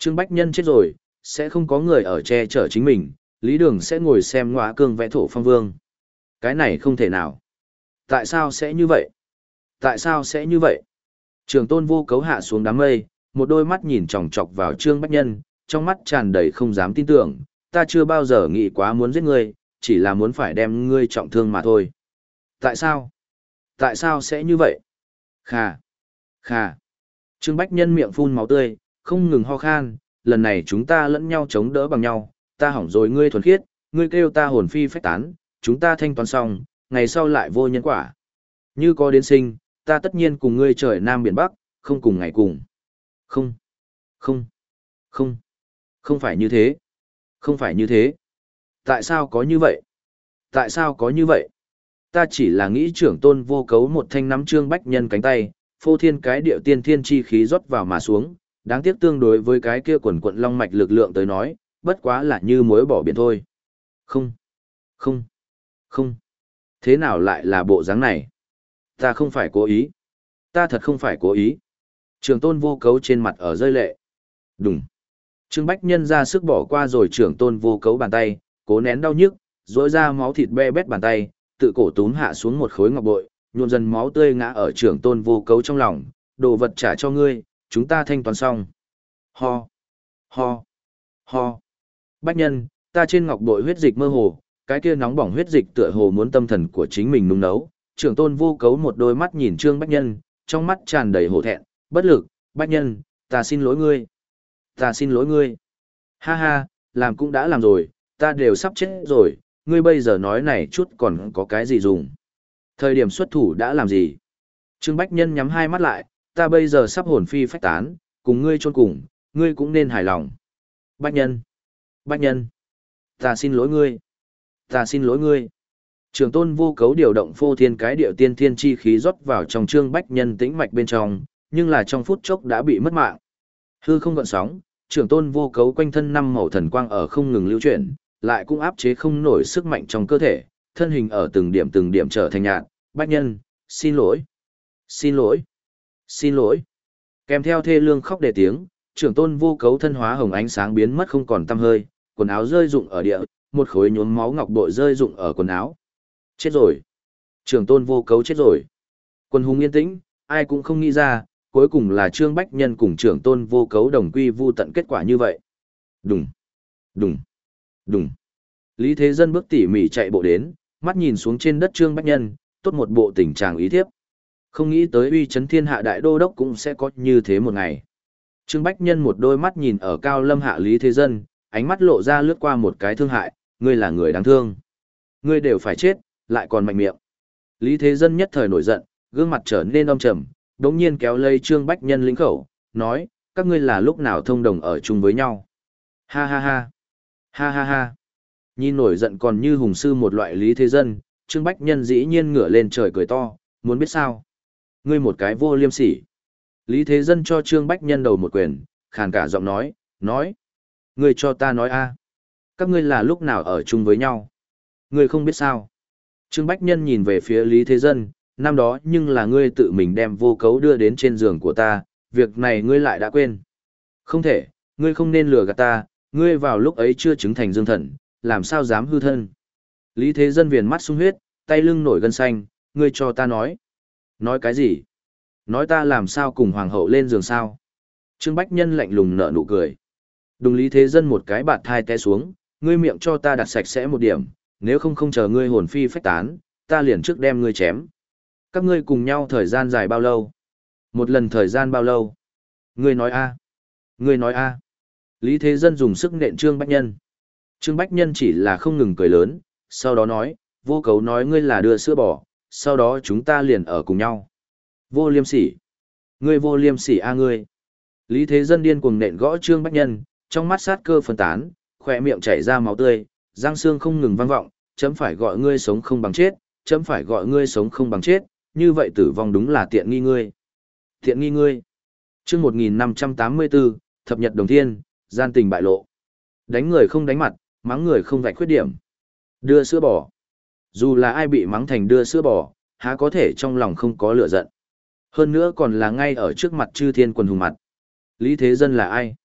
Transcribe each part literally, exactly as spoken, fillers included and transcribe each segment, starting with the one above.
Trương Bách Nhân chết rồi, sẽ không có người ở che chở chính mình, Lý Đường sẽ ngồi xem ngõa cương vẽ thổ phong vương. Cái này không thể nào. Tại sao sẽ như vậy? Tại sao sẽ như vậy? Trường tôn vô cấu hạ xuống đám mây, một đôi mắt nhìn chòng chọc vào Trương Bách Nhân, trong mắt tràn đầy không dám tin tưởng, ta chưa bao giờ nghĩ quá muốn giết ngươi, chỉ là muốn phải đem ngươi trọng thương mà thôi. Tại sao? Tại sao sẽ như vậy? Khà, khà. Trương Bách Nhân miệng phun máu tươi, không ngừng ho khan, lần này chúng ta lẫn nhau chống đỡ bằng nhau, ta hỏng rồi ngươi thuần khiết, ngươi kêu ta hồn phi phách tán, chúng ta thanh toán xong, ngày sau lại vô nhân quả. Như có đến sinh, ta tất nhiên cùng ngươi trời Nam Biển Bắc, không cùng ngày cùng. Không, không, không, không phải như thế. Không phải như thế. Tại sao có như vậy? Tại sao có như vậy? Ta chỉ là nghĩ trưởng tôn vô cấu một thanh nắm Trương Bách Nhân cánh tay, phô thiên cái điệu tiên thiên chi khí rót vào mà xuống, đáng tiếc tương đối với cái kia quần quận long mạch lực lượng tới nói, bất quá là như muối bỏ biển thôi. Không, không, không. Thế nào lại là bộ dáng này? Ta không phải cố ý. Ta thật không phải cố ý. Trưởng tôn vô cấu trên mặt ở rơi lệ. Đùng. Trương Bách Nhân ra sức bỏ qua rồi trưởng tôn vô cấu bàn tay, cố nén đau nhức, rỗi ra máu thịt be bét bàn tay, tự cổ túm hạ xuống một khối ngọc bội, nhuộm dần máu tươi ngã ở trưởng tôn vô cấu trong lòng, đồ vật trả cho ngươi, chúng ta thanh toán xong. Ho, ho, ho. Bách Nhân, ta trên ngọc bội huyết dịch mơ hồ, cái kia nóng bỏng huyết dịch tựa hồ muốn tâm thần của chính mình nung nấu. Trưởng tôn vô cấu một đôi mắt nhìn Trương Bách Nhân, trong mắt tràn đầy hổ thẹn, bất lực, Bách Nhân, ta xin lỗi ngươi. Ta xin lỗi ngươi. Ha ha, làm cũng đã làm rồi, ta đều sắp chết rồi, ngươi bây giờ nói này chút còn có cái gì dùng. Thời điểm xuất thủ đã làm gì? Trương Bách Nhân nhắm hai mắt lại, ta bây giờ sắp hồn phi phách tán, cùng ngươi chôn cùng, ngươi cũng nên hài lòng. Bách Nhân. Bách Nhân. Ta xin lỗi ngươi. Ta xin lỗi ngươi. Trường tôn vô cấu điều động phô thiên cái điệu tiên thiên chi khí rót vào trong Trương Bách Nhân tĩnh mạch bên trong, nhưng là trong phút chốc đã bị mất mạng. Hư không gợn sóng, trưởng tôn vô cấu quanh thân năm màu thần quang ở không ngừng lưu chuyển, lại cũng áp chế không nổi sức mạnh trong cơ thể, thân hình ở từng điểm từng điểm trở thành nhạt. Bách Nhân, xin lỗi, xin lỗi, xin lỗi. Kèm theo thê lương khóc đề tiếng, trưởng tôn vô cấu thân hóa hồng ánh sáng biến mất không còn tăm hơi, quần áo rơi rụng ở địa, một khối nhuốm máu ngọc bội rơi rụng ở quần áo. Chết rồi. Trưởng tôn vô cấu chết rồi. Quân hùng yên tĩnh, ai cũng không nghĩ ra, cuối cùng là Trương Bách Nhân cùng trưởng tôn vô cấu đồng quy vu tận kết quả như vậy. Đùng, đùng, đùng. Lý Thế Dân bước tỉ mỉ chạy bộ đến, mắt nhìn xuống trên đất Trương Bách Nhân, tốt một bộ tình trạng ý thiếp. Không nghĩ tới uy chấn thiên hạ đại đô đốc cũng sẽ có như thế một ngày. Trương Bách Nhân một đôi mắt nhìn ở cao lâm hạ Lý Thế Dân, ánh mắt lộ ra lướt qua một cái thương hại, ngươi là người đáng thương. Ngươi đều phải chết, lại còn mạnh miệng. Lý Thế Dân nhất thời nổi giận, gương mặt trở nên âm trầm, đống nhiên kéo lấy Trương Bách Nhân lĩnh khẩu, nói, các ngươi là lúc nào thông đồng ở chung với nhau. Ha ha ha, ha ha ha. Nhìn nổi giận còn như hùng sư một loại Lý Thế Dân, Trương Bách Nhân dĩ nhiên ngửa lên trời cười to, muốn biết sao? Ngươi một cái vô liêm sỉ. Lý Thế Dân cho Trương Bách Nhân đầu một quyền, khàn cả giọng nói, nói. Ngươi cho ta nói a, các ngươi là lúc nào ở chung với nhau? Ngươi không biết sao? Trương Bách Nhân nhìn về phía Lý Thế Dân, năm đó nhưng là ngươi tự mình đem vô cấu đưa đến trên giường của ta, việc này ngươi lại đã quên. Không thể, ngươi không nên lừa gạt ta, ngươi vào lúc ấy chưa chứng thành dương thần, làm sao dám hư thân. Lý Thế Dân viền mắt sung huyết, tay lưng nổi gân xanh, ngươi cho ta nói. Nói cái gì? Nói ta làm sao cùng hoàng hậu lên giường sao? Trương Bách Nhân lạnh lùng nở nụ cười. Đùng Lý Thế Dân một cái bạt thai té xuống, ngươi miệng cho ta đặt sạch sẽ một điểm, nếu không không chờ ngươi hồn phi phách tán, ta liền trước đem ngươi chém. Các ngươi cùng nhau thời gian dài bao lâu? Một lần thời gian bao lâu? Ngươi nói a, Ngươi nói a. Lý Thế Dân dùng sức nện Trương Bách Nhân. Trương Bách Nhân chỉ là không ngừng cười lớn, sau đó nói, vô cấu nói ngươi là đưa sữa bò, sau đó chúng ta liền ở cùng nhau. Vô liêm sỉ. Ngươi vô liêm sỉ a ngươi. Lý Thế Dân điên cuồng nện gõ Trương Bách Nhân, trong mắt sát cơ phân tán, khỏe miệng chảy ra máu tươi, răng xương không ngừng vang vọng, chấm phải gọi ngươi sống không bằng chết, chấm phải gọi ngươi sống không bằng chết, như vậy tử vong đúng là tiện nghi ngươi. Tiện nghi ngươi. Chương một nghìn năm trăm tám mươi tư, thập nhật đồng thiên, gian tình bại lộ. Đánh người không đánh mặt, mắng người không vạch khuyết điểm. Đưa sữa bò. Dù là ai bị mắng thành đưa sữa bò, há có thể trong lòng không có lửa giận. Hơn nữa còn là ngay ở trước mặt chư thiên quần hùng mặt. Lý Thế Dân là ai?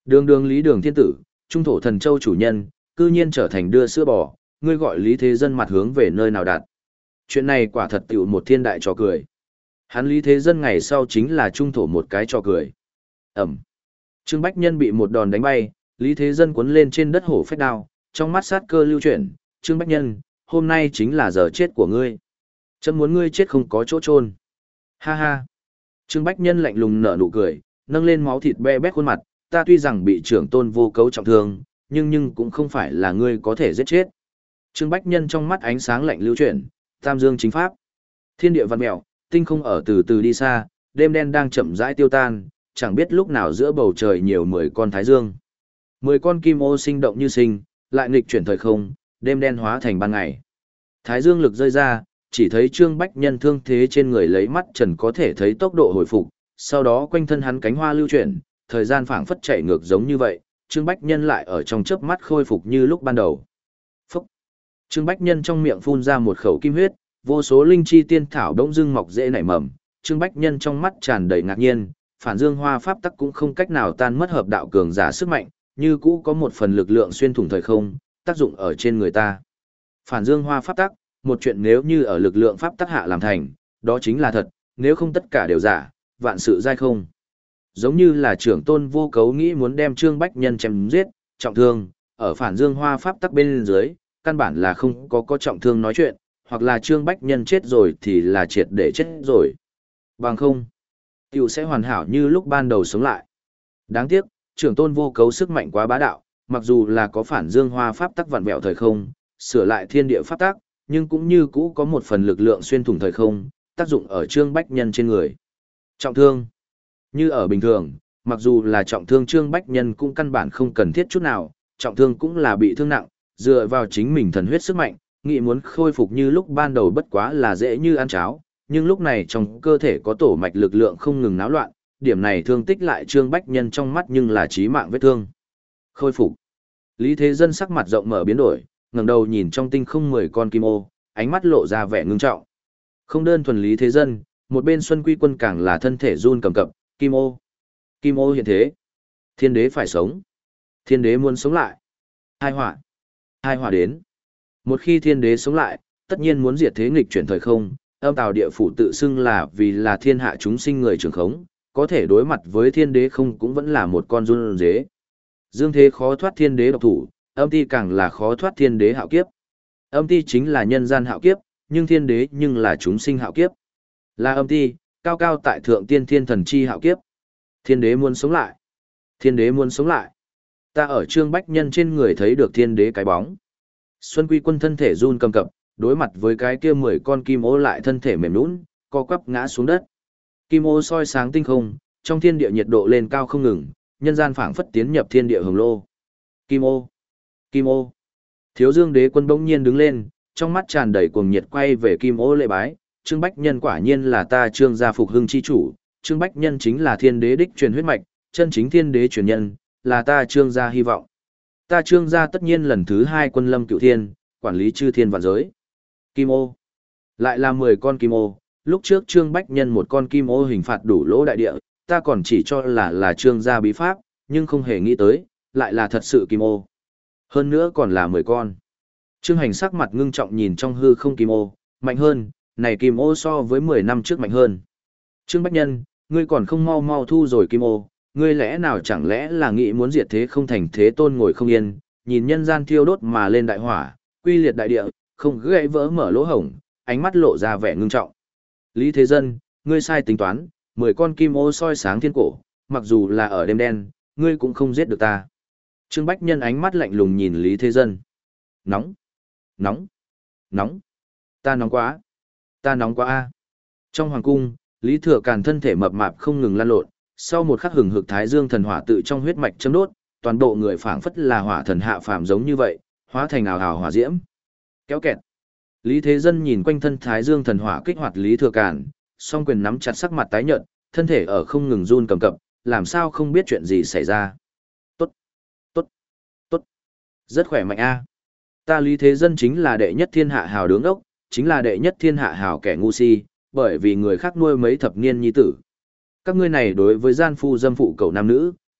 Đường đường Lý Đường Thiên Tử, trung thổ thần châu chủ nhân, cư nhiên trở thành đưa sữa bò, ngươi gọi Lý Thế Dân mặt hướng về nơi nào đặt. Chuyện này quả thật tiểu một thiên đại trò cười. Hắn Lý Thế Dân ngày sau chính là trung thổ một cái trò cười. Ẩm. Trương Bách Nhân bị một đòn đánh bay, Lý Thế Dân cuốn lên trên đất hổ phách đao, trong mắt sát cơ lưu chuyển, Trương Bách Nhân, hôm nay chính là giờ chết của ngươi. Chấm muốn ngươi chết không có chỗ chôn. Ha ha. Trương Bách Nhân lạnh lùng nở nụ cười, nâng lên máu thịt be bét khuôn mặt, ta tuy rằng bị trưởng tôn vô cấu trọng thương, nhưng nhưng cũng không phải là ngươi có thể giết chết. Trương Bách Nhân trong mắt ánh sáng lạnh lưu chuyển, tam dương chính pháp. Thiên địa văn mèo, tinh không ở từ từ đi xa, đêm đen đang chậm rãi tiêu tan, chẳng biết lúc nào giữa bầu trời nhiều mười con thái dương. Mười con kim ô sinh động như sinh, lại nghịch chuyển thời không, đêm đen hóa thành ban ngày. Thái dương lực rơi ra, chỉ thấy Trương Bách Nhân thương thế trên người lấy mắt trần có thể thấy tốc độ hồi phục, sau đó quanh thân hắn cánh hoa lưu chuyển, thời gian phảng phất chạy ngược giống như vậy, Trương Bách Nhân lại ở trong chớp mắt khôi phục như lúc ban đầu. Phúc! Trương Bách Nhân trong miệng phun ra một khẩu kim huyết, vô số linh chi tiên thảo đống dưng mọc dễ nảy mầm, Trương Bách Nhân trong mắt tràn đầy ngạc nhiên, phản dương hoa pháp tắc cũng không cách nào tan mất hợp đạo cường giả sức mạnh, như cũ có một phần lực lượng xuyên thủng thời không, tác dụng ở trên người ta. Phản dương hoa pháp tắc, một chuyện nếu như ở lực lượng pháp tắc hạ làm thành, đó chính là thật, nếu không tất cả đều giả, vạn sự giai không. Giống như là trưởng tôn vô cấu nghĩ muốn đem Trương Bách Nhân chém giết, trọng thương, ở phản dương hoa pháp tắc bên dưới, căn bản là không có có trọng thương nói chuyện, hoặc là Trương Bách Nhân chết rồi thì là triệt để chết rồi. Bằng không, tiểu sẽ hoàn hảo như lúc ban đầu sống lại. Đáng tiếc, trưởng tôn vô cấu sức mạnh quá bá đạo, mặc dù là có phản dương hoa pháp tắc vặn vẹo thời không, sửa lại thiên địa pháp tắc, nhưng cũng như cũ có một phần lực lượng xuyên thủng thời không, tác dụng ở Trương Bách Nhân trên người. Trọng thương. Như ở bình thường, mặc dù là trọng thương Trương Bách Nhân cũng căn bản không cần thiết chút nào, trọng thương cũng là bị thương nặng, dựa vào chính mình thần huyết sức mạnh, nghĩ muốn khôi phục như lúc ban đầu bất quá là dễ như ăn cháo, nhưng lúc này trong cơ thể có tổ mạch lực lượng không ngừng náo loạn, điểm này thương tích lại Trương Bách Nhân trong mắt nhưng là chí mạng vết thương. Khôi phục. Lý Thế Dân sắc mặt rộng mở biến đổi, ngẩng đầu nhìn trong tinh không mười con kim ô, ánh mắt lộ ra vẻ ngưng trọng. Không đơn thuần Lý Thế Dân, một bên Xuân Quy Quân càng là thân thể run cầm cập, kim ô. Kim ô hiện thế. Thiên đế phải sống. Thiên đế muốn sống lại. Hai họa. Hai họa đến. Một khi thiên đế sống lại, tất nhiên muốn diệt thế nghịch chuyển thời không, âm tào địa phủ tự xưng là vì là thiên hạ chúng sinh người trường khống, có thể đối mặt với thiên đế không cũng vẫn là một con run dế. Dương thế khó thoát thiên đế độc thủ, âm ti càng là khó thoát thiên đế hạo kiếp. Âm ti chính là nhân gian hạo kiếp, nhưng thiên đế nhưng là chúng sinh hạo kiếp. Là âm ti, cao cao tại thượng tiên thiên thần chi hạo kiếp. Thiên đế muốn sống lại. Thiên đế muốn sống lại. Ta ở Trương Bách Nhân trên người thấy được thiên đế cái bóng. Xuân Quy Quân thân thể run cầm cập, đối mặt với cái kia mười con kim ô lại thân thể mềm nhũn, co quắp ngã xuống đất. Kim ô soi sáng tinh không, trong thiên địa nhiệt độ lên cao không ngừng, nhân gian phảng phất tiến nhập thiên địa hồng lô. Kim ô, kim ô. Thiếu Dương Đế Quân bỗng nhiên đứng lên, trong mắt tràn đầy cuồng nhiệt quay về kim ô lễ bái, Trương Bách Nhân quả nhiên là ta Trương gia phục hưng chi chủ, Trương Bách Nhân chính là thiên đế đích truyền huyết mạch, chân chính thiên đế truyền nhân, là ta Trương gia hy vọng. Ta Trương gia tất nhiên lần thứ hai quân lâm cửu thiên, quản lý chư thiên vạn giới. Kim ô. Lại là mười con kim ô, lúc trước Trương Bách Nhân một con kim ô hình phạt đủ lỗ đại địa, ta còn chỉ cho là là Trương gia bí pháp, nhưng không hề nghĩ tới, lại là thật sự kim ô. Hơn nữa còn là mười con. Trương Hành sắc mặt ngưng trọng nhìn trong hư không kim ô, mạnh hơn, này kim ô so với mười năm trước mạnh hơn. Trương Bách Nhân, ngươi còn không mau mau thu rồi kim ô, ngươi lẽ nào chẳng lẽ là nghĩ muốn diệt thế không thành thế tôn ngồi không yên, nhìn nhân gian thiêu đốt mà lên đại hỏa, quy liệt đại địa, không gãy vỡ mở lỗ hổng, ánh mắt lộ ra vẻ ngưng trọng. Lý Thế Dân, ngươi sai tính toán, mười con kim ô soi sáng thiên cổ, mặc dù là ở đêm đen, ngươi cũng không giết được ta. Trương Bách Nhân ánh mắt lạnh lùng nhìn Lý Thế Dân. Nóng, nóng, nóng, ta nóng quá, ta nóng quá a. Trong hoàng cung, Lý Thừa Càn thân thể mập mạp không ngừng lăn lộn, sau một khắc hừng hực thái dương thần hỏa tự trong huyết mạch châm đốt, toàn bộ người phảng phất là hỏa thần hạ phàm giống như vậy, hóa thành ào ào hỏa diễm. Kéo kẹt. Lý Thế Dân nhìn quanh thân thái dương thần hỏa kích hoạt Lý Thừa Càn, song quyền nắm chặt sắc mặt tái nhợt, thân thể ở không ngừng run cầm cập, làm sao không biết chuyện gì xảy ra. Tốt, tốt, tốt, rất khỏe mạnh a. Ta Lý Thế Dân chính là đệ nhất thiên hạ hào đứng ốc, chính là đệ nhất thiên hạ hào kẻ ngu si, bởi vì người khác nuôi mấy thập niên nhi tử. Các ngươi này đối với gian phu dâm phụ cầu nam nữ,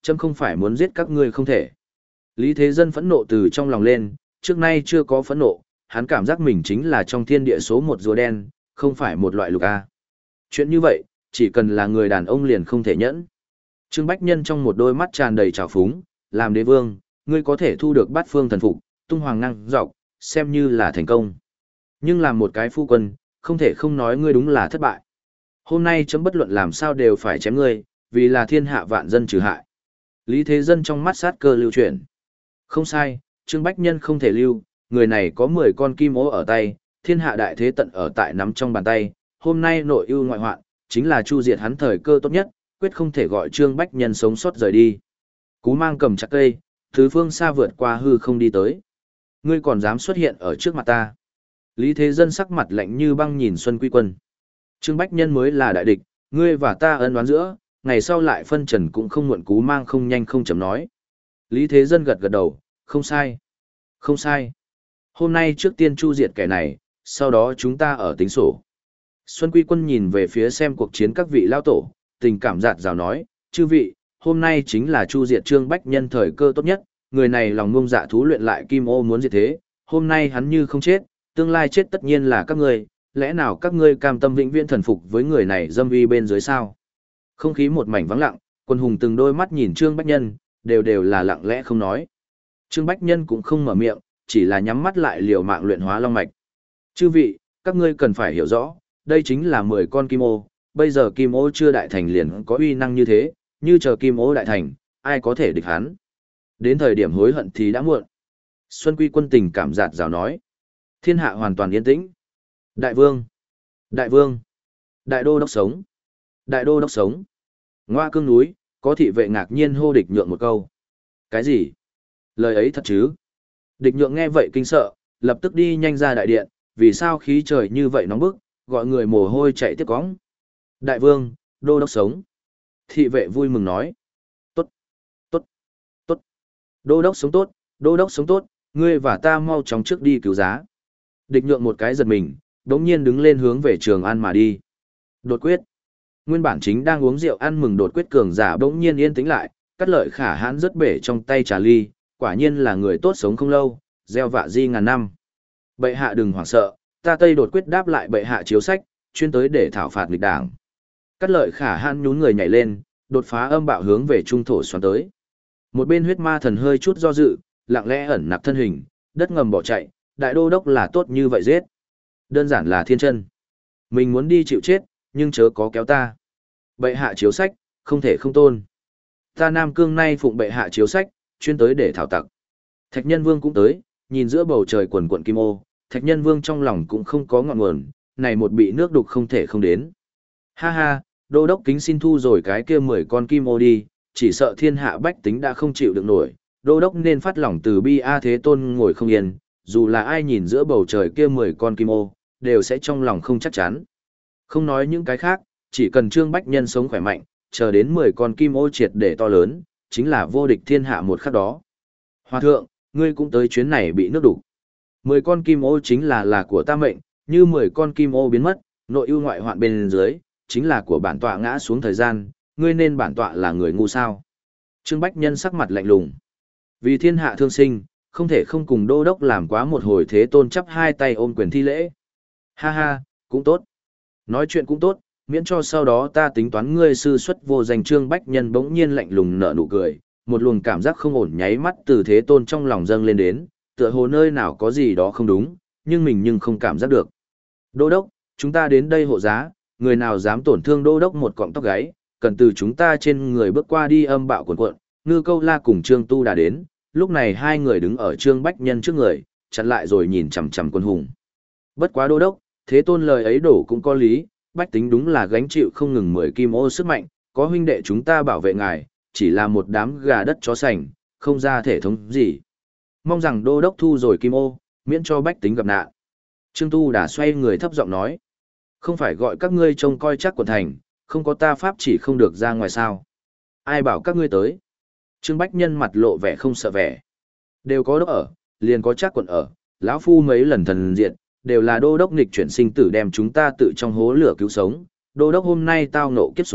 chấm không phải muốn giết các ngươi không thể. Lý Thế Dân phẫn nộ từ trong lòng lên, trước nay chưa có phẫn nộ, hắn cảm giác mình chính là trong thiên địa số một rùa đen, không phải một loại lục A. Chuyện như vậy, chỉ cần là người đàn ông liền không thể nhẫn. Trương Bách Nhân trong một đôi mắt tràn đầy trào phúng, làm đế vương, ngươi có thể thu được bát phương thần phục, tung hoàng năng dọc, xem như là thành công. Nhưng làm một cái phu quân, không thể không nói ngươi đúng là thất bại. Hôm nay chấm bất luận làm sao đều phải chém ngươi, vì là thiên hạ vạn dân trừ hại. Lý Thế Dân trong mắt sát cơ lưu chuyển. Không sai, Trương Bách Nhân không thể lưu, người này có mười con kim ố ở tay, thiên hạ đại thế tận ở tại nắm trong bàn tay, hôm nay nội ưu ngoại hoạn, chính là chu diệt hắn thời cơ tốt nhất, quyết không thể gọi Trương Bách Nhân sống sót rời đi. Cú mang cầm chặt cây, thứ phương xa vượt qua hư không đi tới. Ngươi còn dám xuất hiện ở trước mặt ta. Lý Thế Dân sắc mặt lạnh như băng nhìn Xuân Quy Quân. Trương Bách Nhân mới là đại địch, ngươi và ta ân oán giữa, ngày sau lại phân trần cũng không muộn. Cú mang không nhanh không chậm nói. Lý Thế Dân gật gật đầu, không sai. Không sai. Hôm nay trước tiên chu diệt kẻ này, sau đó chúng ta ở tính sổ. Xuân Quy Quân nhìn về phía xem cuộc chiến các vị lao tổ, tình cảm giạt rào nói, chư vị, hôm nay chính là chu diệt Trương Bách Nhân thời cơ tốt nhất, người này lòng ngông dạ thú luyện lại kim ô muốn diệt thế, hôm nay hắn như không chết, tương lai chết tất nhiên là các ngươi, lẽ nào các ngươi cam tâm vĩnh viễn thần phục với người này dâm uy bên dưới sao? Không khí một mảnh vắng lặng, quân hùng từng đôi mắt nhìn Trương Bách Nhân, đều đều là lặng lẽ không nói. Trương Bách Nhân cũng không mở miệng, chỉ là nhắm mắt lại liều mạng luyện hóa long mạch. Chư vị, các ngươi cần phải hiểu rõ, đây chính là mười con kim ô, bây giờ kim ô chưa đại thành liền có uy năng như thế, như chờ kim ô đại thành, ai có thể địch hắn. Đến thời điểm hối hận thì đã muộn. Xuân Quy Quân tình cảm giạt rào nói. Thiên hạ hoàn toàn yên tĩnh. Đại vương! Đại vương! Đại đô đốc sống! Đại đô đốc sống! Ngoa cương núi, có thị vệ ngạc nhiên hô địch nhượng một câu. Cái gì? Lời ấy thật chứ? Địch nhượng nghe vậy kinh sợ, lập tức đi nhanh ra đại điện, vì sao khí trời như vậy nóng bức, gọi người mồ hôi chạy tiếp cõng. Đại vương, đô đốc sống. Thị vệ vui mừng nói. Tốt, tốt, tốt. Đô đốc sống tốt, đô đốc sống tốt, ngươi và ta mau chóng trước đi cứu giá. Địch nhượng một cái giật mình, đống nhiên đứng lên hướng về Trường An mà đi. Đột quyết. Nguyên bản chính đang uống rượu ăn mừng đột quyết cường giả đống nhiên yên tĩnh lại, cắt lợi khả hãn rất bể trong tay trà ly, quả nhiên là người tốt sống không lâu, gieo vạ di ngàn năm. Bệ hạ đừng hoảng sợ, ta Tây đột quyết đáp lại bệ hạ chiếu sách, chuyên tới để thảo phạt nghịch đảng. Cắt lợi khả hãn nhún người nhảy lên, đột phá âm bạo hướng về trung thổ xoắn tới. Một bên huyết ma thần hơi chút do dự, lặng lẽ ẩn nặc thân hình, đất ngầm bỏ chạy, đại đô đốc là tốt như vậy giết. Đơn giản là thiên chân. Mình muốn đi chịu chết, nhưng chớ có kéo ta. Bệ hạ chiếu sách, không thể không tôn. Ta Nam Cương nay phụng bệ hạ chiếu sách, chuyên tới để thảo tặc. Thạch Nhân Vương cũng tới, nhìn giữa bầu trời quần quận kim ô, Thạch Nhân Vương trong lòng cũng không có ngọn nguồn, này một bị nước đục không thể không đến. Ha ha, đô đốc kính xin thu rồi cái kia mười con kim ô đi, chỉ sợ thiên hạ bách tính đã không chịu được nổi, đô đốc nên phát lòng từ bi a thế tôn ngồi không yên, dù là ai nhìn giữa bầu trời kia mười con kim ô, đều sẽ trong lòng không chắc chắn. Không nói những cái khác, chỉ cần Trương Bách Nhân sống khỏe mạnh, chờ đến mười con kim ô triệt để to lớn, chính là vô địch thiên hạ một khắc đó. Hòa thượng, ngươi cũng tới chuyến này bị nước đục. Mười con kim ô chính là là của ta mệnh, như mười con kim ô biến mất, nội ưu ngoại hoạn bên dưới, chính là của bản tọa ngã xuống thời gian, ngươi nên bản tọa là người ngu sao. Trương Bách Nhân sắc mặt lạnh lùng. Vì thiên hạ thương sinh, không thể không cùng đô đốc làm quá một hồi thế tôn chắp hai tay ôm quyền thi lễ. Ha ha, cũng tốt. Nói chuyện cũng tốt, miễn cho sau đó ta tính toán ngươi sư xuất vô danh. Trương Bách Nhân bỗng nhiên lạnh lùng nở nụ cười, một luồng cảm giác không ổn nháy mắt từ thế tôn trong lòng dâng lên đến, tựa hồ nơi nào có gì đó không đúng, nhưng mình nhưng không cảm giác được. Đô đốc, chúng ta đến đây hộ giá, người nào dám tổn thương đô đốc một cọng tóc gáy, cần từ chúng ta trên người bước qua đi. Âm bạo cuộn cuộn, Ngư Câu La cùng Trương Tu đã đến, lúc này hai người đứng ở Trương Bách Nhân trước người, chặn lại rồi nhìn chằm chằm quân hùng. Bất quá đô đốc, thế tôn lời ấy đổ cũng có lý, bách tính đúng là gánh chịu không ngừng mười kim ô sức mạnh, có huynh đệ chúng ta bảo vệ ngài, chỉ là một đám gà đất chó sành, không ra thể thống gì. Mong rằng đô đốc thu rồi kim ô, miễn cho bách tính gặp nạn. Trương Tu đã xoay người thấp giọng nói, không phải gọi các ngươi trông coi chắc quận thành, không có ta pháp chỉ không được ra ngoài sao. Ai bảo các ngươi tới. Trương Bách Nhân mặt lộ vẻ không sợ vẻ. Đều có đốc ở, liền có chắc quận ở, lão phu mấy lần thần diện, đều là đô đốc nghịch chuyển sinh tử đem chúng ta tự trong hố lửa cứu sống. Đô đốc hôm nay tao nộ kiếp số,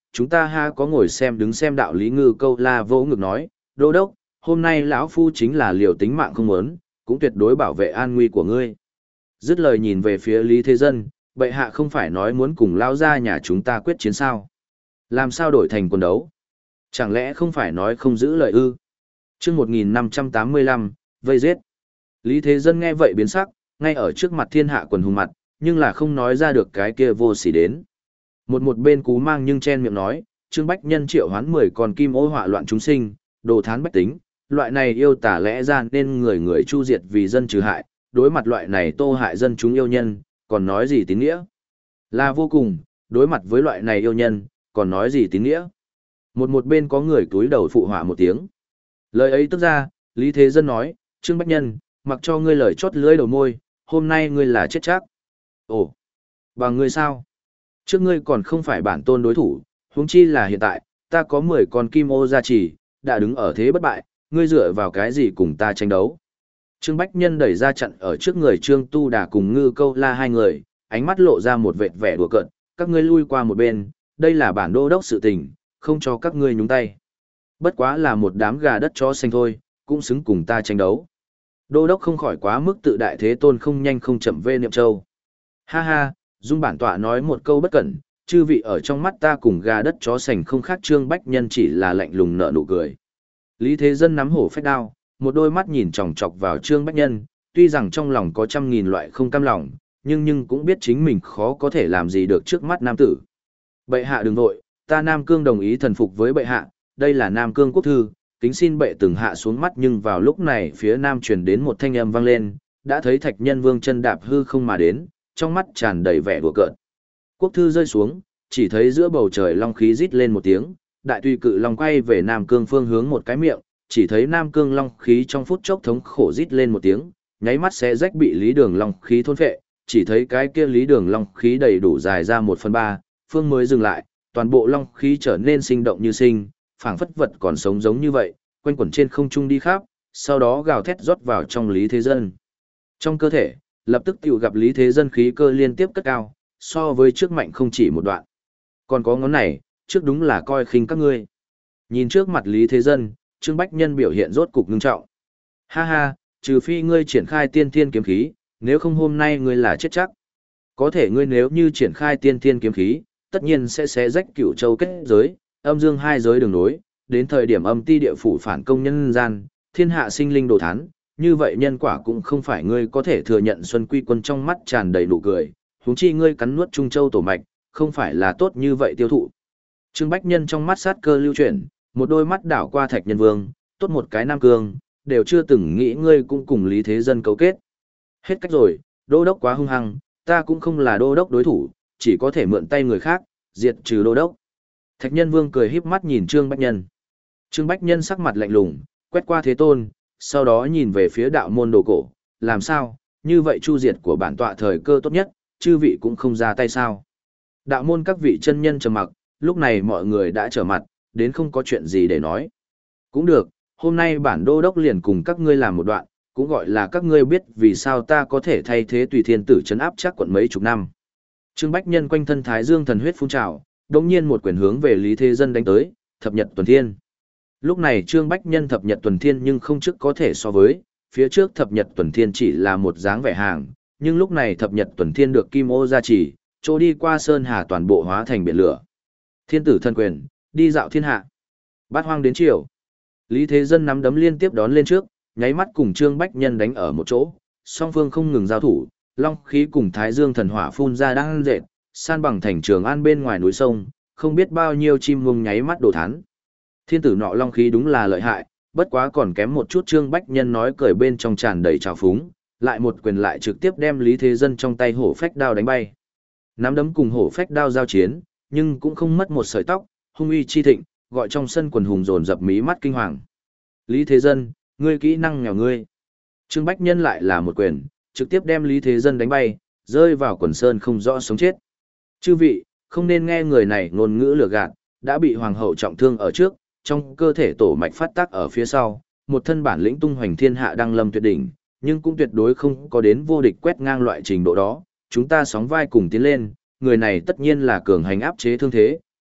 chúng ta ha có ngồi xem đứng xem đạo lý ngư câu la vỗ ngực nói, đô đốc, hôm nay lão phu chính là liều tính mạng không muốn, cũng tuyệt đối bảo vệ an nguy của ngươi. Dứt lời nhìn về phía Lý Thế Dân, bệ hạ không phải nói muốn cùng lao ra nhà chúng ta quyết chiến sao? Làm sao đổi thành quân đấu? Chẳng lẽ không phải nói không giữ lời ư? Chương một nghìn năm trăm tám mươi lăm, vây giết. Lý Thế Dân nghe vậy biến sắc, ngay ở trước mặt thiên hạ quần hùng mặt, nhưng là không nói ra được cái kia vô sỉ đến. Một một bên cú mang nhưng chen miệng nói, Trương Bách Nhân triệu hoán mười con kim ô họa loạn chúng sinh, đồ thán bách tính, loại này yêu tả lẽ ra nên người người chu diệt vì dân trừ hại, đối mặt loại này tô hại dân chúng yêu nhân, còn nói gì tín nghĩa? Là vô cùng, đối mặt với loại này yêu nhân, còn nói gì tín nghĩa? Một một bên có người túi đầu phụ họa một tiếng. Lời ấy tức ra, Lý Thế Dân nói, Trương Bách Nhân, mặc cho ngươi lời chót lưỡi đầu môi, hôm nay ngươi là chết chắc. Ồ, bằng ngươi sao? Trước ngươi còn không phải bản tôn đối thủ, huống chi là hiện tại, ta có mười con kim ô gia trì, đã đứng ở thế bất bại, ngươi dựa vào cái gì cùng ta tranh đấu? Trương Bách Nhân đẩy ra chặn ở trước người Trương Tu Đà cùng Ngư Câu La hai người, ánh mắt lộ ra một vệt vẻ đùa cợt, các ngươi lui qua một bên, đây là bản đô đốc sự tình, không cho các ngươi nhúng tay. Bất quá là một đám gà đất chó xanh thôi, cũng xứng cùng ta tranh đấu. Đô đốc không khỏi quá mức tự đại thế tôn không nhanh không chậm về Niệm Châu. Ha ha, dung bản tọa nói một câu bất cẩn, chư vị ở trong mắt ta cùng gà đất chó sành không khác. Trương Bách Nhân chỉ là lạnh lùng nở nụ cười. Lý Thế Dân nắm hổ phách đao, một đôi mắt nhìn chòng chọc vào Trương Bách Nhân, tuy rằng trong lòng có trăm nghìn loại không cam lòng, nhưng nhưng cũng biết chính mình khó có thể làm gì được trước mắt nam tử. Bệ hạ đừng vội, ta Nam Cương đồng ý thần phục với bệ hạ, đây là Nam Cương quốc thư, kính xin bệ từng hạ xuống mắt. Nhưng vào lúc này phía nam truyền đến một thanh âm vang lên, đã thấy Thạch Nhân Vương chân đạp hư không mà đến, trong mắt tràn đầy vẻ đùa cợt. Quốc thư rơi xuống, chỉ thấy giữa bầu trời long khí rít lên một tiếng, đại tùy cự long quay về Nam Cương phương hướng một cái miệng, chỉ thấy Nam Cương long khí trong phút chốc thống khổ rít lên một tiếng, nháy mắt sẽ rách bị Lý Đường long khí thôn phệ, chỉ thấy cái kia Lý Đường long khí đầy đủ dài ra một phần ba, phương mới dừng lại, toàn bộ long khí trở nên sinh động như sinh, phảng phất vật còn sống giống như vậy, quanh quẩn trên không trung đi khắp, sau đó gào thét rót vào trong Lý Thế Dân. Trong cơ thể, lập tức tiểu gặp Lý Thế Dân khí cơ liên tiếp cất cao, so với trước mạnh không chỉ một đoạn. Còn có ngón này, trước đúng là coi khinh các ngươi. Nhìn trước mặt Lý Thế Dân, Trương Bách Nhân biểu hiện rốt cục ngưng trọng. Ha ha, trừ phi ngươi triển khai tiên thiên kiếm khí, nếu không hôm nay ngươi là chết chắc. Có thể ngươi nếu như triển khai tiên thiên kiếm khí, tất nhiên sẽ xé rách cửu châu kết giới, âm dương hai giới đường nối, đến thời điểm âm ti địa phủ phản công nhân gian, thiên hạ sinh linh đồ thán, như vậy nhân quả cũng không phải ngươi có thể thừa nhận. Xuân Quy Quân trong mắt tràn đầy nụ cười, huống chi ngươi cắn nuốt Trung Châu tổ mạch, không phải là tốt như vậy tiêu thụ. Trương Bách Nhân trong mắt sát cơ lưu chuyển, một đôi mắt đảo qua Thạch Nhân Vương, tốt một cái Nam Cương, đều chưa từng nghĩ ngươi cũng cùng Lý Thế Dân cấu kết. Hết cách rồi, đô đốc quá hung hăng, ta cũng không là đô đốc đối thủ, chỉ có thể mượn tay người khác, diệt trừ đô đốc. Thạch Nhân Vương cười híp mắt nhìn Trương Bách Nhân. Trương Bách Nhân sắc mặt lạnh lùng, quét qua thế tôn, sau đó nhìn về phía đạo môn đồ cổ, làm sao, như vậy chu diệt của bản tọa thời cơ tốt nhất, chư vị cũng không ra tay sao. Đạo môn các vị chân nhân trầm mặc, lúc này mọi người đã trở mặt, đến không có chuyện gì để nói. Cũng được, hôm nay bản đô đốc liền cùng các ngươi làm một đoạn, cũng gọi là các ngươi biết vì sao ta có thể thay thế Tùy Thiên Tử trấn áp chắc quận mấy chục năm. Trương Bách Nhân quanh thân Thái Dương thần huyết phun trào, đột nhiên một quyền hướng về Lý Thế Dân đánh tới, thập nhật tuần thiên. Lúc này Trương Bách Nhân thập nhật tuần thiên nhưng không trước có thể so với, phía trước thập nhật tuần thiên chỉ là một dáng vẻ hàng, nhưng lúc này thập nhật tuần thiên được kim ô gia trì, trôi đi qua sơn hà toàn bộ hóa thành biển lửa. Thiên tử thân quyền, đi dạo thiên hạ. Bát hoang đến chiều. Lý Thế Dân nắm đấm liên tiếp đón lên trước, nháy mắt cùng Trương Bách Nhân đánh ở một chỗ, song phương không ngừng giao thủ, long khí cùng Thái Dương thần hỏa phun ra đang dệt, san bằng thành Trường An bên ngoài núi sông, không biết bao nhiêu chim muông nháy mắt đổ thán. Thiên tử nọ long khí đúng là lợi hại, bất quá còn kém một chút. Trương Bách Nhân nói cười bên trong tràn đầy trào phúng, lại một quyền lại trực tiếp đem Lý Thế Dân trong tay hổ phách đao đánh bay. Nắm đấm cùng hổ phách đao giao chiến, nhưng cũng không mất một sợi tóc, hung uy chi thịnh, gọi trong sân quần hùng dồn dập mí mắt kinh hoàng. Lý Thế Dân, ngươi kỹ năng nghèo ngươi. Trương Bách Nhân lại là một quyền, trực tiếp đem Lý Thế Dân đánh bay, rơi vào quần sơn không rõ sống chết. Chư vị, không nên nghe người này ngôn ngữ lừa gạt, đã bị hoàng hậu trọng thương ở trước, trong cơ thể tổ mạch phát tác ở phía sau, một thân bản lĩnh tung hoành thiên hạ đăng lâm tuyệt đỉnh, nhưng cũng tuyệt đối không có đến vô địch quét ngang loại trình độ đó. Chúng ta sóng vai cùng tiến lên, người này tất nhiên là cường hành áp chế thương thế,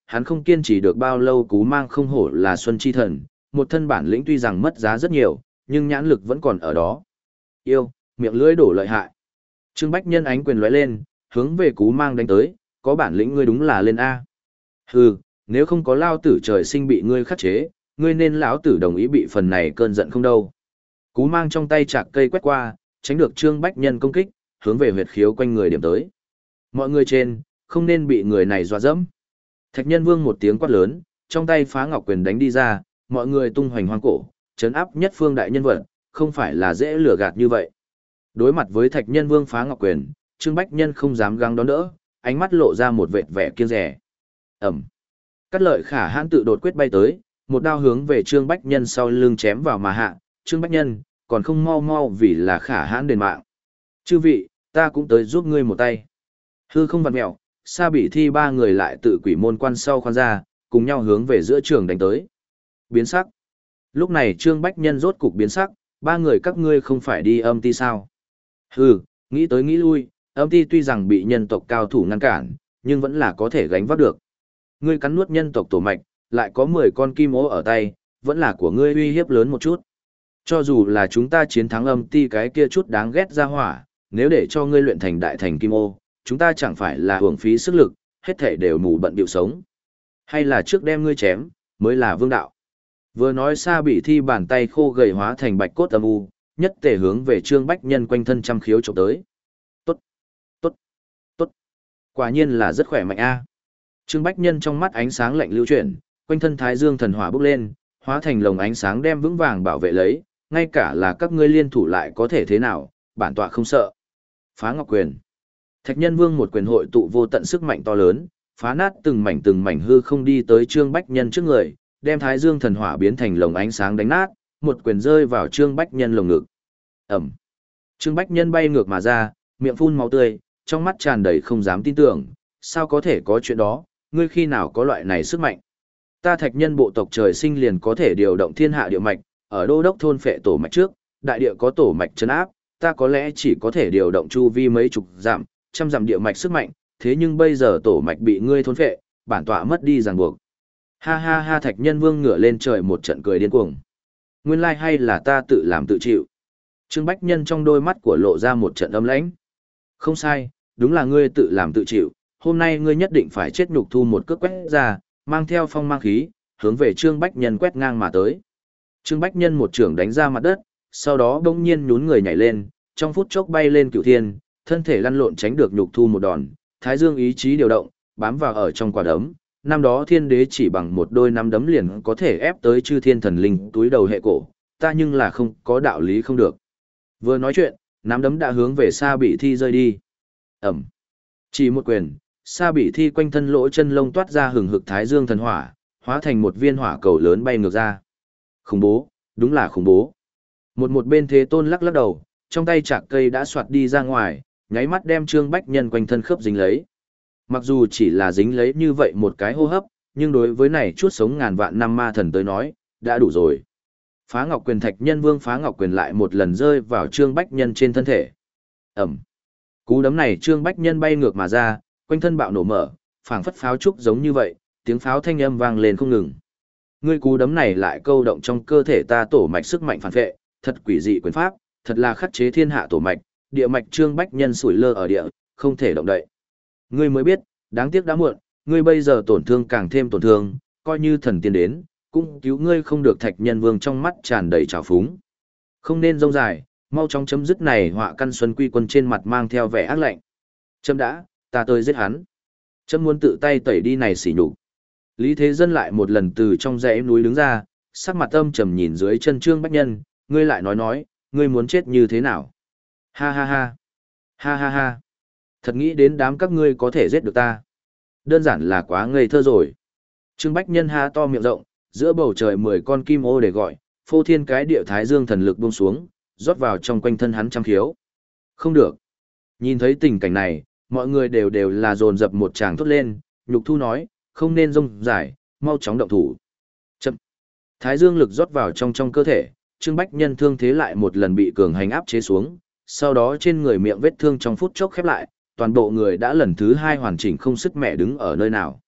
hắn không kiên trì được bao lâu. Cú Mang không hổ là Xuân Chi Thần, một thân bản lĩnh tuy rằng mất giá rất nhiều, nhưng nhãn lực vẫn còn ở đó. Yêu, miệng lưỡi đổ lợi hại. Trương Bách Nhân ánh quyền lóe lên, hướng về Cú Mang đánh tới, có bản lĩnh ngươi đúng là lên A. Hừ, nếu không có lao tử trời sinh bị ngươi khắc chế, ngươi nên lão tử đồng ý bị phần này cơn giận không đâu. Cú Mang trong tay chạc cây quét qua, tránh được Trương Bách Nhân công kích, hướng về huyệt khiếu quanh người điểm tới. Mọi người trên, không nên bị người này dọa dẫm. Thạch Nhân Vương một tiếng quát lớn, trong tay Phá Ngọc Quyền đánh đi ra, mọi người tung hoành hoang cổ, trấn áp nhất phương đại nhân vật, không phải là dễ lừa gạt như vậy. Đối mặt với Thạch Nhân Vương Phá Ngọc Quyền, Trương Bách Nhân không dám găng đón đỡ, ánh mắt lộ ra một vệt vẻ kiêng dè. Ẩm. Cắt Lợi Khả hãn tự đột quyết bay tới, một đao hướng về Trương Bách Nhân sau lưng chém vào mà hạ. Trương Bách Nhân, còn không mau mau vì là Khả hãn đền mạng. Chư vị, ta cũng tới giúp ngươi một tay. Hư không vặn mẹo, Sa Bỉ Thi ba người lại tự quỷ môn quan sau khoan ra, cùng nhau hướng về giữa trường đánh tới. Biến sắc. Lúc này Trương Bách Nhân rốt cục biến sắc, ba người các ngươi không phải đi âm ti sao? Hừ, nghĩ tới nghĩ lui, âm ti tuy rằng bị nhân tộc cao thủ ngăn cản, nhưng vẫn là có thể gánh vác được. Ngươi cắn nuốt nhân tộc tổ mạch, lại có mười con kim ố ở tay, vẫn là của ngươi uy hiếp lớn một chút. Cho dù là chúng ta chiến thắng âm ti cái kia chút đáng ghét ra hỏa, nếu để cho ngươi luyện thành đại thành kim ô, chúng ta chẳng phải là hưởng phí sức lực, hết thể đều mù bận điệu sống. Hay là trước đem ngươi chém, mới là vương đạo. Vừa nói Sa Bỉ Thi bàn tay khô gầy hóa thành bạch cốt âm u, nhất tề hướng về Trương Bách Nhân quanh thân trăm khiếu chụp tới. Tốt, tốt, tốt. Quả nhiên là rất khỏe mạnh a. Trương Bách Nhân trong mắt ánh sáng lạnh lưu chuyển, quanh thân Thái Dương thần hỏa bốc lên, hóa thành lồng ánh sáng đem vững vàng bảo vệ lấy, ngay cả là các ngươi liên thủ lại có thể thế nào, bản tọa không sợ. Phá Ngọc Quyền. Thạch Nhân Vương một quyền hội tụ vô tận sức mạnh to lớn, phá nát từng mảnh từng mảnh hư không đi tới Trương Bách Nhân trước người, đem Thái Dương thần hỏa biến thành lồng ánh sáng đánh nát, một quyền rơi vào Trương Bách Nhân lồng ngực. Ẩm. Trương Bách Nhân bay ngược mà ra, miệng phun máu tươi, trong mắt tràn đầy không dám tin tưởng, sao có thể có chuyện đó, ngươi khi nào có loại này sức mạnh? Ta Thạch Nhân bộ tộc trời sinh liền có thể điều động thiên hạ địa mạch, ở đô đốc thôn phệ tổ mạch trước, đại địa có tổ mạch trấn áp, ta có lẽ chỉ có thể điều động chu vi mấy chục dặm, trăm dặm địa mạch sức mạnh, thế nhưng bây giờ tổ mạch bị ngươi thôn phệ, bản tọa mất đi ràng buộc. Ha ha ha, Thạch Nhân Vương ngửa lên trời một trận cười điên cuồng. Nguyên lai hay là ta tự làm tự chịu. Trương Bách Nhân trong đôi mắt của lộ ra một trận âm lãnh. Không sai, đúng là ngươi tự làm tự chịu, hôm nay ngươi nhất định phải chết nhục thu một cước quét ra, mang theo phong mang khí, hướng về Trương Bách Nhân quét ngang mà tới. Trương Bách Nhân một trưởng đánh ra mặt đất, sau đó bỗng nhiên nhún người nhảy lên, trong phút chốc bay lên cửu thiên, thân thể lăn lộn tránh được nhục thu một đòn, Thái Dương ý chí điều động, bám vào ở trong quả đấm. Năm đó thiên đế chỉ bằng một đôi nắm đấm liền có thể ép tới chư thiên thần linh túi đầu hệ cổ, ta nhưng là không có đạo lý không được. Vừa nói chuyện, nắm đấm đã hướng về Sa Bỉ Thi rơi đi. Ẩm. Chỉ một quyền, Sa Bỉ Thi quanh thân lỗ chân lông toát ra hừng hực Thái Dương thần hỏa, hóa thành một viên hỏa cầu lớn bay ngược ra. Khủng bố, đúng là khủng bố. Một một bên Thế Tôn lắc lắc đầu, trong tay chạc cây đã xoạt đi ra ngoài, nháy mắt đem Trương Bách Nhân quanh thân khớp dính lấy. Mặc dù chỉ là dính lấy như vậy một cái hô hấp, nhưng đối với này chút sống ngàn vạn năm ma thần tới nói, đã đủ rồi. Phá Ngọc Quyền, Thạch Nhân Vương Phá Ngọc Quyền lại một lần rơi vào Trương Bách Nhân trên thân thể. Ẩm. Cú đấm này Trương Bách Nhân bay ngược mà ra, quanh thân bạo nổ mở, phảng phất pháo trúc giống như vậy, tiếng pháo thanh âm vang lên không ngừng. Ngươi cú đấm này lại câu động trong cơ thể ta tổ mạch sức mạnh phản vệ, thật quỷ dị quyền pháp, thật là khắc chế thiên hạ tổ mạch, địa mạch Trương Bách Nhân sủi lơ ở địa, không thể động đậy. Ngươi mới biết, đáng tiếc đã muộn, ngươi bây giờ tổn thương càng thêm tổn thương, coi như thần tiên đến, cũng cứu ngươi không được. Thạch Nhân Vương trong mắt tràn đầy trào phúng. Không nên rông dài, mau chóng chấm dứt này. Họa căn Xuân Quy Quân trên mặt mang theo vẻ ác lạnh. Chấm đã, ta tới giết hắn. Chấm muốn tự tay tẩy đi này xỉ nhục. Lý Thế Dân lại một lần từ trong dãy núi đứng ra, sắc mặt âm trầm nhìn dưới chân Trương Bách Nhân, ngươi lại nói nói, ngươi muốn chết như thế nào? Ha ha ha. Ha ha ha. Thật nghĩ đến đám các ngươi có thể giết được ta. Đơn giản là quá ngây thơ rồi. Trương Bách Nhân ha to miệng rộng, giữa bầu trời mười con kim ô để gọi, phô thiên cái địa Thái Dương thần lực buông xuống, rót vào trong quanh thân hắn trăm khiếu. Không được. Nhìn thấy tình cảnh này, mọi người đều đều là dồn dập một tràng thốt lên, nhục thu nói, không nên rông dài, mau chóng động thủ. Chậm. Thái Dương lực rót vào trong trong cơ thể, Trương Bách Nhân thương thế lại một lần bị cường hành áp chế xuống, sau đó trên người miệng vết thương trong phút chốc khép lại, toàn bộ người đã lần thứ hai hoàn chỉnh không sức mẹ đứng ở nơi nào.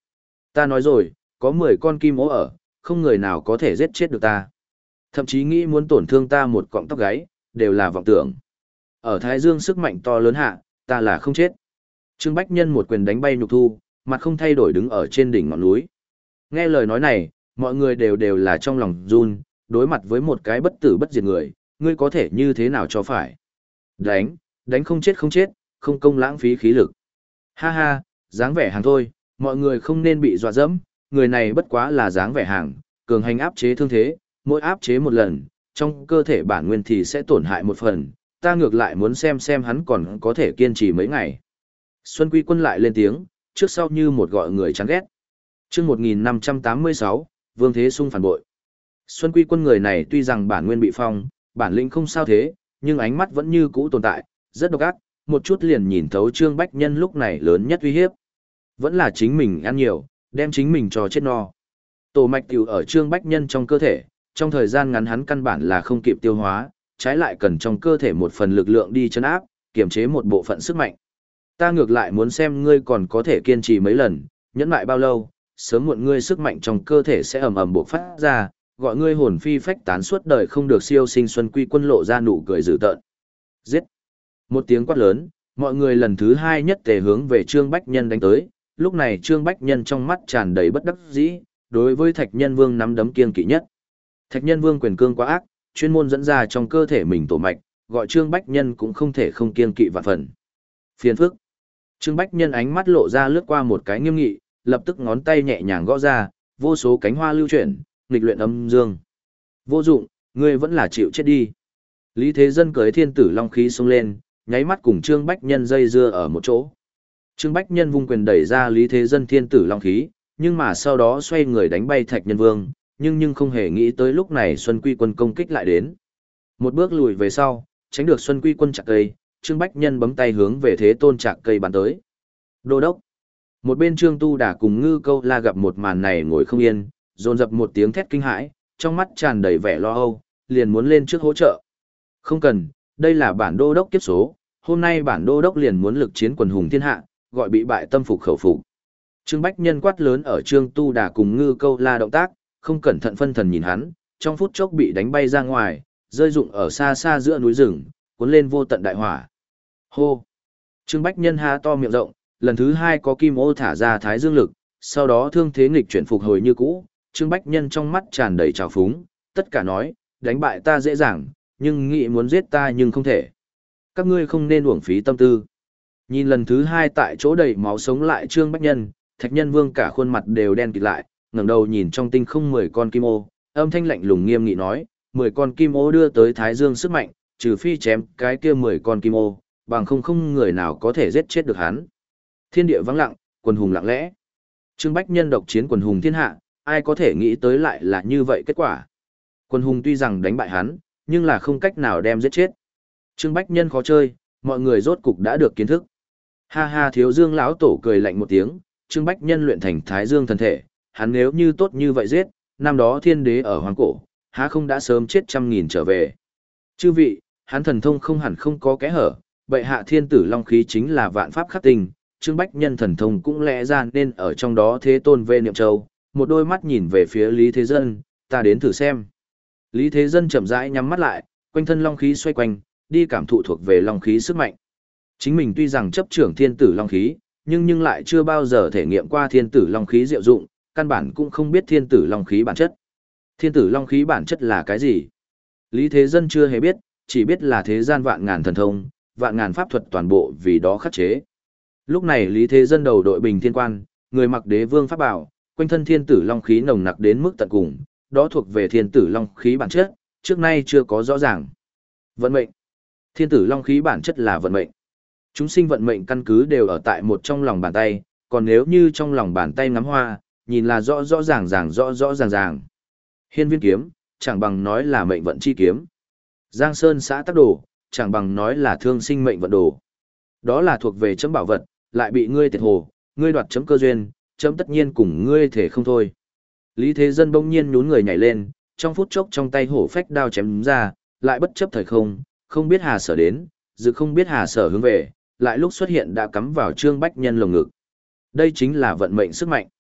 Ta nói rồi, có mười con kim ố ở, không người nào có thể giết chết được ta. Thậm chí nghĩ muốn tổn thương ta một cọng tóc gáy, đều là vọng tưởng. Ở Thái Dương sức mạnh to lớn hạ, ta là không chết. Trương Bách Nhân một quyền đánh bay Nhục Thu, mặt không thay đổi đứng ở trên đỉnh ngọn núi. Nghe lời nói này, mọi người đều đều là trong lòng run, đối mặt với một cái bất tử bất diệt người, ngươi có thể như thế nào cho phải. Đánh, đánh không chết không chết, không công lãng phí khí lực. Ha ha, dáng vẻ hàng thôi, mọi người không nên bị dọa dẫm, người này bất quá là dáng vẻ hàng, cường hành áp chế thương thế, mỗi áp chế một lần, trong cơ thể bản nguyên thì sẽ tổn hại một phần, ta ngược lại muốn xem xem hắn còn có thể kiên trì mấy ngày. Xuân Quy Quân lại lên tiếng, trước sau như một gọi người chán ghét. Chương một nghìn năm trăm tám mươi sáu, Vương Thế Sung phản bội. Xuân Quy Quân người này tuy rằng bản nguyên bị phong, bản lĩnh không sao thế, nhưng ánh mắt vẫn như cũ tồn tại, rất độc ác, một chút liền nhìn thấu Trương Bách Nhân lúc này lớn nhất uy hiếp. Vẫn là chính mình ăn nhiều, đem chính mình cho chết no. Tổ mạch tiểu ở Trương Bách Nhân trong cơ thể, trong thời gian ngắn hắn căn bản là không kịp tiêu hóa, trái lại cần trong cơ thể một phần lực lượng đi chấn áp, kiềm chế một bộ phận sức mạnh. Ta ngược lại muốn xem ngươi còn có thể kiên trì mấy lần, nhẫn lại bao lâu, sớm muộn ngươi sức mạnh trong cơ thể sẽ ầm ầm bộc phát ra, gọi ngươi hồn phi phách tán suốt đời không được siêu sinh. Xuân Quy Quân lộ ra nụ cười dữ tợn. Giết! Một tiếng quát lớn, mọi người lần thứ hai nhất tề hướng về Trương Bách Nhân đánh tới, lúc này Trương Bách Nhân trong mắt tràn đầy bất đắc dĩ, đối với Thạch Nhân Vương nắm đấm kiêng kỵ nhất. Thạch Nhân Vương quyền cương quá ác, chuyên môn dẫn ra trong cơ thể mình tổ mạch, gọi Trương Bách Nhân cũng không thể không kiêng kỵ vạn phần. Phiền phức. Trương Bách Nhân ánh mắt lộ ra lướt qua một cái nghiêm nghị, lập tức ngón tay nhẹ nhàng gõ ra, vô số cánh hoa lưu chuyển, nghịch luyện âm dương. Vô dụng, ngươi vẫn là chịu chết đi. Lý Thế Dân cưới thiên tử long khí xông lên, nháy mắt cùng Trương Bách Nhân dây dưa ở một chỗ. Trương Bách Nhân vung quyền đẩy ra Lý Thế Dân thiên tử long khí, nhưng mà sau đó xoay người đánh bay Thạch Nhân Vương, nhưng nhưng không hề nghĩ tới lúc này Xuân Quy Quân công kích lại đến. Một bước lùi về sau, tránh được Xuân Quy Quân chặt cây, Trương Bách Nhân bấm tay hướng về Thế Tôn chặt cây bắn tới. Đô đốc. Một bên Trương Tu Đà cùng Ngư Câu La gặp một màn này ngồi không yên, dồn dập một tiếng thét kinh hãi, trong mắt tràn đầy vẻ lo âu, liền muốn lên trước hỗ trợ. Không cần, đây là bản đô đốc kiếp số, hôm nay bản đô đốc liền muốn lực chiến quần hùng thiên hạ, gọi bị bại tâm phục khẩu phục. Trương Bách Nhân quát lớn ở Trương Tu Đà cùng Ngư Câu La động tác, không cẩn thận phân thần nhìn hắn, trong phút chốc bị đánh bay ra ngoài, rơi rụng ở xa xa giữa núi rừng, cuốn lên vô tận đại hỏa. Hô! Trương Bách Nhân há to miệng rộng, lần thứ hai có kim ô thả ra thái dương lực, sau đó thương thế nghịch chuyển phục hồi như cũ, Trương Bách Nhân trong mắt tràn đầy trào phúng, tất cả nói, đánh bại ta dễ dàng, nhưng nghĩ muốn giết ta nhưng không thể. Các ngươi không nên uổng phí tâm tư. Nhìn lần thứ hai tại chỗ đầy máu sống lại Trương Bách Nhân, Thạch Nhân Vương cả khuôn mặt đều đen kịt lại, ngẩng đầu nhìn trong tinh không mười con kim ô, âm thanh lạnh lùng nghiêm nghị nói, mười con kim ô đưa tới Thái Dương sức mạnh, trừ phi chém cái kia mười con kim ô, bằng không không người nào có thể giết chết được hắn. Thiên địa vắng lặng, quần hùng lặng lẽ. Trương Bách Nhân độc chiến quần hùng thiên hạ, ai có thể nghĩ tới lại là như vậy kết quả. Quần hùng tuy rằng đánh bại hắn, nhưng là không cách nào đem giết chết. Trương Bách Nhân khó chơi, mọi người rốt cục đã được kiến thức. Ha ha, Thiếu Dương lão tổ cười lạnh một tiếng, Trương Bách Nhân luyện thành Thái Dương thần thể, hắn nếu như tốt như vậy giết, năm đó thiên đế ở hoang cổ, há không đã sớm chết trăm nghìn trở về. Chư vị, hắn thần thông không hẳn không có kẽ hở, bệ hạ thiên tử long khí chính là vạn pháp khắc tinh, Trương Bách Nhân thần thông cũng lẽ ra nên ở trong đó. Thế Tôn về Niệm Châu, một đôi mắt nhìn về phía Lý Thế Dân, ta đến thử xem. Lý Thế Dân chậm rãi nhắm mắt lại, quanh thân long khí xoay quanh, đi cảm thụ thuộc về long khí sức mạnh. Chính mình tuy rằng chấp trưởng thiên tử long khí, nhưng nhưng lại chưa bao giờ thể nghiệm qua thiên tử long khí diệu dụng, căn bản cũng không biết thiên tử long khí bản chất. Thiên tử long khí bản chất là cái gì? Lý Thế Dân chưa hề biết, chỉ biết là thế gian vạn ngàn thần thông, vạn ngàn pháp thuật toàn bộ vì đó khắc chế. Lúc này Lý Thế Dân đầu đội bình thiên quan, người mặc đế vương pháp bảo, quanh thân thiên tử long khí nồng nặc đến mức tận cùng, đó thuộc về thiên tử long khí bản chất, trước nay chưa có rõ ràng. Vận mệnh. Thiên tử long khí bản chất là vận mệnh. Chúng sinh vận mệnh căn cứ đều ở tại một trong lòng bàn tay, còn nếu như trong lòng bàn tay ngắm hoa, nhìn là rõ rõ ràng ràng rõ rõ ràng ràng. Hiên viên kiếm, chẳng bằng nói là mệnh vận chi kiếm. Giang Sơn xã tắc đồ, chẳng bằng nói là thương sinh mệnh vận đồ. Đó là thuộc về chấm bảo vật, lại bị ngươi tiệt hồ, ngươi đoạt chấm cơ duyên, chấm tất nhiên cùng ngươi thể không thôi. Lý Thế Dân bỗng nhiên nhún người nhảy lên, trong phút chốc trong tay hổ phách đao chém ra, lại bất chấp thời không, không biết hà sở đến, dự không biết hà sở hướng về, lại lúc xuất hiện đã cắm vào Trương Bách Nhân lồng ngực. Đây chính là vận mệnh sức mạnh.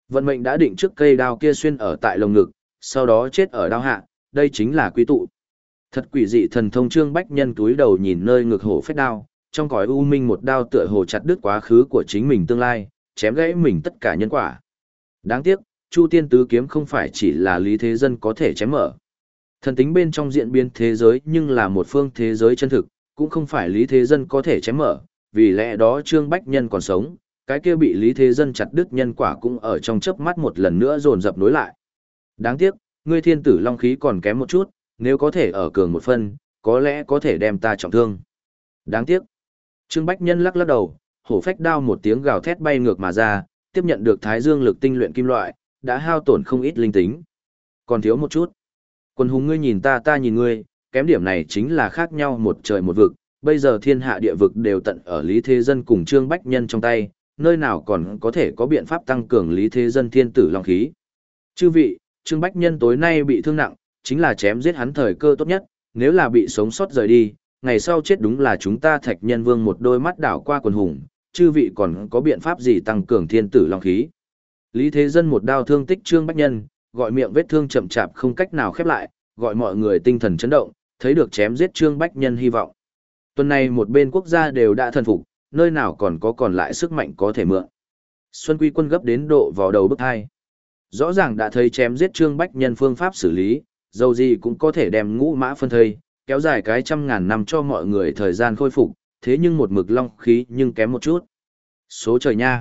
Vận mệnh đã định trước cây đao kia xuyên ở tại lồng ngực, sau đó chết ở đao hạ, đây chính là quy tụ. Thật quỷ dị thần thông Trương Bách Nhân túi đầu nhìn nơi ngực hổ phách đao, trong cõi u minh một đao tựa hồ chặt đứt quá khứ của chính mình tương lai, chém gãy mình tất cả nhân quả. Đáng tiếc, Chu Tiên Tứ Kiếm không phải chỉ là Lý Thế Dân có thể chém mở. Thần tính bên trong diễn biến thế giới nhưng là một phương thế giới chân thực, cũng không phải Lý Thế Dân có thể chém mở, vì lẽ đó Trương Bách Nhân còn sống, cái kia bị Lý Thế Dân chặt đứt nhân quả cũng ở trong chớp mắt một lần nữa dồn dập nối lại. Đáng tiếc, ngươi thiên tử long khí còn kém một chút, nếu có thể ở cường một phân, có lẽ có thể đem ta trọng thương. Đáng tiếc. Trương Bách Nhân lắc lắc đầu, hổ phách đao một tiếng gào thét bay ngược mà ra, tiếp nhận được thái dương lực tinh luyện kim loại, đã hao tổn không ít linh tính. Còn thiếu một chút. Quân hùng ngươi nhìn ta ta nhìn ngươi, kém điểm này chính là khác nhau một trời một vực, bây giờ thiên hạ địa vực đều tận ở Lý Thế Dân cùng Trương Bách Nhân trong tay, nơi nào còn có thể có biện pháp tăng cường Lý Thế Dân thiên tử long khí. Chư vị, Trương Bách Nhân tối nay bị thương nặng, chính là chém giết hắn thời cơ tốt nhất, nếu là bị sống sót rời đi, ngày sau chết đúng là chúng ta Thạch Nhân Vương một đôi mắt đảo qua quần hùng, chư vị còn có biện pháp gì tăng cường thiên tử long khí. Lý Thế Dân một đao thương tích Trương Bách Nhân, gọi miệng vết thương chậm chạp không cách nào khép lại, gọi mọi người tinh thần chấn động, thấy được chém giết Trương Bách Nhân hy vọng. Tuần này một bên quốc gia đều đã thần phục, nơi nào còn có còn lại sức mạnh có thể mượn. Xuân Quy Quân gấp đến độ vào đầu bức hai. Rõ ràng đã thấy chém giết Trương Bách Nhân phương pháp xử lý, dầu gì cũng có thể đem ngũ mã phân thây, kéo dài cái trăm ngàn năm cho mọi người thời gian khôi phục, thế nhưng một mực long khí nhưng kém một chút. Số trời nha!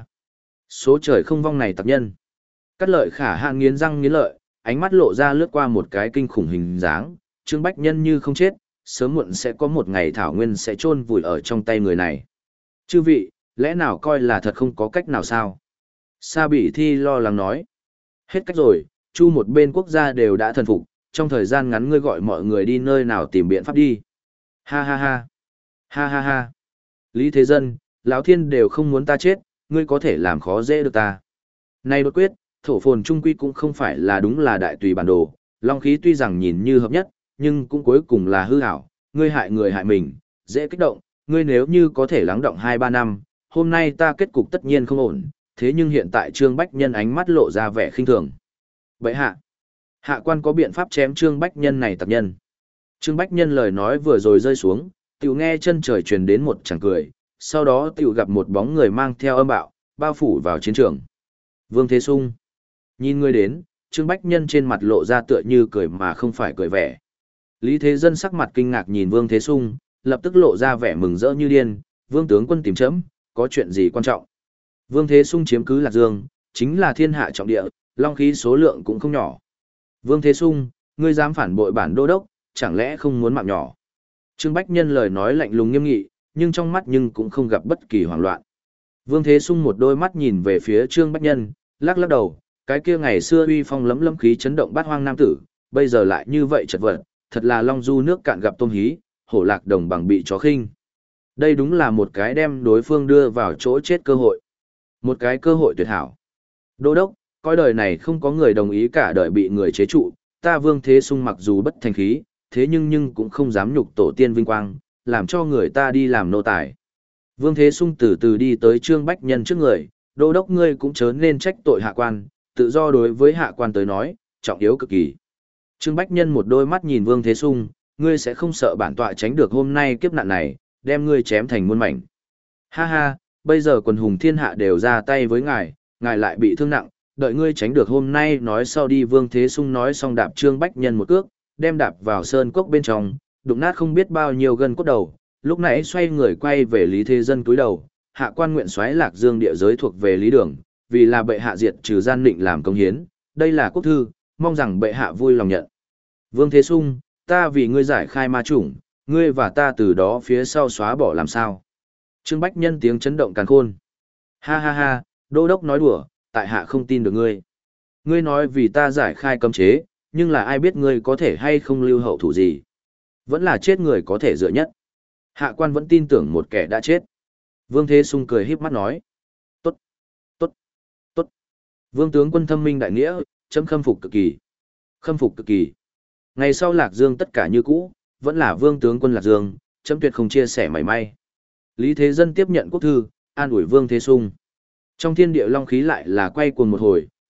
Số trời không vong này tặc nhân. Cắt lợi khả hạn nghiến răng nghiến lợi, ánh mắt lộ ra lướt qua một cái kinh khủng hình dáng, Trương Bách Nhân như không chết, sớm muộn sẽ có một ngày thảo nguyên sẽ chôn vùi ở trong tay người này. Chư vị, lẽ nào coi là thật không có cách nào sao? Sa Bỉ Thi lo lắng nói. Hết cách rồi, chu một bên quốc gia đều đã thần phục, trong thời gian ngắn ngươi gọi mọi người đi nơi nào tìm biện pháp đi. Ha ha ha. Ha ha ha. Lý Thế Dân, lão thiên đều không muốn ta chết, ngươi có thể làm khó dễ được ta. Nay đột quyết, thổ phồn trung quy cũng không phải là đúng là đại tùy bản đồ, long khí tuy rằng nhìn như hợp nhất, nhưng cũng cuối cùng là hư ảo, ngươi hại người hại mình, dễ kích động, ngươi nếu như có thể lắng động hai ba năm, hôm nay ta kết cục tất nhiên không ổn, thế nhưng hiện tại Trương Bách Nhân ánh mắt lộ ra vẻ khinh thường. Vậy hạ, hạ quan có biện pháp chém Trương Bách Nhân này tặc nhân. Trương Bách Nhân lời nói vừa rồi rơi xuống, tiểu nghe chân trời truyền đến một tràng cười, sau đó tiểu gặp một bóng người mang theo âm bạo, bao phủ vào chiến trường. Vương Thế Sung. Nhìn người đến, Trương Bách Nhân trên mặt lộ ra tựa như cười mà không phải cười vẻ. Lý Thế Dân sắc mặt kinh ngạc nhìn Vương Thế Sung, lập tức lộ ra vẻ mừng rỡ như điên, Vương tướng quân tìm chấm, có chuyện gì quan trọng. Vương Thế Sung chiếm cứ Lạc Dương, chính là thiên hạ trọng địa, long khí số lượng cũng không nhỏ. Vương Thế Sung, ngươi dám phản bội bản đô đốc, chẳng lẽ không muốn mạng nhỏ. Trương Bách Nhân lời nói lạnh lùng nghiêm nghị, nhưng trong mắt nhưng cũng không gặp bất kỳ hoảng loạn. Vương Thế Sung một đôi mắt nhìn về phía Trương Bách Nhân, lắc lắc đầu, cái kia ngày xưa uy phong lấm lấm khí chấn động bát hoang nam tử, bây giờ lại như vậy chật vật, thật là long du nước cạn gặp tôm hí, hổ lạc đồng bằng bị chó khinh. Đây đúng là một cái đem đối phương đưa vào chỗ chết cơ hội. Một cái cơ hội tuyệt hảo. Đô đốc, coi đời này không có người đồng ý cả đời bị người chế trụ, ta Vương Thế Sung mặc dù bất thành khí, thế nhưng nhưng cũng không dám nhục tổ tiên vinh quang, làm cho người ta đi làm nô tài. Vương Thế Sung từ từ đi tới Trương Bách Nhân trước người, đô đốc ngươi cũng chớ nên trách tội hạ quan, tự do đối với hạ quan tới nói, trọng yếu cực kỳ. Trương Bách Nhân một đôi mắt nhìn Vương Thế Sung, ngươi sẽ không sợ bản tọa tránh được hôm nay kiếp nạn này, đem ngươi chém thành muôn mảnh. Ha ha, bây giờ quần hùng thiên hạ đều ra tay với ngài, ngài lại bị thương nặng, đợi ngươi tránh được hôm nay nói sau đi. Vương Thế Sung nói xong đạp Trương Bách Nhân một cước, đem đạp vào sơn cốc bên trong, đụng nát không biết bao nhiêu gân cốt đầu, lúc nãy xoay người quay về Lý Thế Dân cúi đầu, hạ quan nguyện xoáy Lạc Dương địa giới thuộc về Lý Đường, vì là bệ hạ diệt trừ gian định làm công hiến, đây là quốc thư, mong rằng bệ hạ vui lòng nhận. Vương Thế Sung, ta vì ngươi giải khai ma chủng, ngươi và ta từ đó phía sau xóa bỏ làm sao. Trương Bách Nhân tiếng chấn động càn khôn. Ha ha ha, đô đốc nói đùa, tại hạ không tin được ngươi. Ngươi nói vì ta giải khai cấm chế, nhưng là ai biết ngươi có thể hay không lưu hậu thủ gì. Vẫn là chết người có thể dựa nhất. Hạ quan vẫn tin tưởng một kẻ đã chết. Vương Thế Sung cười híp mắt nói. Tốt, tốt, tốt. Vương tướng quân thâm minh đại nghĩa, chấm khâm phục cực kỳ. Khâm phục cực kỳ. Ngày sau Lạc Dương tất cả như cũ, vẫn là vương tướng quân Lạc Dương, chấm tuyệt không chia sẻ mảy may. Lý Thế Dân tiếp nhận quốc thư, an ủi Vương Thế Sung. Trong thiên địa long khí lại là quay cuồng một hồi,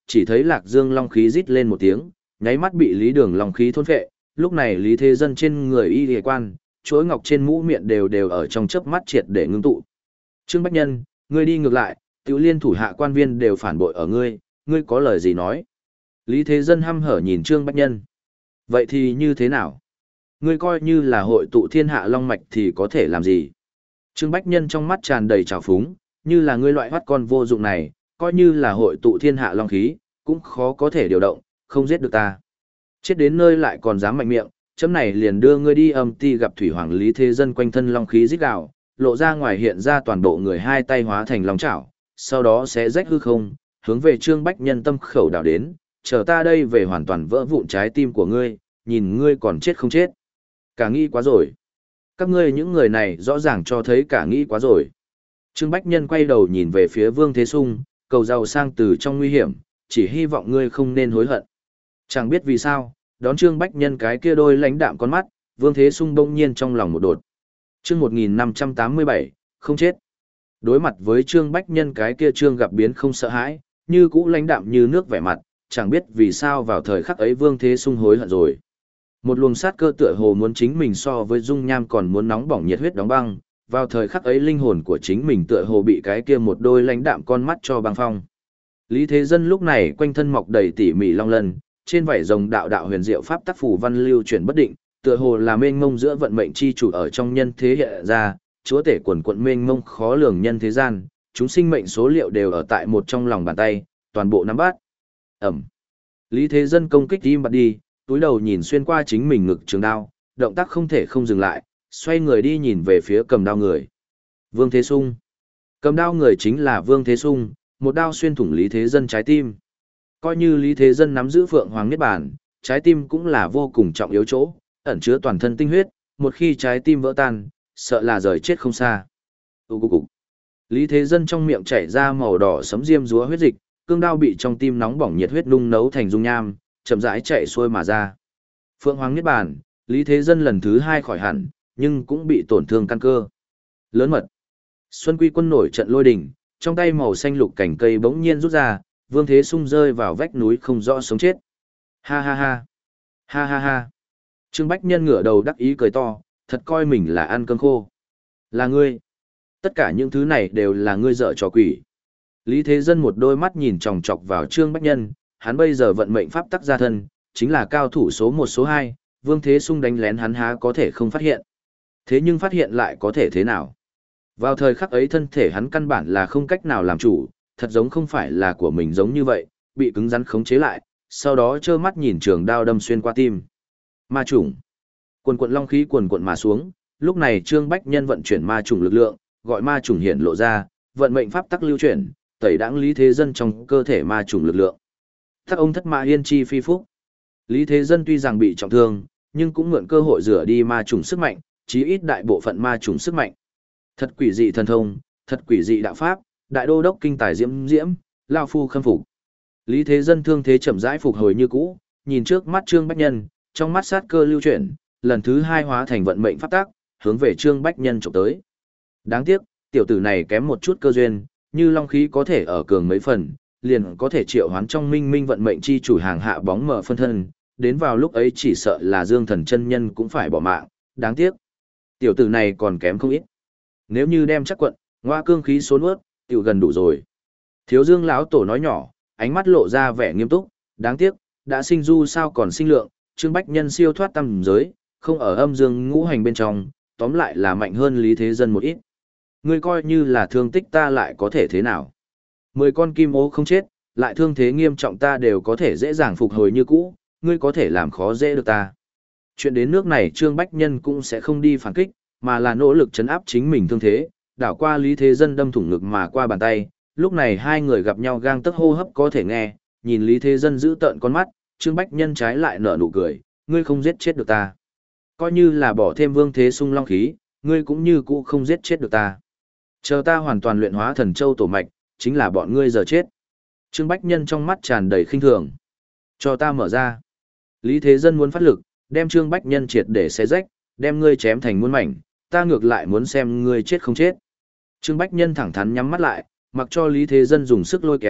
chỉ thấy Lạc Dương long khí rít lên một tiếng, nháy mắt bị Lý Đường long khí thôn phệ, lúc này Lý Thế Dân trên người y y quan, chuỗi ngọc trên mũ miệng đều đều ở trong chớp mắt triệt để ngưng tụ. Trương Bách Nhân, ngươi đi ngược lại, Tiểu Liên thủ hạ quan viên đều phản bội ở ngươi, ngươi có lời gì nói? Lý Thế Dân hăm hở nhìn Trương Bách Nhân. Vậy thì như thế nào? Ngươi coi như là hội tụ thiên hạ long mạch thì có thể làm gì? Trương Bách Nhân trong mắt tràn đầy trào phúng, như là ngươi loại hoắt con vô dụng này, coi như là hội tụ thiên hạ long khí, cũng khó có thể điều động, không giết được ta. Chết đến nơi lại còn dám mạnh miệng, chấm này liền đưa ngươi đi âm ti gặp thủy hoàng. Lý Thế Dân quanh thân long khí rít gào, lộ ra ngoài hiện ra toàn bộ người hai tay hóa thành long chảo, sau đó sẽ rách hư không, hướng về Trương Bách Nhân tâm khẩu đảo đến, chờ ta đây về hoàn toàn vỡ vụn trái tim của ngươi, nhìn ngươi còn chết không chết. Cả nghĩ quá rồi. Các ngươi những người này rõ ràng cho thấy cả nghĩ quá rồi. Trương Bách Nhân quay đầu nhìn về phía Vương Thế Sung, cầu giàu sang từ trong nguy hiểm, chỉ hy vọng ngươi không nên hối hận. Chẳng biết vì sao, đón Trương Bách Nhân cái kia đôi lãnh đạm con mắt, Vương Thế Sung bỗng nhiên trong lòng một đột. Chương một nghìn năm trăm tám mươi bảy, không chết. Đối mặt với Trương Bách Nhân cái kia Trương gặp biến không sợ hãi, như cũ lãnh đạm như nước vẻ mặt, chẳng biết vì sao vào thời khắc ấy Vương Thế Sung hối hận rồi. Một luồng sát cơ tựa hồ muốn chính mình so với dung nham còn muốn nóng bỏng nhiệt huyết đóng băng, vào thời khắc ấy linh hồn của chính mình tựa hồ bị cái kia một đôi lãnh đạm con mắt cho băng phong. Lý Thế Dân lúc này quanh thân mọc đầy tỉ mỉ long lân, trên vảy rồng đạo đạo huyền diệu pháp tác phủ văn lưu chuyển bất định, tựa hồ là mênh mông giữa vận mệnh chi chủ ở trong nhân thế hiện ra, chúa tể quần quận mênh mông khó lường nhân thế gian, chúng sinh mệnh số liệu đều ở tại một trong lòng bàn tay, toàn bộ nắm bắt. Ẩm. Lý Thế Dân công kích im bặt đi, túi đầu nhìn xuyên qua chính mình ngực trường đao, động tác không thể không dừng lại, xoay người đi nhìn về phía cầm đao người. Vương Thế Sung. Cầm đao người chính là Vương Thế Sung, một đao xuyên thủng Lý Thế Dân trái tim. Coi như Lý Thế Dân nắm giữ Phượng Hoàng Niết Bàn, trái tim cũng là vô cùng trọng yếu chỗ, ẩn chứa toàn thân tinh huyết, một khi trái tim vỡ tan, sợ là rời chết không xa. Ù cục cục. Lý Thế Dân trong miệng chảy ra màu đỏ sấm diêm rúa huyết dịch, cương đao bị trong tim nóng bỏng nhiệt huyết nung nấu thành dung nham, chậm rãi chạy xuôi mà ra. Phượng Hoàng Niết Bàn, Lý Thế Dân lần thứ hai khỏi hẳn, nhưng cũng bị tổn thương căn cơ. Lớn mật. Xuân Quy Quân nổi trận lôi đình, trong tay màu xanh lục cành cây bỗng nhiên rút ra, Vương Thế Sung rơi vào vách núi không rõ sống chết. Ha ha ha. Ha ha ha. Trương Bách Nhân ngửa đầu đắc ý cười to, thật coi mình là ăn cơm khô. Là ngươi. Tất cả những thứ này đều là ngươi dở trò quỷ. Lý Thế Dân một đôi mắt nhìn chòng chọc vào Trương Bách Nhân, hắn bây giờ vận mệnh pháp tắc gia thân, chính là cao thủ số một số hai, Vương Thế Sung đánh lén hắn há có thể không phát hiện. Thế nhưng phát hiện lại có thể thế nào? Vào thời khắc ấy thân thể hắn căn bản là không cách nào làm chủ, thật giống không phải là của mình giống như vậy, bị cứng rắn khống chế lại, sau đó trơ mắt nhìn trường đao đâm xuyên qua tim. Ma trùng. Quần quận long khí quần quận mà xuống, lúc này Trương Bách Nhân vận chuyển ma trùng lực lượng, gọi ma trùng hiện lộ ra, vận mệnh pháp tắc lưu chuyển, tẩy đãng Lý Thế Dân trong cơ thể ma trùng lực lượng. Thác ông thất ma yên chi phi phúc. Lý Thế Dân tuy rằng bị trọng thương, nhưng cũng mượn cơ hội rửa đi ma trùng sức mạnh, chí ít đại bộ phận ma trùng sức mạnh. Thật quỷ dị thần thông, thật quỷ dị đạo pháp, đại đô đốc kinh tài diễm diễm, lao phu khâm phục. Lý Thế Dân thương thế chậm rãi phục hồi như cũ, nhìn trước mắt Trương Bách Nhân, trong mắt sát cơ lưu chuyển, lần thứ hai hóa thành vận mệnh pháp tác, hướng về Trương Bách Nhân chụp tới. Đáng tiếc, tiểu tử này kém một chút cơ duyên, như long khí có thể ở cường mấy phần, liền có thể triệu hoán trong minh minh vận mệnh chi chủ hàng hạ bóng mở phân thân, đến vào lúc ấy chỉ sợ là Dương Thần chân nhân cũng phải bỏ mạng, đáng tiếc. Tiểu tử này còn kém không ít. Nếu như đem chắc quận, ngoa cương khí số nuốt, tiểu gần đủ rồi. Thiếu Dương lão tổ nói nhỏ, ánh mắt lộ ra vẻ nghiêm túc, đáng tiếc, đã sinh du sao còn sinh lượng, Trương Bách Nhân siêu thoát tam giới, không ở âm dương ngũ hành bên trong, tóm lại là mạnh hơn Lý Thế Dân một ít. Ngươi coi như là thương tích ta lại có thể thế nào? Mười con kim ô không chết, lại thương thế nghiêm trọng ta đều có thể dễ dàng phục hồi như cũ, ngươi có thể làm khó dễ được ta. Chuyện đến nước này Trương Bách Nhân cũng sẽ không đi phản kích, mà là nỗ lực chấn áp chính mình thương thế, đảo qua Lý Thế Dân đâm thủng ngực mà qua bàn tay, lúc này hai người gặp nhau gang tấc hô hấp có thể nghe, nhìn Lý Thế Dân giữ tợn con mắt, Trương Bách Nhân trái lại nở nụ cười, ngươi không giết chết được ta. Coi như là bỏ thêm Vương Thế Sung long khí, ngươi cũng như cũ không giết chết được ta. Chờ ta hoàn toàn luyện hóa thần châu tổ mạch, chính là bọn ngươi giờ chết. Trương Bách Nhân trong mắt tràn đầy khinh thường. Cho ta mở ra. Lý Thế Dân muốn phát lực, đem Trương Bách Nhân triệt để xé rách, đem ngươi chém thành muôn mảnh, ta ngược lại muốn xem ngươi chết không chết. Trương Bách Nhân thẳng thắn nhắm mắt lại, mặc cho Lý Thế Dân dùng sức lôi kéo,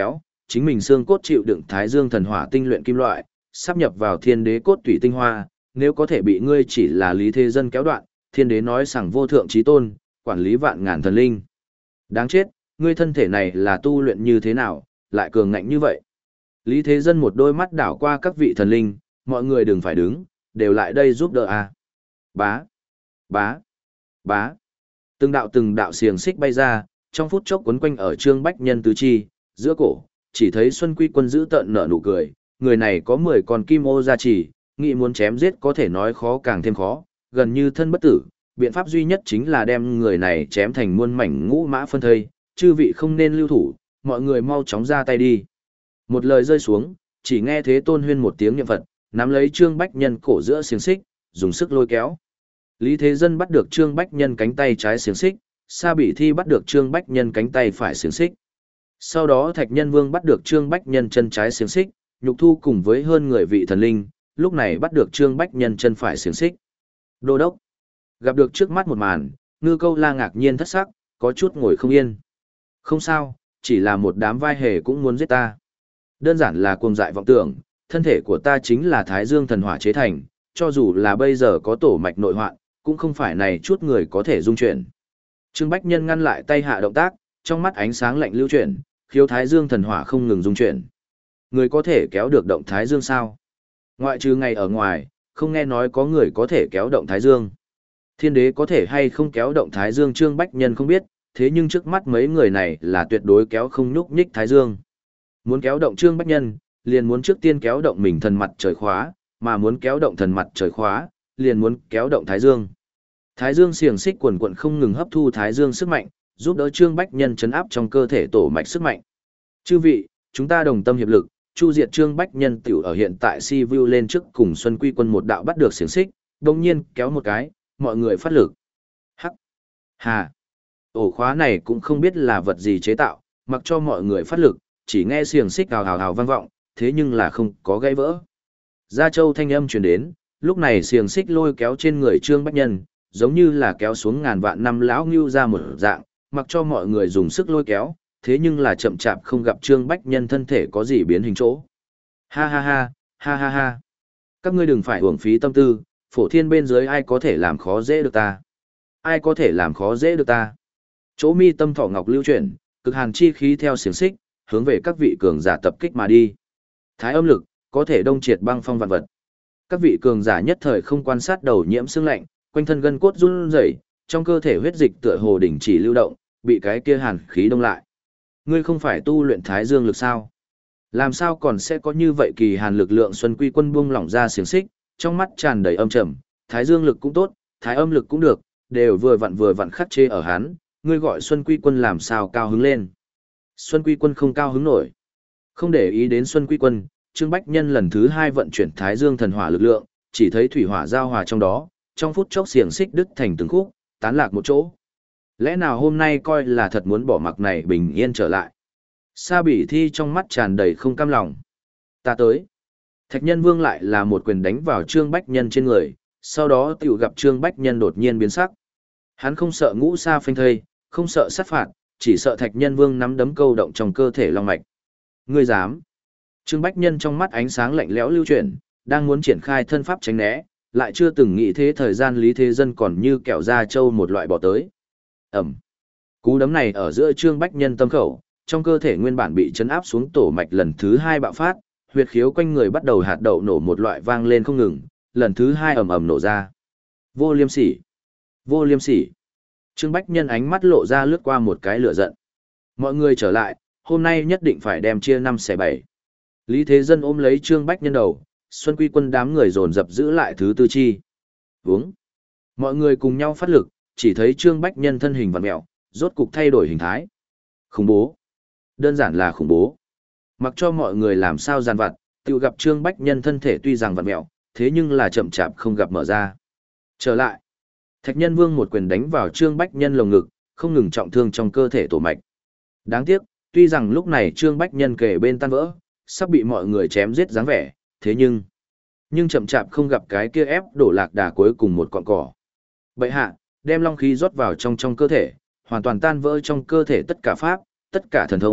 chính mình xương cốt chịu đựng Thái Dương thần hỏa tinh luyện kim loại, sắp nhập vào thiên đế cốt tủy tinh hoa, nếu có thể bị ngươi chỉ là Lý Thế Dân kéo đoạn, thiên đế nói rằng vô thượng chí tôn, quản lý vạn ngàn thần linh. Đáng chết, ngươi thân thể này là tu luyện như thế nào, lại cường ngạnh như vậy. Lý Thế Dân một đôi mắt đảo qua các vị thần linh, mọi người đừng phải đứng, đều lại đây giúp đỡ a. Bá, bá, bá. Từng đạo từng đạo xiềng xích bay ra, trong phút chốc quấn quanh ở Trương Bách Nhân tứ chi, giữa cổ, chỉ thấy Xuân Quy Quân giữ tợn nở nụ cười, người này có mười con kim ô gia trì, nghĩ muốn chém giết có thể nói khó càng thêm khó, gần như thân bất tử, biện pháp duy nhất chính là đem người này chém thành muôn mảnh ngũ mã phân thây, chư vị không nên lưu thủ, mọi người mau chóng ra tay đi. Một lời rơi xuống, chỉ nghe Thế Tôn huyên một tiếng niệm Phật, nắm lấy Trương Bách Nhân cổ giữa xiềng xích, dùng sức lôi kéo. Lý Thế Dân bắt được Trương Bách Nhân cánh tay trái xiềng xích, Sa Bỉ Thi bắt được Trương Bách Nhân cánh tay phải xiềng xích. Sau đó Thạch Nhân Vương bắt được Trương Bách Nhân chân trái xiềng xích, Nhục Thu cùng với hơn người vị thần linh, lúc này bắt được Trương Bách Nhân chân phải xiềng xích. Đô đốc. Gặp được trước mắt một màn, Ngư Câu La ngạc nhiên thất sắc, có chút ngồi không yên. Không sao, chỉ là một đám vai hề cũng muốn giết ta. Đơn giản là cuồng dại vọng tưởng, thân thể của ta chính là Thái Dương thần hỏa chế thành, cho dù là bây giờ có tổ mạch nội hoạn, cũng không phải này chút người có thể dung chuyển. Trương Bách Nhân ngăn lại tay hạ động tác, trong mắt ánh sáng lạnh lưu chuyển, khiếu Thái Dương thần hỏa không ngừng dung chuyển. Người có thể kéo được động Thái Dương sao? Ngoại trừ ngày ở ngoài, không nghe nói có người có thể kéo động Thái Dương. Thiên đế có thể hay không kéo động Thái Dương Trương Bách Nhân không biết, thế nhưng trước mắt mấy người này là tuyệt đối kéo không nhúc nhích Thái Dương. Muốn kéo động Trương Bách Nhân, liền muốn trước tiên kéo động mình thần mặt trời khóa, mà muốn kéo động thần mặt trời khóa, liền muốn kéo động Thái Dương. Thái Dương xiềng xích quần quần không ngừng hấp thu Thái Dương sức mạnh, giúp đỡ Trương Bách Nhân chấn áp trong cơ thể tổ mạch sức mạnh. Chư vị, chúng ta đồng tâm hiệp lực, chu diệt Trương Bách Nhân tiểu ở hiện tại Si Vu lên trước cùng Xuân Quy Quân một đạo bắt được xiềng xích, đồng nhiên kéo một cái, mọi người phát lực. Hắc. Hà. Ổ khóa này cũng không biết là vật gì chế tạo, mặc cho mọi người phát lực, chỉ nghe xiềng xích hào hào hào vang vọng, thế nhưng là không có gãy vỡ. Gia Châu thanh âm truyền đến, lúc này xiềng xích lôi kéo trên người Trương Bách Nhân, giống như là kéo xuống ngàn vạn năm lão ngưu ra một dạng, mặc cho mọi người dùng sức lôi kéo, thế nhưng là chậm chạp không gặp Trương Bách Nhân thân thể có gì biến hình chỗ. Ha ha ha, ha ha ha. Các ngươi đừng phải uổng phí tâm tư, phổ thiên bên dưới ai có thể làm khó dễ được ta? Ai có thể làm khó dễ được ta? Chỗ mi tâm thọ ngọc lưu chuyển, cực hàn chi khí theo xiềng xích, hướng về các vị cường giả tập kích mà đi. Thái âm lực, có thể đông triệt băng phong vạn vật. Các vị cường giả nhất thời không quan sát đầu nhiễm sương lạnh, quanh thân gân cốt run rẩy, trong cơ thể huyết dịch tựa hồ đình chỉ lưu động, bị cái kia hàn khí đông lại. Ngươi không phải tu luyện Thái Dương lực sao? Làm sao còn sẽ có như vậy kỳ hàn lực lượng? Xuân Quy Quân buông lỏng ra xiềng xích, trong mắt tràn đầy âm trầm, Thái Dương lực cũng tốt, Thái âm lực cũng được, đều vừa vặn vừa vặn khắc chế ở hắn, ngươi gọi Xuân Quy Quân làm sao cao hứng lên? Xuân Quy Quân không cao hứng nổi. Không để ý đến Xuân Quy Quân, Trương Bách Nhân lần thứ hai vận chuyển Thái Dương thần hỏa lực lượng, chỉ thấy thủy hỏa giao hòa trong đó, trong phút chốc xiềng xích đứt thành từng khúc, tán lạc một chỗ. Lẽ nào hôm nay coi là thật muốn bỏ mặc này bình yên trở lại? Sa Bỉ Thi trong mắt tràn đầy không cam lòng. Ta tới. Thạch Nhân Vương lại là một quyền đánh vào Trương Bách Nhân trên người, sau đó tiểu gặp Trương Bách Nhân đột nhiên biến sắc. Hắn không sợ ngũ sa phanh thây, không sợ sát phạt, chỉ sợ Thạch Nhân Vương nắm đấm câu động trong cơ thể long mạch. Ngươi dám? Trương Bách Nhân trong mắt ánh sáng lạnh lẽo lưu chuyển, đang muốn triển khai thân pháp tránh né, lại chưa từng nghĩ thế thời gian Lý Thế Dân còn như kẹo da trâu một loại bỏ tới. Ẩm. Cú đấm này ở giữa Trương Bách Nhân tâm khẩu, trong cơ thể nguyên bản bị chấn áp xuống tổ mạch lần thứ hai bạo phát, huyệt khiếu quanh người bắt đầu hạt đậu nổ một loại vang lên không ngừng, lần thứ hai ầm ầm nổ ra. Vô liêm sỉ! Vô liêm sỉ! Trương Bách Nhân ánh mắt lộ ra lướt qua một cái lửa giận. Mọi người trở lại, hôm nay nhất định phải đem chia năm xẻ bảy. Lý Thế Dân ôm lấy Trương Bách Nhân đầu, Xuân Quy Quân đám người dồn dập giữ lại thứ tư chi. Uống. Mọi người cùng nhau phát lực, chỉ thấy Trương Bách Nhân thân hình vặn mẹo, rốt cục thay đổi hình thái. Khủng bố. Đơn giản là khủng bố. Mặc cho mọi người làm sao giàn vặt, tự gặp Trương Bách Nhân thân thể tuy rằng vặn mẹo, thế nhưng là chậm chạp không gặp mở ra. Trở lại. Thạch Nhân Vương một quyền đánh vào Trương Bách Nhân lồng ngực, không ngừng trọng thương trong cơ thể tổ mạch. Đáng tiếc, tuy rằng lúc này Trương Bách Nhân kề bên tan vỡ, sắp bị mọi người chém giết dáng vẻ, thế nhưng... Nhưng chậm chạp không gặp cái kia ép đổ lạc đà cuối cùng một cọn cỏ. Bậy hạ, đem long khí rót vào trong trong cơ thể, hoàn toàn tan vỡ trong cơ thể tất cả pháp, tất cả thần thông,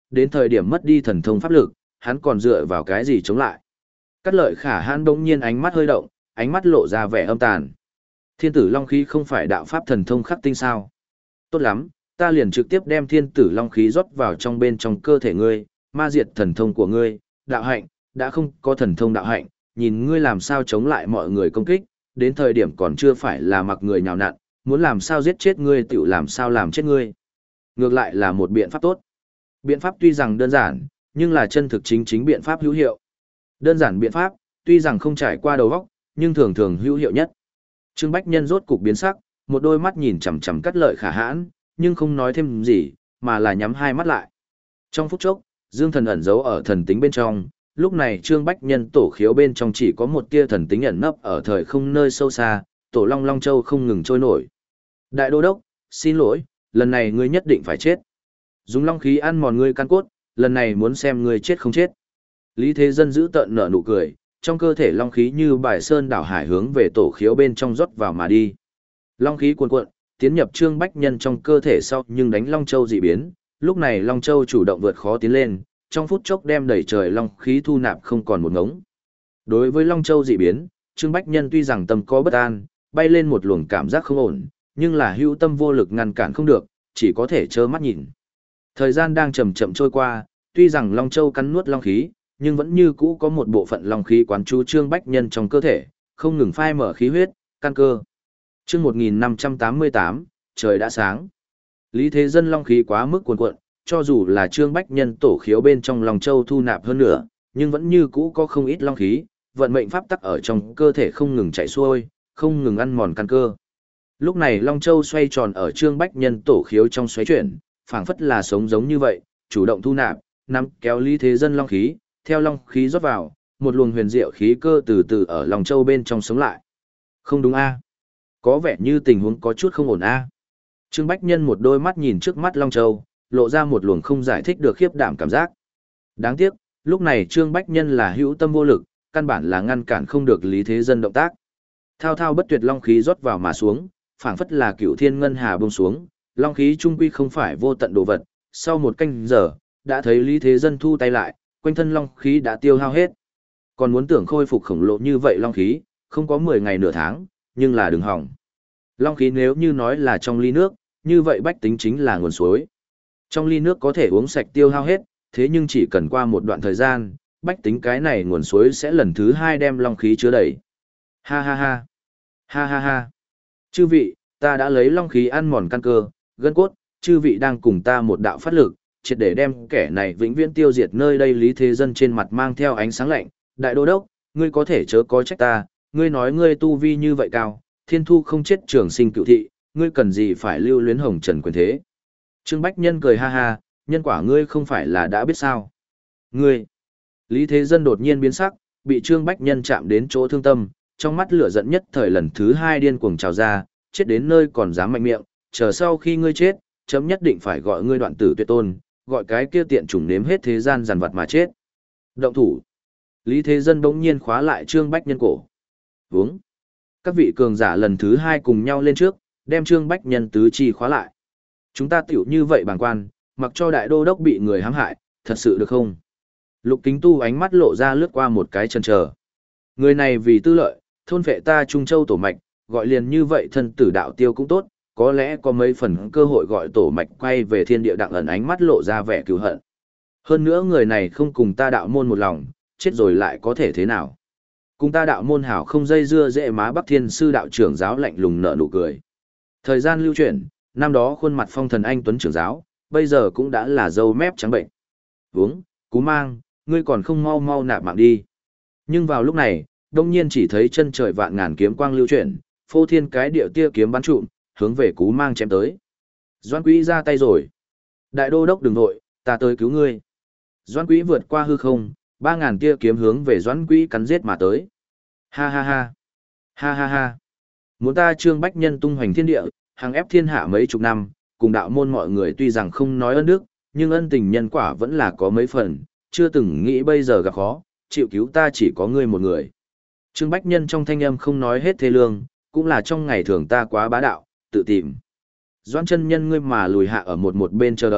đến thời điểm mất đi thần thông pháp lực, hắn còn dựa vào cái gì chống lại. Cát lợi khả hãn bỗng nhiên ánh mắt hơi động, ánh mắt lộ ra vẻ âm tàn. Thiên tử long khí không phải đạo pháp thần thông khắc tinh sao? Tốt lắm, ta liền trực tiếp đem thiên tử long khí rót vào trong bên trong cơ thể ngươi, ma diệt thần thông của ngươi, đạo hạnh, đã không có thần thông đạo hạnh, nhìn ngươi làm sao chống lại mọi người công kích, đến thời điểm còn chưa phải là mặc người nhào nặn, muốn làm sao giết chết ngươi tiểu làm sao làm chết ngươi. Ngược lại là một biện pháp tốt. Biện pháp tuy rằng đơn giản, nhưng là chân thực chính chính biện pháp hữu hiệu. Đơn giản biện pháp, tuy rằng không trải qua đầu óc, nhưng thường thường hữu hiệu nhất. Trương Bách Nhân rốt cục biến sắc, một đôi mắt nhìn chằm chằm Cát Lợi Khả Hãn, nhưng không nói thêm gì, mà là nhắm hai mắt lại. Trong phút chốc, Dương Thần ẩn giấu ở thần tính bên trong, lúc này Trương Bách Nhân tổ khiếu bên trong chỉ có một tia thần tính ẩn nấp ở thời không nơi sâu xa, tổ Long Long Châu không ngừng trôi nổi. Đại Đô Đốc, xin lỗi, lần này ngươi nhất định phải chết. Dùng long khí ăn mòn ngươi căn cốt, lần này muốn xem ngươi chết không chết. Lý Thế Dân giữ tợn nở nụ cười, trong cơ thể long khí như bài sơn đảo hải hướng về tổ khiếu bên trong rót vào mà đi. Long khí cuồn cuộn, tiến nhập Trương Bách Nhân trong cơ thể sau nhưng đánh Long Châu dị biến, lúc này Long Châu chủ động vượt khó tiến lên, trong phút chốc đem đẩy trời long khí thu nạp không còn một ngống. Đối với Long Châu dị biến, Trương Bách Nhân tuy rằng tâm có bất an, bay lên một luồng cảm giác không ổn, nhưng là hữu tâm vô lực ngăn cản không được, chỉ có thể trơ mắt nhìn. Thời gian đang chậm chậm trôi qua, tuy rằng Long Châu cắn nuốt long khí, nhưng vẫn như cũ có một bộ phận long khí quán chú Trương Bách Nhân trong cơ thể, không ngừng phai mở khí huyết, căn cơ. Chương một nghìn năm trăm tám mươi tám, trời đã sáng. Lý Thế Dân long khí quá mức cuồn cuộn, cho dù là Trương Bách Nhân tổ khiếu bên trong Long Châu thu nạp hơn nữa, nhưng vẫn như cũ có không ít long khí, vận mệnh pháp tắc ở trong cơ thể không ngừng chạy xuôi, không ngừng ăn mòn căn cơ. Lúc này Long Châu xoay tròn ở Trương Bách Nhân tổ khiếu trong xoáy chuyển, phảng phất là sống giống như vậy, chủ động thu nạp, nắm kéo Lý Thế Dân long khí, theo long khí rót vào, một luồng huyền diệu khí cơ từ từ ở Long Châu bên trong sống lại. Không đúng a? Có vẻ như tình huống có chút không ổn a. Trương Bách Nhân một đôi mắt nhìn trước mắt Long Châu, lộ ra một luồng không giải thích được khiếp đảm cảm giác. Đáng tiếc, lúc này Trương Bách Nhân là hữu tâm vô lực, căn bản là ngăn cản không được Lý Thế Dân động tác. Thao thao bất tuyệt long khí rót vào mà xuống, phảng phất là cựu thiên ngân hà buông xuống, long khí trung quy không phải vô tận đồ vật. Sau một canh giờ, đã thấy Lý Thế Dân thu tay lại, quanh thân long khí đã tiêu hao hết. Còn muốn tưởng khôi phục khổng lồ như vậy long khí, không có mười ngày nửa tháng, nhưng là đừng hỏng. Long khí nếu như nói là trong ly nước, như vậy bách tính chính là nguồn suối. Trong ly nước có thể uống sạch tiêu hao hết, thế nhưng chỉ cần qua một đoạn thời gian, bách tính cái này nguồn suối sẽ lần thứ hai đem long khí chứa đầy. Ha ha ha. Ha ha ha. Chư vị, ta đã lấy long khí ăn mòn căn cơ, gân cốt, chư vị đang cùng ta một đạo phát lực, triệt để đem kẻ này vĩnh viễn tiêu diệt nơi đây. Lý Thế Dân trên mặt mang theo ánh sáng lạnh, đại đô đốc, ngươi có thể chớ có trách ta, ngươi nói ngươi tu vi như vậy cao, thiên thu không chết trường sinh cựu thị, ngươi cần gì phải lưu luyến hồng trần quyền thế. Trương Bách Nhân cười ha ha, nhân quả ngươi không phải là đã biết sao. Ngươi, Lý Thế Dân đột nhiên biến sắc, bị Trương Bách Nhân chạm đến chỗ thương tâm, trong mắt lửa giận nhất thời lần thứ hai điên cuồng trào ra, chết đến nơi còn dám mạnh miệng, chờ sau khi ngươi chết, chấm nhất định phải gọi ngươi đoạn tử tuyệt tôn, gọi cái kia tiện chủng nếm hết thế gian giàn vật mà chết. Động thủ. Lý Thế Dân bỗng nhiên khóa lại Trương Bách Nhân cổ. Vướng. Các vị cường giả lần thứ hai cùng nhau lên trước, đem Trương Bách Nhân tứ chi khóa lại. Chúng ta tiểu như vậy bàng quan, mặc cho đại đô đốc bị người hãm hại, thật sự được không? Lục Kính Tu ánh mắt lộ ra lướt qua một cái chần chờ. Người này vì tư lợi, thôn phệ ta Trung Châu tổ mạch, gọi liền như vậy thân tử đạo tiêu cũng tốt, có lẽ có mấy phần cơ hội gọi tổ mạch quay về thiên địa đặng ẩn, ánh mắt lộ ra vẻ cứu hận. Hơn nữa người này không cùng ta đạo môn một lòng, chết rồi lại có thể thế nào? Cùng ta đạo môn hảo không dây dưa dễ má Bắc Thiên sư đạo trưởng giáo lạnh lùng nở nụ cười. Thời gian lưu chuyển, năm đó khuôn mặt phong thần anh tuấn trưởng giáo, bây giờ cũng đã là râu mép trắng bệnh. Uống, Cú Mang, ngươi còn không mau mau nạp mạng đi. Nhưng vào lúc này, đông nhiên chỉ thấy chân trời vạn ngàn kiếm quang lưu chuyển, phô thiên cái điệu tia kiếm bắn trụm, hướng về Cú Mang chém tới. Doãn Quý ra tay rồi. Đại đô đốc đừng vội, ta tới cứu ngươi. Doãn Quý vượt qua hư không, ba ngàn tia kiếm hướng về Doãn Quý cắn giết mà tới. Ha ha ha. Ha ha ha. Muốn ta Trương Bách Nhân tung hoành thiên địa, hàng ép thiên hạ mấy chục năm, cùng đạo môn mọi người tuy rằng không nói ân đức, nhưng ân tình nhân quả vẫn là có mấy phần, chưa từng nghĩ bây giờ gặp khó, chịu cứu ta chỉ có ngươi một người. Trương Bách Nhân trong thanh âm không nói hết thê lương, cũng là trong ngày thường ta quá bá đạo, tự tìm. Doãn chân nhân ngươi mà lùi hạ ở một một bên chờ đợi,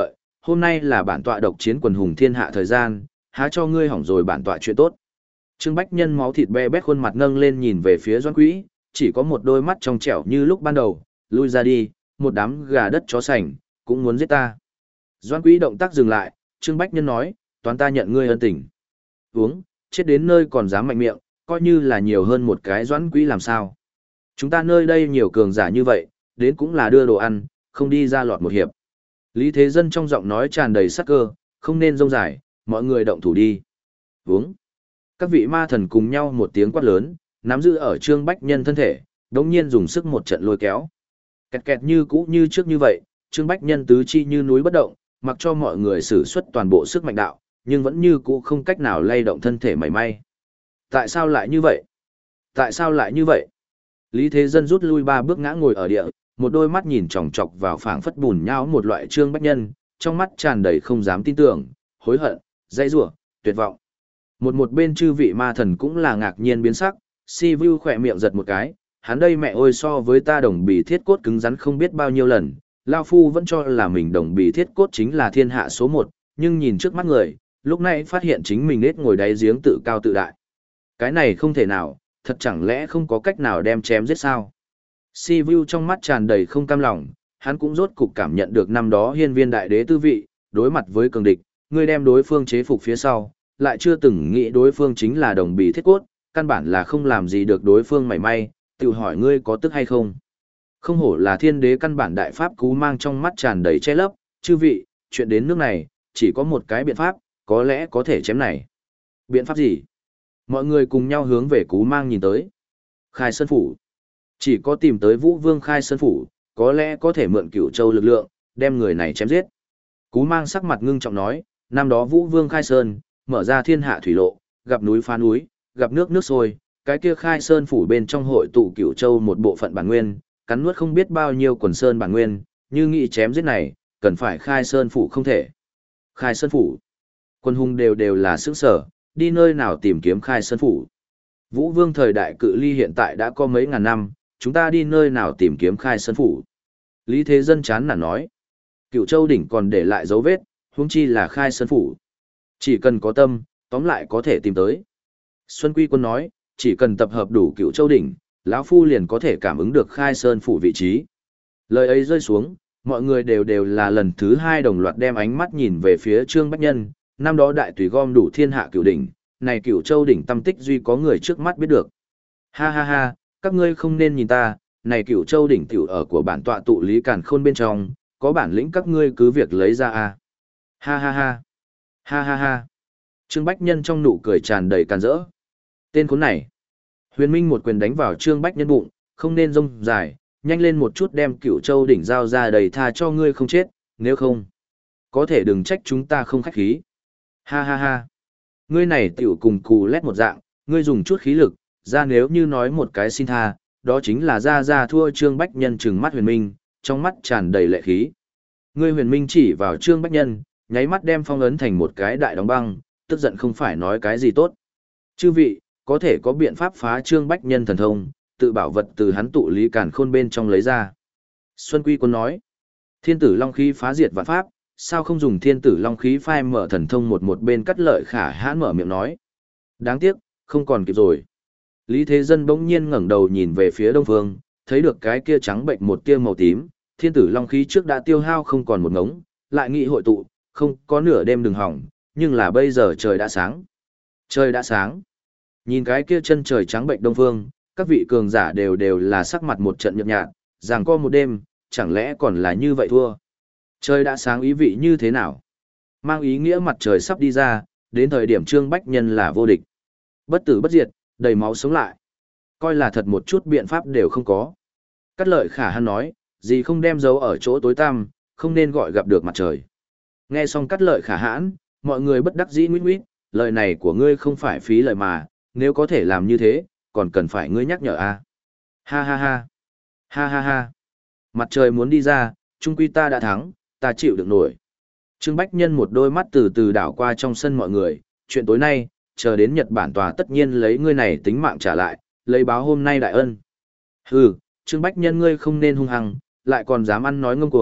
hôm nay là bản tọa độc chiến quần hùng thiên hạ thời gian, há cho ngươi hỏng rồi bản tọa chuyện tốt. Trương Bách Nhân máu thịt be bét khuôn mặt nâng lên nhìn về phía Doãn Quỹ, chỉ có một đôi mắt trong trẻo như lúc ban đầu, lui ra đi, một đám gà đất chó sành, cũng muốn giết ta. Doãn Quỹ động tác dừng lại, Trương Bách Nhân nói, toán ta nhận ngươi ân tình. Uống, chết đến nơi còn dám mạnh miệng, coi như là nhiều hơn một cái Doãn Quỹ làm sao. Chúng ta nơi đây nhiều cường giả như vậy, đến cũng là đưa đồ ăn, không đi ra lọt một hiệp. Lý Thế Dân trong giọng nói tràn đầy sắc cơ, không nên rông dài, mọi người động thủ đi. Uống. Các vị ma thần cùng nhau một tiếng quát lớn, nắm giữ ở Trương Bách Nhân thân thể, đống nhiên dùng sức một trận lôi kéo. Kẹt kẹt như cũ như trước như vậy, Trương Bách Nhân tứ chi như núi bất động, mặc cho mọi người sử xuất toàn bộ sức mạnh đạo, nhưng vẫn như cũ không cách nào lay động thân thể mảy may. Tại sao lại như vậy? Tại sao lại như vậy? Lý Thế Dân rút lui ba bước ngã ngồi ở địa, một đôi mắt nhìn chòng chọc vào phảng phất bùn nhão một loại Trương Bách Nhân, trong mắt tràn đầy không dám tin tưởng, hối hận, dãy rủa, tuyệt vọng. Một một bên chư vị ma thần cũng là ngạc nhiên biến sắc, Si Vu khỏe miệng giật một cái, hắn đây mẹ ơi so với ta đồng bì thiết cốt cứng rắn không biết bao nhiêu lần, Lao Phu vẫn cho là mình đồng bì thiết cốt chính là thiên hạ số một, nhưng nhìn trước mắt người, lúc này phát hiện chính mình nết ngồi đáy giếng tự cao tự đại. Cái này không thể nào, thật chẳng lẽ không có cách nào đem chém giết sao? Si Vu trong mắt tràn đầy không cam lòng, hắn cũng rốt cục cảm nhận được năm đó hiên viên đại đế tư vị, đối mặt với cường địch, người đem đối phương chế phục phía sau, lại chưa từng nghĩ đối phương chính là đồng bì thiết cốt, căn bản là không làm gì được đối phương mảy may, tự hỏi ngươi có tức hay không. Không hổ là thiên đế căn bản đại pháp cú mang trong mắt tràn đầy che lấp, chư vị, chuyện đến nước này, chỉ có một cái biện pháp, có lẽ có thể chém này. Biện pháp gì? Mọi người cùng nhau hướng về cú mang nhìn tới. Khai Sơn Phủ. Chỉ có tìm tới Vũ Vương Khai Sơn Phủ, có lẽ có thể mượn Cửu Châu lực lượng, đem người này chém giết. Cú mang sắc mặt ngưng trọng nói, năm đó Vũ Vương Khai Sơn, mở ra thiên hạ thủy lộ, gặp núi phá núi, gặp nước nước sôi, cái kia Khai Sơn Phủ bên trong hội tụ Cửu Châu một bộ phận bản nguyên, cắn nuốt không biết bao nhiêu quần sơn bản nguyên, như nghị chém giết này, cần phải Khai Sơn Phủ không thể. Khai Sơn Phủ. Quân hùng đều đều là sức sở, đi nơi nào tìm kiếm Khai Sơn Phủ. Vũ Vương thời đại cự ly hiện tại đã có mấy ngàn năm, chúng ta đi nơi nào tìm kiếm Khai Sơn Phủ. Lý Thế Dân chán nản nói. Cửu Châu đỉnh còn để lại dấu vết, huống chi là Khai Sơn Phủ. Chỉ cần có tâm, tóm lại có thể tìm tới. Xuân Quy Quân nói, chỉ cần tập hợp đủ Cửu Châu đỉnh, lão phu liền có thể cảm ứng được Khai Sơn Phủ vị trí. Lời ấy rơi xuống, mọi người đều đều là lần thứ hai đồng loạt đem ánh mắt nhìn về phía Trương Bách Nhân, năm đó đại tùy gom đủ thiên hạ cửu đỉnh, này Cửu Châu đỉnh tâm tích duy có người trước mắt biết được. Ha ha ha, các ngươi không nên nhìn ta, này Cửu Châu đỉnh tiểu ở của bản tọa tụ lý càn khôn bên trong, có bản lĩnh các ngươi cứ việc lấy ra a. Ha ha ha. Ha ha ha. Trương Bách Nhân trong nụ cười tràn đầy càn rỡ. Tên khốn này. Huyền Minh một quyền đánh vào Trương Bách Nhân bụng, không nên rông dài, nhanh lên một chút đem Cửu Châu đỉnh giao ra đầy tha cho ngươi không chết, nếu không, có thể đừng trách chúng ta không khách khí. Ha ha ha. Ngươi này tiểu cùng cù lét một dạng, ngươi dùng chút khí lực, ra nếu như nói một cái xin tha, đó chính là ra ra thua. Trương Bách Nhân trừng mắt Huyền Minh, trong mắt tràn đầy lệ khí. Ngươi Huyền Minh chỉ vào Trương Bách Nhân, nháy mắt đem phong ấn thành một cái đại đóng băng, tức giận không phải nói cái gì tốt. Chư vị, có thể có biện pháp phá Trương Bách Nhân thần thông, tự bảo vật từ hắn tụ lý càn khôn bên trong lấy ra. Xuân Quy Quân nói, thiên tử long khí phá diệt vạn pháp, sao không dùng thiên tử long khí phai mở thần thông? Một một bên Cắt Lợi Khả hãn mở miệng nói. Đáng tiếc, không còn kịp rồi. Lý Thế Dân bỗng nhiên ngẩng đầu nhìn về phía đông phương, thấy được cái kia trắng bệnh một tia màu tím, thiên tử long khí trước đã tiêu hao không còn một ngống, lại nghị hội tụ, không có nửa đêm đừng hỏng, nhưng là bây giờ trời đã sáng. Trời đã sáng. Nhìn cái kia chân trời trắng bệnh đông phương, các vị cường giả đều đều là sắc mặt một trận nhợt nhạt, rằng co một đêm, chẳng lẽ còn là như vậy thua. Trời đã sáng ý vị như thế nào? Mang ý nghĩa mặt trời sắp đi ra, đến thời điểm Trương Bách Nhân là vô địch. Bất tử bất diệt, đầy máu sống lại. Coi là thật một chút biện pháp đều không có. Cắt Lợi Khả hãn nói, gì không đem dấu ở chỗ tối tăm, không nên gọi gặp được mặt trời. Nghe xong Cắt Lợi Khả hãn, mọi người bất đắc dĩ nguyết nguyết, lời này của ngươi không phải phí lời mà, nếu có thể làm như thế, còn cần phải ngươi nhắc nhở à. Ha ha ha. Ha ha ha. Mặt trời muốn đi ra, chung quy ta đã thắng, ta chịu được nổi. Trương Bách Nhân một đôi mắt từ từ đảo qua trong sân mọi người, chuyện tối nay, chờ đến Nhật Bản tòa tất nhiên lấy ngươi này tính mạng trả lại, lấy báo hôm nay đại ân. Hừ, Trương Bách Nhân ngươi không nên hung hăng, lại còn dám ăn nói ngông cuồng,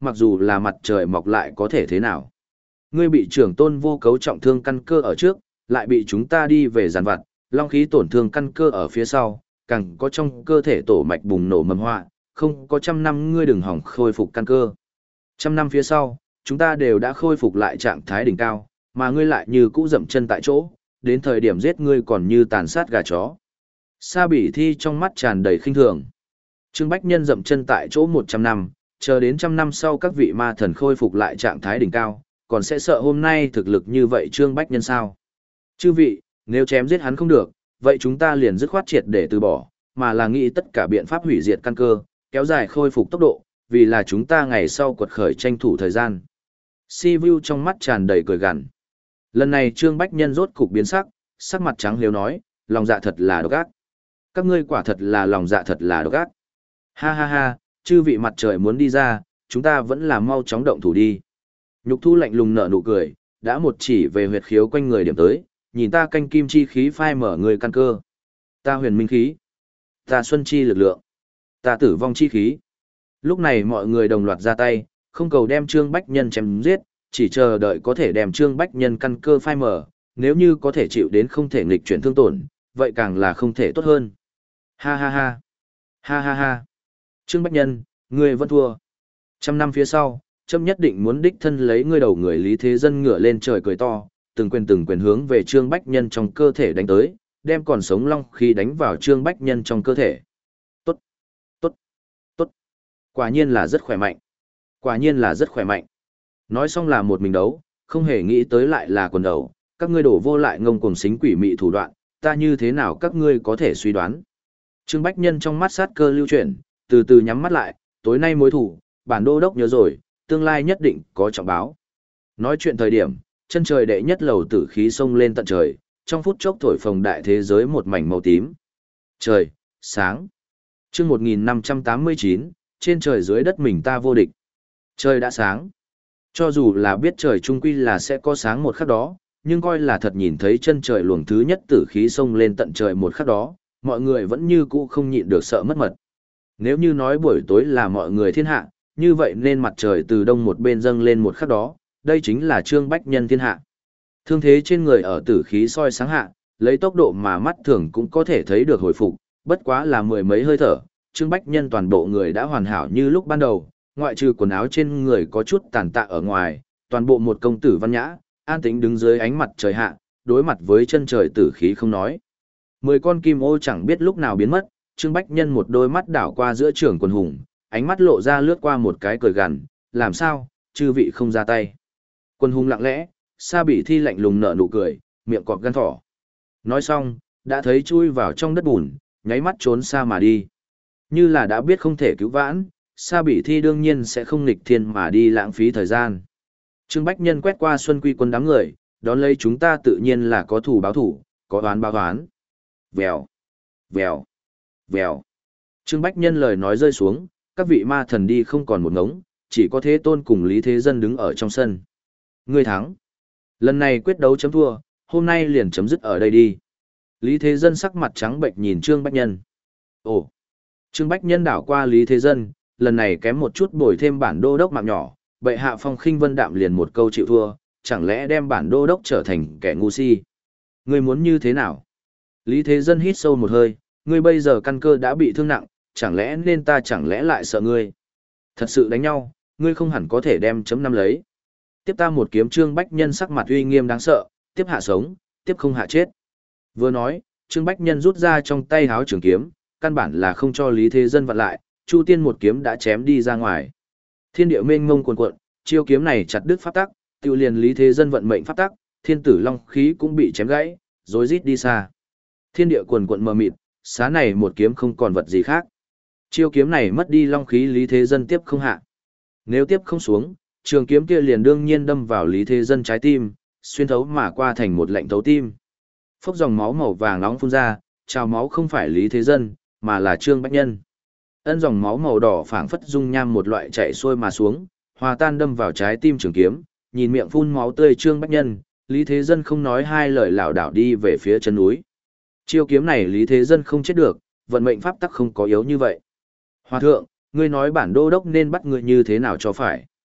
mặc dù là mặt trời mọc lại có thể thế nào. Ngươi bị trưởng tôn vô cấu trọng thương căn cơ ở trước, lại bị chúng ta đi về giàn vặt, long khí tổn thương căn cơ ở phía sau, càng có trong cơ thể tổ mạch bùng nổ mầm họa, không có trăm năm ngươi đừng hỏng khôi phục căn cơ. Trăm năm phía sau, chúng ta đều đã khôi phục lại trạng thái đỉnh cao, mà ngươi lại như cũ dậm chân tại chỗ, đến thời điểm giết ngươi còn như tàn sát gà chó. Sa Bỉ Thi trong mắt tràn đầy khinh thường. Trương Bách Nhân dậm chân tại chỗ một trăm năm, chờ đến trăm năm sau các vị ma thần khôi phục lại trạng thái đỉnh cao, còn sẽ sợ hôm nay thực lực như vậy Trương Bách Nhân sao? Chư vị, nếu chém giết hắn không được, vậy chúng ta liền dứt khoát triệt để từ bỏ, mà là nghĩ tất cả biện pháp hủy diệt căn cơ, kéo dài khôi phục tốc độ, vì là chúng ta ngày sau quật khởi tranh thủ thời gian. Si Vu trong mắt tràn đầy cười gằn. Lần này Trương Bách Nhân rốt cục biến sắc, sắc mặt trắng liếu nói, lòng dạ thật là độc ác. Các ngươi quả thật là lòng dạ thật là độc ác. Ha ha ha, chư vị mặt trời muốn đi ra, chúng ta vẫn là mau chóng động thủ đi. Nhục Thu lạnh lùng nở nụ cười, đã một chỉ về huyệt khiếu quanh người điểm tới, nhìn ta canh kim chi khí phai mở người căn cơ. Ta huyền minh khí. Ta xuân chi lực lượng. Ta tử vong chi khí. Lúc này mọi người đồng loạt ra tay, không cầu đem Trương Bách Nhân chém giết, chỉ chờ đợi có thể đem Trương Bách Nhân căn cơ phai mở, nếu như có thể chịu đến không thể nghịch chuyển thương tổn, vậy càng là không thể tốt hơn. Ha ha ha. Ha ha ha. Trương Bách Nhân, ngươi vẫn thua. Trăm năm phía sau, Trâm nhất định muốn đích thân lấy ngươi đầu người Lý Thế Dân ngửa lên trời cười to, từng quyền từng quyền hướng về Trương Bách Nhân trong cơ thể đánh tới, đem còn sống long khí đánh vào Trương Bách Nhân trong cơ thể. Tốt, tốt, tốt. Quả nhiên là rất khỏe mạnh. Quả nhiên là rất khỏe mạnh. Nói xong là một mình đấu, không hề nghĩ tới lại là quần đầu, các ngươi đổ vô lại ngông cuồng xính quỷ mị thủ đoạn, ta như thế nào các ngươi có thể suy đoán. Trương Bách Nhân trong mắt sát cơ lưu chuyển, từ từ nhắm mắt lại, tối nay mối thủ, bản đô đốc nhớ rồi, tương lai nhất định có trọng báo. Nói chuyện thời điểm, chân trời đệ nhất lầu tử khí xông lên tận trời, trong phút chốc thổi phồng đại thế giới một mảnh màu tím. Trời, sáng. Chương một nghìn năm trăm tám mươi chín, trên trời dưới đất mình ta vô địch. Trời đã sáng. Cho dù là biết trời trung quy là sẽ có sáng một khắc đó, nhưng coi là thật nhìn thấy chân trời luồng thứ nhất tử khí xông lên tận trời một khắc đó, mọi người vẫn như cũ không nhịn được sợ mất mật. Nếu như nói buổi tối là mọi người thiên hạ, như vậy nên mặt trời từ đông một bên dâng lên một khắc đó, đây chính là Trương Bách Nhân thiên hạ. Thương thế trên người ở tử khí soi sáng hạ, lấy tốc độ mà mắt thường cũng có thể thấy được hồi phục, bất quá là mười mấy hơi thở, Trương Bách Nhân toàn bộ người đã hoàn hảo như lúc ban đầu, ngoại trừ quần áo trên người có chút tàn tạ ở ngoài, toàn bộ một công tử văn nhã, an tĩnh đứng dưới ánh mặt trời hạ, đối mặt với chân trời tử khí không nói. Mười con kim ô chẳng biết lúc nào biến mất, Trương Bách Nhân một đôi mắt đảo qua giữa trường quần hùng, ánh mắt lộ ra lướt qua một cái cười gằn, làm sao, chư vị không ra tay. Quần hùng lặng lẽ, Sa Bỉ Thi lạnh lùng nở nụ cười, miệng cọp gan thỏ. Nói xong, đã thấy chui vào trong đất bùn, nháy mắt trốn xa mà đi. Như là đã biết không thể cứu vãn, Sa Bỉ Thi đương nhiên sẽ không nghịch thiên mà đi lãng phí thời gian. Trương Bách Nhân quét qua Xuân Quy quân đám người, đón lấy chúng ta tự nhiên là có thủ báo thủ, có oán báo oán. Vèo, vèo, vèo. Trương Bách Nhân lời nói rơi xuống, các vị ma thần đi không còn một ngống, chỉ có Thế Tôn cùng Lý Thế Dân đứng ở trong sân. Ngươi thắng. Lần này quyết đấu chấm thua, hôm nay liền chấm dứt ở đây đi. Lý Thế Dân sắc mặt trắng bệnh nhìn Trương Bách Nhân. Ồ. Trương Bách Nhân đảo qua Lý Thế Dân, lần này kém một chút bồi thêm bản đô đốc mạng nhỏ, bệ hạ Phong Khinh Vân Đạm liền một câu chịu thua, chẳng lẽ đem bản đô đốc trở thành kẻ ngu si. Ngươi muốn như thế nào? Lý Thế Dân hít sâu một hơi, ngươi bây giờ căn cơ đã bị thương nặng, chẳng lẽ nên ta chẳng lẽ lại sợ ngươi? Thật sự đánh nhau, ngươi không hẳn có thể đem chấm năm lấy. Tiếp ta một kiếm. Trương Bách Nhân sắc mặt uy nghiêm đáng sợ, tiếp hạ sống, tiếp không hạ chết. Vừa nói, Trương Bách Nhân rút ra trong tay háo trường kiếm, căn bản là không cho Lý Thế Dân vặn lại, Chu Tiên một kiếm đã chém đi ra ngoài. Thiên địa mênh mông cuồn cuộn, chiêu kiếm này chặt đứt pháp tắc, tiêu liền Lý Thế Dân vận mệnh pháp tắc, thiên tử long khí cũng bị chém gãy, rối rít đi xa. Thiên địa cuồn cuộn mờ mịt, xá này một kiếm không còn vật gì khác. Chiêu kiếm này mất đi long khí, Lý Thế Dân tiếp không hạ. Nếu tiếp không xuống, trường kiếm kia liền đương nhiên đâm vào Lý Thế Dân trái tim, xuyên thấu mà qua thành một lệnh thấu tim. Phốc dòng máu màu vàng nóng phun ra, trào máu không phải Lý Thế Dân, mà là Trương Bách Nhân. Ân dòng máu màu đỏ phảng phất dung nham một loại chạy xuôi mà xuống, hòa tan đâm vào trái tim trường kiếm, nhìn miệng phun máu tươi Trương Bách Nhân, Lý Thế Dân không nói hai lời lảo đảo đi về phía chân núi. Chiêu kiếm này Lý Thế Dân không chết được, vận mệnh pháp tắc không có yếu như vậy. Hòa thượng, ngươi nói bản đô đốc nên bắt ngươi như thế nào cho phải?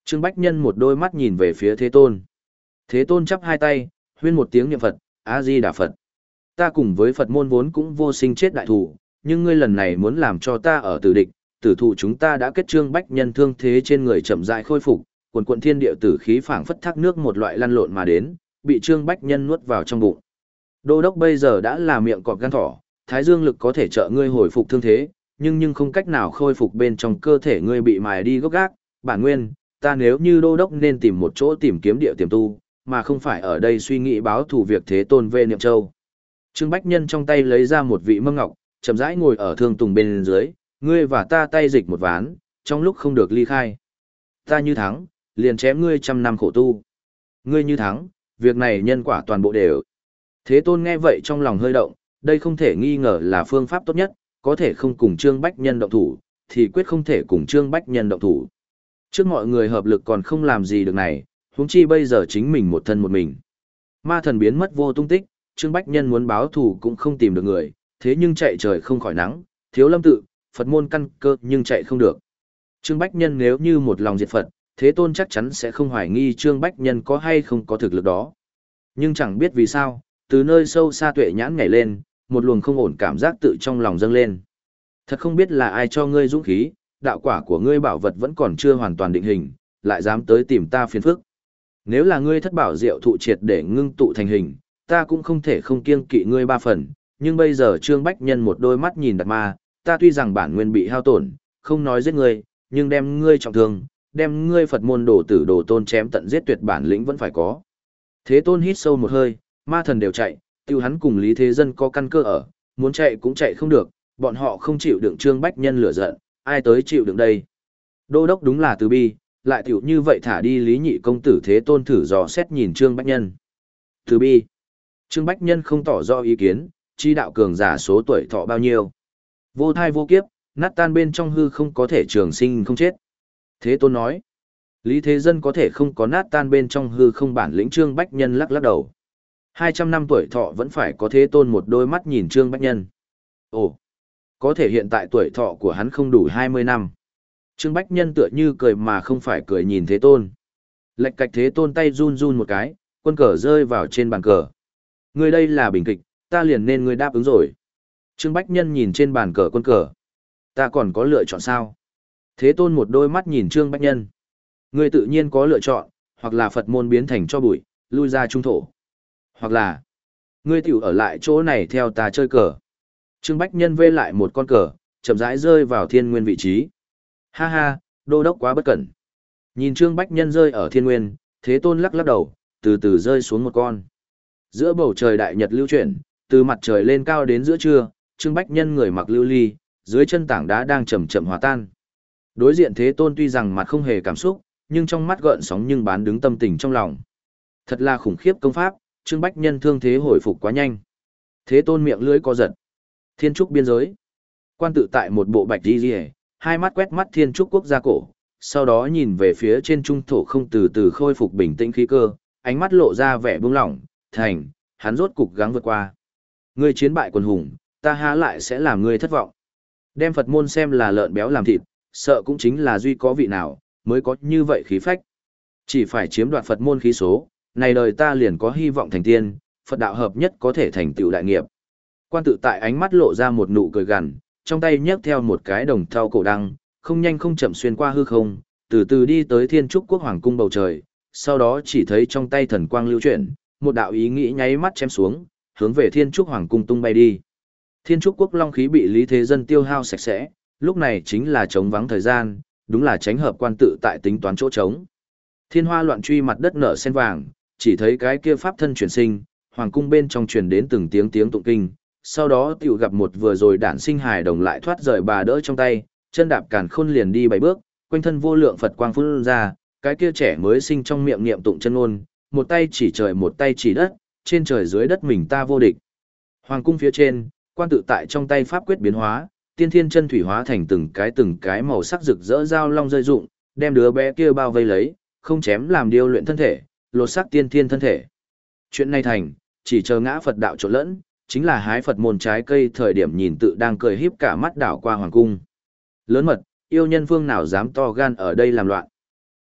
Trương Bách Nhân một đôi mắt nhìn về phía Thế Tôn. Thế Tôn chắp hai tay, huyên một tiếng niệm Phật, A-di-đà Phật. Ta cùng với Phật môn vốn cũng vô sinh chết đại thủ, nhưng ngươi lần này muốn làm cho ta ở tử địch, tử thụ chúng ta đã kết. Trương Bách Nhân thương thế trên người chậm rãi khôi phục, quần quận thiên địa tử khí phảng phất thác nước một loại lăn lộn mà đến, bị Trương Bách Nhân nuốt vào trong bụng. Đô đốc bây giờ đã là miệng cọp gan thỏ, thái dương lực có thể trợ ngươi hồi phục thương thế, nhưng nhưng không cách nào khôi phục bên trong cơ thể ngươi bị mài đi gốc gác. Bản nguyên, ta nếu như đô đốc nên tìm một chỗ tìm kiếm địa tiềm tu, mà không phải ở đây suy nghĩ báo thù việc Thế Tôn về Niệm Châu. Trương Bách Nhân trong tay lấy ra một vị mâm ngọc, chậm rãi ngồi ở thương tùng bên dưới, ngươi và ta tay dịch một ván, trong lúc không được ly khai. Ta như thắng, liền chém ngươi trăm năm khổ tu. Ngươi như thắng, việc này nhân quả toàn bộ đều. Thế Tôn nghe vậy trong lòng hơi động, đây không thể nghi ngờ là phương pháp tốt nhất, có thể không cùng Trương Bách Nhân động thủ, thì quyết không thể cùng Trương Bách Nhân động thủ. Trước mọi người hợp lực còn không làm gì được này, huống chi bây giờ chính mình một thân một mình. Ma thần biến mất vô tung tích, Trương Bách Nhân muốn báo thù cũng không tìm được người, thế nhưng chạy trời không khỏi nắng, thiếu lâm tự, Phật môn căn cơ nhưng chạy không được. Trương Bách Nhân nếu như một lòng diệt Phật, Thế Tôn chắc chắn sẽ không hoài nghi Trương Bách Nhân có hay không có thực lực đó. Nhưng chẳng biết vì sao, từ nơi sâu xa tuệ nhãn nhảy lên, một luồng không ổn cảm giác tự trong lòng dâng lên. Thật không biết là ai cho ngươi dũng khí, đạo quả của ngươi bảo vật vẫn còn chưa hoàn toàn định hình, lại dám tới tìm ta phiền phức. Nếu là ngươi thất bảo diệu thụ triệt để ngưng tụ thành hình, ta cũng không thể không kiêng kỵ ngươi ba phần, nhưng bây giờ Trương Bách Nhân một đôi mắt nhìn Đạt Ma, ta tuy rằng bản nguyên bị hao tổn, không nói giết ngươi, nhưng đem ngươi trọng thương, đem ngươi Phật môn đồ tử đồ tôn chém tận giết tuyệt bản lĩnh vẫn phải có. Thế Tôn hít sâu một hơi, ma thần đều chạy, tiêu hắn cùng Lý Thế Dân có căn cơ ở, muốn chạy cũng chạy không được, bọn họ không chịu đựng Trương Bách Nhân lửa giận, ai tới chịu đựng đây. Đô đốc đúng là từ bi, lại tiểu như vậy thả đi Lý Nhị công tử. Thế Tôn thử dò xét nhìn Trương Bách Nhân. Từ bi. Trương Bách Nhân không tỏ rõ ý kiến, chi đạo cường giả số tuổi thọ bao nhiêu. Vô thai vô kiếp, nát tan bên trong hư không có thể trường sinh không chết. Thế Tôn nói. Lý Thế Dân có thể không có nát tan bên trong hư không bản lĩnh. Trương Bách Nhân lắc lắc đầu. hai trăm năm tuổi thọ vẫn phải có. Thế Tôn một đôi mắt nhìn Trương Bách Nhân. Ồ, có thể hiện tại tuổi thọ của hắn không đủ hai mươi năm. Trương Bách Nhân tựa như cười mà không phải cười nhìn Thế Tôn. Lệch cạch. Thế Tôn tay run run một cái, quân cờ rơi vào trên bàn cờ. Ngươi đây là bình kịch, ta liền nên ngươi đáp ứng rồi. Trương Bách Nhân nhìn trên bàn cờ quân cờ. Ta còn có lựa chọn sao? Thế Tôn một đôi mắt nhìn Trương Bách Nhân. Ngươi tự nhiên có lựa chọn, hoặc là Phật môn biến thành cho bụi, lui ra trung thổ. Hoặc là, ngươi tiểu ở lại chỗ này theo ta chơi cờ. Trương Bách Nhân vê lại một con cờ, chậm rãi rơi vào thiên nguyên vị trí. Ha ha, đô đốc quá bất cẩn. Nhìn Trương Bách Nhân rơi ở thiên nguyên, Thế Tôn lắc lắc đầu, từ từ rơi xuống một con. Giữa bầu trời đại nhật lưu chuyển, từ mặt trời lên cao đến giữa trưa, Trương Bách Nhân người mặc lưu ly, dưới chân tảng đá đang chậm chậm hòa tan. Đối diện Thế Tôn tuy rằng mặt không hề cảm xúc, nhưng trong mắt gợn sóng nhưng bán đứng tâm tình trong lòng. Thật là khủng khiếp công pháp, Trương Bách Nhân thương thế hồi phục quá nhanh. Thế Tôn miệng lưỡi co giật. Thiên trúc biên giới. Quan tự tại một bộ bạch y liễu, hai mắt quét mắt thiên trúc quốc gia cổ, sau đó nhìn về phía trên trung thổ không từ từ khôi phục bình tĩnh khí cơ, ánh mắt lộ ra vẻ buông lỏng, thành, hắn rốt cục gắng vượt qua. Ngươi chiến bại quần hùng, ta há lại sẽ làm ngươi thất vọng. Đem Phật môn xem là lợn béo làm thịt, sợ cũng chính là duy có vị nào, mới có như vậy khí phách. Chỉ phải chiếm đoạt Phật môn khí số, này đời ta liền có hy vọng thành tiên, Phật đạo hợp nhất có thể thành tựu đại nghiệp. Quan tự tại ánh mắt lộ ra một nụ cười gằn, trong tay nhấc theo một cái đồng thau cổ đăng, không nhanh không chậm xuyên qua hư không, từ từ đi tới Thiên Trúc Quốc Hoàng cung bầu trời, sau đó chỉ thấy trong tay thần quang lưu chuyển, một đạo ý nghĩ nháy mắt chém xuống, hướng về Thiên Trúc Hoàng cung tung bay đi. Thiên Trúc Quốc long khí bị Lý Thế Dân tiêu hao sạch sẽ, lúc này chính là trống vắng thời gian, đúng là tránh hợp quan tự tại tính toán chỗ trống. Thiên hoa loạn truy mặt đất nở sen vàng, chỉ thấy cái kia pháp thân chuyển sinh, hoàng cung bên trong truyền đến từng tiếng tiếng tụng kinh, sau đó tiểu gặp một vừa rồi đản sinh hài đồng lại thoát rời bà đỡ trong tay, chân đạp càn khôn liền đi bảy bước, quanh thân vô lượng Phật quang phun ra, cái kia trẻ mới sinh trong miệng niệm tụng chân ngôn, một tay chỉ trời một tay chỉ đất, trên trời dưới đất mình ta vô địch. Hoàng cung phía trên, quan tự tại trong tay pháp quyết biến hóa, tiên thiên chân thủy hóa thành từng cái từng cái màu sắc rực rỡ dao long rơi rụng, đem đứa bé kia bao vây lấy, không chém làm điêu luyện thân thể, lột xác tiên thiên thân thể. Chuyện này thành, chỉ chờ ngã Phật đạo trộn lẫn, chính là hái Phật môn trái cây thời điểm nhìn tự đang cười híp cả mắt đảo qua hoàng cung. Lớn mật, yêu nhân phương nào dám to gan ở đây làm loạn.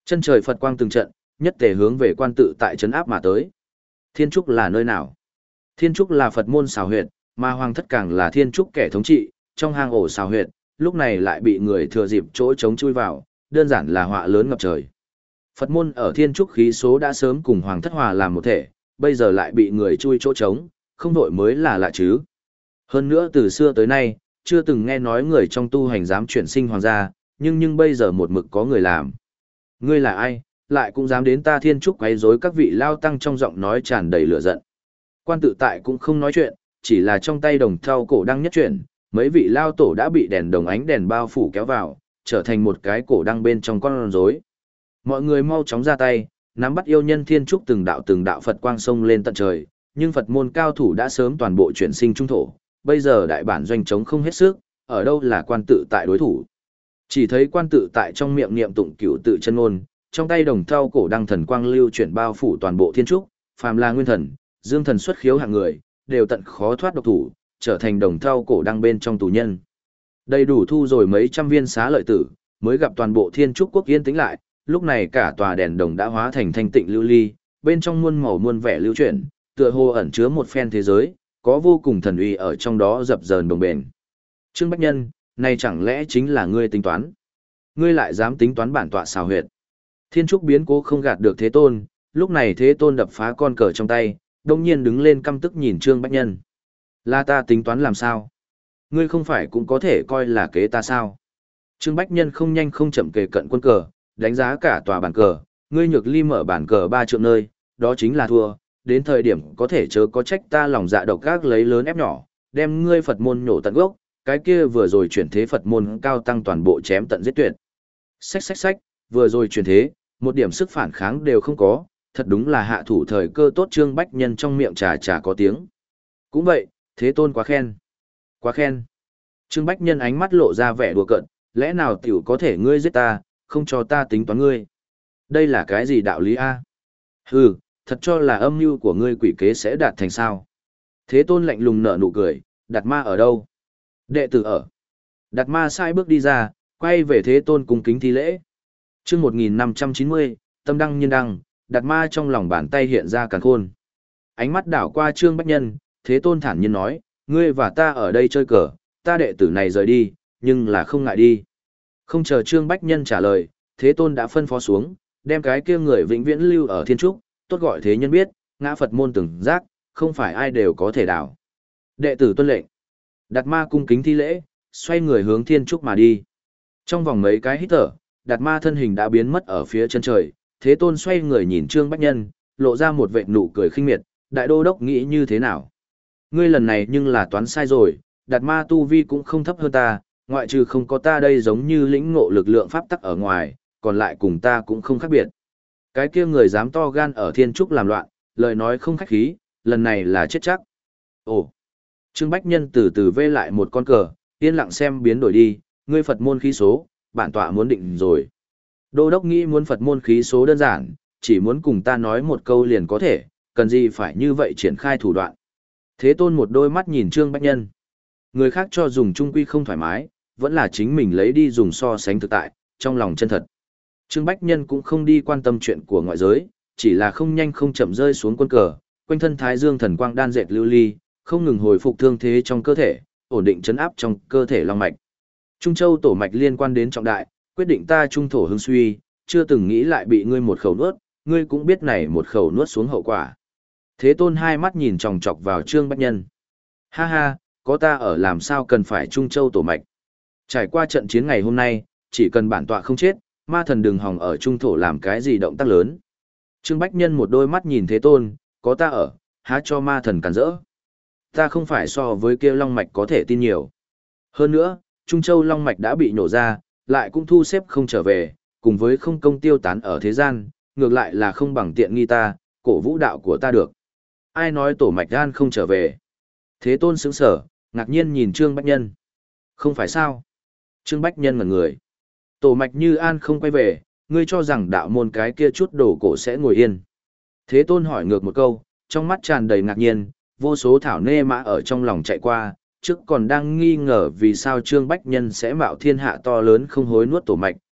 Chân trời Phật quang từng trận, nhất tề hướng về quan tự tại trấn áp mà tới. Thiên trúc là nơi nào? Thiên trúc là Phật môn xào huyệt, mà hoàng thất càng là thiên trúc kẻ thống trị, trong hang ổ xào huyệt, lúc này lại bị người thừa dịp chỗ trống chui vào, đơn giản là họa lớn ngập trời. Phật môn ở thiên trúc khí số đã sớm cùng hoàng thất hòa làm một thể, bây giờ lại bị người chui chỗ trống, không đội mới là lạ chứ. Hơn nữa từ xưa tới nay, chưa từng nghe nói người trong tu hành dám chuyển sinh hoàng gia, nhưng nhưng bây giờ một mực có người làm. Ngươi là ai, lại cũng dám đến ta thiên trúc quấy rối các vị lao tăng, trong giọng nói tràn đầy lửa giận. Quan tự tại cũng không nói chuyện, chỉ là trong tay đồng thau cổ đăng nhất chuyển, mấy vị lao tổ đã bị đèn đồng ánh đèn bao phủ kéo vào, trở thành một cái cổ đăng bên trong con rối. Mọi người mau chóng ra tay, nắm bắt yêu nhân thiên trúc từng đạo từng đạo Phật quang sông lên tận trời, nhưng Phật môn cao thủ đã sớm toàn bộ chuyển sinh trung thổ, bây giờ đại bản doanh chống không hết sức, ở đâu là quan tự tại đối thủ. Chỉ thấy quan tự tại trong miệng niệm tụng cửu tự chân ngôn, trong tay đồng thau cổ đăng thần quang lưu chuyển bao phủ toàn bộ thiên trúc, phàm là nguyên thần, dương thần xuất khiếu hạng người, đều tận khó thoát độc thủ, trở thành đồng thau cổ đăng bên trong tù nhân. Đầy đủ thu rồi mấy trăm viên xá lợi tử, mới gặp toàn bộ thiên trúc quốc yên tĩnh lại, lúc này cả tòa đèn đồng đã hóa thành thanh tịnh lưu ly, bên trong muôn màu muôn vẻ lưu chuyển, tựa hồ ẩn chứa một phen thế giới, có vô cùng thần uy ở trong đó dập dờn đồng bền. Trương Bách Nhân, này chẳng lẽ chính là ngươi tính toán? Ngươi lại dám tính toán bản tọa xào huyệt? Thiên trúc biến cố không gạt được Thế Tôn, lúc này Thế Tôn đập phá con cờ trong tay, đông nhiên đứng lên căm tức nhìn Trương Bách Nhân. Là ta tính toán làm sao? Ngươi không phải cũng có thể coi là kế ta sao? Trương Bách Nhân không nhanh không chậm kề cận quân cờ, đánh giá cả tòa bàn cờ, ngươi nhược ly mở bàn cờ ba trượng nơi, đó chính là thua, đến thời điểm có thể chớ có trách ta lòng dạ độc ác lấy lớn ép nhỏ, đem ngươi Phật môn nhổ tận gốc, cái kia vừa rồi chuyển thế Phật môn cao tăng toàn bộ chém tận giết tuyệt. Xách xách xách, vừa rồi chuyển thế, một điểm sức phản kháng đều không có, thật đúng là hạ thủ thời cơ tốt. Trương Bách Nhân trong miệng trà trà có tiếng. Cũng vậy, Thế Tôn quá khen. Quá khen. Trương Bách Nhân ánh mắt lộ ra vẻ đùa cợt, lẽ nào tiểu có thể ngươi giết ta, không cho ta tính toán ngươi. Đây là cái gì đạo lý a? Hừ, thật cho là âm mưu của ngươi quỷ kế sẽ đạt thành sao? Thế Tôn lạnh lùng nở nụ cười, Đạt Ma ở đâu? Đệ tử ở. Đạt Ma sai bước đi ra, quay về Thế Tôn cung kính thi lễ. Chương một nghìn năm trăm chín mươi, tâm đăng nhiên đăng, Đạt Ma trong lòng bàn tay hiện ra càn khôn. Ánh mắt đảo qua Trương Bách Nhân, Thế Tôn thản nhiên nói, ngươi và ta ở đây chơi cờ, ta đệ tử này rời đi, nhưng là không ngại đi. Không chờ Trương Bách Nhân trả lời, Thế Tôn đã phân phó xuống, đem cái kia người vĩnh viễn lưu ở thiên trúc, tốt gọi thế nhân biết, ngã Phật môn từng giác, không phải ai đều có thể đảo. Đệ tử tuân lệnh. Đạt Ma cung kính thi lễ, xoay người hướng thiên trúc mà đi. Trong vòng mấy cái hít thở, Đạt Ma thân hình đã biến mất ở phía chân trời, Thế Tôn xoay người nhìn Trương Bách Nhân, lộ ra một vệt nụ cười khinh miệt, đại đô đốc nghĩ như thế nào? Ngươi lần này nhưng là toán sai rồi, Đạt Ma tu vi cũng không thấp hơn ta, ngoại trừ không có ta đây giống như lĩnh ngộ lực lượng pháp tắc ở ngoài, còn lại cùng ta cũng không khác biệt. Cái kia người dám to gan ở thiên trúc làm loạn, lời nói không khách khí, lần này là chết chắc. Ồ! Trương Bách Nhân từ từ vê lại một con cờ, yên lặng xem biến đổi đi, ngươi Phật môn khí số, bản tọa muốn định rồi. Đô đốc nghĩ muốn Phật môn khí số đơn giản, chỉ muốn cùng ta nói một câu liền có thể, cần gì phải như vậy triển khai thủ đoạn. Thế Tôn một đôi mắt nhìn Trương Bách Nhân. Người khác cho dùng trung quy không thoải mái, vẫn là chính mình lấy đi dùng so sánh thực tại, trong lòng chân thật. Trương Bách Nhân cũng không đi quan tâm chuyện của ngoại giới, chỉ là không nhanh không chậm rơi xuống quân cờ, quanh thân Thái Dương thần quang đan dệt lưu ly, không ngừng hồi phục thương thế trong cơ thể, ổn định chấn áp trong cơ thể long mạch. Trung Châu tổ mạch liên quan đến trọng đại, quyết định ta trung thổ hưng suy, chưa từng nghĩ lại bị ngươi một khẩu nuốt, ngươi cũng biết này một khẩu nuốt xuống hậu quả. Thế Tôn hai mắt nhìn chòng chọc vào Trương Bách Nhân. Ha ha, có ta ở làm sao cần phải Trung Châu tổ mạch. Trải qua trận chiến ngày hôm nay, chỉ cần bản tọa không chết, ma thần đừng hòng ở trung thổ làm cái gì động tác lớn. Trương Bách Nhân một đôi mắt nhìn Thế Tôn, có ta ở, há cho ma thần cản rỡ. Ta không phải so với kia long mạch có thể tin nhiều. Hơn nữa, Trung Châu long mạch đã bị nổ ra, lại cũng thu xếp không trở về, cùng với không công tiêu tán ở thế gian, ngược lại là không bằng tiện nghi ta, cổ vũ đạo của ta được. Ai nói tổ mạch gan không trở về? Thế Tôn sững sở, ngạc nhiên nhìn Trương Bách Nhân. Không phải sao? Trương Bách Nhân ngẩn người. Tổ mạch như an không quay về, ngươi cho rằng đạo môn cái kia chút đồ cổ sẽ ngồi yên. Thế Tôn hỏi ngược một câu, trong mắt tràn đầy ngạc nhiên, vô số thảo nê mã ở trong lòng chạy qua, trước còn đang nghi ngờ vì sao Trương Bách Nhân sẽ mạo thiên hạ to lớn không hối nuốt tổ mạch,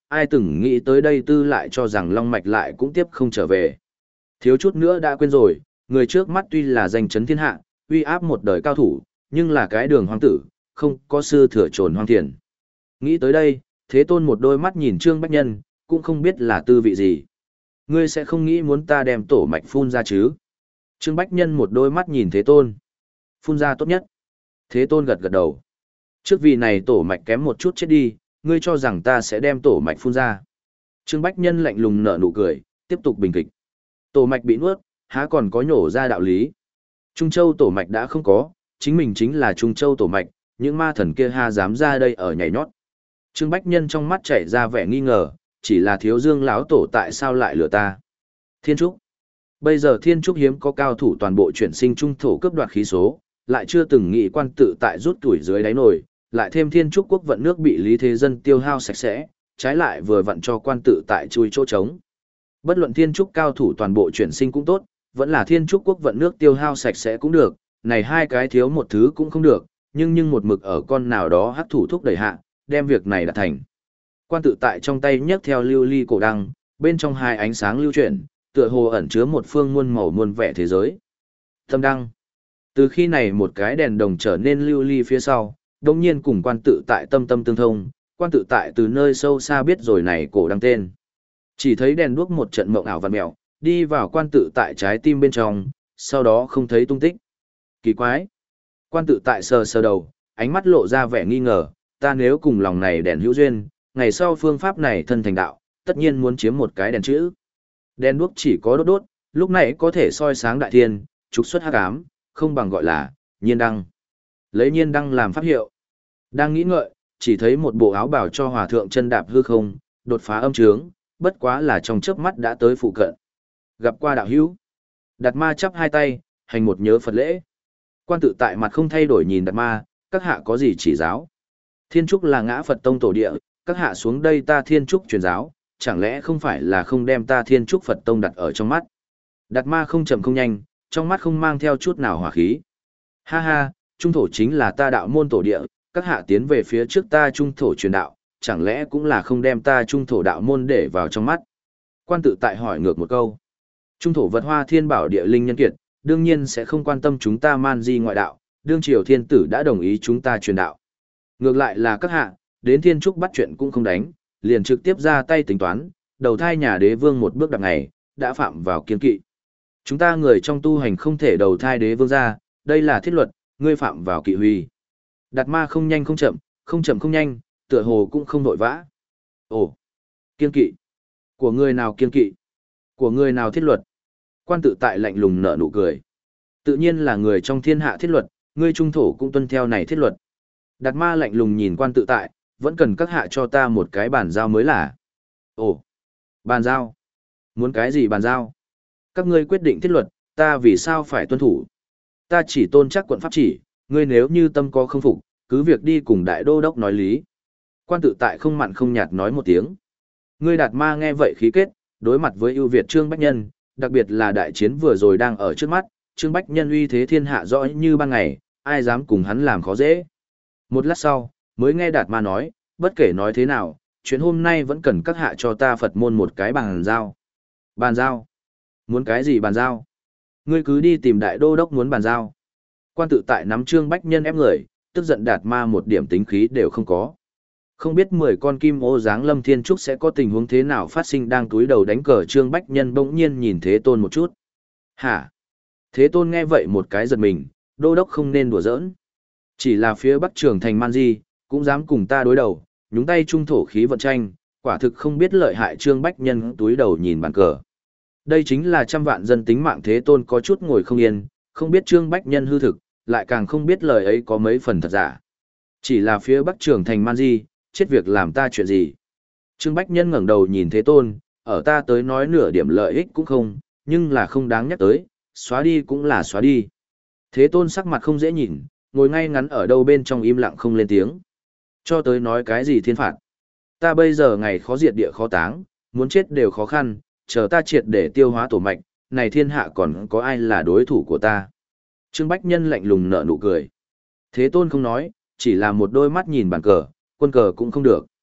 ai từng nghĩ tới đây tư lại cho rằng Long Mạch lại cũng tiếp không trở về. Thiếu chút nữa đã quên rồi, người trước mắt tuy là danh chấn thiên hạ, uy áp một đời cao thủ, nhưng là cái đường hoang tử, không có sư thừa trồn hoang thiền. Nghĩ tới đây, Thế Tôn một đôi mắt nhìn Trương Bách Nhân, cũng không biết là tư vị gì. Ngươi sẽ không nghĩ muốn ta đem tổ mạch phun ra chứ? Trương Bách Nhân một đôi mắt nhìn Thế Tôn. Phun ra tốt nhất. Thế Tôn gật gật đầu. Trước vì này tổ mạch kém một chút chết đi, ngươi cho rằng ta sẽ đem tổ mạch phun ra. Trương Bách Nhân lạnh lùng nở nụ cười, tiếp tục bình kịch. Tổ mạch bị nuốt, há còn có nhổ ra đạo lý. Trung Châu tổ mạch đã không có, chính mình chính là Trung Châu tổ mạch, những ma thần kia ha dám ra đây ở nhảy nhót. Trương Bách Nhân trong mắt chảy ra vẻ nghi ngờ, chỉ là Thiếu Dương lão tổ tại sao lại lừa ta? Thiên Trúc. Bây giờ Thiên Trúc hiếm có cao thủ toàn bộ chuyển sinh trung thổ cướp đoạt khí số, lại chưa từng nghĩ quan tự tại rút tuổi dưới đáy nồi, lại thêm Thiên Trúc quốc vận nước bị Lý Thế Dân tiêu hao sạch sẽ, trái lại vừa vặn cho quan tự tại chui chỗ trống. Bất luận Thiên Trúc cao thủ toàn bộ chuyển sinh cũng tốt, vẫn là Thiên Trúc quốc vận nước tiêu hao sạch sẽ cũng được, này hai cái thiếu một thứ cũng không được, nhưng nhưng một mực ở con nào đó hắc thủ thúc đẩy hạ, đem việc này đạt thành. Quan tự tại trong tay nhấc theo lưu ly cổ đăng, bên trong hai ánh sáng lưu chuyển, tựa hồ ẩn chứa một phương muôn màu muôn vẻ thế giới. Tâm đăng. Từ khi này một cái đèn đồng trở nên lưu ly phía sau, đồng nhiên cùng quan tự tại tâm tâm tương thông, quan tự tại từ nơi sâu xa biết rồi này cổ đăng tên. Chỉ thấy đèn đuốc một trận mộng ảo vằn mèo, đi vào quan tự tại trái tim bên trong, sau đó không thấy tung tích. Kỳ quái. Quan tự tại sờ sờ đầu, ánh mắt lộ ra vẻ nghi ngờ, ta nếu cùng lòng này đèn hữu duyên, ngày sau phương pháp này thân thành đạo, tất nhiên muốn chiếm một cái đèn chữ. Đèn đuốc chỉ có đốt đốt, lúc này có thể soi sáng đại thiên, trục xuất hắc ám, không bằng gọi là nhiên đăng. Lấy nhiên đăng làm pháp hiệu. Đang nghĩ ngợi, chỉ thấy một bộ áo bào cho hòa thượng chân đạp hư không, đột phá âm trướng, bất quá là trong chớp mắt đã tới phụ cận. Gặp qua đạo hữu. Đạt ma chắp hai tay, hành một nhớ Phật lễ. Quan tự tại mặt không thay đổi nhìn Đạt ma, các hạ có gì chỉ giáo? Thiên Trúc là ngã Phật tông tổ địa, các hạ xuống đây ta Thiên Trúc truyền giáo, chẳng lẽ không phải là không đem ta Thiên Trúc Phật tông đặt ở trong mắt? Đạt ma không chậm không nhanh, trong mắt không mang theo chút nào hỏa khí. Ha ha, trung thổ chính là ta đạo môn tổ địa, các hạ tiến về phía trước ta trung thổ truyền đạo, chẳng lẽ cũng là không đem ta trung thổ đạo môn để vào trong mắt? Quan tự tại hỏi ngược một câu. Trung thổ vật hoa thiên bảo địa linh nhân kiệt, đương nhiên sẽ không quan tâm chúng ta man di ngoại đạo, đương triều thiên tử đã đồng ý chúng ta truyền đạo. Ngược lại là các hạ, đến Thiên Trúc bắt chuyện cũng không đánh, liền trực tiếp ra tay tính toán, đầu thai nhà đế vương một bước đằng ngày, đã phạm vào kiên kỵ. Chúng ta người trong tu hành không thể đầu thai đế vương ra, đây là thiết luật, ngươi phạm vào kỵ huy. Đạt ma không nhanh không chậm, không chậm không nhanh, tựa hồ cũng không vội vã. Ồ, kiên kỵ. Của người nào kiên kỵ? Của người nào thiết luật? Quan tự tại lạnh lùng nở nụ cười. Tự nhiên là người trong thiên hạ thiết luật, ngươi trung thổ cũng tuân theo này thiết luật. Đạt ma lạnh lùng nhìn quan tự tại, vẫn cần các hạ cho ta một cái bàn giao mới là. Ồ, bàn giao? Muốn cái gì bàn giao? Các ngươi quyết định thiết luật, ta vì sao phải tuân thủ? Ta chỉ tôn chắc quận pháp chỉ, ngươi nếu như tâm có không phục, cứ việc đi cùng đại đô đốc nói lý. Quan tự tại không mặn không nhạt nói một tiếng. Ngươi Đạt ma nghe vậy khí kết, đối mặt với ưu việt Trương Bách Nhân, đặc biệt là đại chiến vừa rồi đang ở trước mắt, Trương Bách Nhân uy thế thiên hạ rõ như ban ngày, ai dám cùng hắn làm khó dễ. Một lát sau, mới nghe Đạt ma nói, bất kể nói thế nào, chuyện hôm nay vẫn cần các hạ cho ta Phật môn một cái bàn giao. Bàn giao? Muốn cái gì bàn giao? Ngươi cứ đi tìm đại đô đốc muốn bàn giao. Quan tự tại nắm Trương Bách Nhân ép người, tức giận Đạt ma một điểm tính khí đều không có. Không biết mười con kim ô dáng lâm thiên trúc sẽ có tình huống thế nào phát sinh, đang túi đầu đánh cờ Trương Bách Nhân bỗng nhiên nhìn Thế Tôn một chút. Hả? Thế Tôn nghe vậy một cái giật mình, đô đốc không nên đùa giỡn. Chỉ là phía Bắc Trường thành Man Di, cũng dám cùng ta đối đầu, nhúng tay trung thổ khí vận tranh, quả thực không biết lợi hại. Trương Bách Nhân túi đầu nhìn bàn cờ. Đây chính là trăm vạn dân tính mạng. Thế Tôn có chút ngồi không yên, không biết Trương Bách Nhân hư thực, lại càng không biết lời ấy có mấy phần thật giả. Chỉ là phía Bắc Trường thành Man Di, chết việc làm ta chuyện gì? Trương Bách Nhân ngẩng đầu nhìn Thế Tôn, ở ta tới nói nửa điểm lợi ích cũng không, nhưng là không đáng nhắc tới, xóa đi cũng là xóa đi. Thế Tôn sắc mặt không dễ nhìn, ngồi ngay ngắn ở đâu bên trong im lặng không lên tiếng. Cho tới nói cái gì thiên phạt? Ta bây giờ ngày khó diệt địa khó táng, muốn chết đều khó khăn, chờ ta triệt để tiêu hóa tổ mạch, này thiên hạ còn có ai là đối thủ của ta? Trương Bách Nhân lạnh lùng nở nụ cười. Thế Tôn không nói, chỉ là một đôi mắt nhìn bàn cờ, quân cờ cũng không được.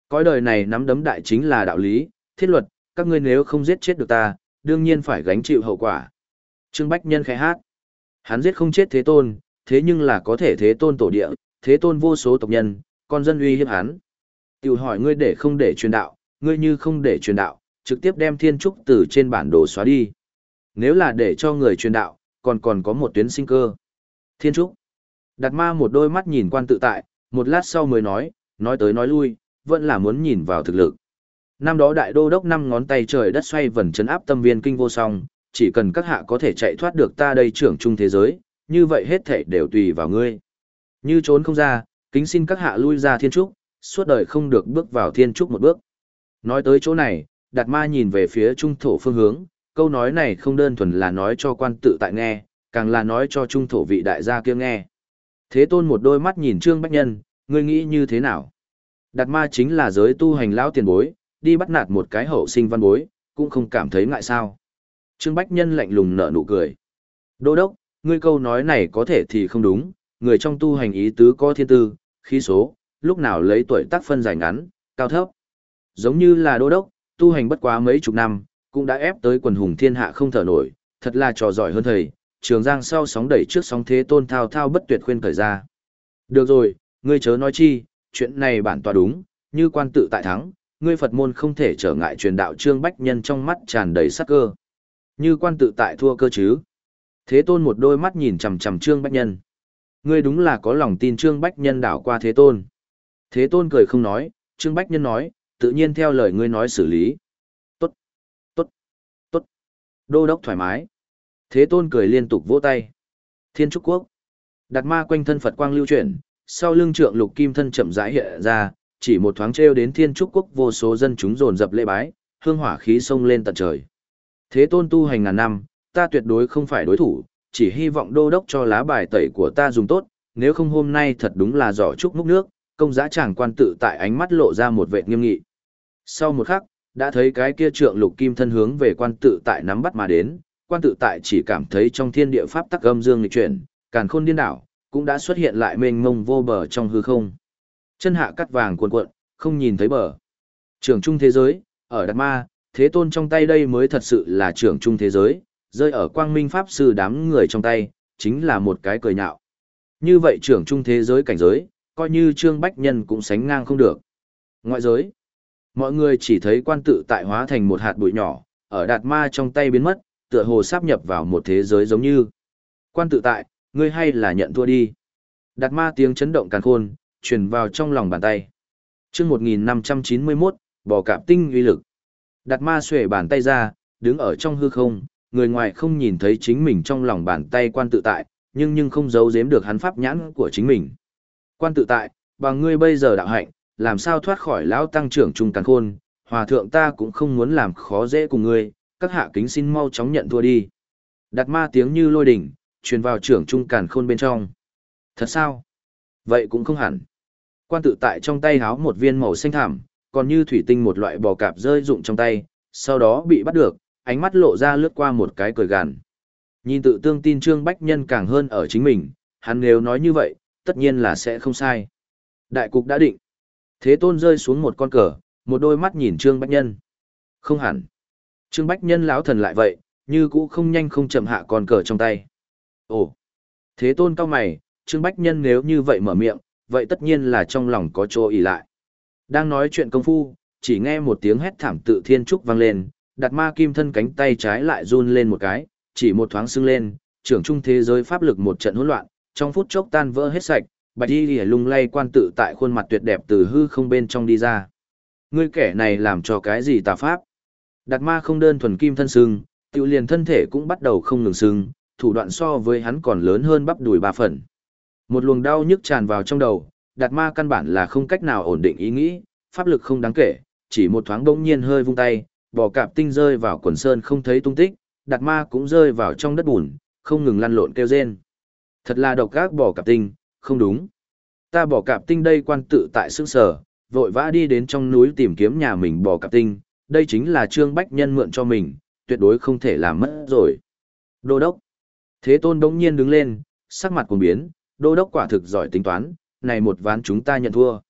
Cõi đời này nắm đấm đại chính là đạo lý, thiết luật, các ngươi nếu không giết chết được ta, đương nhiên phải gánh chịu hậu quả. Trương Bách Nhân khẽ hát. Hắn giết không chết Thế Tôn, thế nhưng là có thể Thế Tôn tổ địa, Thế Tôn vô số tộc nhân, con dân uy hiếp hắn. Tiểu hỏi ngươi để không để truyền đạo, ngươi như không để truyền đạo, trực tiếp đem thiên trúc từ trên bản đồ xóa đi. Nếu là để cho người truyền đạo, còn còn có một tuyến sinh cơ. Thiên trúc. Đạt ma một đôi mắt nhìn Quan Tự Tại, một lát sau mới nói, nói tới nói lui, vẫn là muốn nhìn vào thực lực. Năm đó đại đô đốc năm ngón tay trời đất xoay vần chấn áp tâm viên kinh vô song, chỉ cần các hạ có thể chạy thoát được ta đây trưởng trung thế giới, như vậy hết thảy đều tùy vào ngươi. Như trốn không ra, kính xin các hạ lui ra thiên trúc, suốt đời không được bước vào thiên trúc một bước. Nói tới chỗ này, Đạt ma nhìn về phía trung thổ phương hướng, câu nói này không đơn thuần là nói cho Quan Tự Tại nghe, càng là nói cho trung thổ vị đại gia kia nghe. Thế Tôn một đôi mắt nhìn Trương Bách Nhân, ngươi nghĩ như thế nào? Đạt ma chính là giới tu hành lão tiền bối, đi bắt nạt một cái hậu sinh văn bối, cũng không cảm thấy ngại sao. Trương Bách Nhân lạnh lùng nở nụ cười. Đô đốc, ngươi câu nói này có thể thì không đúng, người trong tu hành ý tứ có thiên tư, khí số, lúc nào lấy tuổi tác phân giải ngắn, cao thấp. Giống như là đô đốc, tu hành bất quá mấy chục năm, cũng đã ép tới quần hùng thiên hạ không thở nổi, thật là trò giỏi hơn thầy, Trường Giang sau sóng đẩy trước sóng Thế Tôn thao thao bất tuyệt khuyên cởi ra. Được rồi, ngươi chớ nói chi, chuyện này bản tọa đúng, như Quan Tự Tại thắng, ngươi Phật môn không thể trở ngại truyền đạo. Trương Bách Nhân trong mắt tràn đầy sắc cơ. Như Quan Tự Tại thua cơ chứ? Thế Tôn một đôi mắt nhìn chằm chằm Trương Bách Nhân. Ngươi đúng là có lòng tin Trương Bách Nhân đảo qua Thế Tôn. Thế Tôn cười không nói, Trương Bách Nhân nói, tự nhiên theo lời ngươi nói xử lý. Tốt, tốt, tốt. Đô đốc thoải mái. Thế Tôn cười liên tục vỗ tay. Thiên Trúc Quốc. Đạt ma quanh thân Phật quang lưu chuyển, sau lưng trượng lục kim thân chậm rãi hiện ra, chỉ một thoáng trêu đến Thiên Trúc Quốc vô số dân chúng dồn dập lễ bái, hương hỏa khí xông lên tận trời. Thế Tôn tu hành ngàn năm, ta tuyệt đối không phải đối thủ, chỉ hy vọng đô đốc cho lá bài tẩy của ta dùng tốt, nếu không hôm nay thật đúng là giỏ trúc múc nước, công giá chàng Quan Tự Tại ánh mắt lộ ra một vẻ nghiêm nghị. Sau một khắc, đã thấy cái kia trượng lục kim thân hướng về Quan Tự Tại nắm bắt mà đến, Quan Tự Tại chỉ cảm thấy trong thiên địa pháp tắc âm dương nghịch chuyển, càn khôn điên đảo, cũng đã xuất hiện lại mênh mông vô bờ trong hư không. Chân hạ cắt vàng cuồn cuộn, không nhìn thấy bờ. Trưởng trung thế giới, ở Đạt ma, Thế Tôn trong tay đây mới thật sự là trưởng trung thế giới, rơi ở Quang Minh Pháp Sư đám người trong tay, chính là một cái cười nhạo. Như vậy trưởng trung thế giới cảnh giới, coi như Trương Bách Nhân cũng sánh ngang không được. Ngoại giới, mọi người chỉ thấy Quan Tự Tại hóa thành một hạt bụi nhỏ, ở Đạt ma trong tay biến mất, tựa hồ sáp nhập vào một thế giới giống như. Quan Tự Tại, ngươi hay là nhận thua đi. Đạt ma tiếng chấn động càn khôn, truyền vào trong lòng bàn tay. Chương một nghìn năm trăm chín mươi mốt, bò cạp tinh uy lực. Đạt ma xuề bàn tay ra, đứng ở trong hư không, người ngoài không nhìn thấy chính mình trong lòng bàn tay Quan Tự Tại, nhưng nhưng không giấu giếm được hắn pháp nhãn của chính mình. Quan Tự Tại, bằng ngươi bây giờ đạo hạnh, làm sao thoát khỏi lão tăng trưởng trung càn khôn, hòa thượng ta cũng không muốn làm khó dễ cùng ngươi, các hạ kính xin mau chóng nhận thua đi. Đạt ma tiếng như lôi đỉnh, truyền vào trưởng trung càn khôn bên trong. Thật sao? Vậy cũng không hẳn. Quan Tự Tại trong tay háo một viên màu xanh thẳm, còn như thủy tinh một loại bò cạp rơi rụng trong tay, sau đó bị bắt được, ánh mắt lộ ra lướt qua một cái cười gằn. Nhìn tự tương tin Trương Bách Nhân càng hơn ở chính mình, hắn nếu nói như vậy, tất nhiên là sẽ không sai. Đại cục đã định. Thế Tôn rơi xuống một con cờ, một đôi mắt nhìn Trương Bách Nhân. Không hẳn. Trương Bách Nhân lão thần lại vậy, như cũ không nhanh không chậm hạ con cờ trong tay. Ồ. Thế Tôn cao mày, Trương Bách Nhân nếu như vậy mở miệng, vậy tất nhiên là trong lòng có chỗ ỷ lại. Đang nói chuyện công phu, chỉ nghe một tiếng hét thảm tự thiên trúc vang lên, Đạt ma kim thân cánh tay trái lại run lên một cái, chỉ một thoáng sưng lên, trưởng trung thế giới pháp lực một trận hỗn loạn, trong phút chốc tan vỡ hết sạch, bạch y lìa lung lay Quan Tự Tại khuôn mặt tuyệt đẹp từ hư không bên trong đi ra. Ngươi kẻ này làm cho cái gì tà pháp? Đạt ma không đơn thuần kim thân sưng, tự liền thân thể cũng bắt đầu không ngừng sưng, thủ đoạn so với hắn còn lớn hơn bắp đùi ba phần. Một luồng đau nhức tràn vào trong đầu, Đạt ma căn bản là không cách nào ổn định ý nghĩ, pháp lực không đáng kể, chỉ một thoáng bỗng nhiên hơi vung tay, bò cạp tinh rơi vào quần sơn không thấy tung tích, Đạt ma cũng rơi vào trong đất bùn, không ngừng lăn lộn kêu rên. Thật là độc ác bò cạp tinh, không đúng. Ta bò cạp tinh đây. Quan Tự Tại sững sờ, vội vã đi đến trong núi tìm kiếm nhà mình bò cạp tinh, đây chính là Trương Bách Nhân mượn cho mình, tuyệt đối không thể làm mất rồi. Đô đốc. Thế Tôn đống nhiên đứng lên, sắc mặt cuồng biến, đô đốc quả thực giỏi tính toán, này một ván chúng ta nhận thua.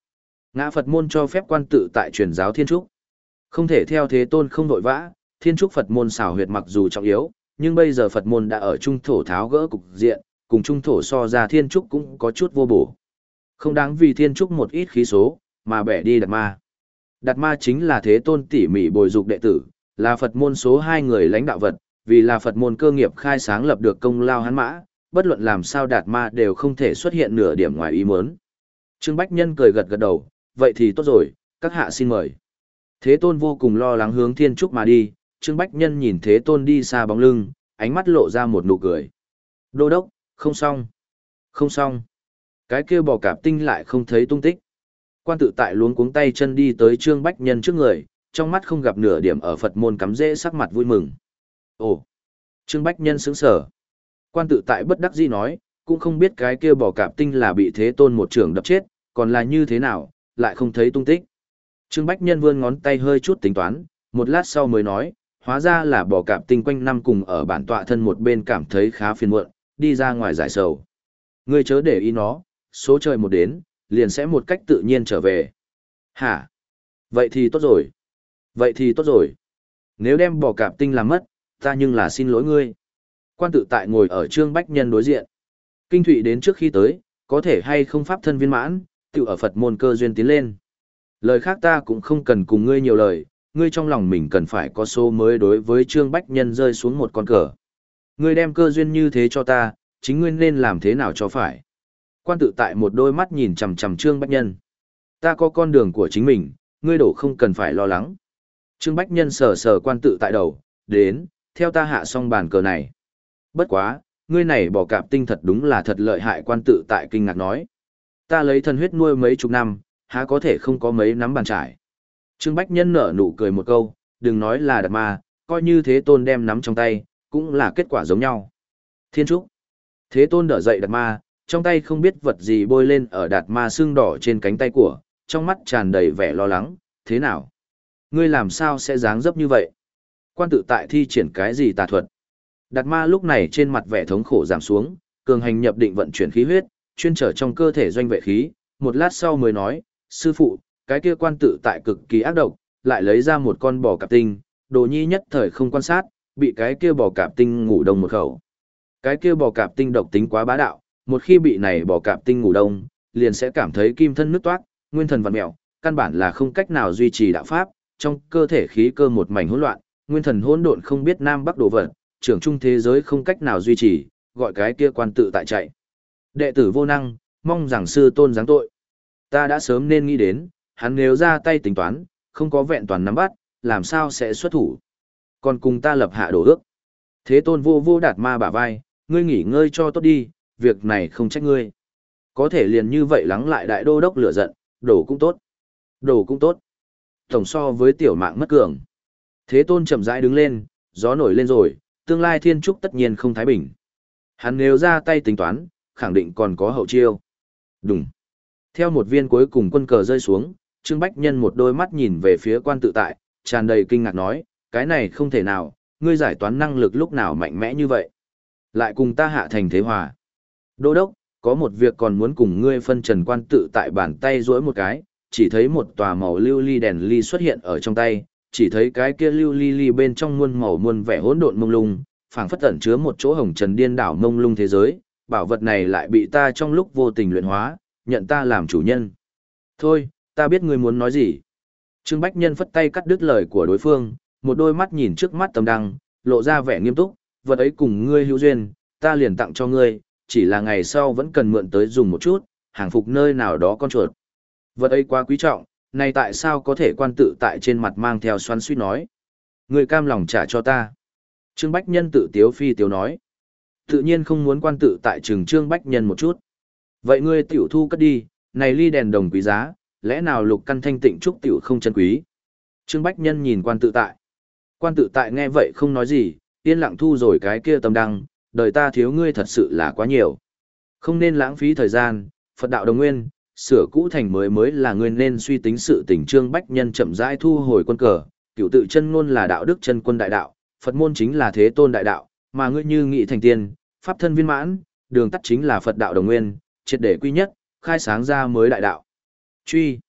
Ngã Phật môn cho phép quan tự tại truyền giáo Thiên Trúc. Không thể theo Thế Tôn không vội vã, Thiên Trúc Phật môn xảo huyệt mặc dù trọng yếu, nhưng bây giờ Phật môn đã ở trung thổ tháo gỡ cục diện, cùng trung thổ so ra Thiên Trúc cũng có chút vô bổ. Không đáng vì Thiên Trúc một ít khí số, mà bẻ đi Đạt Ma. Đạt Ma chính là Thế Tôn tỉ mỉ bồi dục đệ tử, là Phật môn số hai người lãnh đạo vật, vì là Phật môn cơ nghiệp khai sáng lập được công lao hắn mã, bất luận làm sao Đạt Ma đều không thể xuất hiện nửa điểm ngoài ý muốn. Trương Bách Nhân cười gật gật đầu, vậy thì tốt rồi, các hạ xin mời. Thế Tôn vô cùng lo lắng hướng Thiên Trúc mà đi, Trương Bách Nhân nhìn Thế Tôn đi xa bóng lưng, ánh mắt lộ ra một nụ cười. Đô đốc, không xong, không xong. Cái kia bò cạp tinh lại không thấy tung tích. Quan tự tại luống cuống tay chân đi tới Trương Bách Nhân trước người, trong mắt không gặp nửa điểm ở Phật môn cắm rễ, sắc mặt vui mừng. Ồ, Trương Bách Nhân sững sờ. Quan tự tại bất đắc dĩ nói, cũng không biết cái kia bò cạp tinh là bị Thế Tôn một trường đập chết, còn là như thế nào, lại không thấy tung tích. Trương Bách Nhân vươn ngón tay hơi chút tính toán, một lát sau mới nói, hóa ra là bò cạp tinh quanh năm cùng ở bản tọa thân một bên cảm thấy khá phiền muộn, đi ra ngoài giải sầu. Ngươi chớ để ý nó, số trời một đến, liền sẽ một cách tự nhiên trở về. Hả? Vậy thì tốt rồi. Vậy thì tốt rồi. Nếu đem bò cạp tinh làm mất, ta nhưng là xin lỗi ngươi. Quan tự tại ngồi ở Trương Bách Nhân đối diện. Kinh Thụy đến trước khi tới, có thể hay không pháp thân viên mãn, tự ở Phật môn cơ duyên tiến lên. Lời khác ta cũng không cần cùng ngươi nhiều lời, ngươi trong lòng mình cần phải có số mới đối với Trương Bách Nhân rơi xuống một con cờ. Ngươi đem cơ duyên như thế cho ta, chính ngươi nên làm thế nào cho phải. Quan tự tại một đôi mắt nhìn chằm chằm Trương Bách Nhân. Ta có con đường của chính mình, ngươi đổ không cần phải lo lắng. Trương Bách Nhân sờ sờ quan tự tại đầu, đến, theo ta hạ xong bàn cờ này. Bất quá, ngươi này bỏ cạp tinh thật đúng là thật lợi hại, quan tự tại kinh ngạc nói. Ta lấy thần huyết nuôi mấy chục năm, há có thể không có mấy nắm bàn trải. Trương Bách Nhân nở nụ cười một câu, đừng nói là Đạt Ma, coi như Thế Tôn đem nắm trong tay, cũng là kết quả giống nhau. Thiên Trúc. Thế Tôn đỡ dậy Đạt Ma, trong tay không biết vật gì bôi lên ở Đạt Ma xương đỏ trên cánh tay của, trong mắt tràn đầy vẻ lo lắng, thế nào? Ngươi làm sao sẽ dáng dấp như vậy? Quan tự tại thi triển cái gì tà thuật? Đạt Ma lúc này trên mặt vẻ thống khổ giảm xuống, cường hành nhập định vận chuyển khí huyết, chuyên trở trong cơ thể doanh vệ khí, một lát sau mới nói, sư phụ, cái kia quan tự tại cực kỳ ác độc, lại lấy ra một con bò cạp tinh, Đồ Nhi nhất thời không quan sát, bị cái kia bò cạp tinh ngủ đông một khẩu. Cái kia bò cạp tinh độc tính quá bá đạo, một khi bị này bò cạp tinh ngủ đông, liền sẽ cảm thấy kim thân nứt toát, nguyên thần vặn mèo, căn bản là không cách nào duy trì đạo pháp, trong cơ thể khí cơ một mảnh hỗn loạn, nguyên thần hỗn độn không biết nam bắc đổ vật, trưởng trung thế giới không cách nào duy trì, gọi cái kia quan tự tại chạy. Đệ tử vô năng, mong rằng sư tôn giáng tội. Ta đã sớm nên nghĩ đến, hắn nếu ra tay tính toán, không có vẹn toàn nắm bắt, làm sao sẽ xuất thủ. Còn cùng ta lập hạ đổ ước. Thế Tôn vô vô Đạt Ma bả vai, ngươi nghỉ ngơi cho tốt đi, việc này không trách ngươi. Có thể liền như vậy lắng lại đại đô đốc lửa giận, đổ cũng tốt. Đổ cũng tốt. Tổng so với tiểu mạng mất cường. Thế Tôn chậm rãi đứng lên, gió nổi lên rồi, tương lai Thiên Trúc tất nhiên không thái bình. Hắn nếu ra tay tính toán, khẳng định còn có hậu chiêu. Đúng. Theo một viên cuối cùng quân cờ rơi xuống, Trương Bách Nhân một đôi mắt nhìn về phía quan tự tại, tràn đầy kinh ngạc nói, cái này không thể nào, ngươi giải toán năng lực lúc nào mạnh mẽ như vậy. Lại cùng ta hạ thành thế hòa. Đô đốc, có một việc còn muốn cùng ngươi phân trần, quan tự tại bàn tay duỗi một cái, chỉ thấy một tòa màu lưu ly đèn ly xuất hiện ở trong tay, chỉ thấy cái kia lưu ly ly bên trong muôn màu muôn vẻ hỗn độn mông lung, phảng phất ẩn chứa một chỗ hồng trần điên đảo mông lung thế giới, bảo vật này lại bị ta trong lúc vô tình luyện hóa, nhận ta làm chủ nhân. Thôi, ta biết ngươi muốn nói gì. Trương Bách Nhân phất tay cắt đứt lời của đối phương, một đôi mắt nhìn trước mắt tầm đăng, lộ ra vẻ nghiêm túc, vật ấy cùng ngươi hữu duyên, ta liền tặng cho ngươi, chỉ là ngày sau vẫn cần mượn tới dùng một chút, hàng phục nơi nào đó con chuột. Vật ấy quá quý trọng, này tại sao có thể quan tự tại trên mặt mang theo xoắn suýt nói. Ngươi cam lòng trả cho ta. Trương Bách Nhân tự tiếu phi tiếu nói. Tự nhiên không muốn quan tự tại trừng Trương Bách Nhân một chút. Vậy ngươi tiểu thu cất đi, này ly đèn đồng quý giá, lẽ nào lục căn thanh tịnh trúc tiểu không chân quý. Trương Bách Nhân nhìn quan tự tại. Quan tự tại nghe vậy không nói gì, yên lặng thu rồi cái kia tầm đăng, đời ta thiếu ngươi thật sự là quá nhiều. Không nên lãng phí thời gian, Phật đạo đồng nguyên, sửa cũ thành mới mới là ngươi nên suy tính sự tình. Trương Bách Nhân chậm rãi thu hồi quân cờ, cửu tự chân ngôn là đạo đức chân quân đại đạo, Phật môn chính là thế tôn đại đạo, mà ngươi như nghị thành tiên, pháp thân viên mãn, đường tắt chính là Phật đạo đồng nguyên, triệt để quy nhất, khai sáng ra mới đại đạo. Truy.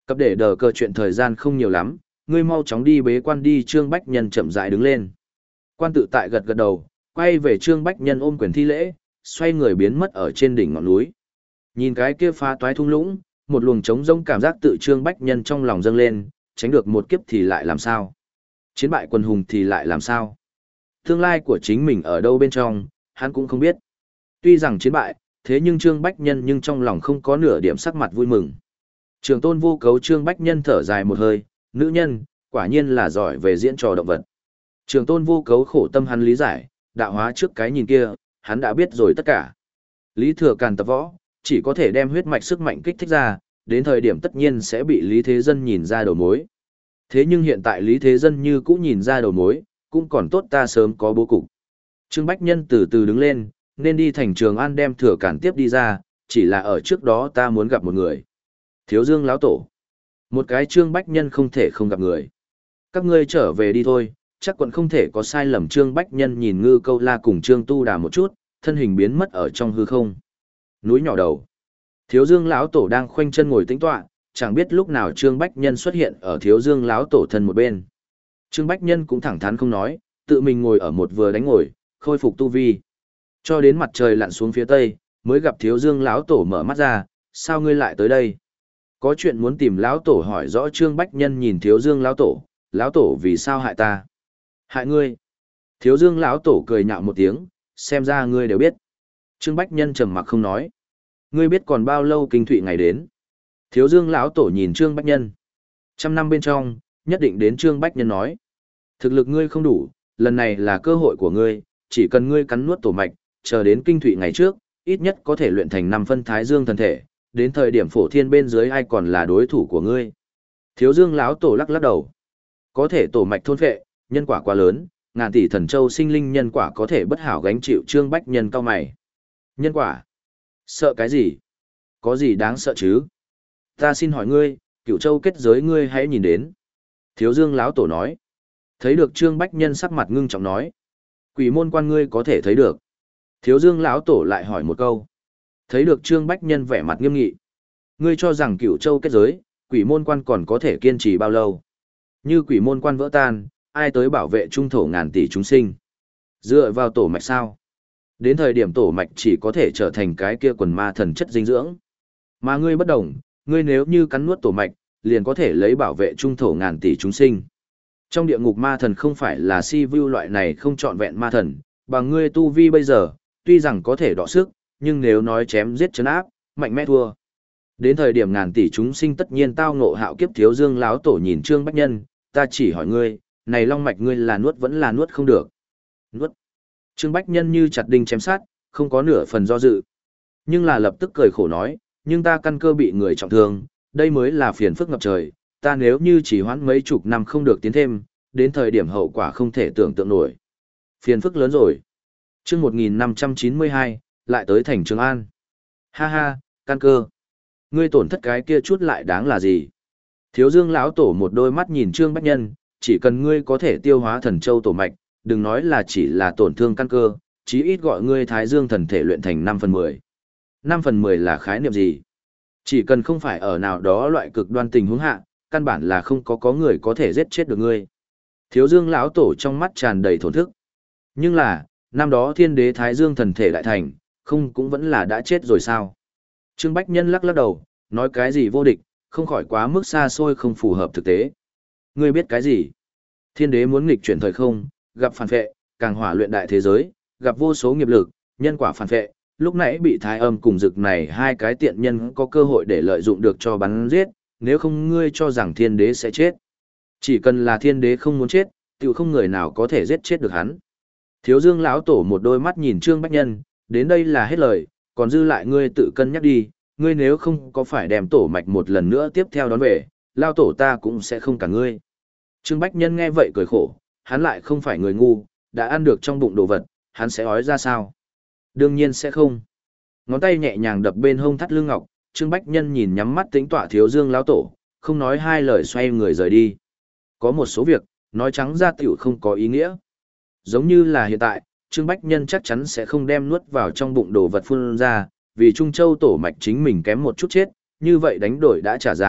Cấp để đờ cờ chuyện thời gian không nhiều lắm, ngươi mau chóng đi bế quan đi. Trương Bách Nhân chậm rãi đứng lên. Quan tự tại gật gật đầu, quay về Trương Bách Nhân ôm quyền thi lễ, xoay người biến mất ở trên đỉnh ngọn núi. Nhìn cái kia phá toái thung lũng, một luồng trống rỗng cảm giác tự Trương Bách Nhân trong lòng dâng lên, tránh được một kiếp thì lại làm sao? Chiến bại quần hùng thì lại làm sao? Tương lai của chính mình ở đâu bên trong, hắn cũng không biết. Tuy rằng chiến bại, thế nhưng Trương Bách Nhân nhưng trong lòng không có nửa điểm sắc mặt vui mừng. Trường tôn vô cấu Trương Bách Nhân thở dài một hơi, nữ nhân, quả nhiên là giỏi về diễn trò động vật. Trường tôn vô cấu khổ tâm hắn lý giải, đạo hóa trước cái nhìn kia, hắn đã biết rồi tất cả. Lý Thừa Càn tập võ, chỉ có thể đem huyết mạch sức mạnh kích thích ra, đến thời điểm tất nhiên sẽ bị Lý Thế Dân nhìn ra đầu mối. Thế nhưng hiện tại Lý Thế Dân như cũng nhìn ra đầu mối, cũng còn tốt ta sớm có bố cục. Trương Bách Nhân từ từ đứng lên, nên đi thành Trường An đem Thừa Càn tiếp đi ra, chỉ là ở trước đó ta muốn gặp một người. Thiếu Dương lão tổ. Một cái Trương Bách Nhân không thể không gặp người. Các ngươi trở về đi thôi, chắc quận không thể có sai lầm. Trương Bách Nhân nhìn Ngư Câu La cùng Trương Tu Đà một chút, thân hình biến mất ở trong hư không. Núi nhỏ đầu. Thiếu Dương lão tổ đang khoanh chân ngồi tĩnh tọa, chẳng biết lúc nào Trương Bách Nhân xuất hiện ở Thiếu Dương lão tổ thân một bên. Trương Bách Nhân cũng thẳng thắn không nói, tự mình ngồi ở một vừa đánh ngồi, khôi phục tu vi. Cho đến mặt trời lặn xuống phía tây, mới gặp Thiếu Dương lão tổ mở mắt ra, sao ngươi lại tới đây? Có chuyện muốn tìm lão tổ hỏi rõ. Trương Bách Nhân nhìn Thiếu Dương lão tổ, lão tổ vì sao hại ta? Hại ngươi? Thiếu Dương lão tổ cười nhạo một tiếng, xem ra ngươi đều biết. Trương Bách Nhân trầm mặc không nói. Ngươi biết còn bao lâu kinh thụy ngày đến? Thiếu Dương lão tổ nhìn Trương Bách Nhân. Trăm năm bên trong, nhất định đến. Trương Bách Nhân nói. Thực lực ngươi không đủ, lần này là cơ hội của ngươi, chỉ cần ngươi cắn nuốt tổ mạch, chờ đến kinh thụy ngày trước, ít nhất có thể luyện thành năm phân Thái Dương thần thể, đến thời điểm phổ thiên bên dưới ai còn là đối thủ của ngươi. Thiếu Dương lão tổ lắc lắc đầu. Có thể tổ mạch thôn phệ, nhân quả quá lớn, ngàn tỷ thần châu sinh linh nhân quả có thể bất hảo gánh chịu. Trương Bách Nhân cao mày. Nhân quả? Sợ cái gì? Có gì đáng sợ chứ? Ta xin hỏi ngươi, Cửu Châu kết giới ngươi hãy nhìn đến. Thiếu Dương lão tổ nói. Thấy được. Trương Bách Nhân sắc mặt ngưng trọng nói. Quỷ môn quan ngươi có thể thấy được. Thiếu Dương lão tổ lại hỏi một câu. Thấy được. Trương Bách Nhân vẻ mặt nghiêm nghị. Ngươi cho rằng Cửu Châu kết giới, quỷ môn quan còn có thể kiên trì bao lâu? Như quỷ môn quan vỡ tan, ai tới bảo vệ trung thổ ngàn tỷ chúng sinh? Dựa vào tổ mạch sao? Đến thời điểm tổ mạch chỉ có thể trở thành cái kia quần ma thần chất dinh dưỡng. Mà ngươi bất đồng, ngươi nếu như cắn nuốt tổ mạch, liền có thể lấy bảo vệ trung thổ ngàn tỷ chúng sinh. Trong địa ngục ma thần không phải là si vu loại này không trọn vẹn ma thần, bằng ngươi tu vi bây giờ, tuy rằng có thể đọ sức, nhưng nếu nói chém giết chấn áp, mạnh mẽ thua. Đến thời điểm ngàn tỷ chúng sinh tất nhiên tao ngộ hạo kiếp. Thiếu Dương lão tổ nhìn Trương Bách Nhân, ta chỉ hỏi ngươi, này long mạch ngươi là nuốt vẫn là nuốt không được? Nuốt. Trương Bách Nhân như chặt đinh chém sát, không có nửa phần do dự. Nhưng là lập tức cười khổ nói, nhưng ta căn cơ bị người trọng thương, đây mới là phiền phức ngập trời, ta nếu như chỉ hoãn mấy chục năm không được tiến thêm, đến thời điểm hậu quả không thể tưởng tượng nổi. Phiền phức lớn rồi. Chương một nghìn năm trăm chín mươi hai, lại tới thành Trường An. Ha ha, căn cơ. Ngươi tổn thất cái kia chút lại đáng là gì? Thiếu Dương lão tổ một đôi mắt nhìn Trương Bách Nhân, chỉ cần ngươi có thể tiêu hóa thần châu tổ mạch, đừng nói là chỉ là tổn thương căn cơ, chí ít gọi ngươi Thái Dương thần thể luyện thành năm phần mười. năm phần mười là khái niệm gì? Chỉ cần không phải ở nào đó loại cực đoan tình huống hạ, căn bản là không có có người có thể giết chết được ngươi. Thiếu Dương lão tổ trong mắt tràn đầy thổn thức. Nhưng là, năm đó Thiên Đế Thái Dương thần thể đại thành, không cũng vẫn là đã chết rồi sao? Trương Bách Nhân lắc lắc đầu, nói cái gì vô địch, không khỏi quá mức xa xôi không phù hợp thực tế. Ngươi biết cái gì? Thiên Đế muốn nghịch chuyển thời không, gặp phản phệ, càng hỏa luyện đại thế giới, gặp vô số nghiệp lực, nhân quả phản phệ, lúc nãy bị Thái Âm cùng Dực này hai cái tiện nhân có cơ hội để lợi dụng được cho bắn giết, nếu không ngươi cho rằng Thiên Đế sẽ chết. Chỉ cần là Thiên Đế không muốn chết, tiểu không người nào có thể giết chết được hắn. Thiếu Dương lão tổ một đôi mắt nhìn Trương Bách Nhân, đến đây là hết lời, còn dư lại ngươi tự cân nhắc đi, ngươi nếu không có phải đem tổ mạch một lần nữa tiếp theo đón về, lao tổ ta cũng sẽ không cả ngươi. Trương Bách Nhân nghe vậy cười khổ, hắn lại không phải người ngu, đã ăn được trong bụng đồ vật, hắn sẽ ói ra sao? Đương nhiên sẽ không. Ngón tay nhẹ nhàng đập bên hông thắt lưng ngọc, Trương Bách Nhân nhìn nhắm mắt tính tọa Thiếu Dương lão tổ, không nói hai lời xoay người rời đi. Có một số việc, nói trắng ra tiểu không có ý nghĩa. Giống như là hiện tại, Trương Bách Nhân chắc chắn sẽ không đem nuốt vào trong bụng đồ vật phun ra, vì Trung Châu tổ mạch chính mình kém một chút chết, như vậy đánh đổi đã trả giá,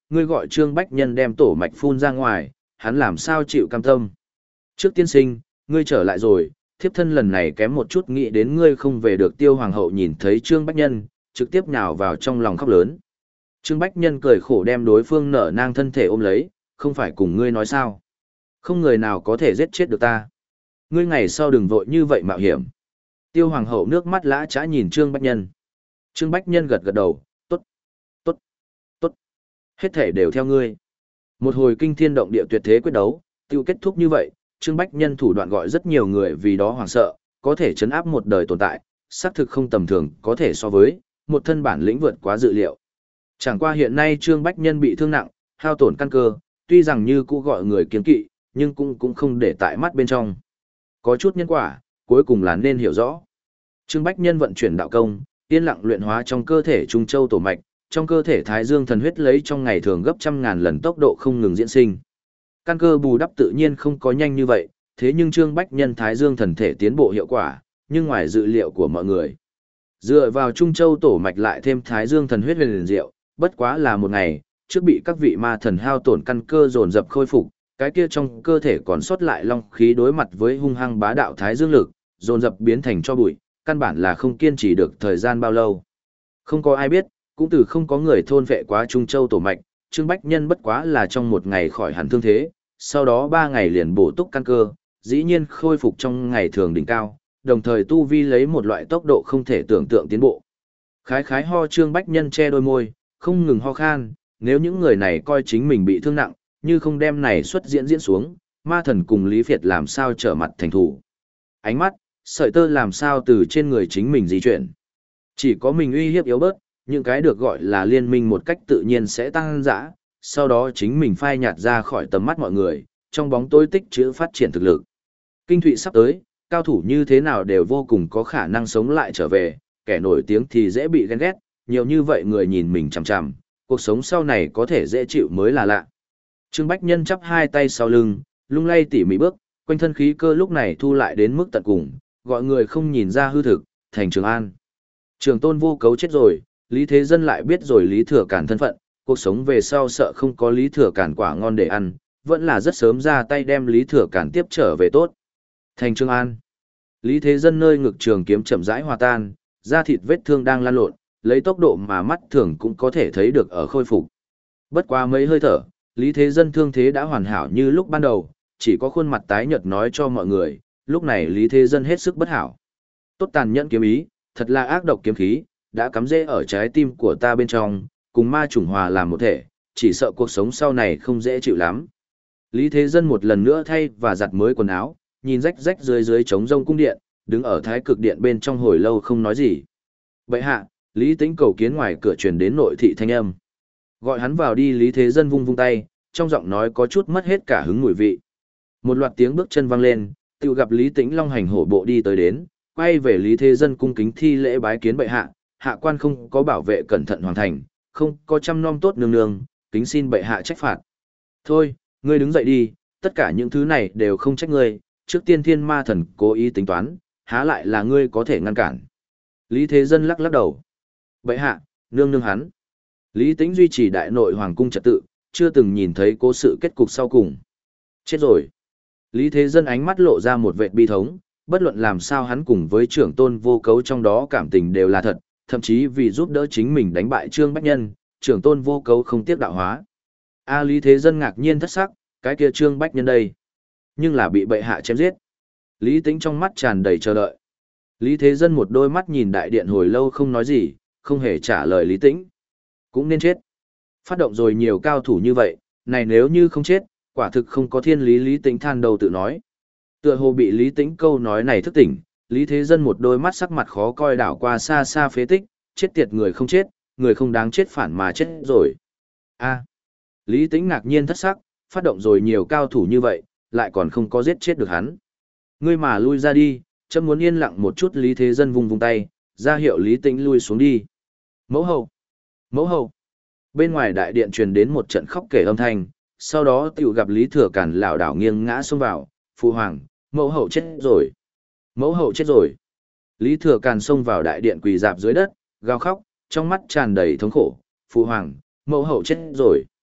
ngươi gọi Trương Bách Nhân đem tổ mạch phun ra ngoài, hắn làm sao chịu cam tâm. Trước tiên sinh, ngươi trở lại rồi, thiếp thân lần này kém một chút nghĩ đến ngươi không về được. Tiêu hoàng hậu nhìn thấy Trương Bách Nhân, trực tiếp nhào vào trong lòng khóc lớn. Trương Bách Nhân cười khổ đem đối phương nở nang thân thể ôm lấy, không phải cùng ngươi nói sao. Không người nào có thể giết chết được ta. Ngươi ngày sau đừng vội như vậy mạo hiểm. Tiêu hoàng hậu nước mắt lã trã nhìn Trương Bách Nhân. Trương Bách Nhân gật gật đầu, tốt, tốt, tốt. Hết thể đều theo ngươi. Một hồi kinh thiên động địa tuyệt thế quyết đấu, tiêu kết thúc như vậy, Trương Bách Nhân thủ đoạn gọi rất nhiều người vì đó hoảng sợ, có thể chấn áp một đời tồn tại, xác thực không tầm thường, có thể so với một thân bản lĩnh vượt quá dự liệu. Chẳng qua hiện nay Trương Bách Nhân bị thương nặng, hao tổn căn cơ, tuy rằng như cũ gọi người kiêng kỵ, nhưng cũng cũng không để tại mắt bên trong. Có chút nhân quả, cuối cùng là nên hiểu rõ. Trương Bách Nhân vận chuyển đạo công, yên lặng luyện hóa trong cơ thể Trung Châu tổ mạch, trong cơ thể Thái Dương thần huyết lấy trong ngày thường gấp trăm ngàn lần tốc độ không ngừng diễn sinh. Căn cơ bù đắp tự nhiên không có nhanh như vậy, thế nhưng Trương Bách Nhân Thái Dương thần thể tiến bộ hiệu quả, nhưng ngoài dự liệu của mọi người. Dựa vào Trung Châu tổ mạch lại thêm Thái Dương thần huyết huyền diệu, bất quá là một ngày, trước bị các vị ma thần hao tổn căn cơ dồn dập khôi phục, cái kia trong cơ thể còn sót lại long khí đối mặt với hung hăng bá đạo Thái Dương lực, dồn dập biến thành cho bụi, căn bản là không kiên trì được thời gian bao lâu. Không có ai biết, cũng từ không có người thôn vệ quá Trung Châu tổ mạch, Trương Bách Nhân bất quá là trong một ngày khỏi hẳn thương thế, sau đó ba ngày liền bổ túc căn cơ, dĩ nhiên khôi phục trong ngày thường đỉnh cao, đồng thời tu vi lấy một loại tốc độ không thể tưởng tượng tiến bộ. Khái khái ho Trương Bách Nhân che đôi môi, không ngừng ho khan, nếu những người này coi chính mình bị thương nặng, như không đem này xuất diễn diễn xuống, ma thần cùng Lý Việt làm sao trở mặt thành thủ. Ánh mắt, sợi tơ làm sao từ trên người chính mình di chuyển. Chỉ có mình uy hiếp yếu bớt, những cái được gọi là liên minh một cách tự nhiên sẽ tăng dã, sau đó chính mình phai nhạt ra khỏi tầm mắt mọi người, trong bóng tối tích trữ phát triển thực lực. Kinh thụy sắp tới, cao thủ như thế nào đều vô cùng có khả năng sống lại trở về, kẻ nổi tiếng thì dễ bị ghen ghét, nhiều như vậy người nhìn mình chằm chằm, cuộc sống sau này có thể dễ chịu mới là lạ. Trương Bách Nhân chắp hai tay sau lưng, lung lay tỉ mỉ bước, quanh thân khí cơ lúc này thu lại đến mức tận cùng, gọi người không nhìn ra hư thực, thành Trường An. Trường Tôn Vô Cấu chết rồi, Lý Thế Dân lại biết rồi Lý Thừa Cản thân phận, cuộc sống về sau sợ không có Lý Thừa Cản quả ngon để ăn, vẫn là rất sớm ra tay đem Lý Thừa Cản tiếp trở về tốt. Thành Trường An. Lý Thế Dân nơi ngực trường kiếm chậm rãi hòa tan, da thịt vết thương đang lan lộn, lấy tốc độ mà mắt thường cũng có thể thấy được ở khôi phục. Bất quá mấy hơi thở, Lý Thế Dân thương thế đã hoàn hảo như lúc ban đầu, chỉ có khuôn mặt tái nhợt nói cho mọi người, lúc này Lý Thế Dân hết sức bất hảo. Tốt tàn nhẫn kiếm ý, thật là ác độc kiếm khí, đã cắm rễ ở trái tim của ta bên trong, cùng ma chủng hòa làm một thể, chỉ sợ cuộc sống sau này không dễ chịu lắm. Lý Thế Dân một lần nữa thay và giặt mới quần áo, nhìn rách rách dưới dưới trống rông cung điện, đứng ở thái cực điện bên trong hồi lâu không nói gì. Bệ hạ, Lý Tĩnh cầu kiến ngoài cửa truyền đến nội thị thanh âm. Gọi hắn vào đi. Lý Thế Dân vung vung tay, trong giọng nói có chút mất hết cả hứng mùi vị. Một loạt tiếng bước chân vang lên, tự gặp Lý Tĩnh long hành hổ bộ đi tới đến, quay về Lý Thế Dân cung kính thi lễ bái kiến bệ hạ, hạ quan không có bảo vệ cẩn thận hoàn thành, không có chăm nom tốt nương nương, kính xin bệ hạ trách phạt. Thôi, ngươi đứng dậy đi, tất cả những thứ này đều không trách ngươi, trước tiên thiên ma thần cố ý tính toán, há lại là ngươi có thể ngăn cản. Lý Thế Dân lắc lắc đầu. Bệ hạ, nương nương hắn. Lý Tĩnh duy trì đại nội hoàng cung trật tự, chưa từng nhìn thấy cố sự kết cục sau cùng. Chết rồi. Lý Thế Dân ánh mắt lộ ra một vệt bi thống, bất luận làm sao hắn cùng với trưởng tôn Vô Cấu trong đó cảm tình đều là thật, thậm chí vì giúp đỡ chính mình đánh bại Trương Bách Nhân, trưởng tôn Vô Cấu không tiếc đạo hóa. A Lý Thế Dân ngạc nhiên thất sắc, cái kia Trương Bách Nhân đây, nhưng là bị bệ hạ chém giết. Lý Tĩnh trong mắt tràn đầy chờ đợi. Lý Thế Dân một đôi mắt nhìn đại điện hồi lâu không nói gì, không hề trả lời Lý Tĩnh. Cũng nên chết. Phát động rồi nhiều cao thủ như vậy, này nếu như không chết, quả thực không có thiên lý. Lý Tĩnh than đầu tự nói. Tựa hồ bị Lý Tĩnh câu nói này thức tỉnh, Lý Thế Dân một đôi mắt sắc mặt khó coi đảo qua xa xa phế tích, chết tiệt người không chết, người không đáng chết phản mà chết rồi. A. Lý Tĩnh ngạc nhiên thất sắc, phát động rồi nhiều cao thủ như vậy, lại còn không có giết chết được hắn. Ngươi mà lui ra đi, chấm muốn yên lặng một chút. Lý Thế Dân vung vung tay, ra hiệu Lý Tĩnh lui xuống đi. Mẫu hậu! Mẫu hậu! Bên ngoài đại điện truyền đến một trận khóc kể âm thanh, sau đó tiểu gặp Lý Thừa Cản lảo đảo nghiêng ngã xông vào, phụ hoàng, mẫu hậu chết rồi! Mẫu hậu chết rồi! Lý Thừa Cản xông vào đại điện quỳ dạp dưới đất, gào khóc, trong mắt tràn đầy thống khổ, phụ hoàng, mẫu hậu chết rồi!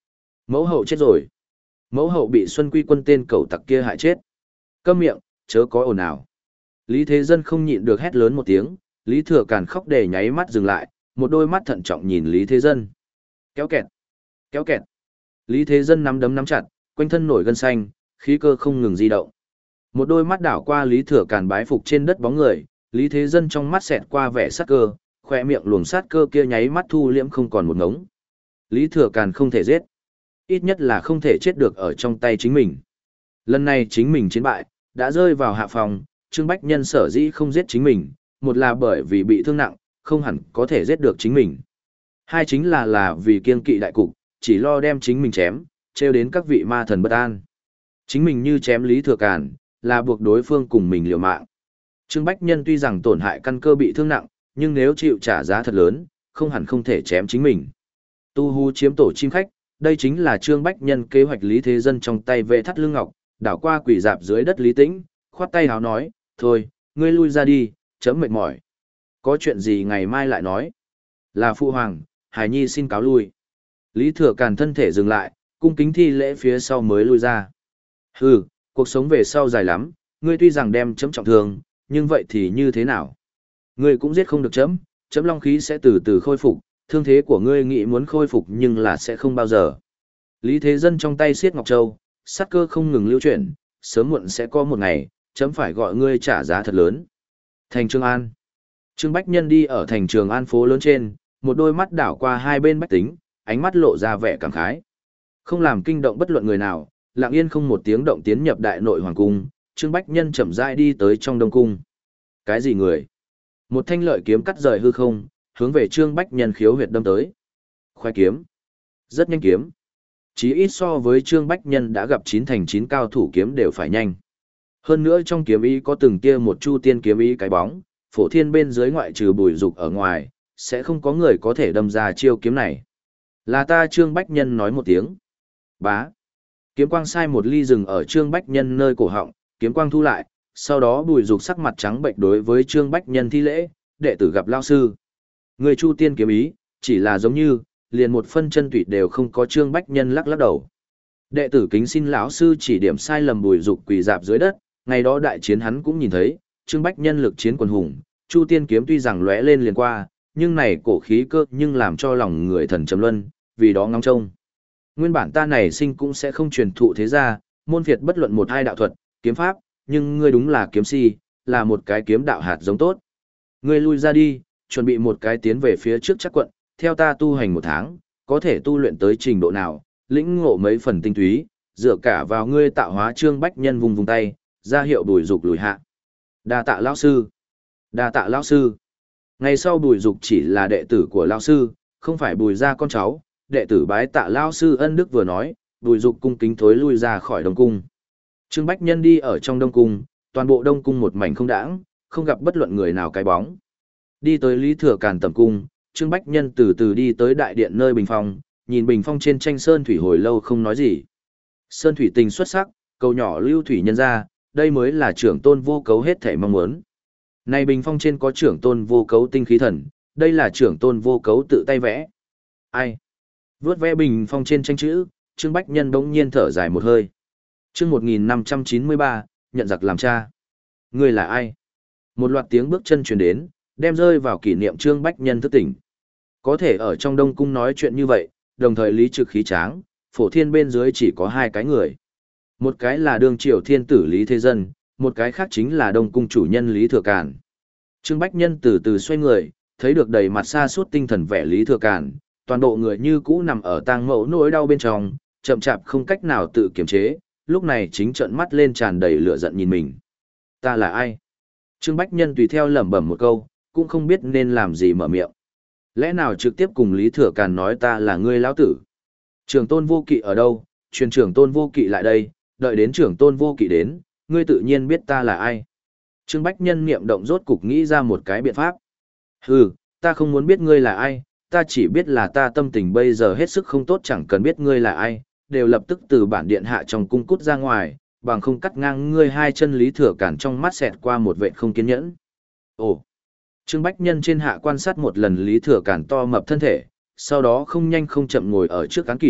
Mẫu hậu chết rồi. Mẫu hậu bị Xuân Quy Quân tên cẩu tặc kia hại chết. Câm miệng, chớ có ồn ào. Lý Thế Dân không nhịn được hét lớn một tiếng, Lý Thừa Càn khóc để nháy mắt dừng lại, một đôi mắt thận trọng nhìn Lý Thế Dân. Kéo kẹt, kéo kẹt. Lý Thế Dân nắm đấm nắm chặt, quanh thân nổi gân xanh, khí cơ không ngừng di động. Một đôi mắt đảo qua Lý Thừa Càn bái phục trên đất bóng người, Lý Thế Dân trong mắt xẹt qua vẻ sát cơ, khỏe miệng luồng sát cơ kia nháy mắt thu liễm không còn một ngống. Lý Thừa Càn không thể giết, ít nhất là không thể chết được ở trong tay chính mình. Lần này chính mình chiến bại, đã rơi vào hạ phòng, Trương Bách Nhân sở dĩ không giết chính mình, một là bởi vì bị thương nặng, không hẳn có thể giết được chính mình. Hai chính là là vì kiêng kỵ đại cục, chỉ lo đem chính mình chém, trêu đến các vị ma thần bất an. Chính mình như chém Lý Thừa Càn, là buộc đối phương cùng mình liều mạng. Trương Bách Nhân tuy rằng tổn hại căn cơ bị thương nặng, nhưng nếu chịu trả giá thật lớn, không hẳn không thể chém chính mình. Tu hú chiếm tổ chim khách, đây chính là Trương Bách Nhân kế hoạch Lý Thế Dân trong tay vệ thắt lưng ngọc, đảo qua quỷ dạp dưới đất Lý Tĩnh, khoát tay háo nói, thôi, ngươi lui ra đi, chấm mệt mỏi. Có chuyện gì ngày mai lại nói. Là phụ hoàng, Hải Nhi xin cáo lui. Lý Thừa Càn thân thể dừng lại, cung kính thi lễ phía sau mới lui ra. Hừ, cuộc sống về sau dài lắm, ngươi tuy rằng đem chấm trọng thương, nhưng vậy thì như thế nào? Ngươi cũng giết không được chấm, chấm long khí sẽ từ từ khôi phục, thương thế của ngươi nghĩ muốn khôi phục nhưng là sẽ không bao giờ. Lý Thế Dân trong tay siết ngọc châu, sát cơ không ngừng lưu chuyển, sớm muộn sẽ có một ngày, chấm phải gọi ngươi trả giá thật lớn. Thành Trường An. Trương Bách Nhân đi ở thành Trường An phố lớn trên, một đôi mắt đảo qua hai bên bách tính, ánh mắt lộ ra vẻ cảm khái. Không làm kinh động bất luận người nào, lặng yên không một tiếng động tiến nhập đại nội hoàng cung, Trương Bách Nhân chậm rãi đi tới trong đông cung. Cái gì người? Một thanh lợi kiếm cắt rời hư không, hướng về Trương Bách Nhân khiếu huyệt đâm tới. Khoai kiếm. Rất nhanh kiếm. Chí ít so với Trương Bách Nhân đã gặp chín thành chín cao thủ kiếm đều phải nhanh. Hơn nữa trong kiếm ý có từng tia một chu tiên kiếm ý cái bóng, phổ thiên bên dưới ngoại trừ Bùi Dục ở ngoài, sẽ không có người có thể đâm ra chiêu kiếm này. Là ta Trương Bách Nhân nói một tiếng. Bá. Kiếm quang sai một ly rừng ở Trương Bách Nhân nơi cổ họng, kiếm quang thu lại, sau đó Bùi Dục sắc mặt trắng bệnh đối với Trương Bách Nhân thi lễ, đệ tử gặp lao sư. Người chu tiên kiếm ý, chỉ là giống như, liền một phân chân tụy đều không có. Trương Bách Nhân lắc lắc đầu. Đệ tử kính xin lão sư chỉ điểm sai lầm. Bùi Dục quỳ dạp dưới đất, ngày đó đại chiến hắn cũng nhìn thấy, Trương Bách Nhân lực chiến quần hùng, chu tiên kiếm tuy rằng lóe lên liền qua, nhưng này cổ khí cơ nhưng làm cho lòng người thần trầm luân, vì đó ngóng trông. Nguyên bản ta này sinh cũng sẽ không truyền thụ thế ra, môn phiệt bất luận một hai đạo thuật, kiếm pháp, nhưng ngươi đúng là kiếm si, là một cái kiếm đạo hạt giống tốt. Ngươi lui ra đi, chuẩn bị một cái tiến về phía trước chắc quận, theo ta tu hành một tháng, có thể tu luyện tới trình độ nào, lĩnh ngộ mấy phần tinh túy, dựa cả vào ngươi tạo hóa. Trương Bách Nhân vùng vùng tay, ra hiệu Bùi Dục lùi hạ. Đa tạ lão sư. Đa tạ lão sư. Ngày sau Bùi Dục chỉ là đệ tử của lão sư, không phải Bùi gia con cháu. Đệ tử bái tạ lão sư ân đức vừa nói, Bùi Dục cung kính thối lui ra khỏi đông cung. Trương Bách Nhân đi ở trong đông cung, toàn bộ đông cung một mảnh không đãng, không gặp bất luận người nào cái bóng. Đi tới Lý Thừa Càn tầm cung, Trương Bách Nhân từ từ đi tới đại điện nơi bình phong, nhìn bình phong trên tranh sơn thủy hồi lâu không nói gì. Sơn thủy tình xuất sắc, cầu nhỏ lưu thủy nhân ra, đây mới là trưởng tôn vô cấu hết thảy mong muốn. Này bình phong trên có trưởng tôn vô cấu tinh khí thần, đây là trưởng tôn vô cấu tự tay vẽ. Ai? Vướt vẽ bình phong trên tranh chữ, Trương Bách Nhân bỗng nhiên thở dài một hơi. Chương một nghìn năm trăm chín mươi ba, nhận giặc làm cha. Ngươi là ai? Một loạt tiếng bước chân truyền đến, đem rơi vào kỷ niệm Trương Bách Nhân thức tỉnh. Có thể ở trong đông cung nói chuyện như vậy, đồng thời lý trực khí tráng, phổ thiên bên dưới chỉ có hai cái người. Một cái là đương triều thiên tử Lý Thế Dân, một cái khác chính là đông cung chủ nhân Lý Thừa Càn. Trương Bách Nhân từ từ xoay người, thấy được đầy mặt xa suốt tinh thần vẻ Lý Thừa Càn, toàn bộ người như cũ nằm ở tang mẫu nỗi đau bên trong, chậm chạp không cách nào tự kiềm chế, lúc này chính trợn mắt lên tràn đầy lửa giận nhìn mình. Ta là ai? Trương Bách Nhân tùy theo lẩm bẩm một câu, cũng không biết nên làm gì mở miệng. Lẽ nào trực tiếp cùng Lý Thừa Càn nói ta là ngươi lão tử? Trưởng tôn vô kỵ ở đâu? Truyền trưởng tôn vô kỵ lại đây, đợi đến trưởng tôn vô kỵ đến, ngươi tự nhiên biết ta là ai. Trương Bách Nhân niệm động rốt cục nghĩ ra một cái biện pháp. Hừ, ta không muốn biết ngươi là ai, ta chỉ biết là ta tâm tình bây giờ hết sức không tốt, chẳng cần biết ngươi là ai, đều lập tức từ bản điện hạ trong cung cút ra ngoài, bằng không cắt ngang ngươi hai chân. Lý Thừa Càn trong mắt xẹt qua một vệt không kiên nhẫn. Ồ! Trương Bách Nhân trên hạ quan sát một lần Lý Thừa Càn to mập thân thể, sau đó không nhanh không chậm ngồi ở trước án kỷ,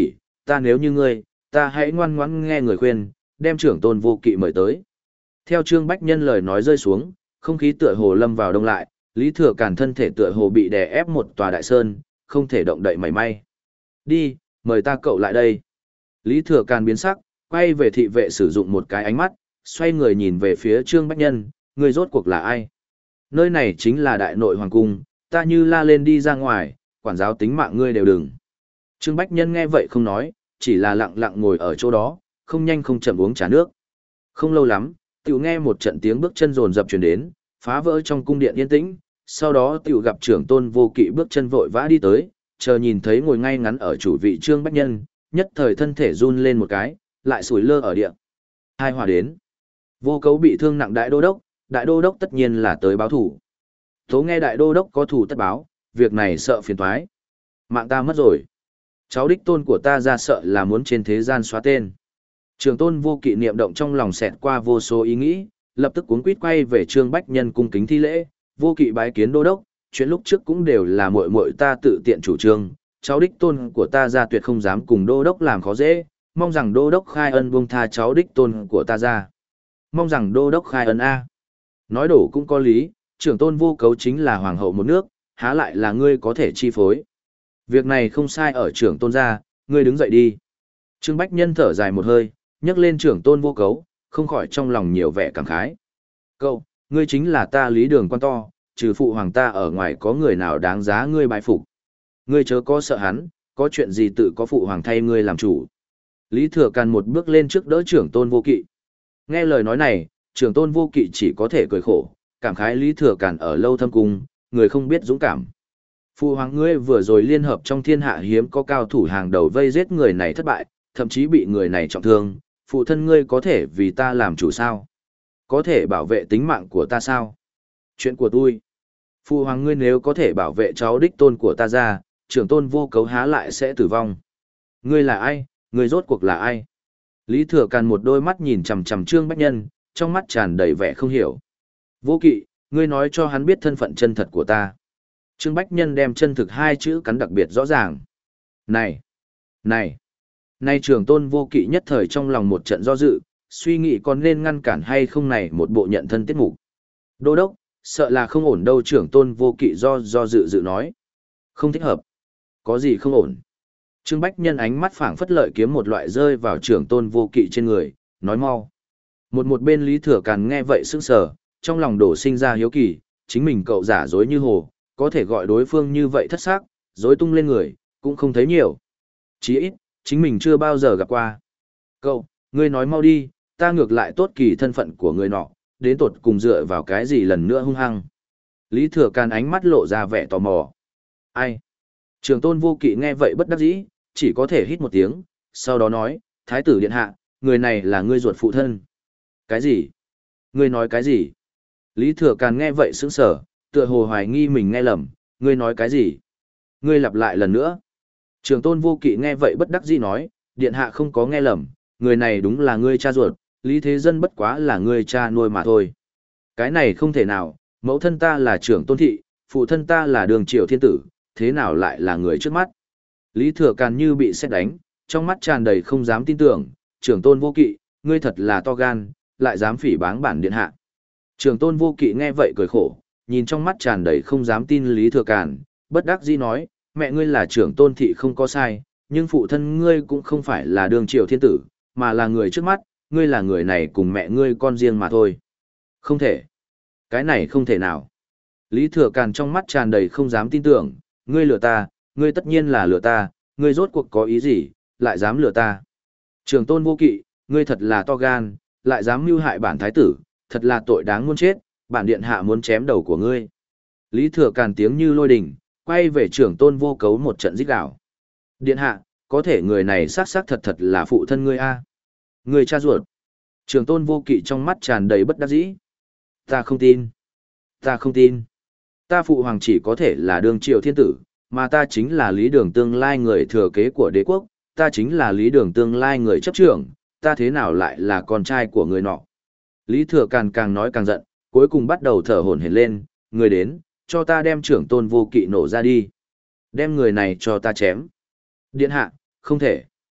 ta nếu như ngươi, ta hãy ngoan ngoãn nghe người khuyên, đem trưởng tôn vô kỵ mời tới. Theo Trương Bách Nhân lời nói rơi xuống, không khí tựa hồ lâm vào đông lại, Lý Thừa Càn thân thể tựa hồ bị đè ép một tòa đại sơn, không thể động đậy mảy may. Đi, mời ta cậu lại đây. Lý Thừa Càn biến sắc, quay về thị vệ sử dụng một cái ánh mắt, xoay người nhìn về phía Trương Bách Nhân, người rốt cuộc là ai? Nơi này chính là đại nội hoàng cung, ta như la lên đi ra ngoài, quản giáo tính mạng ngươi đều đừng. Trương Bách Nhân nghe vậy không nói, chỉ là lặng lặng ngồi ở chỗ đó, không nhanh không chậm uống trà nước. Không lâu lắm, tiểu nghe một trận tiếng bước chân rồn rập truyền đến, phá vỡ trong cung điện yên tĩnh, sau đó tiểu gặp trưởng tôn vô kỵ bước chân vội vã đi tới, chờ nhìn thấy ngồi ngay ngắn ở chủ vị Trương Bách Nhân, nhất thời thân thể run lên một cái, lại sủi lơ ở địa. Hai hòa đến. Vô Cấu bị thương nặng đại đô đốc, đại đô đốc tất nhiên là tới báo thủ. Tố nghe đại đô đốc có thủ tất báo, việc này sợ phiền toái. Mạng ta mất rồi. Cháu đích tôn của ta ra sợ là muốn trên thế gian xóa tên. Trường tôn vô kỵ niệm động trong lòng xẹt qua vô số ý nghĩ, lập tức cuống quýt quay về Trương Bách Nhân cung kính thi lễ, vô kỵ bái kiến đô đốc, chuyện lúc trước cũng đều là muội muội ta tự tiện chủ trương, cháu đích tôn của ta ra tuyệt không dám cùng đô đốc làm khó dễ, mong rằng đô đốc khai ân buông tha cháu đích tôn của ta ra. Mong rằng đô đốc khai ân a. Nói đổ cũng có lý, trưởng tôn vô cấu chính là hoàng hậu một nước, há lại là ngươi có thể chi phối. Việc này không sai ở trưởng tôn gia, ngươi đứng dậy đi. Trương Bách Nhân thở dài một hơi, nhấc lên trưởng tôn vô cấu, không khỏi trong lòng nhiều vẻ cảm khái. Cậu, ngươi chính là ta Lý Đường quan to, trừ phụ hoàng ta ở ngoài có người nào đáng giá ngươi bái phục. Ngươi chớ có sợ hắn, có chuyện gì tự có phụ hoàng thay ngươi làm chủ. Lý Thừa Càn một bước lên trước đỡ trưởng tôn vô kỵ. Nghe lời nói này, trưởng tôn vô kỵ chỉ có thể cười khổ, cảm khái Lý Thừa Càn ở lâu thâm cung, người không biết dũng cảm. Phụ hoàng ngươi vừa rồi liên hợp trong thiên hạ hiếm có cao thủ hàng đầu vây giết người này thất bại, thậm chí bị người này trọng thương, phụ thân ngươi có thể vì ta làm chủ sao? Có thể bảo vệ tính mạng của ta sao? Chuyện của tôi. Phụ hoàng ngươi nếu có thể bảo vệ cháu đích tôn của ta ra, trưởng tôn vô cấu há lại sẽ tử vong. Ngươi là ai? Ngươi rốt cuộc là ai? Lý Thừa Càn một đôi mắt nhìn chằm chằm Trương Bách Nhân, trong mắt tràn đầy vẻ không hiểu. Vô kỵ, ngươi nói cho hắn biết thân phận chân thật của ta. Trương Bách Nhân đem chân thực hai chữ cắn đặc biệt rõ ràng. Này! Này! Nay trưởng tôn vô kỵ nhất thời trong lòng một trận do dự, suy nghĩ còn nên ngăn cản hay không này một bộ nhận thân tiết mục. Đô đốc, sợ là không ổn đâu, trưởng tôn vô kỵ do do dự dự nói. Không thích hợp. Có gì không ổn? Trương Bách Nhân ánh mắt phảng phất lợi kiếm một loại rơi vào trưởng tôn vô kỵ trên người, nói mau. Một một bên Lý Thừa Càn nghe vậy sững sờ, trong lòng đổ sinh ra hiếu kỳ, chính mình cậu giả dối như hồ, có thể gọi đối phương như vậy thất xác, dối tung lên người, cũng không thấy nhiều. Chí ít, chính mình chưa bao giờ gặp qua. Cậu, ngươi nói mau đi, ta ngược lại tốt kỳ thân phận của người nọ, đến tột cùng dựa vào cái gì lần nữa hung hăng. Lý Thừa Càn ánh mắt lộ ra vẻ tò mò. Ai? Trường tôn vô kỵ nghe vậy bất đắc dĩ, chỉ có thể hít một tiếng, sau đó nói, Thái tử điện hạ, người này là ngươi ruột phụ thân. Cái gì? Ngươi nói cái gì? Lý Thừa Càn nghe vậy sững sờ, tựa hồ hoài nghi mình nghe lầm, ngươi nói cái gì? Ngươi lặp lại lần nữa. Trường tôn vô kỵ nghe vậy bất đắc dĩ nói, điện hạ không có nghe lầm, người này đúng là ngươi cha ruột, Lý Thế Dân bất quá là ngươi cha nuôi mà thôi. Cái này không thể nào, mẫu thân ta là trưởng tôn thị, phụ thân ta là đường triều thiên tử, thế nào lại là người trước mắt? Lý Thừa Càn như bị sét đánh, trong mắt tràn đầy không dám tin tưởng, trưởng tôn vô kỵ, ngươi thật là to gan, lại dám phỉ báng bản điện hạ. Trưởng tôn vô kỵ nghe vậy cười khổ, nhìn trong mắt tràn đầy không dám tin Lý Thừa Càn, bất đắc dĩ nói, mẹ ngươi là trưởng tôn thị không có sai, nhưng phụ thân ngươi cũng không phải là đường triều thiên tử, mà là người trước mắt, ngươi là người này cùng mẹ ngươi con riêng mà thôi. Không thể. Cái này không thể nào. Lý Thừa Càn trong mắt tràn đầy không dám tin tưởng, ngươi lừa ta, ngươi tất nhiên là lừa ta, ngươi rốt cuộc có ý gì, lại dám lừa ta. Trường tôn vô kỵ, ngươi thật là to gan, lại dám mưu hại bản thái tử, thật là tội đáng muôn chết, bản điện hạ muốn chém đầu của ngươi. Lý Thừa Càn tiếng như lôi đình, quay về trưởng tôn vô cấu một trận rít gào. Điện hạ, có thể người này xác xác thật thật là phụ thân ngươi a? Ngươi cha ruột. Trưởng tôn vô kỵ trong mắt tràn đầy bất đắc dĩ. Ta không tin. Ta không tin. Ta phụ hoàng chỉ có thể là đường triều thiên tử, mà ta chính là Lý Đường tương lai người thừa kế của đế quốc, ta chính là Lý Đường tương lai người chấp trưởng, ta thế nào lại là con trai của người nọ. Lý Thừa Càn càng nói càng giận, cuối cùng bắt đầu thở hổn hển lên, người đến, cho ta đem trưởng tôn vô kỵ nổ ra đi. Đem người này cho ta chém. Điện hạ, không thể.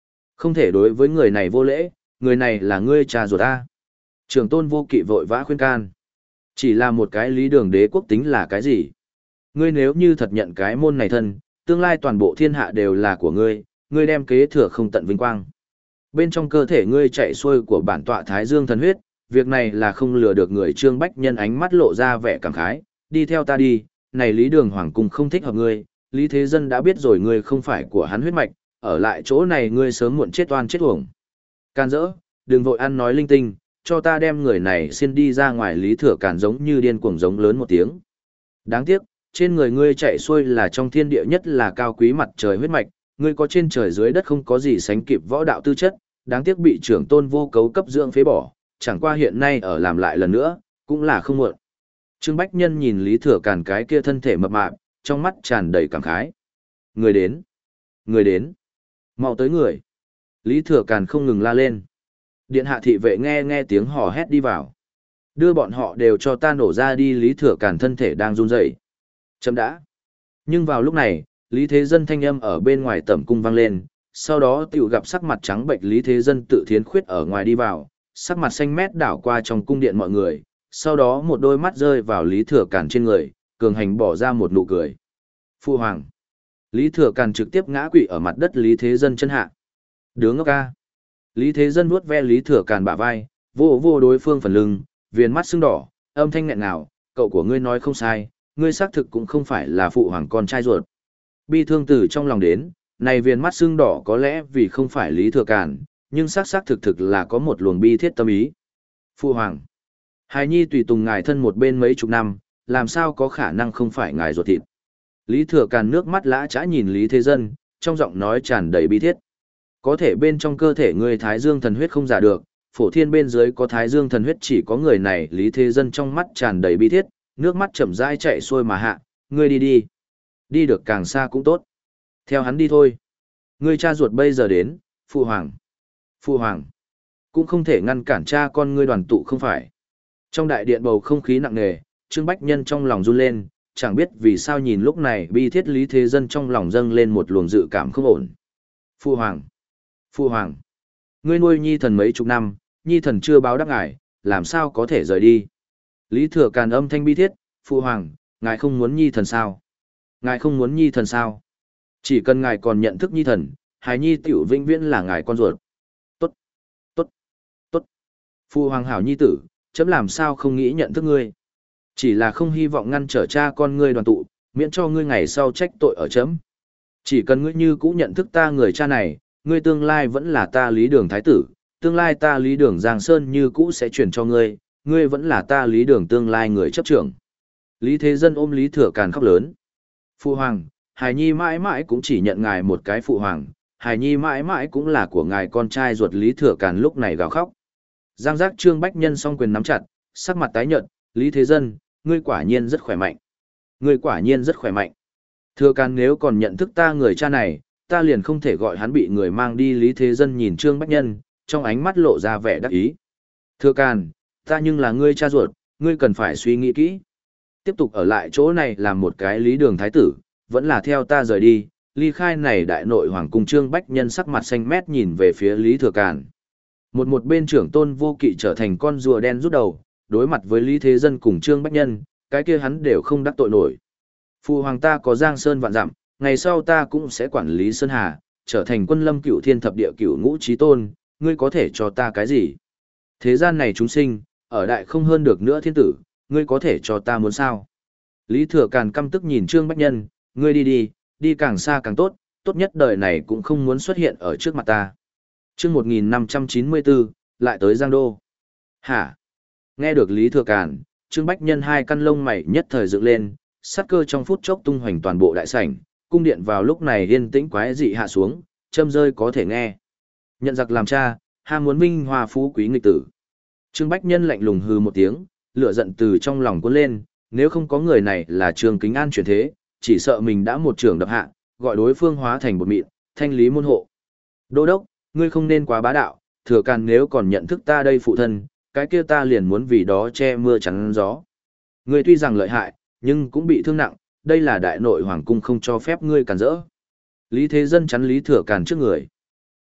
Không thể đối với người này vô lễ, người này là ngươi cha ruột ta. Trưởng tôn vô kỵ vội vã khuyên can. Chỉ là một cái lý đường đế quốc tính là cái gì? Ngươi nếu như thật nhận cái môn này thân, tương lai toàn bộ thiên hạ đều là của ngươi, ngươi đem kế thừa không tận vinh quang. Bên trong cơ thể ngươi chạy xuôi của bản tọa Thái Dương thần huyết, việc này là không lừa được người. Trương Bách Nhân ánh mắt lộ ra vẻ cảm khái, đi theo ta đi, này Lý Đường Hoàng cung không thích hợp ngươi, Lý Thế Dân đã biết rồi ngươi không phải của hắn huyết mạch, ở lại chỗ này ngươi sớm muộn chết oan chết uổng. Can dỡ, đừng vội ăn nói linh tinh, cho ta đem người này xin đi ra ngoài. Lý Thừa Càn giống như điên cuồng giống lớn một tiếng. Đáng tiếc, trên người ngươi chạy xuôi là trong thiên địa nhất là cao quý mặt trời huyết mạch, ngươi có trên trời dưới đất không có gì sánh kịp võ đạo tư chất, đáng tiếc bị trưởng tôn vô cấu cấp dưỡng phế bỏ, chẳng qua hiện nay ở làm lại lần nữa, cũng là không muộn. Trương Bách Nhân nhìn Lý Thừa Càn cái kia thân thể mập mạp, trong mắt tràn đầy cảm khái. Người đến, người đến, mau tới người. Lý Thừa Càn không ngừng la lên. Điện hạ thị vệ nghe nghe tiếng hò hét đi vào. Đưa bọn họ đều cho ta nổ ra đi. Lý Thừa Càn thân thể đang run rẩy. Chấm đã. Nhưng vào lúc này, Lý Thế Dân thanh âm ở bên ngoài tẩm cung vang lên, sau đó tiểu gặp sắc mặt trắng bệnh Lý Thế Dân tự thiến khuyết ở ngoài đi vào, sắc mặt xanh mét đảo qua trong cung điện mọi người, sau đó một đôi mắt rơi vào Lý Thừa Càn trên người, cường hành bỏ ra một nụ cười. Phu hoàng. Lý Thừa Càn trực tiếp ngã quỵ ở mặt đất Lý Thế Dân chân hạ. Đứa ngốc ca. Lý Thế Dân vuốt ve Lý Thừa Càn bả vai, vô vô đối phương phần lưng, viền mắt sưng đỏ, âm thanh nghẹn ngào, cậu của ngươi nói không sai, ngươi xác thực cũng không phải là phụ hoàng con trai ruột. Bi thương từ trong lòng đến, này viền mắt sưng đỏ có lẽ vì không phải Lý Thừa Càn, nhưng xác xác thực thực là có một luồng bi thiết tâm ý. Phụ hoàng. Hài nhi tùy tùng ngài thân một bên mấy chục năm, làm sao có khả năng không phải ngài ruột thịt. Lý Thừa Càn nước mắt lã chã nhìn Lý Thế Dân, trong giọng nói tràn đầy bi thiết. Có thể bên trong cơ thể ngươi Thái Dương thần huyết không giả được, phổ thiên bên dưới có Thái Dương thần huyết chỉ có người này. Lý Thế Dân trong mắt tràn đầy bi thiết, nước mắt chậm rãi chạy xuôi mà hạ, ngươi đi đi. Đi được càng xa cũng tốt. Theo hắn đi thôi. Ngươi cha ruột bây giờ đến, phụ hoàng. Phụ hoàng. Cũng không thể ngăn cản cha con ngươi đoàn tụ không phải. Trong đại điện bầu không khí nặng nề, Trương Bách Nhân trong lòng run lên, chẳng biết vì sao nhìn lúc này bi thiết Lý Thế Dân trong lòng dâng lên một luồng dự cảm không ổn. Phụ hoàng. Phụ hoàng. Ngươi nuôi nhi thần mấy chục năm, nhi thần chưa báo đáp ngài, làm sao có thể rời đi. Lý Thừa Càn âm thanh bi thiết, phụ hoàng, ngài không muốn nhi thần sao? Ngài không muốn nhi thần sao? Chỉ cần ngài còn nhận thức nhi thần, hài nhi tiểu vĩnh viễn là ngài con ruột. Tốt, tốt, tốt. Phụ hoàng hảo nhi tử, chấm làm sao không nghĩ nhận thức ngươi. Chỉ là không hy vọng ngăn trở cha con ngươi đoàn tụ, miễn cho ngươi ngày sau trách tội ở chấm. Chỉ cần ngươi như cũ nhận thức ta người cha này, ngươi tương lai vẫn là ta Lý Đường Thái tử, tương lai ta Lý Đường Giang Sơn như cũ sẽ truyền cho ngươi, ngươi vẫn là ta Lý Đường tương lai người chấp trưởng. Lý Thế Dân ôm Lý Thừa Càn khóc lớn. Phụ hoàng, hài nhi mãi mãi cũng chỉ nhận ngài một cái phụ hoàng, hài nhi mãi mãi cũng là của ngài con trai ruột. Lý Thừa Càn lúc này gào khóc. Giang giác Trương Bách Nhân song quyền nắm chặt, sắc mặt tái nhợt, Lý Thế Dân, ngươi quả nhiên rất khỏe mạnh. Ngươi quả nhiên rất khỏe mạnh. Thừa Càn nếu còn nhận thức ta người cha này, ta liền không thể gọi hắn bị người mang đi. Lý Thế Dân nhìn Trương Bách Nhân, trong ánh mắt lộ ra vẻ đắc ý. Thừa Càn, ta nhưng là ngươi cha ruột, ngươi cần phải suy nghĩ kỹ. Tiếp tục ở lại chỗ này làm một cái Lý Đường Thái tử, vẫn là theo ta rời đi, ly khai này đại nội hoàng cung. Trương Bách Nhân sắc mặt xanh mét nhìn về phía Lý Thừa Càn. Một một bên trưởng tôn vô kỵ trở thành con rùa đen rút đầu, đối mặt với Lý Thế Dân cùng Trương Bách Nhân, cái kia hắn đều không đắc tội nổi. Phụ hoàng ta có Giang Sơn vạn dặm, ngày sau ta cũng sẽ quản lý Sơn Hà, trở thành quân lâm cửu thiên thập địa cửu ngũ chí tôn, ngươi có thể cho ta cái gì? Thế gian này chúng sinh, ở đại không hơn được nữa thiên tử, ngươi có thể cho ta muốn sao? Lý Thừa Càn căm tức nhìn Trương Bách Nhân, ngươi đi đi, đi càng xa càng tốt, tốt nhất đời này cũng không muốn xuất hiện ở trước mặt ta. Chương một nghìn năm trăm chín mươi bốn, lại tới Giang Đô. Hả? Nghe được Lý Thừa Càn, Trương Bách Nhân hai căn lông mày nhất thời dựng lên, sát cơ trong phút chốc tung hoành toàn bộ đại sảnh, cung điện vào lúc này yên tĩnh quái dị hạ xuống, châm rơi có thể nghe. Nhận giặc làm cha, ham muốn vinh hoa phú quý nghịch tử. Trương Bách Nhân lạnh lùng hừ một tiếng, lửa giận từ trong lòng cuốn lên, nếu không có người này là Trương Kính An chuyển thế, chỉ sợ mình đã một trường đập hạ, gọi đối phương hóa thành bột mịn, thanh lý môn hộ. Đô đốc, ngươi không nên quá bá đạo, Thừa Càn nếu còn nhận thức ta đây phụ thân, cái kia ta liền muốn vì đó che mưa chắn gió. Ngươi tuy rằng lợi hại, nhưng cũng bị thương nặng, đây là đại nội hoàng cung không cho phép ngươi cản rỡ. Lý Thế Dân chắn Lý Thừa Càn trước người.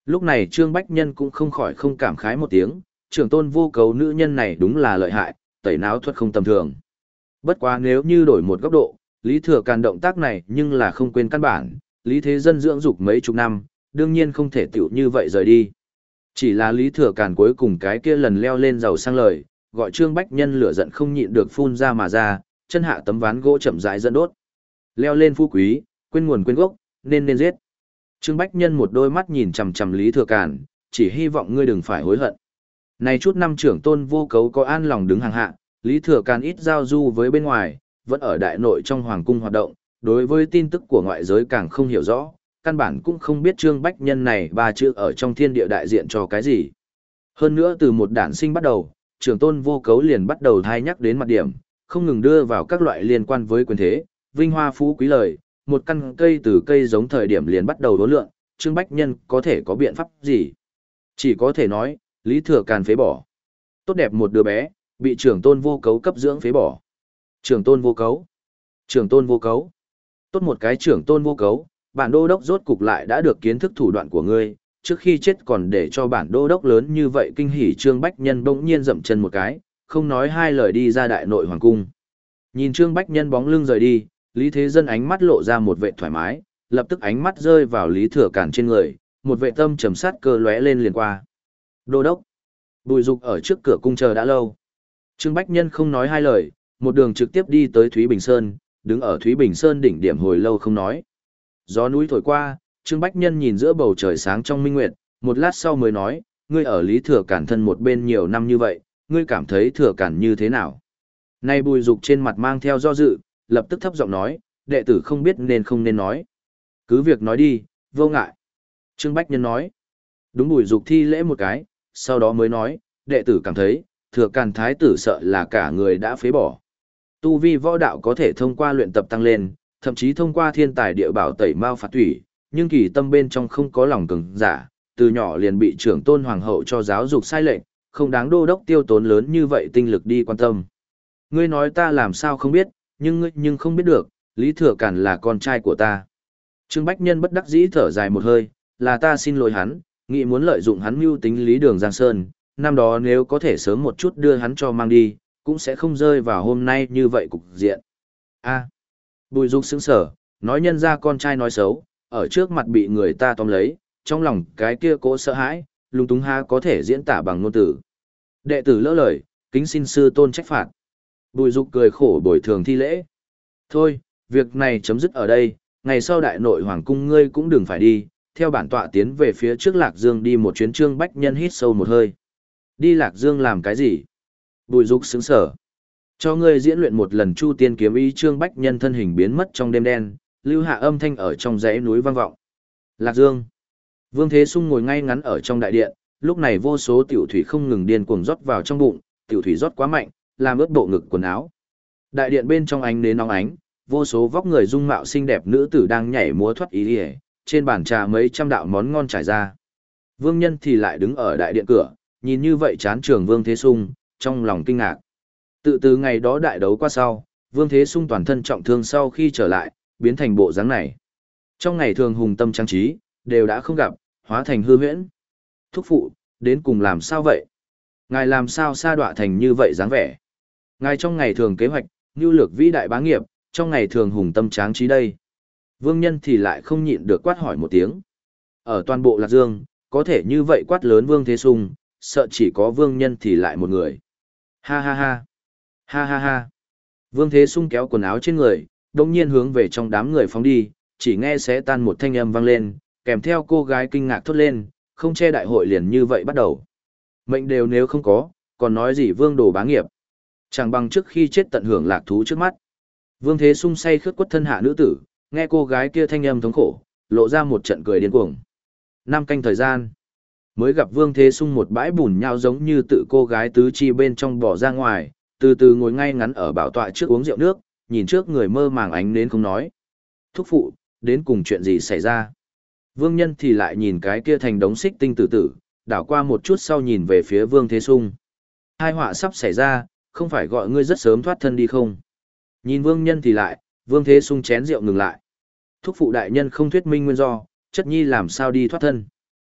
Lúc này Trương Bách Nhân cũng không khỏi không cảm khái một tiếng, trưởng tôn vô cấu nữ nhân này đúng là lợi hại, tẩy não thuật không tầm thường. Bất quá nếu như đổi một góc độ, Lý Thừa Càn động tác này nhưng là không quên căn bản, Lý Thế Dân dưỡng dục mấy chục năm, đương nhiên không thể tiểu như vậy rời đi. Chỉ là Lý Thừa Càn cuối cùng cái kia lần leo lên giàu sang lời, gọi Trương Bách Nhân lửa giận không nhịn được phun ra mà ra, chân hạ tấm ván gỗ chậm rãi dẫn đốt. Leo lên phú quý, quên nguồn quên gốc, nên nên giết. Trương Bách Nhân một đôi mắt nhìn chằm chằm Lý Thừa Càn, chỉ hy vọng ngươi đừng phải hối hận. Này chút năm trưởng tôn vô cấu có an lòng đứng hàng hạ, Lý Thừa Càn ít giao du với bên ngoài, vẫn ở đại nội trong hoàng cung hoạt động, đối với tin tức của ngoại giới càng không hiểu rõ, căn bản cũng không biết Trương Bách Nhân này ba chữ ở trong thiên địa đại diện cho cái gì. Hơn nữa từ một đản sinh bắt đầu, trưởng tôn vô cấu liền bắt đầu thai nhắc đến mặt điểm, không ngừng đưa vào các loại liên quan với quyền thế, vinh hoa phú quý lời, một căn cây từ cây giống thời điểm liền bắt đầu đốn lượng, Trương Bách Nhân có thể có biện pháp gì? Chỉ có thể nói, Lý Thừa Càn phế bỏ. Tốt đẹp một đứa bé, bị trưởng tôn vô cấu cấp dưỡng phế bỏ. Trưởng tôn vô cấu. Trưởng tôn vô cấu. Tốt một cái trưởng tôn vô cấu, bản đô đốc rốt cục lại đã được kiến thức thủ đoạn của ngươi, trước khi chết còn để cho bản đô đốc lớn như vậy kinh hỉ. Trương Bách Nhân bỗng nhiên dậm chân một cái, không nói hai lời đi ra đại nội hoàng cung. Nhìn Trương Bách Nhân bóng lưng rời đi, Lý Thế Dân ánh mắt lộ ra một vẻ thoải mái, lập tức ánh mắt rơi vào Lý Thừa Càn trên người, một vệ tâm trầm sát cơ lóe lên liền qua. Đô đốc. Bùi Dục ở trước cửa cung chờ đã lâu. Trương Bách Nhân không nói hai lời, một đường trực tiếp đi tới Thúy Bình Sơn, đứng ở Thúy Bình Sơn đỉnh điểm hồi lâu không nói. Gió núi thổi qua, Trương Bách Nhân nhìn giữa bầu trời sáng trong minh nguyệt, một lát sau mới nói, ngươi ở Lý Thừa Càn thân một bên nhiều năm như vậy, ngươi cảm thấy Thừa Càn như thế nào? Nay Bùi Dục trên mặt mang theo do dự, lập tức thấp giọng nói, đệ tử không biết nên không nên nói. Cứ việc nói đi, vô ngại. Trương Bách Nhân nói. Đúng. Bùi Dục thi lễ một cái, sau đó mới nói, đệ tử cảm thấy, Thừa Càn thái tử sợ là cả người đã phế bỏ. Tu vi võ đạo có thể thông qua luyện tập tăng lên, thậm chí thông qua thiên tài địa bảo tẩy mao phạt thủy, nhưng kỳ tâm bên trong không có lòng cường giả, từ nhỏ liền bị trưởng tôn hoàng hậu cho giáo dục sai lệch, không đáng đô đốc tiêu tốn lớn như vậy tinh lực đi quan tâm. Ngươi nói ta làm sao không biết, nhưng ngươi nhưng không biết được, Lý Thừa Càn là con trai của ta. Trương Bách Nhân bất đắc dĩ thở dài một hơi, là ta xin lỗi hắn, nghĩ muốn lợi dụng hắn mưu tính Lý Đường Giang Sơn, năm đó nếu có thể sớm một chút đưa hắn cho mang đi, cũng sẽ không rơi vào hôm nay như vậy cục diện. A. Bùi Dục sững sờ, nói nhân ra con trai nói xấu, ở trước mặt bị người ta tóm lấy, trong lòng cái kia cố sợ hãi, lung túng ha có thể diễn tả bằng ngôn từ. Đệ tử lỡ lời, kính xin sư tôn trách phạt. Bùi Dục cười khổ bồi thường thi lễ. Thôi, việc này chấm dứt ở đây, ngày sau đại nội hoàng cung ngươi cũng đừng phải đi, theo bản tọa tiến về phía trước Lạc Dương đi một chuyến. Trương Bách Nhân hít sâu một hơi. Đi Lạc Dương làm cái gì? Bùi Dục sững sờ. Cho ngươi diễn luyện một lần Chu Tiên kiếm ý. Trương Bách Nhân thân hình biến mất trong đêm đen, lưu hạ âm thanh ở trong dãy núi vang vọng. Lạc Dương. Vương Thế Sung ngồi ngay ngắn ở trong đại điện, lúc này vô số tiểu thủy không ngừng điên cuồng rót vào trong bụng, tiểu thủy rót quá mạnh, làm ướt bộ ngực quần áo. Đại điện bên trong ánh nến nóng ánh, vô số vóc người dung mạo xinh đẹp nữ tử đang nhảy múa thoát ý liễu, trên bàn trà mấy trăm đạo món ngon trải ra. Vương Nhân thì lại đứng ở đại điện cửa, nhìn như vậy chán trường Vương Thế Sung, trong lòng kinh ngạc. Tự từ ngày đó đại đấu qua sau, Vương Thế Sung toàn thân trọng thương sau khi trở lại, biến thành bộ dáng này. Trong ngày thường hùng tâm trang trí, đều đã không gặp, hóa thành hư huyễn. Thúc phụ, đến cùng làm sao vậy? Ngài làm sao sa đọa thành như vậy dáng vẻ? Ngài trong ngày thường kế hoạch, nhu lược vĩ đại bá nghiệp, trong ngày thường hùng tâm tráng trí đây. Vương Nhân thì lại không nhịn được quát hỏi một tiếng. Ở toàn bộ Lạc Dương, có thể như vậy quát lớn Vương Thế Sung, sợ chỉ có Vương Nhân thì lại một người. Ha ha ha. Ha ha ha. Vương Thế Sung kéo quần áo trên người, đồng nhiên hướng về trong đám người phóng đi, chỉ nghe xé tan một thanh âm vang lên, kèm theo cô gái kinh ngạc thốt lên, không che đại hội liền như vậy bắt đầu. Mệnh đều nếu không có, còn nói gì vương đồ bá nghiệp. Chẳng bằng trước khi chết tận hưởng lạc thú trước mắt. Vương Thế Sung say khướt quất thân hạ nữ tử, nghe cô gái kia thanh âm thống khổ, lộ ra một trận cười điên cuồng. Năm canh thời gian, mới gặp Vương Thế Sung một bãi bùn nhau giống như tự cô gái tứ chi bên trong bỏ ra ngoài, từ từ ngồi ngay ngắn ở bảo tọa trước uống rượu nước, nhìn trước người mơ màng ánh đến không nói. Thúc phụ, đến cùng chuyện gì xảy ra? Vương Nhân thì lại nhìn cái kia thành đống xích tinh tử tử, đảo qua một chút sau nhìn về phía Vương Thế Sung. Hai họa sắp xảy ra, không phải gọi ngươi rất sớm thoát thân đi không? Nhìn Vương Nhân thì lại, Vương Thế Sung chén rượu ngừng lại. Thúc phụ đại nhân không thuyết minh nguyên do, chất nhi làm sao đi thoát thân.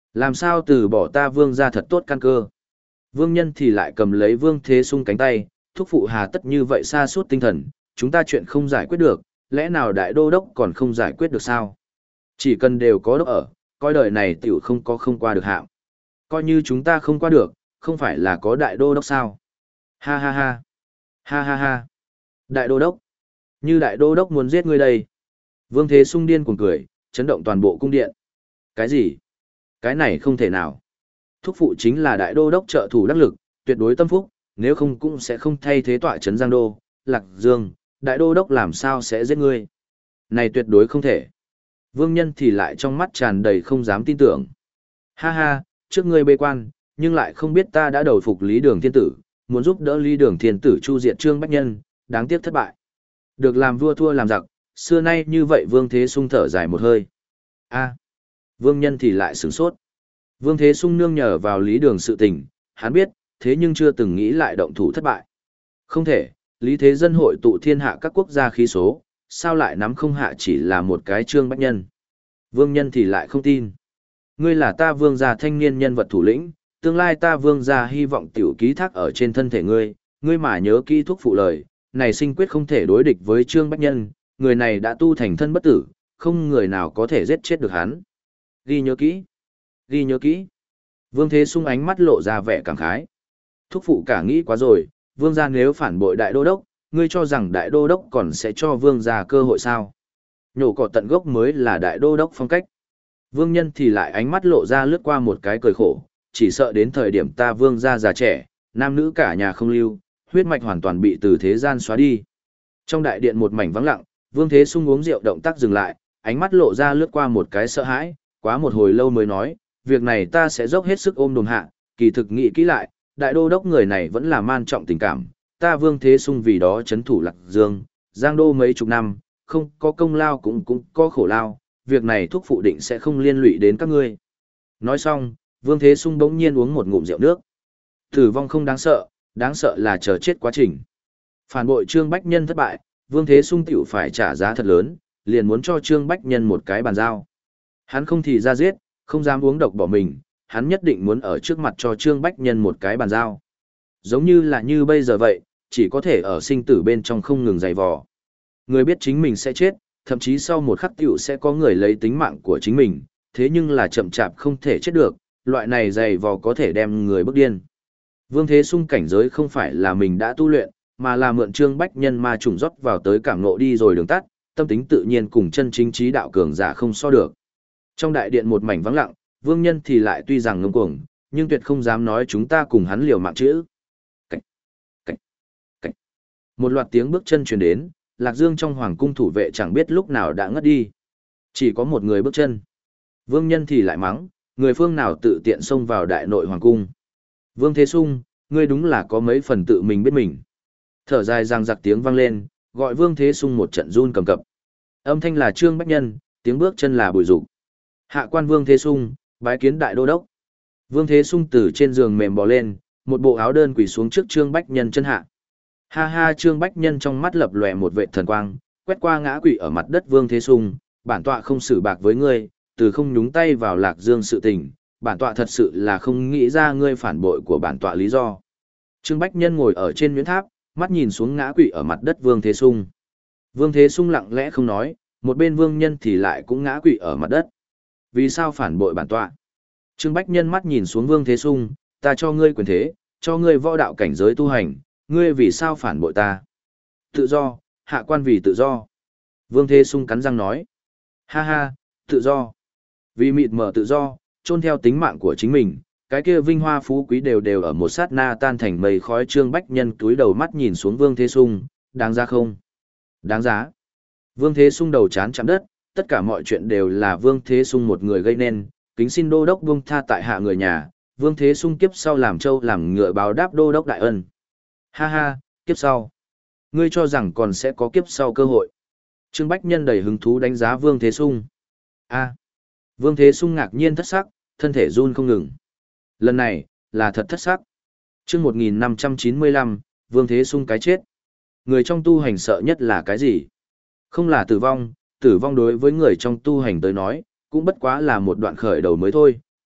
Làm sao từ bỏ ta vương ra thật tốt căn cơ. Vương nhân thì lại cầm lấy Vương Thế Sung cánh tay, thúc phụ hà tất như vậy xa suốt tinh thần, chúng ta chuyện không giải quyết được, lẽ nào đại đô đốc còn không giải quyết được sao? Chỉ cần đều có đốc ở, coi đời này tiểu không có không qua được hạng. Coi như chúng ta không qua được, không phải là có đại đô đốc sao? Ha ha ha. Ha ha ha. Đại đô đốc. Như đại đô đốc muốn giết ngươi đây. Vương Thế Sung điên cuồng cười, chấn động toàn bộ cung điện. Cái gì? Cái này không thể nào. Thúc phụ chính là đại đô đốc trợ thủ đắc lực, tuyệt đối tâm phúc, nếu không cũng sẽ không thay thế tọa trấn Giang Đô, Lạc Dương, đại đô đốc làm sao sẽ giết ngươi. Này tuyệt đối không thể. Vương nhân thì lại trong mắt tràn đầy không dám tin tưởng. Ha ha, trước ngươi bê quan, nhưng lại không biết ta đã đầu phục Lý Đường Thiên Tử, muốn giúp đỡ Lý Đường Thiên Tử chu diệt Trương Bách Nhân, đáng tiếc thất bại. Được làm vua thua làm giặc, xưa nay như vậy Vương Thế Sung thở dài một hơi. A, Vương nhân thì lại sửng sốt. Vương Thế Sung nương nhờ vào Lý Đường sự tình, hắn biết, thế nhưng chưa từng nghĩ lại động thủ thất bại. Không thể, Lý Thế Dân hội tụ thiên hạ các quốc gia khí số, sao lại nắm không hạ chỉ là một cái Trương Bách Nhân. Vương nhân thì lại không tin. Ngươi là ta vương gia thanh niên nhân vật thủ lĩnh, tương lai ta vương gia hy vọng tiểu ký thác ở trên thân thể ngươi, ngươi mà nhớ kỹ thuốc phụ lời, này sinh quyết không thể đối địch với Trương Bách Nhân, người này đã tu thành thân bất tử, không người nào có thể giết chết được hắn. Ghi nhớ kỹ. Ghi nhớ kỹ. Vương Thế Sung ánh mắt lộ ra vẻ cảm khái. Thúc phụ cả nghĩ quá rồi, vương gia nếu phản bội đại đô đốc, ngươi cho rằng đại đô đốc còn sẽ cho vương gia cơ hội sao? Nhổ cỏ tận gốc mới là đại đô đốc phong cách. Vương nhân thì lại ánh mắt lộ ra lướt qua một cái cười khổ, chỉ sợ đến thời điểm ta vương gia già trẻ, nam nữ cả nhà không lưu, huyết mạch hoàn toàn bị từ thế gian xóa đi. Trong đại điện một mảnh vắng lặng, Vương Thế Sung uống rượu động tác dừng lại, ánh mắt lộ ra lướt qua một cái sợ hãi, quá một hồi lâu mới nói, việc này ta sẽ dốc hết sức ôm đồm hạ, kỳ thực nghĩ kỹ lại, đại đô đốc người này vẫn là man trọng tình cảm, ta Vương Thế Sung vì đó chấn thủ Lạc Dương, Giang Đô mấy chục năm, không có công lao cũng cũng có khổ lao, việc này thuốc phụ định sẽ không liên lụy đến các ngươi. Nói xong, Vương Thế Sung bỗng nhiên uống một ngụm rượu nước. Tử vong không đáng sợ, đáng sợ là chờ chết quá trình. Phản bội Trương Bách Nhân thất bại, Vương Thế Sung tiểu phải trả giá thật lớn, liền muốn cho Trương Bách Nhân một cái bàn giao. Hắn không thì ra giết, không dám uống độc bỏ mình, hắn nhất định muốn ở trước mặt cho Trương Bách Nhân một cái bàn giao. Giống như là như bây giờ vậy, chỉ có thể ở sinh tử bên trong không ngừng giày vò. Người biết chính mình sẽ chết, thậm chí sau một khắc tiểu sẽ có người lấy tính mạng của chính mình, thế nhưng là chậm chạp không thể chết được, loại này giày vò có thể đem người bức điên. Vương Thế Sung cảnh giới không phải là mình đã tu luyện, mà là mượn Trương Bách Nhân ma trùng rót vào tới cảm ngộ đi rồi đường tắt, tâm tính tự nhiên cùng chân chính trí đạo cường giả không so được. Trong đại điện một mảnh vắng lặng, Vương Nhân thì lại tuy rằng ngông cuồng, nhưng tuyệt không dám nói chúng ta cùng hắn liều mạng chữ. Cảnh, cảnh, cảnh. Một loạt tiếng bước chân truyền đến, Lạc Dương trong hoàng cung thủ vệ chẳng biết lúc nào đã ngất đi. Chỉ có một người bước chân. Vương Nhân thì lại mắng, người phương nào tự tiện xông vào đại nội hoàng cung. Vương Thế Sung, ngươi đúng là có mấy phần tự mình biết mình. Thở dài răng giặc tiếng vang lên, gọi Vương Thế Sung một trận run cầm cập. Âm thanh là Trương Bách Nhân, tiếng bước chân là Bùi Dục. Hạ quan Vương Thế Sung, bái kiến đại đô đốc. Vương Thế Sung từ trên giường mềm bò lên, một bộ áo đơn quỳ xuống trước Trương Bách Nhân chân hạ. Ha ha, Trương Bách Nhân trong mắt lập lòe một vệ thần quang, quét qua ngã quỵ ở mặt đất Vương Thế Sung, bản tọa không xử bạc với ngươi, từ không nhúng tay vào Lạc Dương sự tình, bản tọa thật sự là không nghĩ ra ngươi phản bội của bản tọa lý do. Trương Bách Nhân ngồi ở trên nhuyễn tháp, mắt nhìn xuống ngã quỵ ở mặt đất Vương Thế Sung. Vương Thế Sung lặng lẽ không nói, một bên Vương Nhân thì lại cũng ngã quỵ ở mặt đất. Vì sao phản bội bản tọa? Trương Bách Nhân mắt nhìn xuống Vương Thế Sung, ta cho ngươi quyền thế, cho ngươi võ đạo cảnh giới tu hành, ngươi vì sao phản bội ta? Tự do, hạ quan vì tự do. Vương Thế Sung cắn răng nói. Ha ha, tự do. Vì mịt mờ tự do, chôn theo tính mạng của chính mình, cái kia vinh hoa phú quý đều đều ở một sát na tan thành mây khói. Trương Bách Nhân túi đầu mắt nhìn xuống Vương Thế Sung, đáng giá không? Đáng giá. Vương Thế Sung đầu chán chạm đất, tất cả mọi chuyện đều là Vương Thế Sung một người gây nên, kính xin đô đốc buông tha tại hạ người nhà, Vương Thế Sung kiếp sau làm trâu làm ngựa báo đáp đô đốc đại ân. Ha ha, kiếp sau. Ngươi cho rằng còn sẽ có kiếp sau cơ hội. Trương Bách Nhân đầy hứng thú đánh giá Vương Thế Sung. A. Vương Thế Sung ngạc nhiên thất sắc, thân thể run không ngừng. Lần này, là thật thất sắc. Chương một nghìn năm trăm chín mươi lăm, Vương Thế Sung cái chết. Người trong tu hành sợ nhất là cái gì? Không là tử vong, tử vong đối với người trong tu hành tới nói, cũng bất quá là một đoạn khởi đầu mới thôi,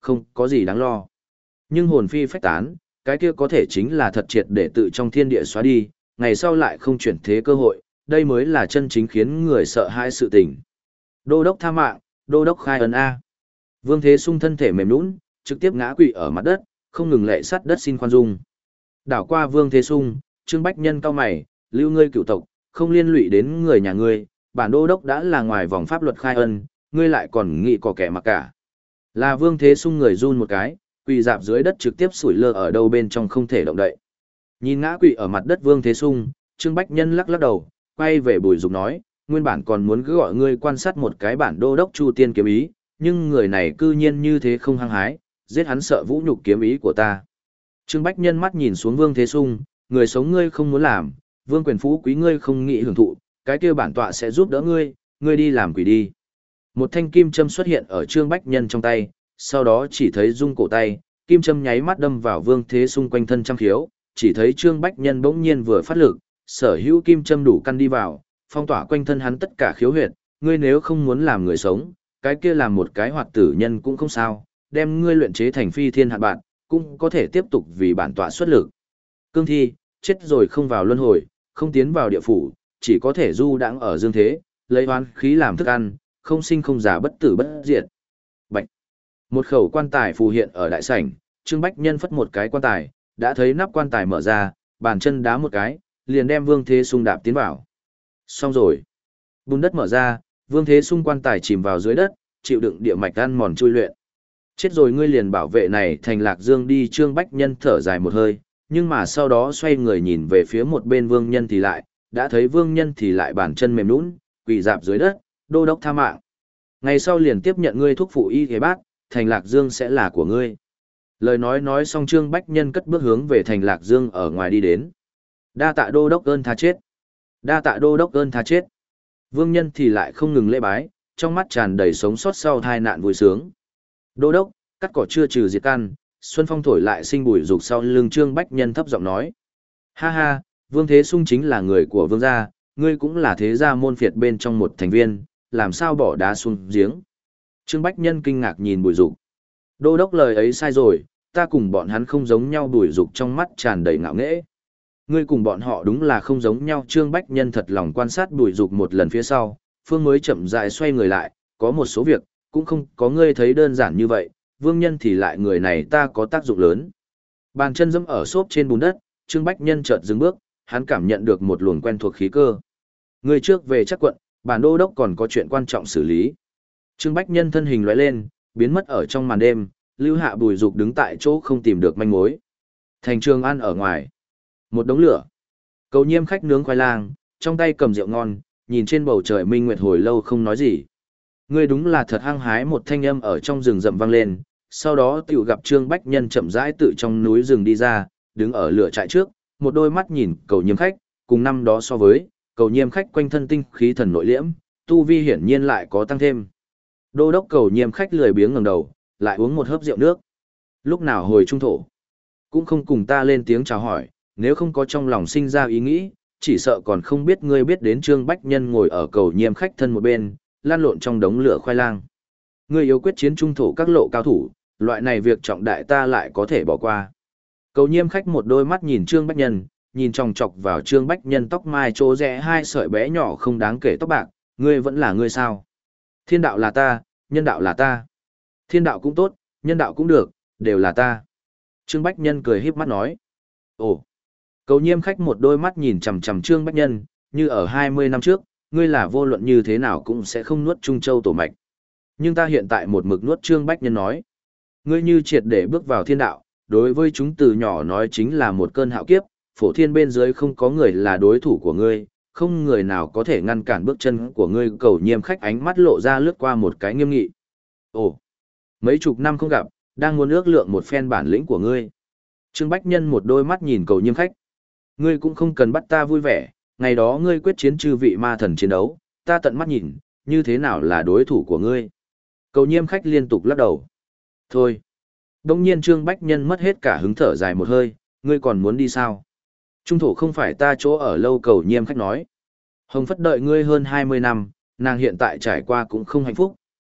không có gì đáng lo. Nhưng hồn phi phách tán, cái kia có thể chính là thật triệt để tự trong thiên địa xóa đi, ngày sau lại không chuyển thế cơ hội, đây mới là chân chính khiến người sợ hãi sự tình. Đô đốc tha mạng, đô đốc khai ân A. Vương Thế Sung thân thể mềm nhũn, trực tiếp ngã quỵ ở mặt đất, không ngừng lệ sắt đất xin khoan dung. Đảo qua Vương Thế Sung, Trương Bách Nhân cao mày, lưu ngươi cựu tộc, không liên lụy đến người nhà ngươi, bản đô đốc đã là ngoài vòng pháp luật khai ân, ngươi lại còn nghĩ có kẻ mặc cả. Là Vương Thế Sung người run một cái, quỳ dạp dưới đất trực tiếp sủi lơ ở đâu bên trong không thể động đậy. Nhìn ngã quỵ ở mặt đất Vương Thế Sung, Trương Bách Nhân lắc lắc đầu, quay về Bùi Dục nói, nguyên bản còn muốn cứ gọi ngươi quan sát một cái bản đô đốc Chu Tiên kiếm ý, nhưng người này cư nhiên như thế không hăng hái, giết hắn sợ vũ nhục kiếm ý của ta. Trương Bách Nhân mắt nhìn xuống Vương Thế Sung, người sống ngươi không muốn làm, vương quyền phú quý ngươi không nghĩ hưởng thụ, cái kia bản tọa sẽ giúp đỡ ngươi, ngươi đi làm quỷ đi. Một thanh kim châm xuất hiện ở Trương Bách Nhân trong tay, sau đó chỉ thấy rung cổ tay, kim châm nháy mắt đâm vào Vương Thế Sung quanh thân trăm khiếu, chỉ thấy Trương Bách Nhân bỗng nhiên vừa phát lực, sở hữu kim châm đủ căn đi vào, phong tỏa quanh thân hắn tất cả khiếu huyệt, ngươi nếu không muốn làm người sống, cái kia làm một cái hoạt tử nhân cũng không sao, đem ngươi luyện chế thành phi thiên hạn bạn, cũng có thể tiếp tục vì bản tọa xuất lực. Cương thi, chết rồi không vào luân hồi, không tiến vào địa phủ, chỉ có thể du đãng ở dương thế, lấy oán khí làm thức ăn, không sinh không già bất tử bất diệt. Bạch. Một khẩu quan tài phù hiện ở đại sảnh, Trương Bách Nhân phất một cái quan tài, đã thấy nắp quan tài mở ra, bàn chân đá một cái, liền đem Vương Thế Sung đạp tiến vào. Xong rồi. Bùn đất mở ra, Vương Thế Sung quan tài chìm vào dưới đất, chịu đựng địa mạch ăn mòn chui luyện. Chết rồi ngươi liền bảo vệ này thành Lạc Dương đi. Trương Bách Nhân thở dài một hơi, nhưng mà sau đó xoay người nhìn về phía một bên Vương Nhân thì lại, đã thấy Vương Nhân thì lại bàn chân mềm nhũn, quỳ dạp dưới đất, đô đốc tha mạng. Ngày sau liền tiếp nhận ngươi thuốc phụ y thế bác, thành Lạc Dương sẽ là của ngươi. Lời nói nói xong Trương Bách Nhân cất bước hướng về thành Lạc Dương ở ngoài đi đến. Đa tạ đô đốc ơn tha chết. Đa tạ đô đốc ơn tha chết. Vương Nhân thì lại không ngừng lễ bái, trong mắt tràn đầy sống sót sau tai nạn vui sướng. Đô đốc, cắt cỏ chưa trừ diệt căn, xuân phong thổi lại sinh bùi dục sau lưng Trương Bách Nhân thấp giọng nói. Ha ha, Vương Thế Sung chính là người của vương gia, ngươi cũng là thế gia môn phiệt bên trong một thành viên, làm sao bỏ đá xuống giếng. Trương Bách Nhân kinh ngạc nhìn bùi dục. Đô đốc lời ấy sai rồi, ta cùng bọn hắn không giống nhau. Bùi dục trong mắt tràn đầy ngạo nghễ. Ngươi cùng bọn họ đúng là không giống nhau. Trương Bách Nhân thật lòng quan sát bùi dục một lần phía sau, phương mới chậm rãi xoay người lại, có một số việc, cũng không có ngươi thấy đơn giản như vậy, Vương Nhân thì lại người này ta có tác dụng lớn. Bàn chân dẫm ở xốp trên bùn đất, Trương Bách Nhân chợt dừng bước, hắn cảm nhận được một luồng quen thuộc khí cơ. Ngươi trước về chắc quận, bản đô đốc còn có chuyện quan trọng xử lý. Trương Bách Nhân thân hình lóe lên, biến mất ở trong màn đêm, lưu hạ bùi dục đứng tại chỗ không tìm được manh mối. Thành Trường An ở ngoài, một đống lửa. Cầu Nhiêm khách nướng khoai lang, trong tay cầm rượu ngon, nhìn trên bầu trời minh nguyệt hồi lâu không nói gì. Ngươi đúng là thật hăng hái. Một thanh âm ở trong rừng rậm vang lên, sau đó tiểu gặp Trương Bách Nhân chậm rãi tự trong núi rừng đi ra, đứng ở lửa trại trước, một đôi mắt nhìn Cầu Nhiêm khách, cùng năm đó so với, Cầu Nhiêm khách quanh thân tinh khí thần nội liễm, tu vi hiển nhiên lại có tăng thêm. Đô đốc Cầu Nhiêm khách lười biếng ngẩng đầu, lại uống một hớp rượu nước. Lúc nào hồi trung thổ, cũng không cùng ta lên tiếng chào hỏi, nếu không có trong lòng sinh ra ý nghĩ, chỉ sợ còn không biết ngươi biết đến. Trương Bách Nhân ngồi ở Cầu Nhiêm khách thân một bên, lan lộn trong đống lửa khoai lang. Ngươi yếu quyết chiến trung thổ các lộ cao thủ, loại này việc trọng đại ta lại có thể bỏ qua. Cầu Nhiêm khách một đôi mắt nhìn Trương Bách Nhân, nhìn chòng chọc vào Trương Bách Nhân tóc mai chỗ rẽ hai sợi bé nhỏ không đáng kể tóc bạc, ngươi vẫn là ngươi sao? Thiên đạo là ta, nhân đạo là ta. Thiên đạo cũng tốt, nhân đạo cũng được, đều là ta. Trương Bách Nhân cười híp mắt nói. Ồ. Cầu Nhiêm khách một đôi mắt nhìn chằm chằm Trương Bách Nhân, như ở hai mươi năm trước, ngươi là vô luận như thế nào cũng sẽ không nuốt Trung Châu tổ mạch. Nhưng ta hiện tại một mực nuốt. Trương Bách Nhân nói. Ngươi như triệt để bước vào thiên đạo, đối với chúng từ nhỏ nói chính là một cơn hạo kiếp, phổ thiên bên dưới không có người là đối thủ của ngươi, không người nào có thể ngăn cản bước chân của ngươi. Cầu Nhiêm khách ánh mắt lộ ra lướt qua một cái nghiêm nghị. Ồ, mấy chục năm không gặp, đang muốn ước lượng một phen bản lĩnh của ngươi. Trương Bách Nhân một đôi mắt nhìn Cầu Nhiêm khách. Ngươi cũng không cần bắt ta vui vẻ, ngày đó ngươi quyết chiến chư vị ma thần chiến đấu, ta tận mắt nhìn, như thế nào là đối thủ của ngươi. Cầu Nhiêm khách liên tục lắc đầu. Thôi. Đông nhiên Trương Bách Nhân mất hết cả hứng, thở dài một hơi, ngươi còn muốn đi sao? Trung thổ không phải ta chỗ ở lâu. Cầu Nhiêm khách nói. Hồng Phất đợi ngươi hơn hai mươi năm, nàng hiện tại trải qua cũng không hạnh phúc,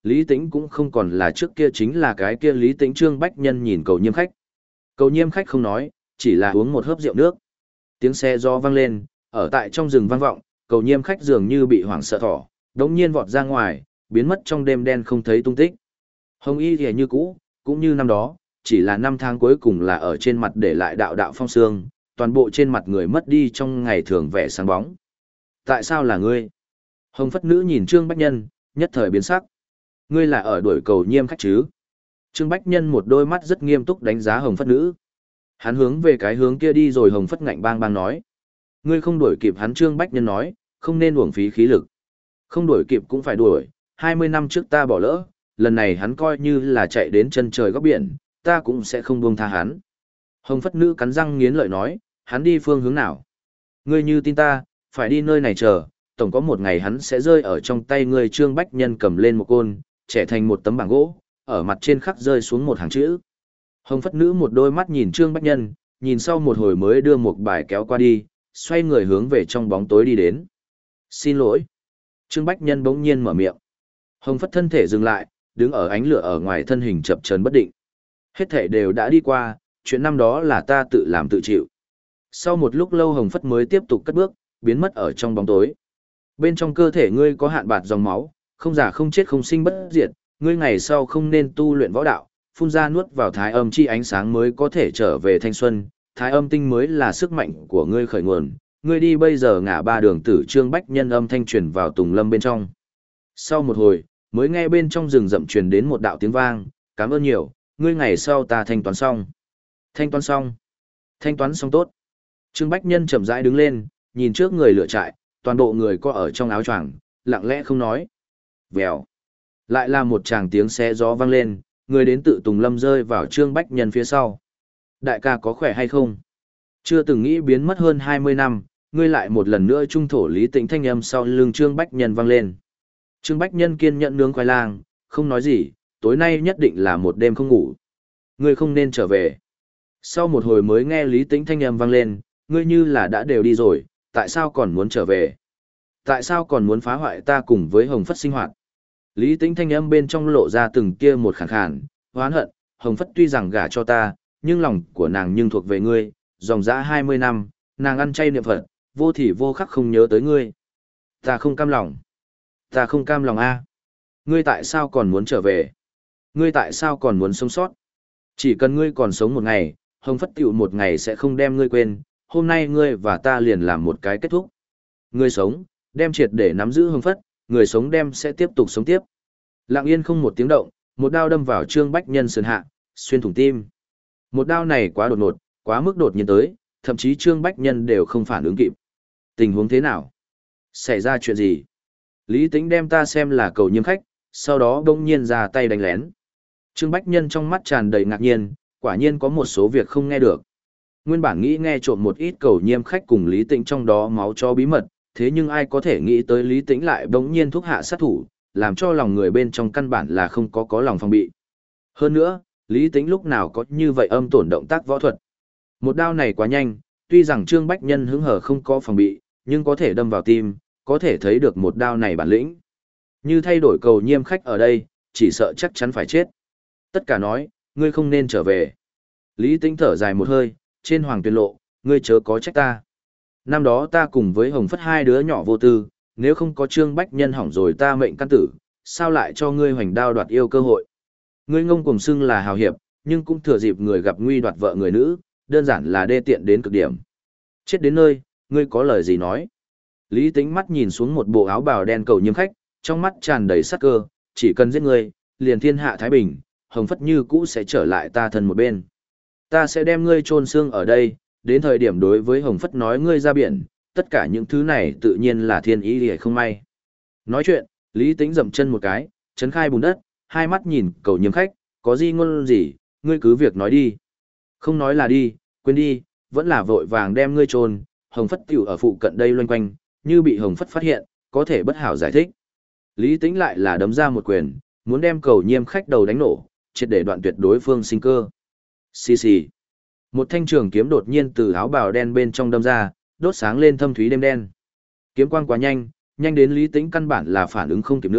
Lý Tĩnh cũng không còn là trước kia chính là cái kia Lý Tĩnh. Trương Bách Nhân nhìn cầu nhiêm khách. Cầu nhiêm khách không nói, chỉ là uống một hớp rượu nước. Tiếng xe gió vang lên, ở tại trong rừng vang vọng, cầu nhiêm khách dường như bị hoảng sợ thỏ, đống nhiên vọt ra ngoài, biến mất trong đêm đen không thấy tung tích. Hồng y thì như cũ, cũng như năm đó, chỉ là năm tháng cuối cùng là ở trên mặt để lại đạo đạo phong sương, toàn bộ trên mặt người mất đi trong ngày thường vẻ sáng bóng. Tại sao là ngươi? Hồng phất nữ nhìn Trương Bách Nhân, nhất thời biến sắc. Ngươi là ở đuổi cầu nhiêm khách chứ? Trương Bách Nhân một đôi mắt rất nghiêm túc đánh giá Hồng phất nữ. Hắn hướng về cái hướng kia đi rồi. Hồng phất ngạnh bang bang nói. Ngươi không đuổi kịp hắn. Trương Bách Nhân nói, không nên uổng phí khí lực. Không đuổi kịp cũng phải đuổi, hai mươi năm trước ta bỏ lỡ, lần này hắn coi như là chạy đến chân trời góc biển, ta cũng sẽ không buông tha hắn. Hồng phất nữ cắn răng nghiến lợi nói, hắn đi phương hướng nào? Ngươi như tin ta, phải đi nơi này chờ, tổng có một ngày hắn sẽ rơi ở trong tay ngươi. Trương Bách Nhân cầm lên một côn, trẻ thành một tấm bảng gỗ, ở mặt trên khắc rơi xuống một hàng chữ. Hồng phất nữ một đôi mắt nhìn Trương Bách Nhân, nhìn sau một hồi mới đưa một bài kéo qua đi, xoay người hướng về trong bóng tối đi đến. Xin lỗi. Trương Bách Nhân bỗng nhiên mở miệng. Hồng phất thân thể dừng lại, đứng ở ánh lửa ở ngoài, thân hình chập chờn bất định. Hết thể đều đã đi qua, chuyện năm đó là ta tự làm tự chịu. Sau một lúc lâu Hồng phất mới tiếp tục cất bước, biến mất ở trong bóng tối. Bên trong cơ thể ngươi có hạn bạt dòng máu, không già không chết không sinh bất diệt, ngươi ngày sau không nên tu luyện võ đạo, phun ra nuốt vào thái âm chi ánh sáng mới có thể trở về thanh xuân, thái âm tinh mới là sức mạnh của ngươi khởi nguồn. Ngươi đi bây giờ ngã ba đường tử. Trương Bách Nhân âm thanh truyền vào tùng lâm bên trong. Sau một hồi, mới nghe bên trong rừng rậm truyền đến một đạo tiếng vang, cảm ơn nhiều, ngươi ngày sau ta thanh toán xong. Thanh toán xong. Thanh toán xong tốt. Trương Bách Nhân chậm rãi đứng lên, nhìn trước người lửa trại, toàn bộ người có ở trong áo choàng, lặng lẽ không nói. Vèo. Lại là một tràng tiếng xé gió vang lên, người đến tự tùng lâm rơi vào Trương Bách Nhân phía sau. Đại ca có khỏe hay không? Chưa từng nghĩ biến mất hơn hai mươi năm, ngươi lại một lần nữa trung thổ Lý Tĩnh. Thanh âm sau lưng Trương Bách Nhân vang lên. Trương Bách Nhân kiên nhẫn nướng khoai lang, không nói gì, tối nay nhất định là một đêm không ngủ. Ngươi không nên trở về. Sau một hồi mới nghe Lý Tĩnh thanh âm vang lên, ngươi như là đã đều đi rồi, tại sao còn muốn trở về? Tại sao còn muốn phá hoại ta cùng với Hồng Phất sinh hoạt? Lý Tĩnh thanh âm bên trong lộ ra từng kia một khàn khàn, oán hận. Hồng Phất tuy rằng gả cho ta, nhưng lòng của nàng nhưng thuộc về ngươi, dòng dã hai mươi năm, nàng ăn chay niệm Phật, vô thì vô khắc không nhớ tới ngươi. Ta không cam lòng. Ta không cam lòng a. Ngươi tại sao còn muốn trở về? Ngươi tại sao còn muốn sống sót? Chỉ cần ngươi còn sống một ngày, Hồng Phất tiểu một ngày sẽ không đem ngươi quên, hôm nay ngươi và ta liền làm một cái kết thúc. Ngươi sống, đem triệt để nắm giữ Hồng Phất, người sống đem sẽ tiếp tục sống tiếp. Lặng yên không một tiếng động, một đao đâm vào Trương Bách Nhân sườn hạ, xuyên thủng tim. Một đao này quá đột ngột, quá mức đột nhiên tới, thậm chí Trương Bách Nhân đều không phản ứng kịp. Tình huống thế nào? Xảy ra chuyện gì? Lý Tĩnh đem ta xem là cầu nhiêm khách, sau đó bỗng nhiên ra tay đánh lén. Trương Bách Nhân trong mắt tràn đầy ngạc nhiên, quả nhiên có một số việc không nghe được. Nguyên bản nghĩ nghe trộm một ít cầu nhiêm khách cùng Lý Tĩnh trong đó máu cho bí mật, thế nhưng ai có thể nghĩ tới Lý Tĩnh lại bỗng nhiên thúc hạ sát thủ, làm cho lòng người bên trong căn bản là không có có lòng phòng bị. Hơn nữa, Lý Tĩnh lúc nào có như vậy âm tổn động tác võ thuật. Một đao này quá nhanh, tuy rằng Trương Bách Nhân hứng hở không có phòng bị, nhưng có thể đâm vào tim, có thể thấy được một đao này bản lĩnh. Như thay đổi cầu nhiêm khách ở đây, chỉ sợ chắc chắn phải chết. Tất cả nói, ngươi không nên trở về. Lý Tĩnh thở dài một hơi, trên hoàng tuyên lộ, ngươi chớ có trách ta. Năm đó ta cùng với Hồng Phất hai đứa nhỏ vô tư, nếu không có Trương Bách Nhân hỏng rồi ta mệnh căn tử, sao lại cho ngươi hoành đao đoạt yêu cơ hội. Ngươi ngông cuồng xưng là hào hiệp, nhưng cũng thừa dịp người gặp nguy đoạt vợ người nữ, đơn giản là đê tiện đến cực điểm. Chết đến nơi, ngươi có lời gì nói? Lý Tĩnh mắt nhìn xuống một bộ áo bào đen cầu nhiêm khách, trong mắt tràn đầy sát cơ, chỉ cần giết ngươi, liền thiên hạ thái bình, Hồng Phất như cũ sẽ trở lại ta thân một bên. Ta sẽ đem ngươi chôn xương ở đây, đến thời điểm đối với Hồng Phất nói ngươi ra biển, tất cả những thứ này tự nhiên là thiên ý liễu không may. Nói chuyện, Lý Tĩnh dậm chân một cái, chấn khai bùn đất, hai mắt nhìn cầu nhiêm khách, có gì ngôn gì, ngươi cứ việc nói đi. Không nói là đi, quên đi, vẫn là vội vàng đem ngươi chôn, Hồng Phất tiểu ở phụ cận đây loanh quanh, như bị Hồng Phất phát hiện, có thể bất hảo giải thích. Lý Tĩnh lại là đấm ra một quyền, muốn đem cầu nhiêm khách đầu đánh nổ, triệt để đoạn tuyệt đối phương sinh cơ. Xì xì. Một thanh trường kiếm đột nhiên từ áo bào đen bên trong đâm ra, đốt sáng lên thâm thúy đêm đen. Kiếm quang quá nhanh, nhanh đến Lý Tĩnh căn bản là phản ứng không kịp nữa,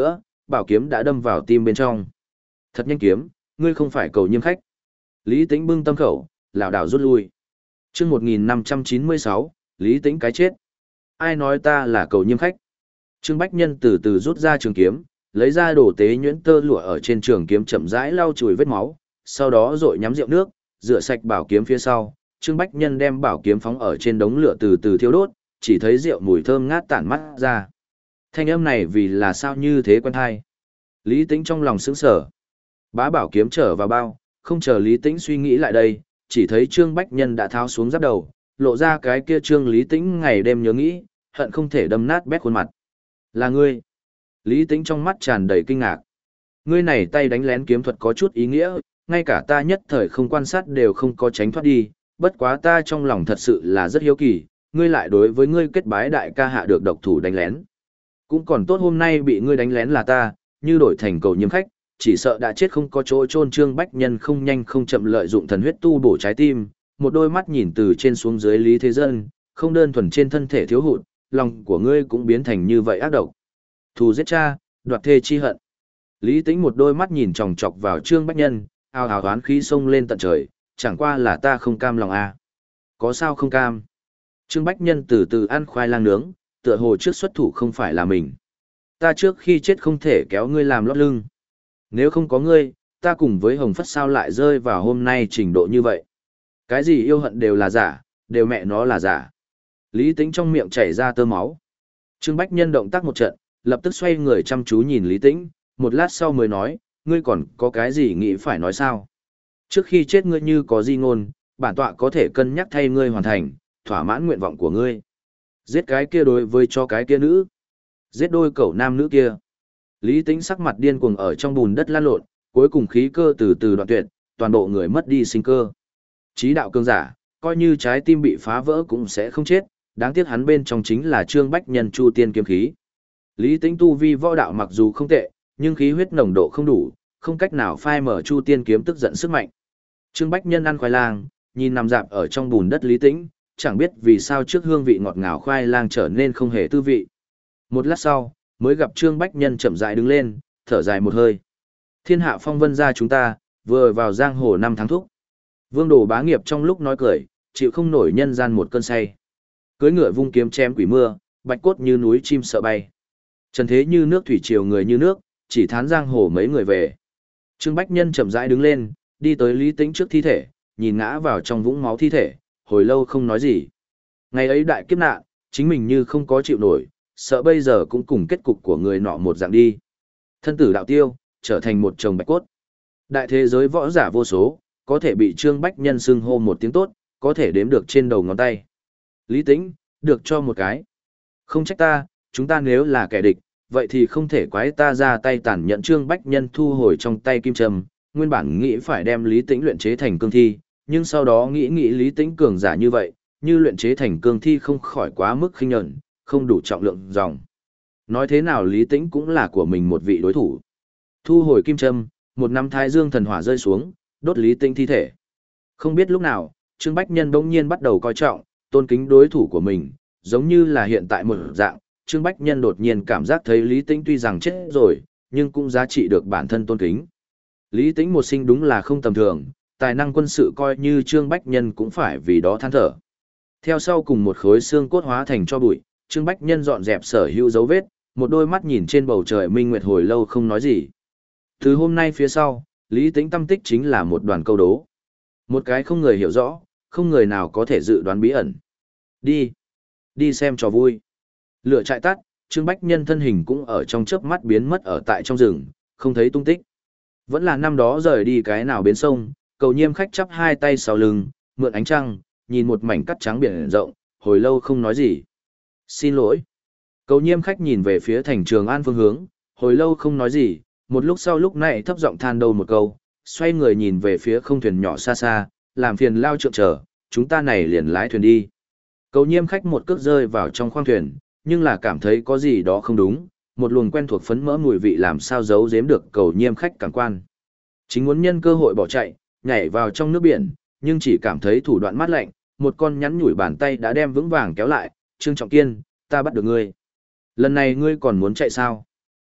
bảo kiếm đã đâm vào tim bên trong. Thật nhanh kiếm, ngươi không phải cầu nhiêm khách. Lý Tĩnh bưng tâm khẩu, lảo đảo rút lui. Chương một nghìn năm trăm chín mươi sáu, Lý Tĩnh cái chết. Ai nói ta là cầu nhiêm khách? Trương Bách Nhân từ từ rút ra trường kiếm, lấy ra đồ tế nhuyễn tơ lụa ở trên trường kiếm chậm rãi lau chùi vết máu, sau đó rồi nhắm rượu nước, rửa sạch bảo kiếm phía sau. Trương Bách Nhân đem bảo kiếm phóng ở trên đống lửa từ từ thiêu đốt, chỉ thấy rượu mùi thơm ngát tản mắt ra. Thanh âm này vì là sao như thế quen tai. Lý Tĩnh trong lòng sững sờ. Bá bảo kiếm trở vào bao, không chờ Lý Tĩnh suy nghĩ lại đây, chỉ thấy Trương Bách Nhân đã tháo xuống giáp đầu, lộ ra cái kia Trương Lý Tĩnh ngày đêm nhớ nghĩ, hận không thể đâm nát bét khuôn mặt. Là ngươi. Lý Tĩnh trong mắt tràn đầy kinh ngạc. Ngươi này tay đánh lén kiếm thuật có chút ý nghĩa, ngay cả ta nhất thời không quan sát đều không có tránh thoát đi, bất quá ta trong lòng thật sự là rất hiếu kỳ, ngươi lại đối với ngươi kết bái đại ca hạ được độc thủ đánh lén. Cũng còn tốt hôm nay bị ngươi đánh lén là ta, như đổi thành cầu nhiêm khách, chỉ sợ đã chết không có chỗ chôn. Trương Bách Nhân không nhanh không chậm lợi dụng thần huyết tu bổ trái tim, một đôi mắt nhìn từ trên xuống dưới Lý Thế Dân, không đơn thuần trên thân thể thiếu hụt, lòng của ngươi cũng biến thành như vậy ác độc. Thù giết cha, đoạt thê chi hận. Lý Tĩnh một đôi mắt nhìn chòng chọc vào Trương Bách Nhân, ao ào oán khí xông lên tận trời, chẳng qua là ta không cam lòng à. Có sao không cam? Trương Bách Nhân từ từ ăn khoai lang nướng, tựa hồ trước xuất thủ không phải là mình. Ta trước khi chết không thể kéo ngươi làm lót lưng. Nếu không có ngươi, ta cùng với Hồng Phất sao lại rơi vào hôm nay trình độ như vậy. Cái gì yêu hận đều là giả, đều mẹ nó là giả. Lý Tĩnh trong miệng chảy ra tơ máu. Trương Bách Nhân động tác một trận, lập tức xoay người chăm chú nhìn Lý Tĩnh, một lát sau mới nói, ngươi còn có cái gì nghĩ phải nói sao? Trước khi chết ngươi như có di ngôn, bản tọa có thể cân nhắc thay ngươi hoàn thành, thỏa mãn nguyện vọng của ngươi. Giết cái kia đối với cho cái kia nữ. Giết đôi cẩu nam nữ kia. Lý Tĩnh sắc mặt điên cuồng ở trong bùn đất lan lộn, cuối cùng khí cơ từ từ đoạn tuyệt, toàn bộ người mất đi sinh cơ. Chí đạo cương giả, coi như trái tim bị phá vỡ cũng sẽ không chết, đáng tiếc hắn bên trong chính là Trương Bách Nhân Chu Tiên kiếm khí. Lý Tĩnh tu vi võ đạo mặc dù không tệ, nhưng khí huyết nồng độ không đủ, không cách nào phai mở Chu Tiên kiếm tức giận sức mạnh. Trương Bách Nhân ăn khoai lang, nhìn nằm dạp ở trong bùn đất Lý Tĩnh, chẳng biết vì sao trước hương vị ngọt ngào khoai lang trở nên không hề tư vị. Một lát sau, mới gặp Trương Bách Nhân chậm rãi đứng lên, thở dài một hơi. Thiên hạ phong vân gia chúng ta, vừa vào giang hồ năm tháng thúc. Vương Đồ Bá Nghiệp trong lúc nói cười, chịu không nổi nhân gian một cơn say. Cưỡi ngựa vung kiếm chém quỷ mưa, bạch cốt như núi chim sợ bay. Trần thế như nước thủy triều người như nước, chỉ thán giang hồ mấy người về. Trương Bách Nhân chậm rãi đứng lên, đi tới Lý Tĩnh trước thi thể, nhìn ngã vào trong vũng máu thi thể, hồi lâu không nói gì. Ngày ấy đại kiếp nạn, chính mình như không có chịu nổi, sợ bây giờ cũng cùng kết cục của người nọ một dạng đi. Thân tử đạo tiêu, trở thành một chồng bạch cốt. Đại thế giới võ giả vô số, có thể bị Trương Bách Nhân xưng hô một tiếng tốt, có thể đếm được trên đầu ngón tay. Lý Tĩnh, được cho một cái. Không trách ta, chúng ta nếu là kẻ địch, vậy thì không thể quái ta ra tay tàn nhẫn. Trương Bách Nhân thu hồi trong tay kim trầm, nguyên bản nghĩ phải đem Lý Tĩnh luyện chế thành cương thi, nhưng sau đó nghĩ nghĩ Lý Tĩnh cường giả như vậy, như luyện chế thành cương thi không khỏi quá mức khinh nhẫn, không đủ trọng lượng dòng. Nói thế nào Lý Tĩnh cũng là của mình một vị đối thủ. Thu hồi kim trâm, một nắm thái dương thần hỏa rơi xuống, đốt Lý Tĩnh thi thể. Không biết lúc nào, Trương Bách Nhân bỗng nhiên bắt đầu coi trọng, tôn kính đối thủ của mình, giống như là hiện tại một dạng. Trương Bách Nhân đột nhiên cảm giác thấy Lý Tĩnh tuy rằng chết rồi, nhưng cũng giá trị được bản thân tôn kính. Lý Tĩnh một sinh đúng là không tầm thường, tài năng quân sự coi như Trương Bách Nhân cũng phải vì đó than thở. Theo sau cùng một khối xương cốt hóa thành cho bụi, Trương Bách Nhân dọn dẹp sở hữu dấu vết, một đôi mắt nhìn trên bầu trời minh nguyệt hồi lâu không nói gì. Từ hôm nay phía sau, Lý Tĩnh tâm tích chính là một đoàn câu đố. Một cái không người hiểu rõ, không người nào có thể dự đoán bí ẩn. Đi, đi xem trò vui. Lửa chạy tắt, Trương Bách Nhân thân hình cũng ở trong chớp mắt biến mất ở tại trong rừng, không thấy tung tích. Vẫn là năm đó rời đi cái nào bến sông, Cầu Nhiêm khách chắp hai tay sau lưng, mượn ánh trăng, nhìn một mảnh cắt trắng biển rộng, hồi lâu không nói gì. Xin lỗi. Cầu Nhiêm khách nhìn về phía thành Trường An phương hướng, hồi lâu không nói gì, một lúc sau lúc này thấp giọng than đầu một câu, xoay người nhìn về phía không thuyền nhỏ xa xa, làm phiền lao trượng chờ, chúng ta này liền lái thuyền đi. Cầu Nhiêm khách một cước rơi vào trong khoang thuyền, nhưng là cảm thấy có gì đó không đúng, một luồng quen thuộc phấn mỡ mùi vị làm sao giấu giếm được Cầu Nhiêm khách cảm quan. Chính muốn nhân cơ hội bỏ chạy, nhảy vào trong nước biển, nhưng chỉ cảm thấy thủ đoạn mát lạnh, một con nhắn nhủi bàn tay đã đem vững vàng kéo lại, Trương Trọng Kiên, ta bắt được ngươi. Lần này ngươi còn muốn chạy sao?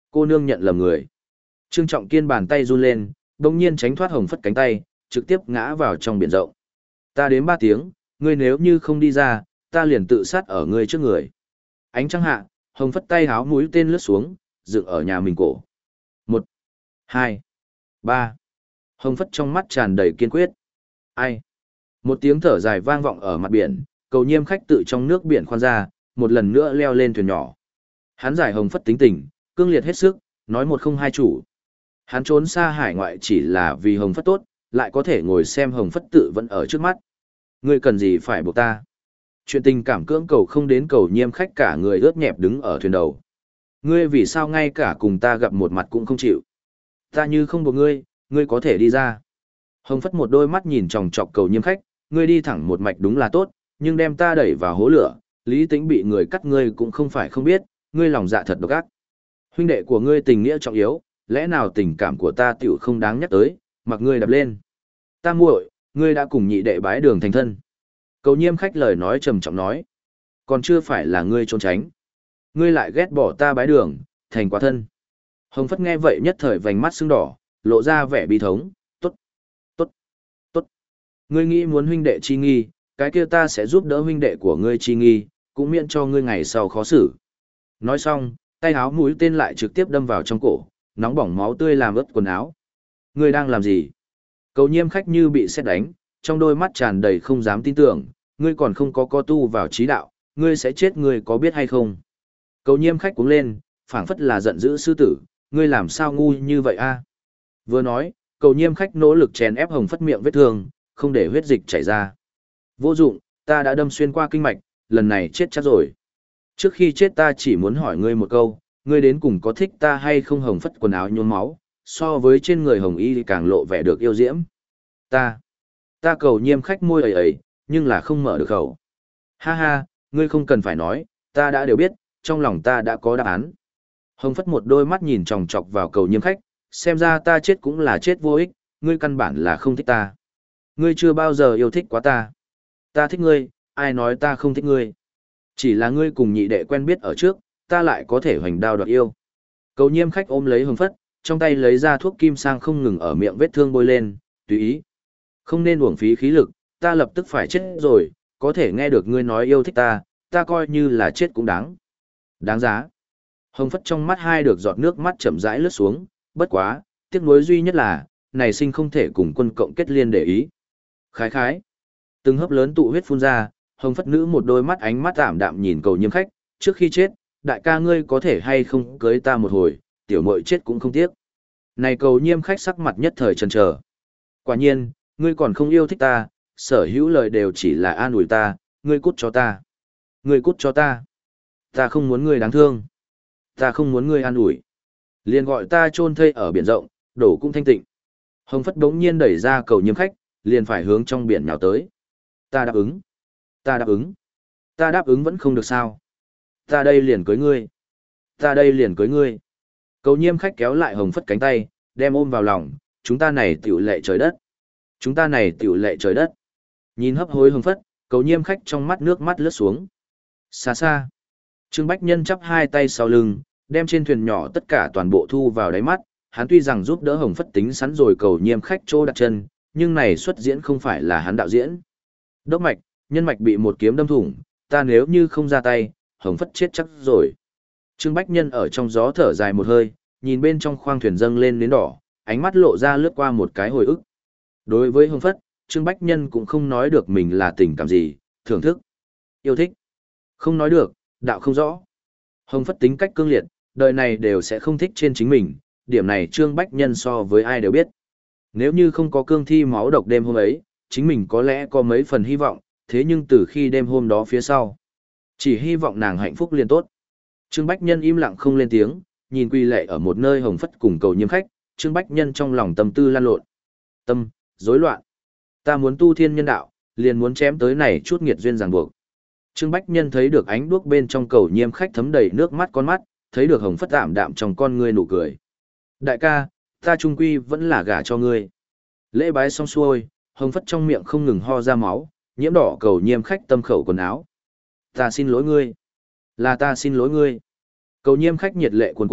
Cô nương nhận lầm người. Trương Trọng Kiên bàn tay run lên, đồng nhiên tránh thoát Hồng Phất cánh tay, trực tiếp ngã vào trong biển rộng. Ta đếm ba tiếng, ngươi nếu như không đi ra, ta liền tự sát ở ngươi trước người. Ánh trăng hạ, Hồng Phất tay háo mũi tên lướt xuống, dựng ở nhà mình cổ. Một, hai, ba. Hồng Phất trong mắt tràn đầy kiên quyết. Ai? Một tiếng thở dài vang vọng ở mặt biển, Cầu Nhiêm khách tự trong nước biển khoan ra, một lần nữa leo lên thuyền nhỏ. Hắn giải Hồng Phất tính tình, cương liệt hết sức, nói một không hai chủ. Hắn trốn xa hải ngoại chỉ là vì Hồng Phất tốt, lại có thể ngồi xem Hồng Phất tự vẫn ở trước mắt. Ngươi cần gì phải buộc ta? Chuyện tình cảm cưỡng cầu không đến Cầu Nhiêm khách cả người ướt nhẹp đứng ở thuyền đầu. Ngươi vì sao ngay cả cùng ta gặp một mặt cũng không chịu? Ta như không buộc ngươi, ngươi có thể đi ra. Hồng Phất một đôi mắt nhìn chòng chọc Cầu Nhiêm khách, ngươi đi thẳng một mạch đúng là tốt, nhưng đem ta đẩy vào hố lửa, Lý Tĩnh bị người cắt ngươi cũng không phải không biết, ngươi lòng dạ thật độc ác. Huynh đệ của ngươi tình nghĩa trọng yếu, lẽ nào tình cảm của ta tiểu không đáng nhắc tới, mặc ngươi đập lên. Ta muội, ngươi đã cùng nhị đệ bái đường thành thân. Cầu Nhiêm khách lời nói trầm trọng nói, còn chưa phải là ngươi trốn tránh. Ngươi lại ghét bỏ ta bái đường, thành quả thân. Hồng Phất nghe vậy nhất thời vành mắt sưng đỏ, lộ ra vẻ bi thống, tốt, tốt, tốt. Ngươi nghĩ muốn huynh đệ chi nghi, cái kia ta sẽ giúp đỡ huynh đệ của ngươi chi nghi, cũng miễn cho ngươi ngày sau khó xử. Nói xong, tay áo mũi tên lại trực tiếp đâm vào trong cổ, nóng bỏng máu tươi làm ướt quần áo. Ngươi đang làm gì? Cầu Nhiêm khách như bị sét đánh, trong đôi mắt tràn đầy không dám tin tưởng, ngươi còn không có có tu vào trí đạo, ngươi sẽ chết ngươi có biết hay không? Cầu Nhiêm khách cuống lên, phảng phất là giận dữ sư tử, ngươi làm sao ngu như vậy a? Vừa nói, Cầu Nhiêm khách nỗ lực chèn ép Hồng Phất miệng vết thương, không để huyết dịch chảy ra. Vô dụng, ta đã đâm xuyên qua kinh mạch, lần này chết chắc rồi. Trước khi chết ta chỉ muốn hỏi ngươi một câu, ngươi đến cùng có thích ta hay không? Hồng Phất quần áo nhuốm máu, so với trên người Hồng Y thì càng lộ vẻ được yêu diễm. Ta, ta Cầu Nhiêm khách môi ẩy ẩy, nhưng là không mở được khẩu. Ha ha, ngươi không cần phải nói, ta đã đều biết, trong lòng ta đã có đáp án. Hồng Phất một đôi mắt nhìn chòng chọc vào Cầu Nhiêm khách, xem ra ta chết cũng là chết vô ích, ngươi căn bản là không thích ta. Ngươi chưa bao giờ yêu thích quá ta. Ta thích ngươi, ai nói ta không thích ngươi. Chỉ là ngươi cùng nhị đệ quen biết ở trước, ta lại có thể hoành đao đoạt yêu. Cầu Nhiêm khách ôm lấy Hồng Phất, trong tay lấy ra thuốc kim sang không ngừng ở miệng vết thương bôi lên, tùy ý. Không nên uổng phí khí lực, ta lập tức phải chết rồi, có thể nghe được ngươi nói yêu thích ta, ta coi như là chết cũng đáng. Đáng giá. Hồng Phất trong mắt hai được giọt nước mắt chậm rãi lướt xuống, bất quá, tiếc nuối duy nhất là, này sinh không thể cùng quân cộng kết liên để ý. Khái khái. Từng hớp lớn tụ huyết phun ra, Hồng Phất nữ một đôi mắt ánh mắt ảm đạm nhìn Cầu Nhiêm khách, trước khi chết, đại ca ngươi có thể hay không cưới ta một hồi, tiểu muội chết cũng không tiếc. Này Cầu Nhiêm khách sắc mặt nhất thời chần chờ. Quả nhiên, ngươi còn không yêu thích ta, sở hữu lời đều chỉ là an ủi ta, ngươi cút cho ta. Ngươi cút cho ta. Ta không muốn ngươi đáng thương. Ta không muốn ngươi an ủi. Liền gọi ta chôn thây ở biển rộng, đổ cũng thanh tịnh. Hồng Phất bỗng nhiên đẩy ra Cầu Nhiêm khách, liền phải hướng trong biển nhào tới. Ta đáp ứng. Ta đáp ứng. Ta đáp ứng vẫn không được sao. Ta đây liền cưới ngươi. Ta đây liền cưới ngươi. Cầu Nhiêm khách kéo lại Hồng Phất cánh tay, đem ôm vào lòng, chúng ta này tiểu lệ trời đất. Chúng ta này tiểu lệ trời đất. Nhìn hấp hối Hồng Phất, Cầu Nhiêm khách trong mắt nước mắt lướt xuống. Xa xa. Trương Bách Nhân chắp hai tay sau lưng, đem trên thuyền nhỏ tất cả toàn bộ thu vào đáy mắt. Hắn tuy rằng giúp đỡ Hồng Phất tính sẵn rồi Cầu Nhiêm khách chỗ đặt chân, nhưng này xuất diễn không phải là hắn đạo diễn. Đốc mạch, nhân mạch bị một kiếm đâm thủng, ta nếu như không ra tay, Hồng Phất chết chắc rồi. Trương Bách Nhân ở trong gió thở dài một hơi, nhìn bên trong khoang thuyền dâng lên nến đỏ, ánh mắt lộ ra lướt qua một cái hồi ức. Đối với Hồng Phất, Trương Bách Nhân cũng không nói được mình là tình cảm gì, thưởng thức, yêu thích. Không nói được, đạo không rõ. Hồng Phất tính cách cương liệt, đời này đều sẽ không thích trên chính mình, điểm này Trương Bách Nhân so với ai đều biết. Nếu như không có cương thi máu độc đêm hôm ấy, chính mình có lẽ có mấy phần hy vọng, thế nhưng từ khi đêm hôm đó phía sau, chỉ hy vọng nàng hạnh phúc liền tốt. Trương Bách Nhân im lặng không lên tiếng, nhìn Quy Lệ ở một nơi Hồng Phất cùng Cầu Nhiêm khách, Trương Bách Nhân trong lòng tâm tư lan lộn. Tâm, rối loạn. Ta muốn tu thiên nhân đạo, liền muốn chém tới này chút nghiệt duyên ràng buộc. Trương Bách Nhân thấy được ánh đuốc bên trong Cầu Nhiêm khách thấm đầy nước mắt con mắt, thấy được Hồng Phất ảm đạm trong con ngươi nụ cười. Đại ca, ta trung quy vẫn là gả cho ngươi. Lễ bái xong xuôi, Hồng Phất trong miệng không ngừng ho ra máu, nhiễm đỏ Cầu Nhiêm khách tâm khẩu quần áo. Ta xin lỗi ngươi. Là ta xin lỗi ngươi. Cầu Nhiêm khách nhiệt lệ cuồn cuộn,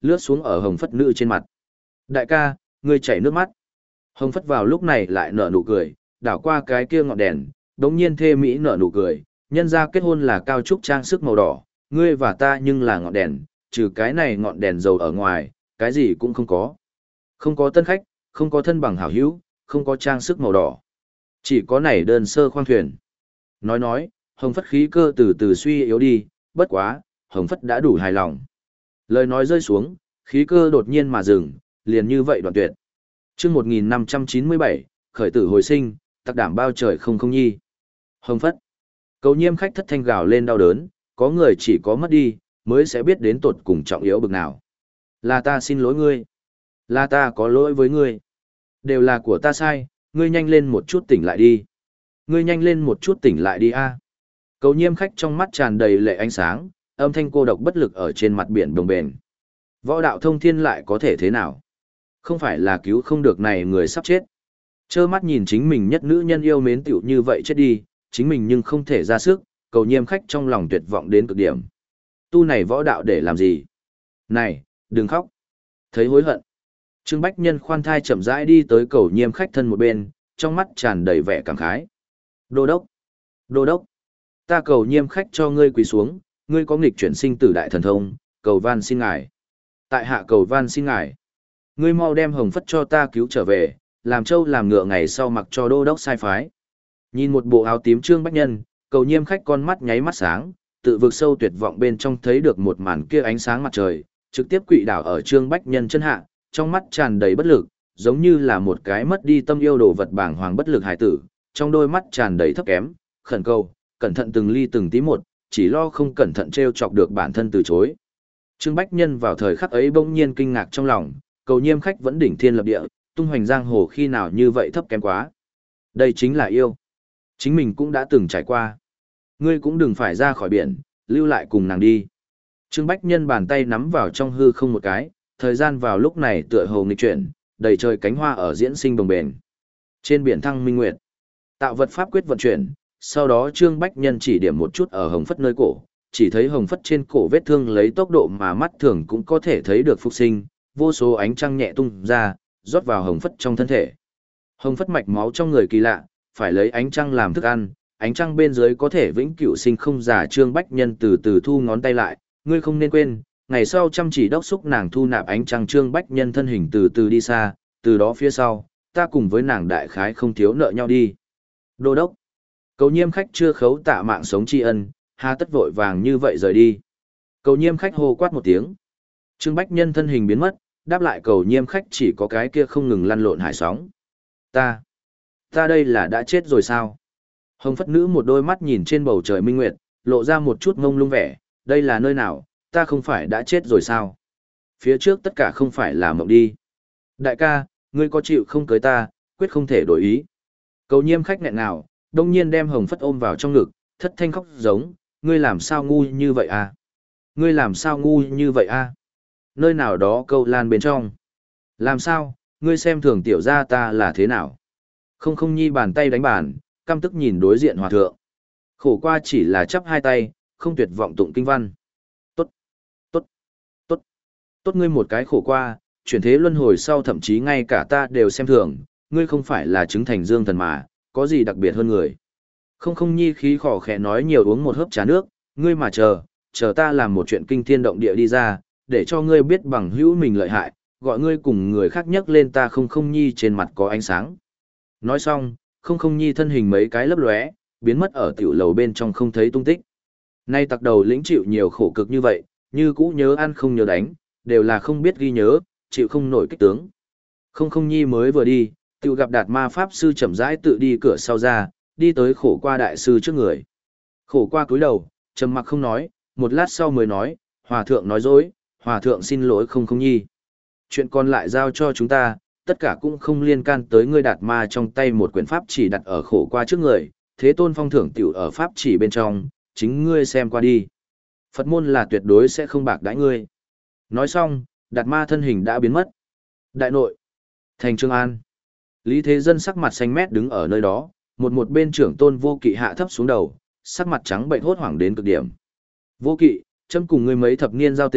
lướt xuống ở Hồng Phất nữ trên mặt. Đại ca, ngươi chảy nước mắt. Hồng Phất vào lúc này lại nở nụ cười, đảo qua cái kia ngọn đèn, đống nhiên thê mỹ nở nụ cười, nhân ra kết hôn là cao trúc trang sức màu đỏ, ngươi và ta nhưng là ngọn đèn, trừ cái này ngọn đèn dầu ở ngoài, cái gì cũng không có. Không có tân khách, không có thân bằng hảo hữu, không có trang sức màu đỏ. Chỉ có này đơn sơ khoang thuyền. Nói nói, Hồng Phất khí cơ từ từ suy yếu đi, bất quá, Hồng Phất đã đủ hài lòng. Lời nói rơi xuống, khí cơ đột nhiên mà dừng, liền như vậy đoạn tuyệt. Chương một nghìn năm trăm chín mươi bảy, khởi tử hồi sinh, tặc đảm bao trời không không nhi. Hồng Phất. Cầu nhiêm khách thất thanh gào lên đau đớn, có người chỉ có mất đi, mới sẽ biết đến tột cùng trọng yếu bực nào. Là ta xin lỗi ngươi. Là ta có lỗi với ngươi. Đều là của ta sai, ngươi nhanh lên một chút tỉnh lại đi. Ngươi nhanh lên một chút tỉnh lại đi a. Cầu nhiêm khách trong mắt tràn đầy lệ ánh sáng, âm thanh cô độc bất lực ở trên mặt biển đồng bền. Võ đạo thông thiên lại có thể thế nào? Không phải là cứu không được này người sắp chết. Trơ mắt nhìn chính mình nhất nữ nhân yêu mến tiểu như vậy chết đi, chính mình nhưng không thể ra sức, cầu nhiêm khách trong lòng tuyệt vọng đến cực điểm. Tu này võ đạo để làm gì? Này, đừng khóc. Thấy hối hận. Trương Bách Nhân khoan thai chậm rãi đi tới cầu nhiêm khách thân một bên, trong mắt tràn đầy vẻ cảm khái. Đô đốc! Đô đốc! Ta cầu nhiêm khách cho ngươi quỳ xuống, ngươi có nghịch chuyển sinh tử đại thần thông, cầu van xin ngài. Tại hạ cầu van xin ngài. Ngươi mau đem Hồng Phất cho ta cứu trở về, làm trâu làm ngựa ngày sau mặc cho đô đốc sai phái. Nhìn một bộ áo tím Trương Bách Nhân, cầu nhiêm khách con mắt nháy mắt sáng, tự vực sâu tuyệt vọng bên trong thấy được một màn kia ánh sáng mặt trời, trực tiếp quỵ đảo ở Trương Bách Nhân chân hạ, trong mắt tràn đầy bất lực, giống như là một cái mất đi tâm yêu đồ vật bảng hoàng bất lực hải tử, trong đôi mắt tràn đầy thấp kém, khẩn cầu, cẩn thận từng ly từng tí một, chỉ lo không cẩn thận trêu chọc được bản thân từ chối. Trương Bách Nhân vào thời khắc ấy bỗng nhiên kinh ngạc trong lòng, cầu nhiêm khách vẫn đỉnh thiên lập địa, tung hoành giang hồ khi nào như vậy thấp kém quá. Đây chính là yêu. Chính mình cũng đã từng trải qua. Ngươi cũng đừng phải ra khỏi biển, lưu lại cùng nàng đi. Trương Bách Nhân bàn tay nắm vào trong hư không một cái, thời gian vào lúc này tựa hồ nghịch chuyển, đầy trời cánh hoa ở diễn sinh đồng bền. Trên biển thăng minh nguyệt, tạo vật pháp quyết vận chuyển, sau đó Trương Bách Nhân chỉ điểm một chút ở Hồng Phất nơi cổ, chỉ thấy Hồng Phất trên cổ vết thương lấy tốc độ mà mắt thường cũng có thể thấy được phục sinh, vô số ánh trăng nhẹ tung ra, rót vào Hồng Phất trong thân thể. Hồng Phất mạch máu trong người kỳ lạ, phải lấy ánh trăng làm thức ăn, ánh trăng bên dưới có thể vĩnh cửu sinh không già. Trương Bách Nhân từ từ thu ngón tay lại, ngươi không nên quên, ngày sau chăm chỉ đốc xúc nàng thu nạp ánh trăng. Trương Bách Nhân thân hình từ từ đi xa, từ đó phía sau, ta cùng với nàng đại khái không thiếu nợ nhau đi. Đô đốc, cầu nhiêm khách chưa khấu tạ mạng sống tri ân, hà tất vội vàng như vậy rời đi. Cầu nhiêm khách hô quát một tiếng. Trương Bách Nhân thân hình biến mất, đáp lại cầu nhiêm khách chỉ có cái kia không ngừng lăn lộn hải sóng. Ta, ta đây là đã chết rồi sao? Hồng Phất nữ một đôi mắt nhìn trên bầu trời minh nguyệt, lộ ra một chút ngông lung vẻ, đây là nơi nào, ta không phải đã chết rồi sao? Phía trước tất cả không phải là mộng đi. Đại ca, ngươi có chịu không cưới ta, quyết không thể đổi ý. Cầu nhiêm khách nghẹn ngào, đông nhiên đem Hồng Phất ôm vào trong ngực, thất thanh khóc giống, ngươi làm sao ngu như vậy à? Ngươi làm sao ngu như vậy à? Nơi nào đó câu lan bên trong. Làm sao, ngươi xem thường tiểu gia ta là thế nào? Không không nhi bàn tay đánh bàn, căm tức nhìn đối diện hòa thượng. Khổ qua chỉ là chắp hai tay, không tuyệt vọng tụng kinh văn. Tốt, tốt, tốt, tốt ngươi một cái khổ qua, chuyển thế luân hồi sau thậm chí ngay cả ta đều xem thường, ngươi không phải là chứng thành dương thần mà, có gì đặc biệt hơn người. Không không nhi khí khỏ khẽ nói nhiều uống một hớp trà nước, ngươi mà chờ, chờ ta làm một chuyện kinh thiên động địa đi ra, để cho ngươi biết bằng hữu mình lợi hại, gọi ngươi cùng người khác nhắc lên ta. Không không nhi trên mặt có ánh sáng. Nói xong, không không nhi thân hình mấy cái lấp lóe, biến mất ở tiểu lầu bên trong không thấy tung tích. Nay tặc đầu lĩnh chịu nhiều khổ cực như vậy, như cũ nhớ ăn không nhớ đánh, đều là không biết ghi nhớ, chịu không nổi kích tướng. Không không nhi mới vừa đi, tiểu gặp Đạt Ma Pháp Sư chậm rãi tự đi cửa sau ra, đi tới khổ qua đại sư trước người. Khổ qua cúi đầu, trầm mặc không nói, một lát sau mới nói, hòa thượng nói dối, hòa thượng xin lỗi không không nhi. Chuyện còn lại giao cho chúng ta, tất cả cũng không liên can tới ngươi. Đạt Ma trong tay một quyển pháp chỉ đặt ở khổ qua trước người, thế tôn phong thưởng tiểu ở pháp chỉ bên trong, chính ngươi xem qua đi. Phật môn là tuyệt đối sẽ không bạc đãi ngươi. Nói xong, Đạt Ma thân hình đã biến mất. Đại nội, thành Trường An. Lý Thế Dân sắc mặt xanh mét đứng ở nơi đó, một một bên trưởng tôn Vô Kỵ hạ thấp xuống đầu, sắc mặt trắng bệnh hốt hoảng đến cực điểm. Vô Kỵ, châm cùng ngươi mấy thập niên giao tình,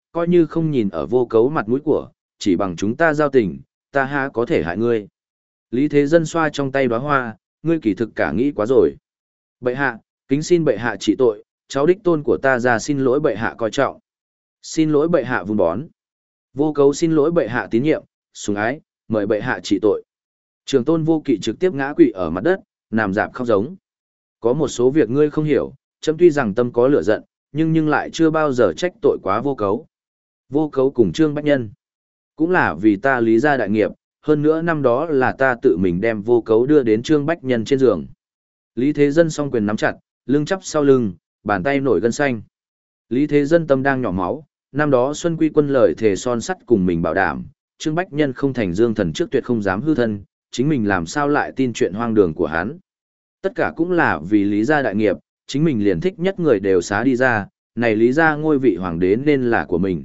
coi như không nhìn ở vô cấu mặt mũi của, chỉ bằng chúng ta giao tình, ta há có thể hại ngươi. Lý Thế Dân xoa trong tay đóa hoa, ngươi kỳ thực cả nghĩ quá rồi. Bệ hạ, kính xin bệ hạ trị tội, cháu đích tôn của ta ra xin lỗi bệ hạ coi trọng. Xin lỗi bệ hạ vun bón. Vô cấu xin lỗi bệ hạ tín nhiệm, sủng ái, mời bệ hạ trị tội. Trường tôn vô kỵ trực tiếp ngã quỵ ở mặt đất, nằm dạp khóc giống. Có một số việc ngươi không hiểu, chấm tuy rằng tâm có lửa giận, nhưng nhưng lại chưa bao giờ trách tội quá vô cấu. Vô cấu cùng Trương Bách Nhân. Cũng là vì ta lý ra đại nghiệp, hơn nữa năm đó là ta tự mình đem vô cấu đưa đến Trương Bách Nhân trên giường. Lý Thế Dân song quyền nắm chặt, lưng chắp sau lưng, bàn tay nổi gân xanh. Lý Thế Dân tâm đang nhỏ máu, năm đó Xuân Quy quân lời thề son sắt cùng mình bảo đảm, Trương Bách Nhân không thành dương thần trước tuyệt không dám hư thân, chính mình làm sao lại tin chuyện hoang đường của hắn. Tất cả cũng là vì lý gia đại nghiệp, chính mình liền thích nhất người đều xá đi ra, này lý gia ngôi vị hoàng đế nên là của mình.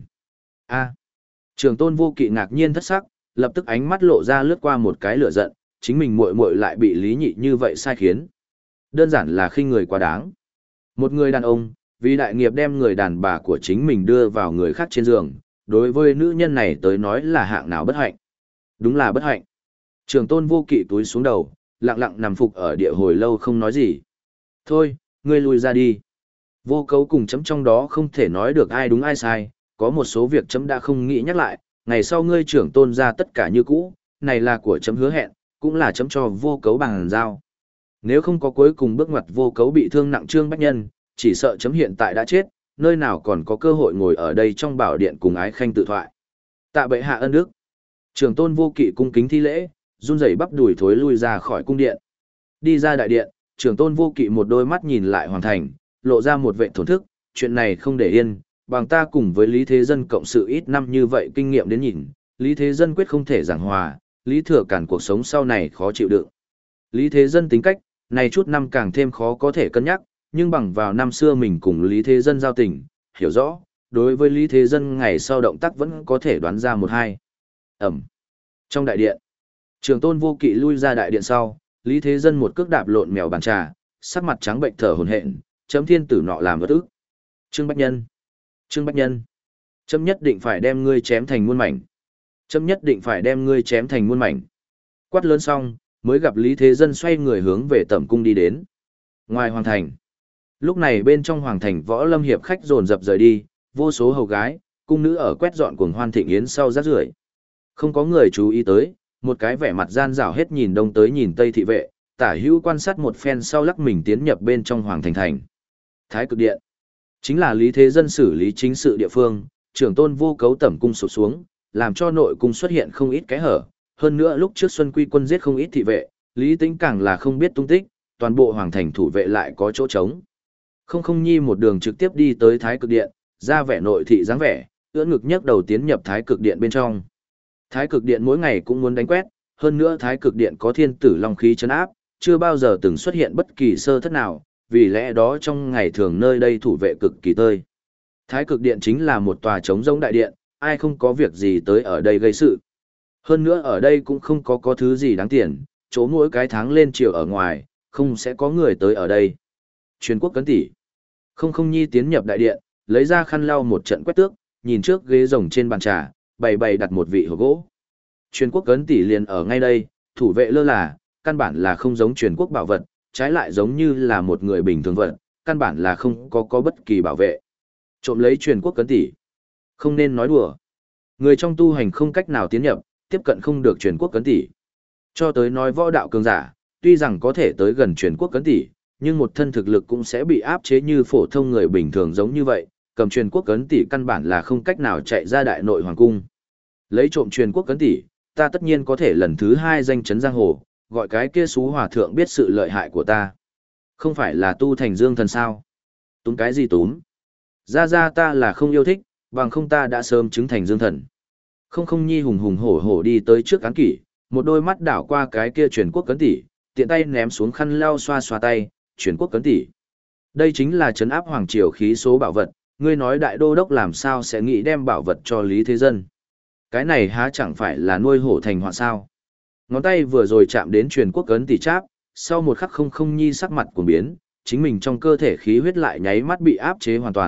A. Trường tôn vô kỵ ngạc nhiên thất sắc, lập tức ánh mắt lộ ra lướt qua một cái lửa giận, chính mình muội muội lại bị lý nhị như vậy sai khiến. Đơn giản là khinh người quá đáng. Một người đàn ông, vì đại nghiệp đem người đàn bà của chính mình đưa vào người khác trên giường, đối với nữ nhân này tới nói là hạng nào bất hạnh. Đúng là bất hạnh. Trường tôn vô kỵ túi xuống đầu, lặng lặng nằm phục ở địa hồi lâu không nói gì. Thôi, ngươi lui ra đi. Vô cấu cùng chấm trong đó không thể nói được ai đúng ai sai, có một số việc chấm đã không nghĩ nhắc lại, ngày sau ngươi trưởng tôn ra tất cả như cũ, này là của chấm hứa hẹn, cũng là chấm cho vô cấu bằng giao. Nếu không có cuối cùng bước ngoặt vô cấu bị thương nặng Trương Bách Nhân, chỉ sợ chấm hiện tại đã chết, nơi nào còn có cơ hội ngồi ở đây trong bảo điện cùng ái khanh tự thoại. Tạ bệ hạ ân đức. Trường tôn vô kỵ cung kính thi lễ, run rẩy bắp đùi thối lui ra khỏi cung điện. Đi ra đại điện, trường tôn vô kỵ một đôi mắt nhìn lại hoàng thành, lộ ra một vệ thổn thức, chuyện này không để yên, bằng ta cùng với Lý Thế Dân cộng sự ít năm như vậy kinh nghiệm đến nhìn, Lý Thế Dân quyết không thể giảng hòa, Lý Thừa Cản cuộc sống sau này khó chịu đựng. Lý Thế Dân tính cách, này chút năm càng thêm khó có thể cân nhắc, nhưng bằng vào năm xưa mình cùng Lý Thế Dân giao tình, hiểu rõ, đối với Lý Thế Dân ngày sau động tác vẫn có thể đoán ra một hai. Ẩm. Trong đại điện, Trường tôn vô kỵ lui ra đại điện sau, Lý Thế Dân một cước đạp lộn mèo bàn trà, sắc mặt trắng bệnh thở hổn hển, chấm thiên tử nọ làm bất ức. Trương Bách Nhân. Trương Bách Nhân. Chấm nhất định phải đem ngươi chém thành muôn mảnh. Chấm nhất định phải đem ngươi chém thành muôn mảnh. Quát lớn xong, mới gặp Lý Thế Dân xoay người hướng về tẩm cung đi đến. Ngoài hoàng thành. Lúc này bên trong hoàng thành võ lâm hiệp khách dồn dập rời đi, vô số hầu gái, cung nữ ở quét dọn cuồng hoan thịnh yến sau rác rưởi. Không có người chú ý tới, một cái vẻ mặt gian rảo hết nhìn đông tới nhìn tây thị vệ, tả hữu quan sát một phen sau lắc mình tiến nhập bên trong hoàng thành thành. Thái cực điện. Chính là Lý Thế Dân xử lý chính sự địa phương, trưởng tôn vô cấu tẩm cung sụp xuống, làm cho nội cung xuất hiện không ít cái hở. Hơn nữa lúc trước Xuân Quy quân giết không ít thị vệ, Lý Tĩnh càng là không biết tung tích, toàn bộ hoàng thành thủ vệ lại có chỗ trống. Không không nhi một đường trực tiếp đi tới Thái cực điện, ra vẻ nội thị dáng vẻ, ưỡn ngực nhấc đầu tiến nhập Thái cực điện bên trong. Thái cực điện mỗi ngày cũng muốn đánh quét, hơn nữa Thái cực điện có thiên tử long khí trấn áp, chưa bao giờ từng xuất hiện bất kỳ sơ thất nào, vì lẽ đó trong ngày thường nơi đây thủ vệ cực kỳ tơi. Thái cực điện chính là một tòa trống rỗng đại điện, ai không có việc gì tới ở đây gây sự. Hơn nữa ở đây cũng không có có thứ gì đáng tiền, chỗ mỗi cái tháng lên chiều ở ngoài, không sẽ có người tới ở đây. Truyền quốc cấn tỷ. Không không nhi tiến nhập đại điện, lấy ra khăn lau một trận quét tước, nhìn trước ghế rồng trên bàn trà, bày bày đặt một vị hộp gỗ. Truyền quốc cấn tỷ liền ở ngay đây, thủ vệ lơ là, căn bản là không giống truyền quốc bảo vật, trái lại giống như là một người bình thường vật, căn bản là không có có bất kỳ bảo vệ. Trộm lấy truyền quốc cấn tỷ. Không nên nói đùa. Người trong tu hành không cách nào tiến nhập, tiếp cận không được truyền quốc cấn tỷ. Cho tới nói võ đạo cường giả, tuy rằng có thể tới gần truyền quốc cấn tỷ, nhưng một thân thực lực cũng sẽ bị áp chế như phổ thông người bình thường giống như vậy, cầm truyền quốc cấn tỷ căn bản là không cách nào chạy ra đại nội hoàng cung. Lấy trộm truyền quốc cấn tỷ, ta tất nhiên có thể lần thứ hai danh chấn giang hồ, gọi cái kia xú hòa thượng biết sự lợi hại của ta. Không phải là tu thành dương thần sao? Túm cái gì túm? Ra ra ta là không yêu thích, bằng không ta đã sớm chứng thành dương thần. Không không nhi hùng hùng hổ hổ đi tới trước án kỷ, một đôi mắt đảo qua cái kia truyền quốc cấn tỷ, tiện tay ném xuống khăn lau xoa xoa tay, truyền quốc cấn tỷ. Đây chính là trấn áp hoàng triều khí số bảo vật, ngươi nói đại đô đốc làm sao sẽ nghĩ đem bảo vật cho Lý Thế Dân. Cái này há chẳng phải là nuôi hổ thành họa sao. Ngón tay vừa rồi chạm đến truyền quốc cấn tỷ cháp, sau một khắc không không nhi sắc mặt cuồng biến, chính mình trong cơ thể khí huyết lại nháy mắt bị áp chế hoàn toàn,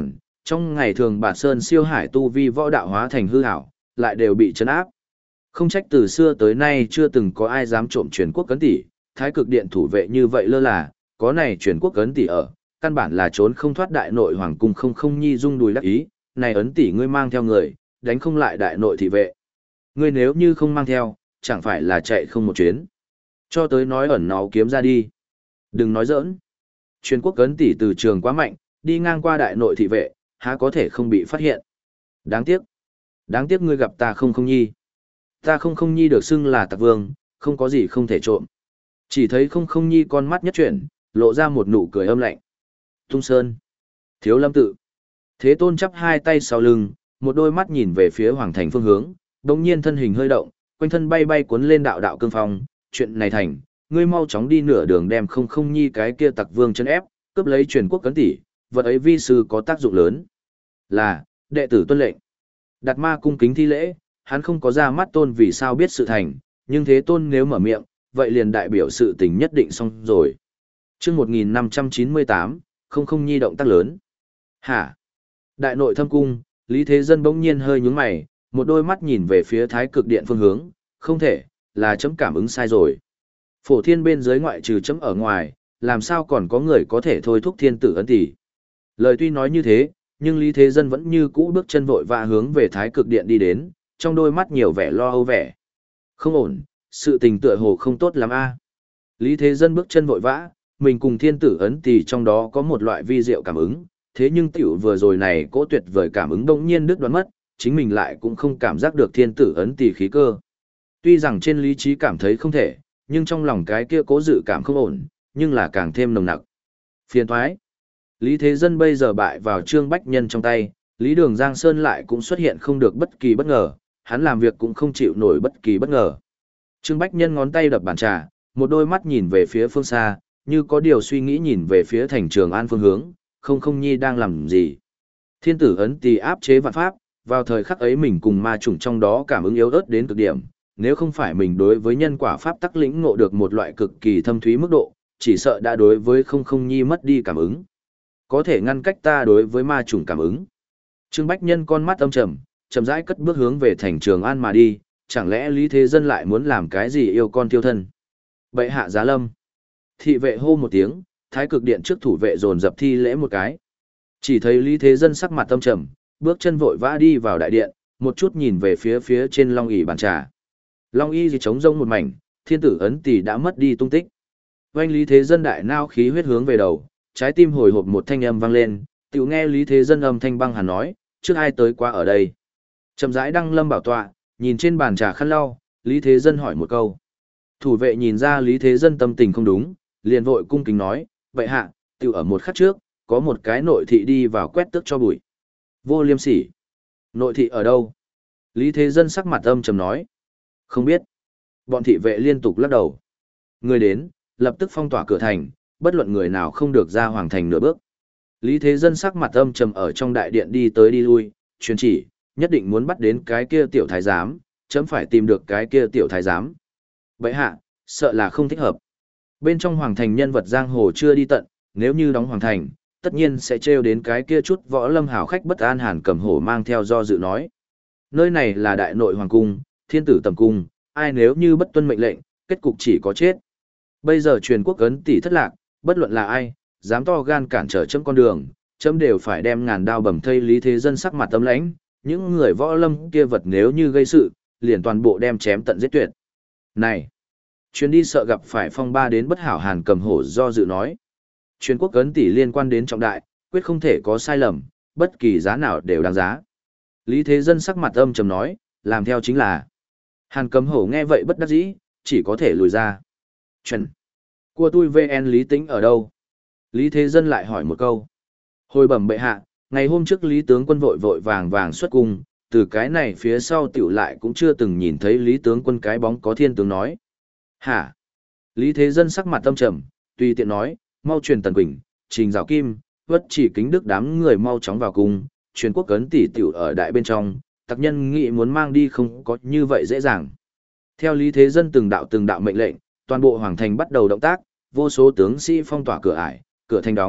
Trong ngày thường bản sơn siêu hải tu vi võ đạo hóa thành hư ảo, lại đều bị trấn áp. Không trách từ xưa tới nay chưa từng có ai dám trộm truyền quốc cấn tỷ, thái cực điện thủ vệ như vậy lơ là, có này truyền quốc cấn tỷ ở, căn bản là trốn không thoát đại nội hoàng cung không không nhi dung đùi đắc ý, này ấn tỷ ngươi mang theo người, đánh không lại đại nội thị vệ. Ngươi nếu như không mang theo, chẳng phải là chạy không một chuyến. Cho tới nói ẩn náu kiếm ra đi. Đừng nói giỡn. Truyền quốc cấn tỷ từ trường quá mạnh, đi ngang qua đại nội thị vệ, há có thể không bị phát hiện. Đáng tiếc. Đáng tiếc ngươi gặp ta không không nhi. Ta không không nhi được xưng là tặc vương, không có gì không thể trộm. Chỉ thấy không không nhi con mắt nhất chuyển, lộ ra một nụ cười âm lạnh. Tung Sơn. Thiếu Lâm Tự. Thế Tôn chắp hai tay sau lưng, một đôi mắt nhìn về phía hoàng thành phương hướng, đồng nhiên thân hình hơi động, quanh thân bay bay cuốn lên đạo đạo cương phong. Chuyện này thành, ngươi mau chóng đi nửa đường đem không không nhi cái kia tặc vương chân ép, cướp lấy truyền quốc cấn tỷ, vật ấy vi sư có tác dụng lớn. Là, đệ tử tuân lệnh. Đạt Ma cung kính thi lễ, hắn không có ra mắt Tôn vì sao biết sự thành, nhưng Thế Tôn nếu mở miệng, vậy liền đại biểu sự tình nhất định xong rồi. Chương một nghìn năm trăm chín mươi tám, không không nhi động tác lớn. Hả? Đại nội thâm cung, Lý Thế Dân bỗng nhiên hơi nhướng mày, một đôi mắt nhìn về phía thái cực điện phương hướng, không thể, là chấm cảm ứng sai rồi. Phổ thiên bên dưới ngoại trừ chấm ở ngoài, làm sao còn có người có thể thôi thúc thiên tử ấn tỷ. Lời tuy nói như thế, nhưng Lý Thế Dân vẫn như cũ bước chân vội vã hướng về thái cực điện đi đến, trong đôi mắt nhiều vẻ lo âu vẻ. Không ổn, sự tình tựa hồ không tốt lắm a. Lý Thế Dân bước chân vội vã, mình cùng thiên tử ấn tỷ trong đó có một loại vi diệu cảm ứng, thế nhưng tiểu vừa rồi này cỗ tuyệt vời cảm ứng đông nhiên đứt đoạn mất, chính mình lại cũng không cảm giác được thiên tử ấn tỷ khí cơ. Tuy rằng trên lý trí cảm thấy không thể, nhưng trong lòng cái kia cố dự cảm không ổn, nhưng là càng thêm nồng nặc. Phiền thoái. Lý Thế Dân bây giờ bại vào Trương Bách Nhân trong tay, Lý Đường Giang Sơn lại cũng xuất hiện không được bất kỳ bất ngờ, hắn làm việc cũng không chịu nổi bất kỳ bất ngờ. Trương Bách Nhân ngón tay đập bàn trà, một đôi mắt nhìn về phía phương xa, như có điều suy nghĩ nhìn về phía thành Trường An phương hướng, không không nhi đang làm gì. Thiên tử ấn tỳ áp chế vạn pháp, vào thời khắc ấy mình cùng ma chủng trong đó cảm ứng yếu ớt đến cực điểm, nếu không phải mình đối với nhân quả pháp tắc lĩnh ngộ được một loại cực kỳ thâm thúy mức độ, chỉ sợ đã đối với không không nhi mất đi cảm ứng. Có thể ngăn cách ta đối với ma chủng cảm ứng. Trương Bách Nhân con mắt âm trầm, chậm rãi cất bước hướng về thành Trường An mà đi, chẳng lẽ Lý Thế Dân lại muốn làm cái gì yêu con tiêu thân. Bệ hạ giá lâm. Thị vệ hô một tiếng, thái cực điện trước thủ vệ dồn dập thi lễ một cái. Chỉ thấy Lý Thế Dân sắc mặt âm trầm, bước chân vội vã đi vào đại điện, một chút nhìn về phía phía trên long ỷ bàn trà. Long y gì trống rông một mảnh, thiên tử ấn tỷ đã mất đi tung tích. Oanh Lý Thế Dân đại nao khí huyết hướng về đầu, trái tim hồi hộp một thanh âm vang lên, tiểu nghe Lý Thế Dân âm thanh băng hàn nói, trước ai tới qua ở đây. Chậm rãi đăng lâm bảo tọa, nhìn trên bàn trà khăn lau, Lý Thế Dân hỏi một câu. Thủ vệ nhìn ra Lý Thế Dân tâm tình không đúng, liền vội cung kính nói, vậy hạ, tiểu ở một khắc trước, có một cái nội thị đi vào quét tước cho bụi. Vô liêm sỉ. Nội thị ở đâu? Lý Thế Dân sắc mặt âm trầm nói. Không biết. Bọn thị vệ liên tục lắc đầu. Người đến, lập tức phong tỏa cửa thành, bất luận người nào không được ra hoàng thành nửa bước. Lý Thế Dân sắc mặt âm trầm ở trong đại điện đi tới đi lui, truyền chỉ, nhất định muốn bắt đến cái kia tiểu thái giám, chấm phải tìm được cái kia tiểu thái giám. Vậy hạ, sợ là không thích hợp. Bên trong hoàng thành nhân vật giang hồ chưa đi tận, nếu như đóng hoàng thành, tất nhiên sẽ trêu đến cái kia chút võ lâm hảo khách bất an Hàn Cầm Hổ mang theo do dự nói. Nơi này là đại nội hoàng cung, thiên tử tầm cung, ai nếu như bất tuân mệnh lệnh, kết cục chỉ có chết. Bây giờ truyền quốc ấn tỷ thất lạc, bất luận là ai, dám to gan cản trở chấm con đường, chấm đều phải đem ngàn đao bầm thây. Lý Thế Dân sắc mặt tâm lãnh, những người võ lâm kia vật nếu như gây sự, liền toàn bộ đem chém tận giết tuyệt. Này, chuyến đi sợ gặp phải phong ba đến bất hảo. Hàn Cầm Hổ do dự nói. Truyền quốc ấn tỷ liên quan đến trọng đại, quyết không thể có sai lầm, bất kỳ giá nào đều đáng giá. Lý Thế Dân sắc mặt âm trầm nói, làm theo chính là. Hàn Cầm Hổ nghe vậy bất đắc dĩ, chỉ có thể lùi ra. Chuẩn. Của tôi vê en Lý Tĩnh ở đâu? Lý Thế Dân lại hỏi một câu. Hồi bẩm bệ hạ, ngày hôm trước Lý tướng quân vội vội vàng vàng xuất cung, từ cái này phía sau tiểu lại cũng chưa từng nhìn thấy Lý tướng quân cái bóng có thiên tướng nói. Hả? Lý Thế Dân sắc mặt tâm trầm, tùy tiện nói, mau truyền Tần Quỳnh, Trình Giảo Kim, Vất Chỉ Kính Đức đám người mau chóng vào cung, truyền quốc cấn tỷ tiểu ở đại bên trong, tặc nhân nghị muốn mang đi không có như vậy dễ dàng. Theo Lý Thế Dân từng đạo từng đạo mệnh lệnh, toàn bộ hoàng thành bắt đầu động tác, vô số tướng sĩ phong tỏa cửa ải, cửa thành đóng,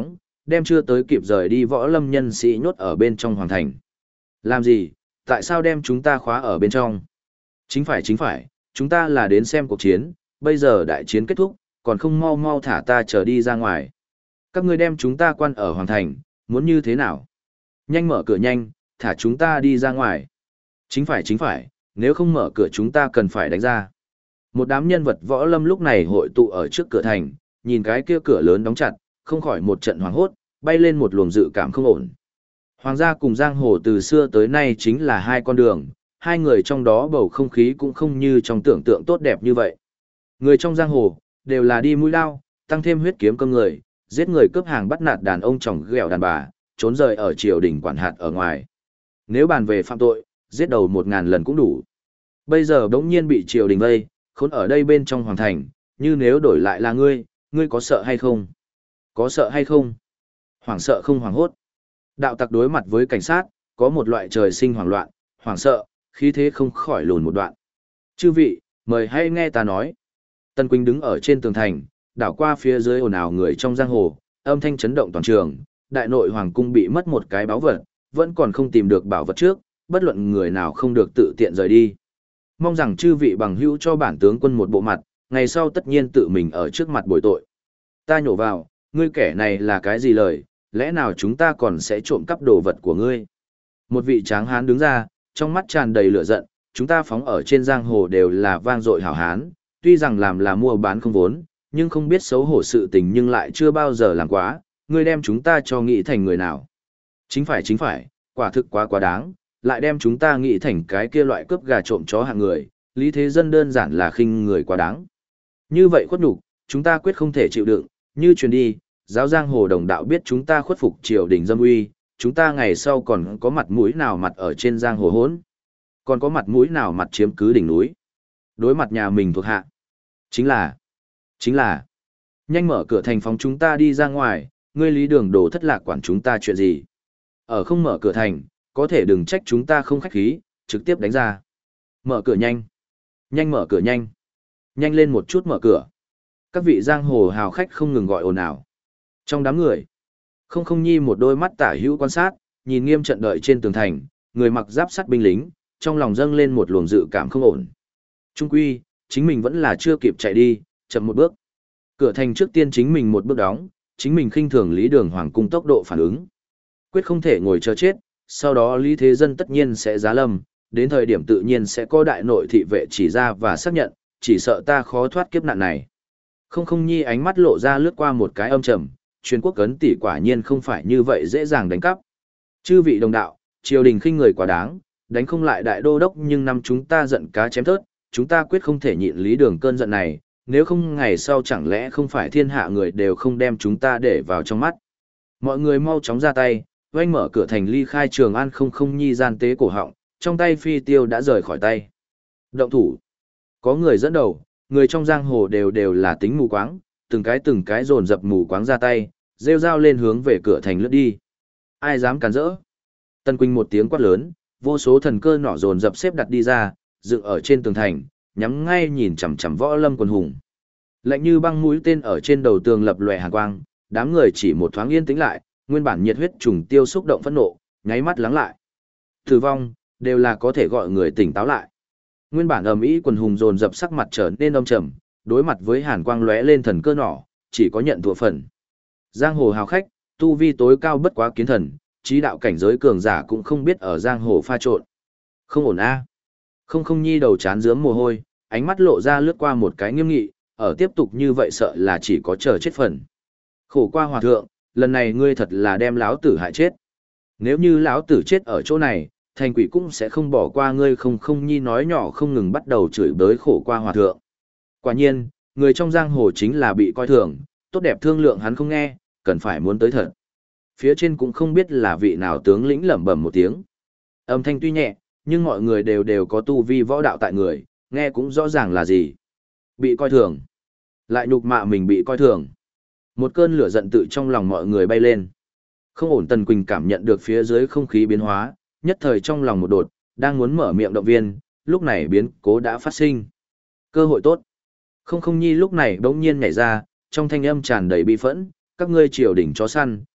đem chưa tới kịp rời đi võ lâm nhân sĩ nhốt ở bên trong hoàng thành. Làm gì, tại sao đem chúng ta khóa ở bên trong? Chính phải chính phải, chúng ta là đến xem cuộc chiến, bây giờ đại chiến kết thúc, còn không mau mau thả ta trở đi ra ngoài. Các ngươi đem chúng ta quan ở hoàng thành, muốn như thế nào? Nhanh mở cửa nhanh, thả chúng ta đi ra ngoài. Chính phải chính phải, nếu không mở cửa chúng ta cần phải đánh ra. Một đám nhân vật võ lâm lúc này hội tụ ở trước cửa thành, nhìn cái kia cửa lớn đóng chặt, không khỏi một trận hoảng hốt, bay lên một luồng dự cảm không ổn. Hoàng gia cùng giang hồ từ xưa tới nay chính là hai con đường, hai người trong đó bầu không khí cũng không như trong tưởng tượng tốt đẹp như vậy. Người trong giang hồ, đều là đi mũi lao, tăng thêm huyết kiếm cơm người, giết người cướp hàng bắt nạt đàn ông chồng ghẹo đàn bà, trốn rời ở triều đình quản hạt ở ngoài. Nếu bàn về phạm tội, giết đầu một ngàn lần cũng đủ. Bây giờ đống nhiên bị triều đình vây, khốn ở đây bên trong hoàng thành, như nếu đổi lại là ngươi, ngươi có sợ hay không? Có sợ hay không? Hoảng sợ không hoảng hốt. Đạo tặc đối mặt với cảnh sát, có một loại trời sinh hoảng loạn, hoảng sợ, khí thế không khỏi lùn một đoạn. Chư vị, mời hãy nghe ta nói. Tân Quỳnh đứng ở trên tường thành, đảo qua phía dưới ồn ào người trong giang hồ, âm thanh chấn động toàn trường, đại nội hoàng cung bị mất một cái báu vật, vẫn còn không tìm được bảo vật trước, bất luận người nào không được tự tiện rời đi. Mong rằng chư vị bằng hữu cho bản tướng quân một bộ mặt, ngày sau tất nhiên tự mình ở trước mặt bồi tội. Ta nhổ vào, ngươi kẻ này là cái gì lời, lẽ nào chúng ta còn sẽ trộm cắp đồ vật của ngươi? Một vị tráng hán đứng ra, trong mắt tràn đầy lửa giận, chúng ta phóng ở trên giang hồ đều là vang dội hảo hán, tuy rằng làm là mua bán không vốn, nhưng không biết xấu hổ sự tình nhưng lại chưa bao giờ làm quá, ngươi đem chúng ta cho nghĩ thành người nào? Chính phải chính phải, quả thực quá quá đáng, lại đem chúng ta nghĩ thành cái kia loại cướp gà trộm chó hạng người, lý thế dân đơn giản là khinh người quá đáng. Như vậy khuất nhục, chúng ta quyết không thể chịu đựng, như truyền đi, giáo giang hồ đồng đạo biết chúng ta khuất phục triều đình dâm uy, chúng ta ngày sau còn có mặt mũi nào mặt ở trên giang hồ hỗn, còn có mặt mũi nào mặt chiếm cứ đỉnh núi. Đối mặt nhà mình thuộc hạ. Chính là, chính là, nhanh mở cửa thành phóng chúng ta đi ra ngoài, ngươi lý đường đồ thất lạc quản chúng ta chuyện gì. Ở không mở cửa thành, có thể đừng trách chúng ta không khách khí, trực tiếp đánh ra. Mở cửa nhanh, nhanh mở cửa nhanh, nhanh lên một chút mở cửa. Các vị giang hồ hào khách không ngừng gọi ồn ào. Trong đám người, không không nhi một đôi mắt tả hữu quan sát, nhìn nghiêm trận đợi trên tường thành, người mặc giáp sắt binh lính, trong lòng dâng lên một luồng dự cảm không ổn. Trung quy, chính mình vẫn là chưa kịp chạy đi, chậm một bước. Cửa thành trước tiên chính mình một bước đóng, chính mình khinh thường Lý Đường Hoàng cung tốc độ phản ứng. Quyết không thể ngồi chờ chết, sau đó Lý Thế Dân tất nhiên sẽ giá lâm, đến thời điểm tự nhiên sẽ có đại nội thị vệ chỉ ra và xác nhận, chỉ sợ ta khó thoát kiếp nạn này. Không không nhi ánh mắt lộ ra lướt qua một cái âm trầm, truyền quốc cấn tỷ quả nhiên không phải như vậy dễ dàng đánh cắp. Chư vị đồng đạo, triều đình khinh người quá đáng, đánh không lại đại đô đốc nhưng năm chúng ta giận cá chém thớt, chúng ta quyết không thể nhịn Lý Đường cơn giận này, nếu không ngày sau chẳng lẽ không phải thiên hạ người đều không đem chúng ta để vào trong mắt. Mọi người mau chóng ra tay, oanh mở cửa thành ly khai Trường An không không nhi gian tế cổ họng, trong tay phi tiêu đã rời khỏi tay. Động thủ. Có người dẫn đầu, người trong giang hồ đều đều là tính mù quáng, từng cái từng cái dồn dập mù quáng ra tay, rêu rao lên hướng về cửa thành lướt đi. Ai dám cản rỡ? Tân Quỳnh một tiếng quát lớn, vô số thần cơ nỏ dồn dập xếp đặt đi ra, dựng ở trên tường thành, nhắm ngay nhìn chằm chằm võ lâm quần hùng. Lạnh như băng mũi tên ở trên đầu tường lập lòe hàn quang, đám người chỉ một thoáng yên tĩnh lại, nguyên bản nhiệt huyết trùng tiêu xúc động phẫn nộ, nháy mắt lắng lại. Tử vong, đều là có thể gọi người tỉnh táo lại. Nguyên bản ầm ĩ quần hùng dồn dập sắc mặt trở nên âm trầm, đối mặt với hàn quang lóe lên thần cơ nỏ, chỉ có nhận thua phần. Giang hồ hào khách, tu vi tối cao bất quá kiến thần, trí đạo cảnh giới cường giả cũng không biết ở giang hồ pha trộn. Không ổn a. Không không nhi đầu chán rướm mồ hôi, ánh mắt lộ ra lướt qua một cái nghiêm nghị, ở tiếp tục như vậy sợ là chỉ có chờ chết phần. Khổ qua hòa thượng, lần này ngươi thật là đem lão tử hại chết. Nếu như lão tử chết ở chỗ này, thành quỷ cũng sẽ không bỏ qua ngươi. Không không nhi nói nhỏ không ngừng bắt đầu chửi bới khổ qua hòa thượng. Quả nhiên, người trong giang hồ chính là bị coi thường, tốt đẹp thương lượng hắn không nghe, cần phải muốn tới thật. Phía trên cũng không biết là vị nào tướng lĩnh lẩm bẩm một tiếng. Âm thanh tuy nhẹ, nhưng mọi người đều đều có tu vi võ đạo tại người, nghe cũng rõ ràng là gì. Bị coi thường. Lại nhục mạ mình bị coi thường. Một cơn lửa giận tự trong lòng mọi người bay lên. Không ổn Tần Quỳnh cảm nhận được phía dưới không khí biến hóa, nhất thời trong lòng một đột, đang muốn mở miệng động viên, lúc này biến cố đã phát sinh. Cơ hội tốt. Không không nhi lúc này bỗng nhiên nhảy ra, trong thanh âm tràn đầy bi phẫn, các ngươi triều đỉnh chó săn,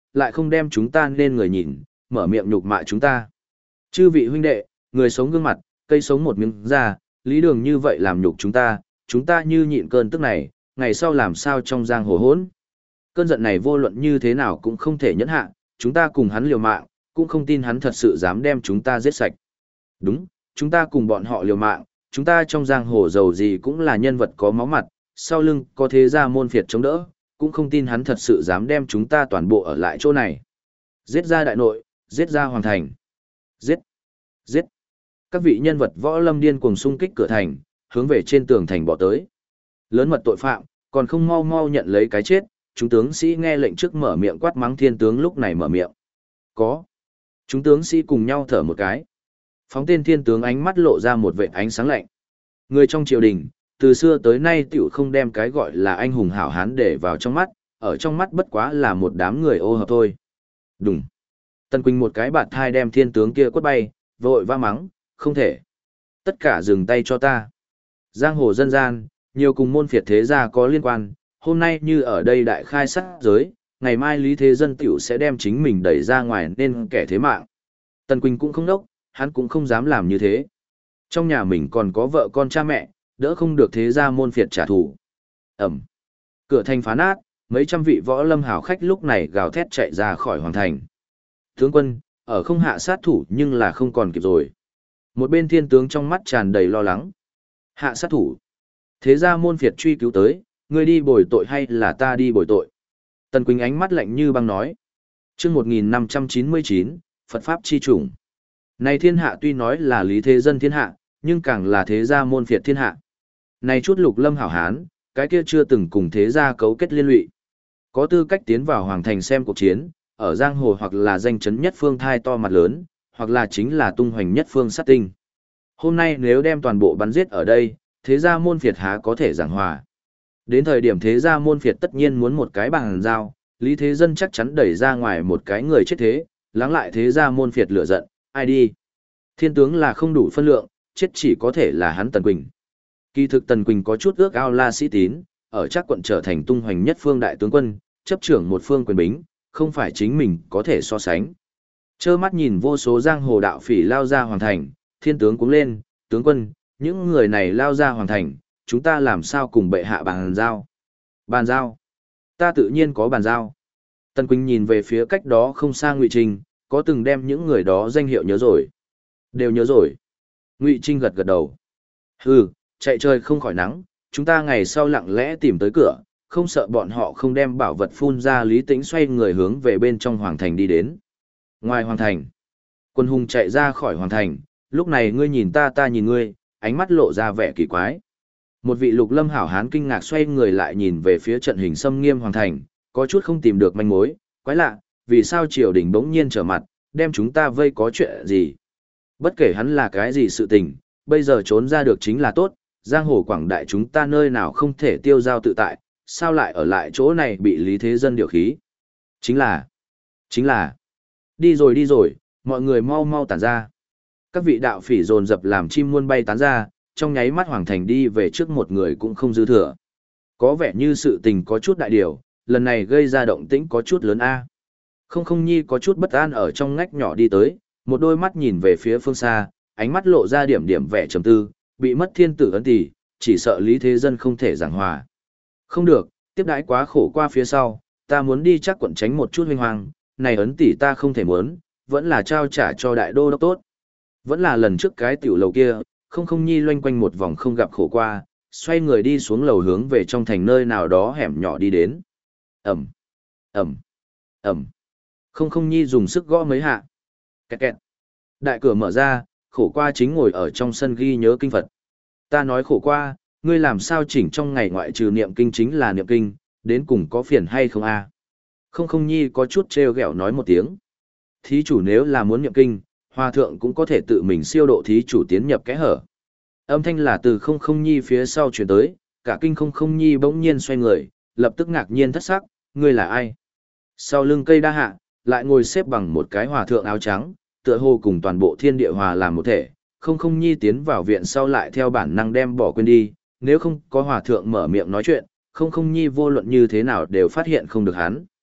lại không đem chúng ta nên người nhìn, mở miệng nhục mạ chúng ta. Chư vị huynh đệ, người sống gương mặt, cây sống một miếng da, lý đường như vậy làm nhục chúng ta, chúng ta như nhịn cơn tức này, ngày sau làm sao trong giang hồ hỗn. Cơn giận này vô luận như thế nào cũng không thể nhẫn hạ, chúng ta cùng hắn liều mạng, cũng không tin hắn thật sự dám đem chúng ta giết sạch. Đúng, chúng ta cùng bọn họ liều mạng, chúng ta trong giang hồ giàu gì cũng là nhân vật có máu mặt, sau lưng có thế gia môn phiệt chống đỡ, cũng không tin hắn thật sự dám đem chúng ta toàn bộ ở lại chỗ này. Giết ra đại nội, giết ra hoàng thành. Giết, giết. Các vị nhân vật võ lâm điên cuồng xung kích cửa thành, hướng về trên tường thành bỏ tới. Lớn mật tội phạm, còn không mau mau nhận lấy cái chết, chúng tướng sĩ nghe lệnh trước mở miệng quát mắng thiên tướng lúc này mở miệng. Có. Chúng tướng sĩ cùng nhau thở một cái. Phóng tên thiên tướng ánh mắt lộ ra một vệt ánh sáng lạnh. Người trong triều đình, từ xưa tới nay tiểu không đem cái gọi là anh hùng hảo hán để vào trong mắt, ở trong mắt bất quá là một đám người ô hợp thôi. Đúng. Tần Quỳnh một cái bạt thai đem thiên tướng kia quất bay, vội va mắng, không thể. Tất cả dừng tay cho ta. Giang hồ dân gian, nhiều cùng môn phiệt thế gia có liên quan, hôm nay như ở đây đại khai sát giới, ngày mai Lý Thế Dân tiểu sẽ đem chính mình đẩy ra ngoài nên kẻ thế mạng. Tần Quỳnh cũng không đốc, hắn cũng không dám làm như thế. Trong nhà mình còn có vợ con cha mẹ, đỡ không được thế gia môn phiệt trả thù. Ẩm. Cửa thành phá nát, mấy trăm vị võ lâm hào khách lúc này gào thét chạy ra khỏi hoàng thành. Tướng quân, ở không hạ sát thủ nhưng là không còn kịp rồi. Một bên thiên tướng trong mắt tràn đầy lo lắng. Hạ sát thủ. Thế gia môn phiệt truy cứu tới, ngươi đi bồi tội hay là ta đi bồi tội? Tần Quỳnh ánh mắt lạnh như băng nói. Chương một nghìn năm trăm chín mươi chín, Phật Pháp chi chủng. Này thiên hạ tuy nói là Lý Thế Dân thiên hạ, nhưng càng là thế gia môn phiệt thiên hạ. Này chút lục lâm hảo hán, cái kia chưa từng cùng thế gia cấu kết liên lụy. Có tư cách tiến vào hoàng thành xem cuộc chiến, ở giang hồ hoặc là danh chấn nhất phương thai to mặt lớn, hoặc là chính là tung hoành nhất phương sát tinh. Hôm nay nếu đem toàn bộ bắn giết ở đây, thế gia môn phiệt há có thể giảng hòa. Đến thời điểm thế gia môn phiệt tất nhiên muốn một cái bằng giao, Lý Thế Dân chắc chắn đẩy ra ngoài một cái người chết thế, lắng lại thế gia môn phiệt lửa giận, ai đi. Thiên tướng là không đủ phân lượng, chết chỉ có thể là hắn Tần Quỳnh. Kỳ thực Tần Quỳnh có chút ước ao La Sĩ Tín, ở chắc quận trở thành tung hoành nhất phương đại tướng quân, chấp trưởng một phương quyền bính, không phải chính mình có thể so sánh. Chơ mắt nhìn vô số giang hồ đạo phỉ lao ra hoàng thành, thiên tướng cuống lên, tướng quân, những người này lao ra hoàng thành, chúng ta làm sao cùng bệ hạ bàn giao? Bàn giao? Ta tự nhiên có bàn giao. Tần Quỳnh nhìn về phía cách đó không xa Ngụy Trinh, có từng đem những người đó danh hiệu nhớ rồi. Đều nhớ rồi. Ngụy Trinh gật gật đầu. Hừ, chạy trời không khỏi nắng, chúng ta ngày sau lặng lẽ tìm tới cửa, không sợ bọn họ không đem bảo vật phun ra. Lý Tĩnh xoay người hướng về bên trong hoàng thành đi đến. Ngoài hoàng thành, quân hùng chạy ra khỏi hoàng thành, lúc này ngươi nhìn ta ta nhìn ngươi, ánh mắt lộ ra vẻ kỳ quái. Một vị lục lâm hảo hán kinh ngạc xoay người lại nhìn về phía trận hình xâm nghiêm hoàng thành, có chút không tìm được manh mối, quái lạ, vì sao triều đình bỗng nhiên trở mặt, đem chúng ta vây có chuyện gì. Bất kể hắn là cái gì sự tình, bây giờ trốn ra được chính là tốt, giang hồ quảng đại chúng ta nơi nào không thể tiêu giao tự tại, sao lại ở lại chỗ này bị Lý Thế Dân điều khí. Chính là, chính là, đi rồi đi rồi, mọi người mau mau tản ra. Các vị đạo phỉ dồn dập làm chim muôn bay tán ra, trong nháy mắt hoàng thành đi về trước một người cũng không dư thừa. Có vẻ như sự tình có chút đại điều, lần này gây ra động tĩnh có chút lớn a. Không không nhi có chút bất an ở trong ngách nhỏ đi tới, một đôi mắt nhìn về phía phương xa, ánh mắt lộ ra điểm điểm vẻ trầm tư, bị mất thiên tử ấn tỷ, chỉ sợ Lý Thế Dân không thể giảng hòa. Không được, tiếp đãi quá khổ qua phía sau, ta muốn đi chắc quận tránh một chút huynh hoàng, này ấn tỷ ta không thể muốn, vẫn là trao trả cho đại đô đốc tốt. Vẫn là lần trước cái tiểu lầu kia, không không nhi loanh quanh một vòng không gặp khổ qua, xoay người đi xuống lầu hướng về trong thành nơi nào đó hẻm nhỏ đi đến. Ẩm, Ẩm, Ẩm. Không không nhi dùng sức gõ mấy hạ. Kẹt kẹt. Đại cửa mở ra, khổ qua chính ngồi ở trong sân ghi nhớ kinh Phật. Ta nói khổ qua, ngươi làm sao chỉnh trong ngày ngoại trừ niệm kinh chính là niệm kinh, đến cùng có phiền hay không a? Không không nhi có chút trêu ghẹo nói một tiếng. Thí chủ nếu là muốn niệm kinh, hòa thượng cũng có thể tự mình siêu độ thí chủ tiến nhập kẽ hở. Âm thanh là từ không không nhi phía sau chuyển tới, cả kinh không không nhi bỗng nhiên xoay người, lập tức ngạc nhiên thất sắc, ngươi là ai? Sau lưng cây đa hạ, lại ngồi xếp bằng một cái hòa thượng áo trắng, tựa hồ cùng toàn bộ thiên địa hòa làm một thể, không không nhi tiến vào viện sau lại theo bản năng đem bỏ quên đi, nếu không có hòa thượng mở miệng nói chuyện, không không nhi vô luận như thế nào đều phát hiện không được hắn.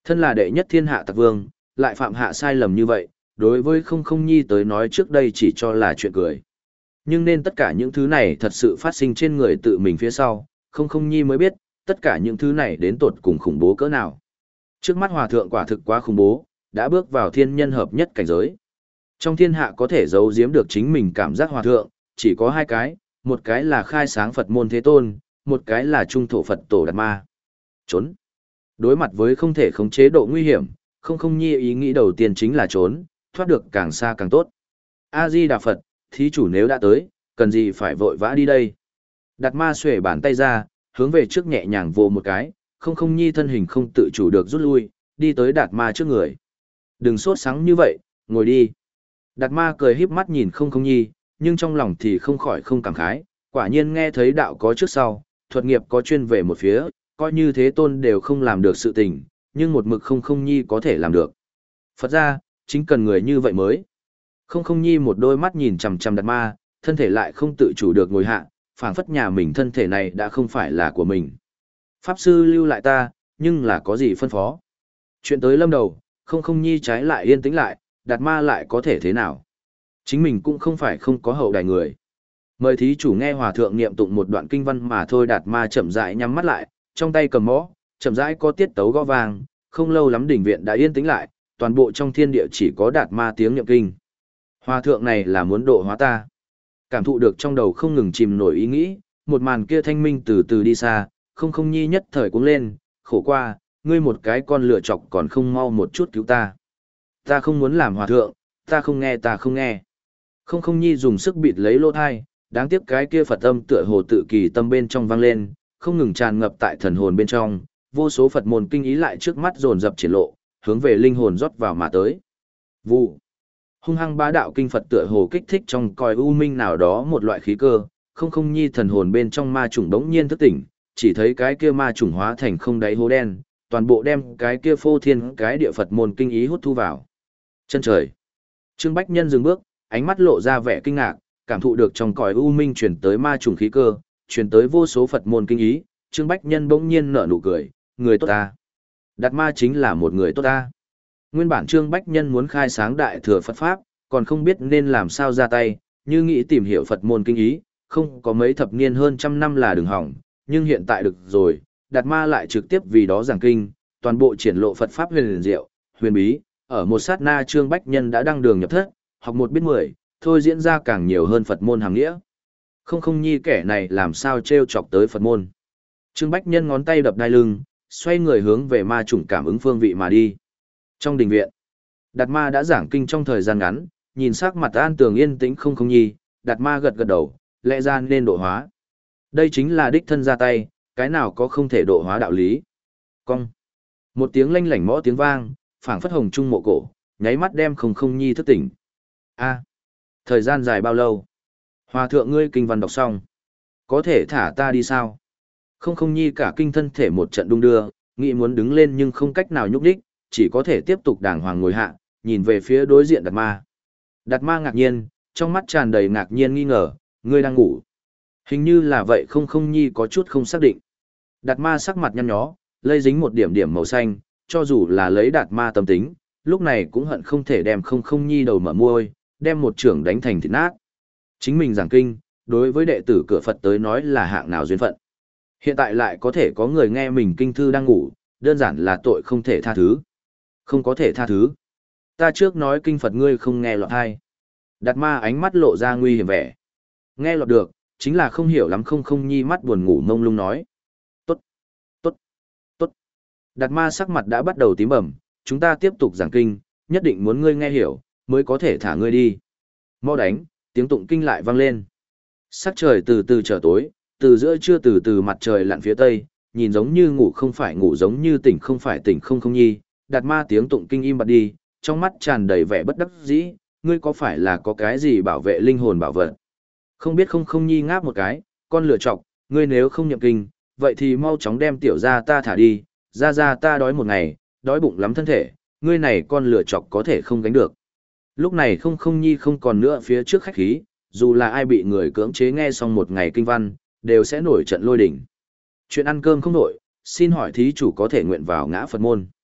Thân là đệ nhất thiên hạ tặc vương, lại phạm hạ sai lầm như vậy, đối với không không nhi tới nói trước đây chỉ cho là chuyện cười. Nhưng nên tất cả những thứ này thật sự phát sinh trên người tự mình phía sau, không không nhi mới biết, tất cả những thứ này đến tột cùng khủng bố cỡ nào. Trước mắt hòa thượng quả thực quá khủng bố, đã bước vào thiên nhân hợp nhất cảnh giới. Trong thiên hạ có thể giấu giếm được chính mình cảm giác hòa thượng, chỉ có hai cái, một cái là khai sáng Phật môn Thế Tôn, một cái là trung thổ Phật tổ Đạt Ma. Trốn. Đối mặt với không thể khống chế độ nguy hiểm, không không nhi ý nghĩ đầu tiên chính là trốn, thoát được càng xa càng tốt. A-di-đà Phật, thí chủ nếu đã tới, cần gì phải vội vã đi đây. Đạt Ma xuề bàn tay ra, hướng về trước nhẹ nhàng vồ một cái, không không nhi thân hình không tự chủ được rút lui, đi tới Đạt Ma trước người. Đừng sốt sắng như vậy, ngồi đi. Đạt Ma cười híp mắt nhìn không không nhi, nhưng trong lòng thì không khỏi không cảm khái, quả nhiên nghe thấy đạo có trước sau, thuật nghiệp có chuyên về một phía, coi như Thế Tôn đều không làm được sự tình, nhưng một mực không không nhi có thể làm được. Phật ra, chính cần người như vậy mới. Không không nhi một đôi mắt nhìn chằm chằm Đạt Ma, thân thể lại không tự chủ được ngồi hạ, phảng phất nhà mình thân thể này đã không phải là của mình. Pháp sư lưu lại ta, nhưng là có gì phân phó. Chuyện tới lâm đầu, không không nhi trái lại yên tĩnh lại, Đạt Ma lại có thể thế nào. Chính mình cũng không phải không có hậu đài người. Mời thí chủ nghe hòa thượng niệm tụng một đoạn kinh văn mà thôi. Đạt Ma chậm rãi nhắm mắt lại, trong tay cầm mõ, chậm rãi có tiết tấu gõ vang, không lâu lắm đỉnh viện đã yên tĩnh lại, toàn bộ trong thiên địa chỉ có Đạt Ma tiếng niệm kinh. Hòa thượng này là muốn độ hóa ta. Cảm thụ được trong đầu không ngừng chìm nổi ý nghĩ, một màn kia thanh minh từ từ đi xa, không không nhi nhất thời cuống lên, khổ qua, ngươi một cái con lựa chọc còn không mau một chút cứu ta. Ta không muốn làm hòa thượng, ta không nghe ta không nghe. Không không nhi dùng sức bịt lấy lỗ thai, đáng tiếc cái kia Phật âm tựa hồ tự kỳ tâm bên trong vang lên, không ngừng tràn ngập tại thần hồn bên trong, vô số Phật môn kinh ý lại trước mắt dồn dập triển lộ, hướng về linh hồn rót vào mà tới. Vụ. Hung hăng bá đạo kinh Phật tựa hồ kích thích trong còi u minh nào đó một loại khí cơ, không không nhi thần hồn bên trong ma trùng đống nhiên thức tỉnh, chỉ thấy cái kia ma trùng hóa thành không đáy hố đen, toàn bộ đem cái kia phô thiên cái địa Phật môn kinh ý hút thu vào. Chân trời. Trương Bách Nhân dừng bước, ánh mắt lộ ra vẻ kinh ngạc, cảm thụ được trong cõi u minh truyền tới ma trùng khí cơ, truyền tới vô số Phật môn kinh ý, Trương Bách Nhân bỗng nhiên nở nụ cười, người tốt ta. Đạt Ma chính là một người tốt ta. Nguyên bản Trương Bách Nhân muốn khai sáng đại thừa Phật Pháp, còn không biết nên làm sao ra tay, như nghĩ tìm hiểu Phật môn kinh ý, không có mấy thập niên hơn trăm năm là đừng hỏng, nhưng hiện tại được rồi, Đạt Ma lại trực tiếp vì đó giảng kinh, toàn bộ triển lộ Phật Pháp huyền diệu, huyền bí, ở một sát na Trương Bách Nhân đã đăng đường nhập thất, học một biết mười, thôi diễn ra càng nhiều hơn Phật môn hàm nghĩa. Không không nhi kẻ này làm sao trêu chọc tới Phật môn. Trương Bách Nhân ngón tay đập đai lưng, xoay người hướng về ma chủng cảm ứng phương vị mà đi. Trong đình viện, Đạt Ma đã giảng kinh trong thời gian ngắn, nhìn sắc mặt an tường yên tĩnh không không nhi, Đạt Ma gật gật đầu, lẽ ra nên độ hóa. Đây chính là đích thân ra tay, cái nào có không thể độ hóa đạo lý. Cong. Một tiếng lanh lảnh mõ tiếng vang, phảng phất hồng trung mộ cổ, nháy mắt đem không không nhi thức tỉnh. A, thời gian dài bao lâu? Hòa thượng ngươi kinh văn đọc xong. Có thể thả ta đi sao? Không không nhi cả kinh thân thể một trận đung đưa, nghĩ muốn đứng lên nhưng không cách nào nhúc đích, chỉ có thể tiếp tục đàng hoàng ngồi hạ, nhìn về phía đối diện Đạt Ma. Đạt Ma ngạc nhiên, trong mắt tràn đầy ngạc nhiên nghi ngờ, ngươi đang ngủ. Hình như là vậy không không nhi có chút không xác định. Đạt Ma sắc mặt nhăn nhó, lây dính một điểm điểm màu xanh, cho dù là lấy Đạt Ma tâm tính, lúc này cũng hận không thể đem không không nhi đầu mở môi, đem một trưởng đánh thành thịt nát. Chính mình giảng kinh, đối với đệ tử cửa Phật tới nói là hạng nào duyên phận. Hiện tại lại có thể có người nghe mình kinh thư đang ngủ, đơn giản là tội không thể tha thứ. Không có thể tha thứ. Ta trước nói kinh Phật ngươi không nghe lọt hay. Đạt Ma ánh mắt lộ ra nguy hiểm vẻ. Nghe lọt được, chính là không hiểu lắm không không nhi mắt buồn ngủ mông lung nói. Tốt, tốt, tốt. Đạt Ma sắc mặt đã bắt đầu tím bầm, chúng ta tiếp tục giảng kinh, nhất định muốn ngươi nghe hiểu, mới có thể thả ngươi đi. Mau đánh, tiếng tụng kinh lại vang lên. Sắc trời từ từ trở tối, từ giữa trưa từ từ mặt trời lặn phía tây, nhìn giống như ngủ không phải ngủ giống như tỉnh không phải tỉnh không không nhi, Đạt Ma tiếng tụng kinh im bặt đi, trong mắt tràn đầy vẻ bất đắc dĩ, ngươi có phải là có cái gì bảo vệ linh hồn bảo vật? Không biết không không nhi ngáp một cái, con lựa chọc, ngươi nếu không nhậm kinh, vậy thì mau chóng đem tiểu gia ta thả đi, ra ra ta đói một ngày, đói bụng lắm thân thể, ngươi này con lựa chọc có thể không gánh được. Lúc này không không nhi không còn nữa phía trước khách khí, dù là ai bị người cưỡng chế nghe xong một ngày kinh văn, đều sẽ nổi trận lôi đỉnh. Chuyện ăn cơm không nổi, xin hỏi thí chủ có thể nguyện vào ngã Phật môn.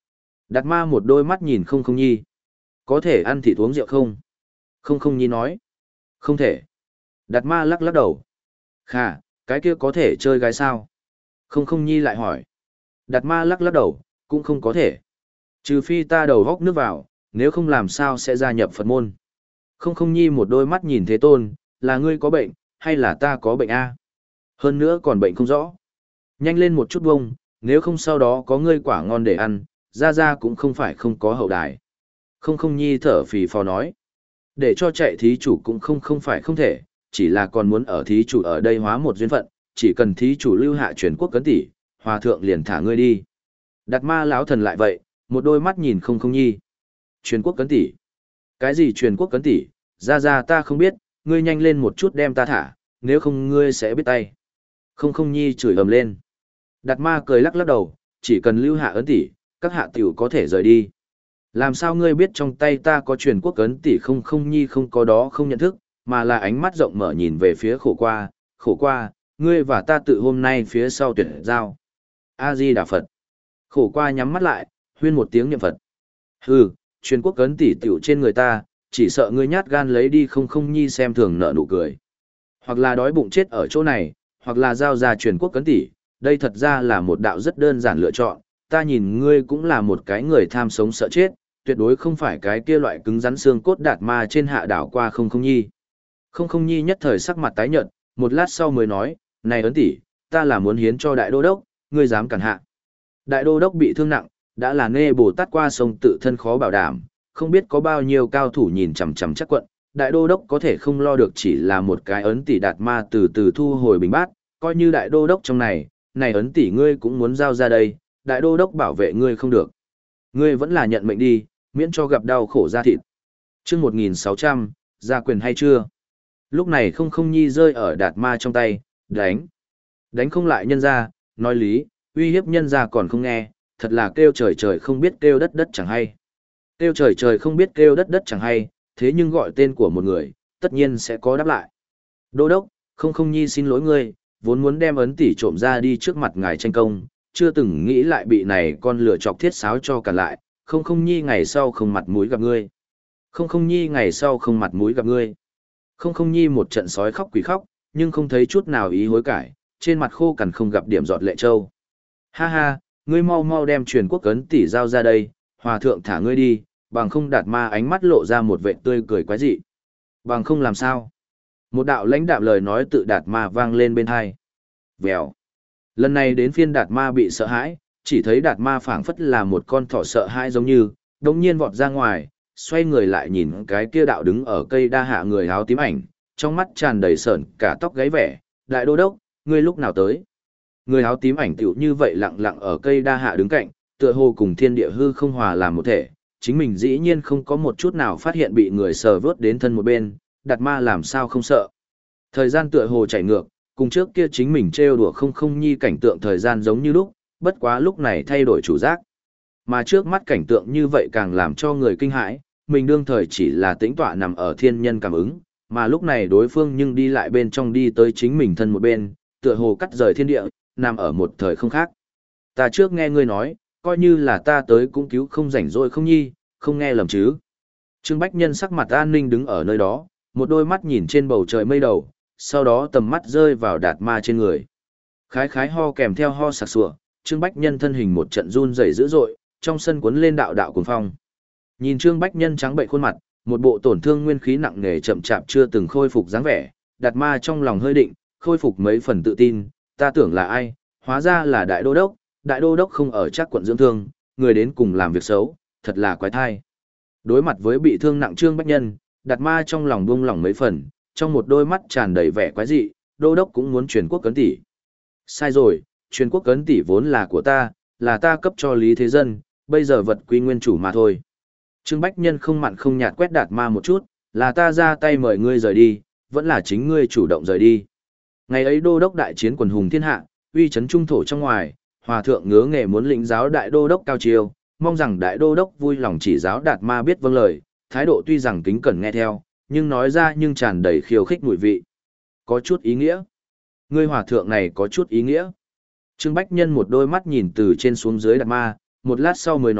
Đạt ma một đôi mắt nhìn không không nhi. Có thể ăn thịt uống rượu không? Không không nhi nói. Không thể. Đạt ma lắc lắc đầu. Khà, cái kia có thể chơi gái sao? Không không nhi lại hỏi. Đạt ma lắc lắc đầu, cũng không có thể. Trừ phi ta đầu góc nước vào, nếu không làm sao sẽ gia nhập Phật môn. Không không nhi một đôi mắt nhìn Thế Tôn, là ngươi có bệnh, hay là ta có bệnh a? Hơn nữa còn bệnh không rõ. Nhanh lên một chút bông, nếu không sau đó có ngươi quả ngon để ăn, ra ra cũng không phải không có hậu đài. Không không nhi thở phì phò nói. Để cho chạy thí chủ cũng không không phải không thể, chỉ là còn muốn ở thí chủ ở đây hóa một duyên phận, chỉ cần thí chủ lưu hạ truyền quốc cấn tỷ, hòa thượng liền thả ngươi đi. Đạt ma lão thần lại vậy, một đôi mắt nhìn không không nhi. Truyền quốc cấn tỷ? Cái gì truyền quốc cấn tỷ? Ra ra ta không biết, ngươi nhanh lên một chút đem ta thả, nếu không ngươi sẽ biết tay. Không không nhi chửi ầm lên. Đạt ma cười lắc lắc đầu, chỉ cần lưu hạ ấn tỷ, các hạ tiểu có thể rời đi. Làm sao ngươi biết trong tay ta có truyền quốc ấn tỷ? Không không nhi không có đó không nhận thức, mà là ánh mắt rộng mở nhìn về phía khổ qua, khổ qua, ngươi và ta tự hôm nay phía sau tuyệt giao. A-di-đà Phật. Khổ qua nhắm mắt lại, huyên một tiếng niệm Phật. Hừ, truyền quốc ấn tỷ tiểu trên người ta, chỉ sợ ngươi nhát gan lấy đi. Không không nhi xem thường nợ nụ cười. Hoặc là đói bụng chết ở chỗ này, hoặc là giao ra truyền quốc ấn tỷ, đây thật ra là một đạo rất đơn giản lựa chọn. Ta nhìn ngươi cũng là một cái người tham sống sợ chết, tuyệt đối không phải cái kia loại cứng rắn xương cốt Đạt ma trên hạ đảo qua không không nhi. Không không nhi nhất thời sắc mặt tái nhợt, một lát sau mới nói, này ấn tỷ, ta là muốn hiến cho đại đô đốc, ngươi dám cản hạ. Đại đô đốc bị thương nặng, đã là nê Bồ Tát qua sông tự thân khó bảo đảm, không biết có bao nhiêu cao thủ nhìn chằm chằm chắc quận, đại đô đốc có thể không lo được chỉ là một cái ấn tỷ. Đạt ma từ từ thu hồi bình bát, coi như đại đô đốc trong này, này ấn tỷ ngươi cũng muốn giao ra đây, đại đô đốc bảo vệ ngươi không được. Ngươi vẫn là nhận mệnh đi, miễn cho gặp đau khổ da thịt. Chương một nghìn sáu trăm, ra quyền hay chưa? Lúc này không không nhi rơi ở Đạt ma trong tay, đánh. Đánh không lại nhân ra, nói lý, uy hiếp nhân ra còn không nghe, thật là kêu trời trời không biết kêu đất đất chẳng hay. Kêu trời trời không biết kêu đất đất chẳng hay, thế nhưng gọi tên của một người, tất nhiên sẽ có đáp lại. Đô đốc, không không nhi xin lỗi ngươi, vốn muốn đem ấn tỷ trộm ra đi trước mặt ngài tranh công, chưa từng nghĩ lại bị này con lửa chọc thiết sáo cho cả lại, không không nhi ngày sau không mặt mũi gặp ngươi. Không không nhi ngày sau không mặt mũi gặp ngươi. Không không nhi một trận sói khóc quỷ khóc, nhưng không thấy chút nào ý hối cải, trên mặt khô cằn không gặp điểm giọt lệ châu. Ha ha, ngươi mau mau đem truyền quốc ấn tỷ giao ra đây, hòa thượng thả ngươi đi, bằng không. Đạt ma ánh mắt lộ ra một vẻ tươi cười quái dị. Bằng không làm sao? Một đạo lãnh đạm lời nói tự Đạt ma vang lên bên tai. Vèo. Lần này đến phiên Đạt ma bị sợ hãi, chỉ thấy Đạt ma phảng phất là một con thỏ sợ hãi giống như, đột nhiên vọt ra ngoài, xoay người lại nhìn cái kia đạo đứng ở cây đa hạ người áo tím ảnh, trong mắt tràn đầy sởn cả tóc gáy vẻ. Đại đô đốc, ngươi lúc nào tới? Người áo tím ảnh tựu như vậy lặng lặng ở cây đa hạ đứng cạnh, tựa hồ cùng thiên địa hư không hòa làm một thể, chính mình dĩ nhiên không có một chút nào phát hiện bị người sờ vớt đến thân một bên, Đạt ma làm sao không sợ. Thời gian tựa hồ chảy ngược, cùng trước kia chính mình trêu đùa không không nhi cảnh tượng thời gian giống như lúc, bất quá lúc này thay đổi chủ giác. Mà trước mắt cảnh tượng như vậy càng làm cho người kinh hãi, mình đương thời chỉ là tĩnh tọa nằm ở thiên nhân cảm ứng, mà lúc này đối phương nhưng đi lại bên trong đi tới chính mình thân một bên, tựa hồ cắt rời thiên địa, nằm ở một thời không khác. Ta trước nghe ngươi nói, coi như là ta tới cũng cứu không rảnh rỗi không nhi, không nghe lầm chứ. Trương Bách Nhân sắc mặt an ninh đứng ở nơi đó, một đôi mắt nhìn trên bầu trời mây đầu, sau đó tầm mắt rơi vào Đạt ma trên người. Khái khái ho kèm theo ho sặc sủa, Trương Bách Nhân thân hình một trận run rẩy dữ dội, trong sân cuốn lên đạo đạo cuồng phong. Nhìn Trương Bách Nhân trắng bệnh khuôn mặt, một bộ tổn thương nguyên khí nặng nề chậm chạp chưa từng khôi phục dáng vẻ, Đạt ma trong lòng hơi định, khôi phục mấy phần tự tin, ta tưởng là ai, hóa ra là đại đô đốc, đại đô đốc không ở chắc quận dưỡng thương, người đến cùng làm việc xấu, thật là quái thai. Đối mặt với bị thương nặng Trương Bách Nhân, Đạt ma trong lòng buông lỏng mấy phần, trong một đôi mắt tràn đầy vẻ quái dị, đô đốc cũng muốn truyền quốc cấn tỷ. Sai rồi, truyền quốc cấn tỷ vốn là của ta, là ta cấp cho Lý Thế Dân, bây giờ vật quy nguyên chủ mà thôi. Trương Bách Nhân không mặn không nhạt quét Đạt ma một chút, là ta ra tay mời ngươi rời đi, vẫn là chính ngươi chủ động rời đi. Ngày ấy đô đốc đại chiến quần hùng thiên hạ, uy chấn trung thổ trong ngoài, hòa thượng ngứa nghề muốn lĩnh giáo đại đô đốc cao chiêu, mong rằng đại đô đốc vui lòng chỉ giáo Đạt ma biết vâng lời, thái độ tuy rằng kính cẩn nghe theo, nhưng nói ra nhưng tràn đầy khiêu khích mùi vị. Có chút ý nghĩa. Ngươi hòa thượng này có chút ý nghĩa. Trương Bách Nhân một đôi mắt nhìn từ trên xuống dưới Đạt ma, một lát sau mới nói,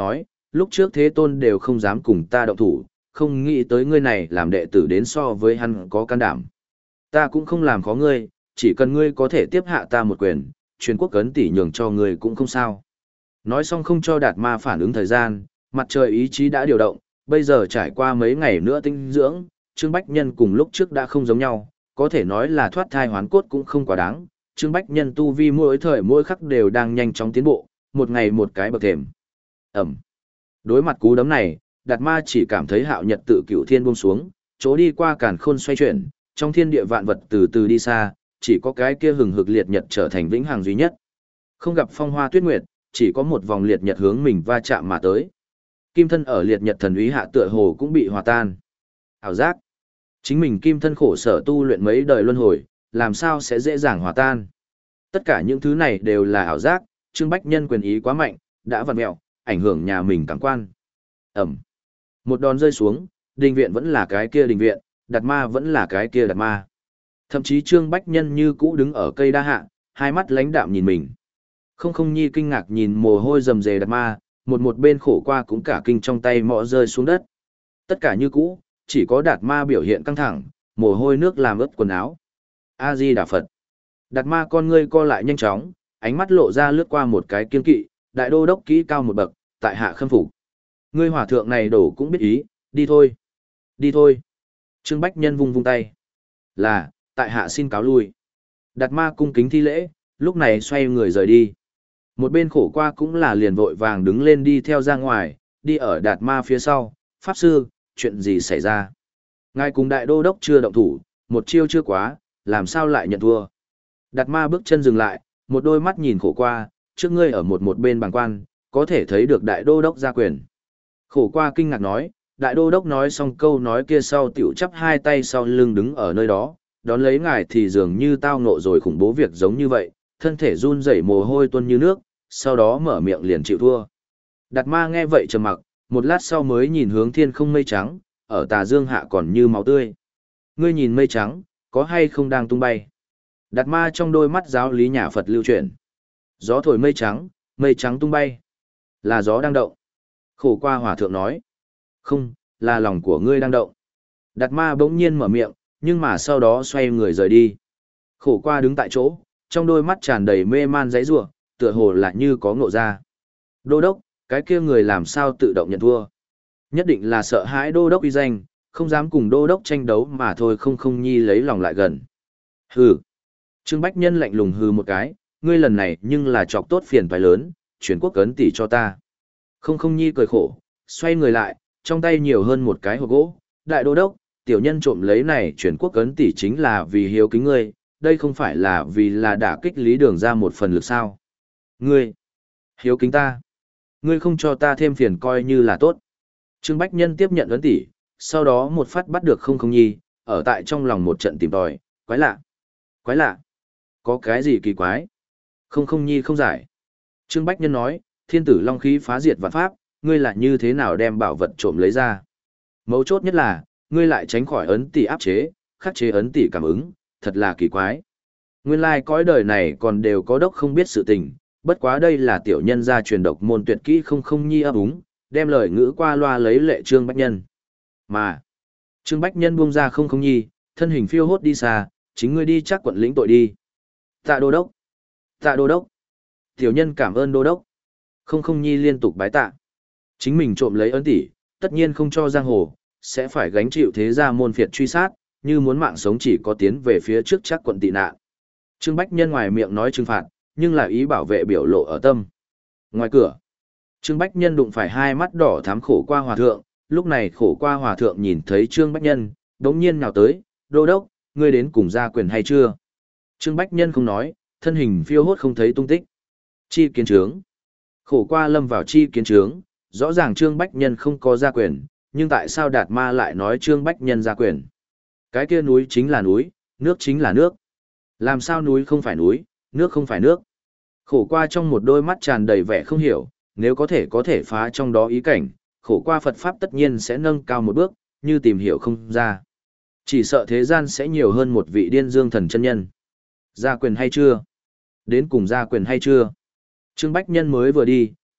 lúc trước thế tôn đều không dám cùng ta động thủ, không nghĩ tới ngươi này làm đệ tử đến so với hắn có can đảm. Ta cũng không làm khó ngươi, chỉ cần ngươi có thể tiếp hạ ta một quyền, truyền quốc cấn tỷ nhường cho ngươi cũng không sao. Nói xong không cho Đạt Ma phản ứng thời gian, mặt trời ý chí đã điều động, bây giờ trải qua mấy ngày nữa tinh dưỡng, Trương Bách Nhân cùng lúc trước đã không giống nhau, có thể nói là thoát thai hoán cốt cũng không quá đáng. Trương Bách Nhân tu vi mỗi thời mỗi khắc đều đang nhanh chóng tiến bộ, một ngày một cái bậc thềm. Ẩm. Đối mặt cú đấm này, Đạt Ma chỉ cảm thấy hạo nhật tự cửu thiên buông xuống, chỗ đi qua càn khôn xoay chuyển, trong thiên địa vạn vật từ từ đi xa, chỉ có cái kia hừng hực liệt nhật trở thành vĩnh hằng duy nhất. Không gặp phong hoa tuyết nguyệt, chỉ có một vòng liệt nhật hướng mình va chạm mà tới. Kim thân ở liệt nhật thần úy hạ tựa hồ cũng bị hòa tan. Ảo giác. Chính mình kim thân khổ sở tu luyện mấy đời luân hồi, làm sao sẽ dễ dàng hòa tan. Tất cả những thứ này đều là ảo giác, Trương Bách Nhân quyền ý quá mạnh, đã vặn mẹo, ảnh hưởng nhà mình cảm quan. Ẩm. Một đòn rơi xuống, đình viện vẫn là cái kia đình viện, Đạt Ma vẫn là cái kia Đạt Ma. Thậm chí Trương Bách Nhân như cũ đứng ở cây đa hạ, hai mắt lãnh đạm nhìn mình. Không không nhi kinh ngạc nhìn mồ hôi rầm rề Đạt Ma, một một bên khổ qua cũng cả kinh trong tay mõ rơi xuống đất. Tất cả như cũ, chỉ có Đạt Ma biểu hiện căng thẳng, mồ hôi nước làm ướt quần áo. A Di Đà Phật. Đạt Ma con ngươi co lại nhanh chóng, ánh mắt lộ ra lướt qua một cái kiên kỵ, đại đô đốc kỹ cao một bậc, tại hạ khâm phục. Ngươi hòa thượng này đổ cũng biết ý, đi thôi. Đi thôi. Trương Bách Nhân vung vung tay. Là, tại hạ xin cáo lui. Đạt Ma cung kính thi lễ, lúc này xoay người rời đi. Một bên khổ qua cũng là liền vội vàng đứng lên đi theo ra ngoài, đi ở Đạt Ma phía sau. Pháp sư, chuyện gì xảy ra? Ngài cùng đại đô đốc chưa động thủ, một chiêu chưa quá, làm sao lại nhận thua? Đạt Ma bước chân dừng lại, một đôi mắt nhìn khổ qua, trước ngươi ở một một bên bàng quan, có thể thấy được đại đô đốc ra quyền. Khổ qua kinh ngạc nói, đại đô đốc nói xong câu nói kia sau tiểu chắp hai tay sau lưng đứng ở nơi đó, đón lấy ngài thì dường như tao nộ rồi khủng bố việc giống như vậy, thân thể run rẩy mồ hôi tuôn như nước, sau đó mở miệng liền chịu thua. Đạt Ma nghe vậy trầm mặc, một lát sau mới nhìn hướng thiên không mây trắng, ở tà dương hạ còn như máu tươi. Ngươi nhìn mây trắng, có hay không đang tung bay? Đạt Ma trong đôi mắt giáo lý nhà Phật lưu truyền. Gió thổi mây trắng, mây trắng tung bay. Là gió đang động. Khổ qua hòa thượng nói. Không, là lòng của ngươi đang động. Đạt Ma bỗng nhiên mở miệng, nhưng mà sau đó xoay người rời đi. Khổ qua đứng tại chỗ, trong đôi mắt tràn đầy mê man giấy rủa, tựa hồ là như có ngộ ra. Đô đốc, cái kia người làm sao tự động nhận thua? Nhất định là sợ hãi đô đốc uy danh, không dám cùng đô đốc tranh đấu mà thôi không không nhi lấy lòng lại gần. Hừ. Trương Bách Nhân lạnh lùng hừ một cái, ngươi lần này nhưng là chọc tốt phiền toái lớn, chuyển quốc cấn tỷ cho ta. Không không nhi cười khổ, xoay người lại, trong tay nhiều hơn một cái hộp gỗ, đại đô đốc, tiểu nhân trộm lấy này chuyển quốc cấn tỷ chính là vì hiếu kính ngươi, đây không phải là vì là đả kích lý đường ra một phần lực sao. Ngươi, hiếu kính ta, ngươi không cho ta thêm phiền coi như là tốt. Trương Bách Nhân tiếp nhận ấn tỷ, sau đó một phát bắt được không không nhi, ở tại trong lòng một trận tìm tòi, quái lạ, quái lạ, có cái gì kỳ quái. Không không nhi không giải. Trương Bách Nhân nói, thiên tử long khí phá diệt vạn pháp, ngươi lại như thế nào đem bảo vật trộm lấy ra. Mấu chốt nhất là, ngươi lại tránh khỏi ấn tỷ áp chế, khắc chế ấn tỷ cảm ứng, thật là kỳ quái. Nguyên lai like, cõi đời này còn đều có đốc không biết sự tình, bất quá đây là tiểu nhân gia truyền độc môn tuyệt kỹ không không nhi ấp úng, đem lời ngữ qua loa lấy lệ Trương Bách Nhân. Mà, Trương Bách Nhân buông ra không không nhi, thân hình phiêu hốt đi xa, chính ngươi đi chắc quận lĩnh tội đi. Tạ đô đốc, tạ đô đốc, tiểu nhân cảm ơn đô đốc. Không không nhi liên tục bái tạ. Chính mình trộm lấy ấn tỷ, tất nhiên không cho giang hồ, sẽ phải gánh chịu thế gia môn phiệt truy sát, như muốn mạng sống chỉ có tiến về phía trước chắc quận tị nạn. Trương Bách Nhân ngoài miệng nói trừng phạt, nhưng là ý bảo vệ biểu lộ ở tâm. Ngoài cửa, Trương Bách Nhân đụng phải hai mắt đỏ thắm khổ qua hòa thượng, lúc này khổ qua hòa thượng nhìn thấy Trương Bách Nhân, đống nhiên nào tới, đô đốc, ngươi đến cùng gia quyền hay chưa? Trương Bách Nhân không nói, thân hình phiêu hốt không thấy tung tích. Chi kiến trướng. Khổ qua lâm vào chi kiến trướng, rõ ràng Trương Bách Nhân không có gia quyền, nhưng tại sao Đạt Ma lại nói Trương Bách Nhân gia quyền? Cái kia núi chính là núi, nước chính là nước. Làm sao núi không phải núi, nước không phải nước? Khổ qua trong một đôi mắt tràn đầy vẻ không hiểu, nếu có thể có thể phá trong đó ý cảnh, khổ qua Phật Pháp tất nhiên sẽ nâng cao một bước, như tìm hiểu không ra. Chỉ sợ thế gian sẽ nhiều hơn một vị điên dương thần chân nhân. Gia quyền hay chưa? Đến cùng gia quyền hay chưa? Trương Bách Nhân mới vừa đi,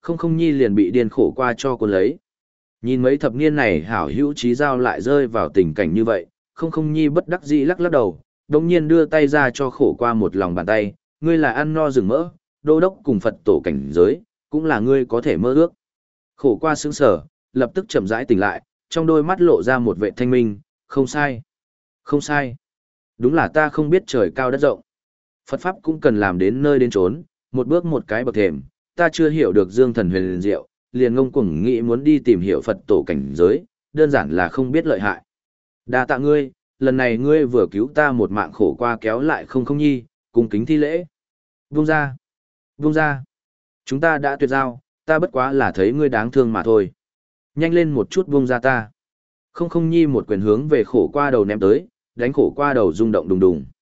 không không nhi liền bị điên khổ qua cho cuốn lấy. Nhìn mấy thập niên này hảo hữu trí giao lại rơi vào tình cảnh như vậy, không không nhi bất đắc dĩ lắc lắc đầu, đồng nhiên đưa tay ra cho khổ qua một lòng bàn tay, ngươi là ăn no rừng mỡ, đô đốc cùng Phật tổ cảnh giới, cũng là ngươi có thể mơ ước. Khổ qua sững sở, lập tức chậm rãi tỉnh lại, trong đôi mắt lộ ra một vệ thanh minh, không sai. Không sai. Đúng là ta không biết trời cao đất rộng. Phật Pháp cũng cần làm đến nơi đến chốn, một bước một cái bậc thềm, ta chưa hiểu được dương thần huyền diệu, liền ngông cuồng nghĩ muốn đi tìm hiểu Phật tổ cảnh giới, đơn giản là không biết lợi hại. Đa tạ ngươi, lần này ngươi vừa cứu ta một mạng khổ qua kéo lại không không nhi, cùng kính thi lễ. Vung ra. Vung ra. Chúng ta đã tuyệt giao, ta bất quá là thấy ngươi đáng thương mà thôi. Nhanh lên một chút vung ra ta. Không không nhi một quyền hướng về khổ qua đầu ném tới, đánh khổ qua đầu rung động đùng đùng.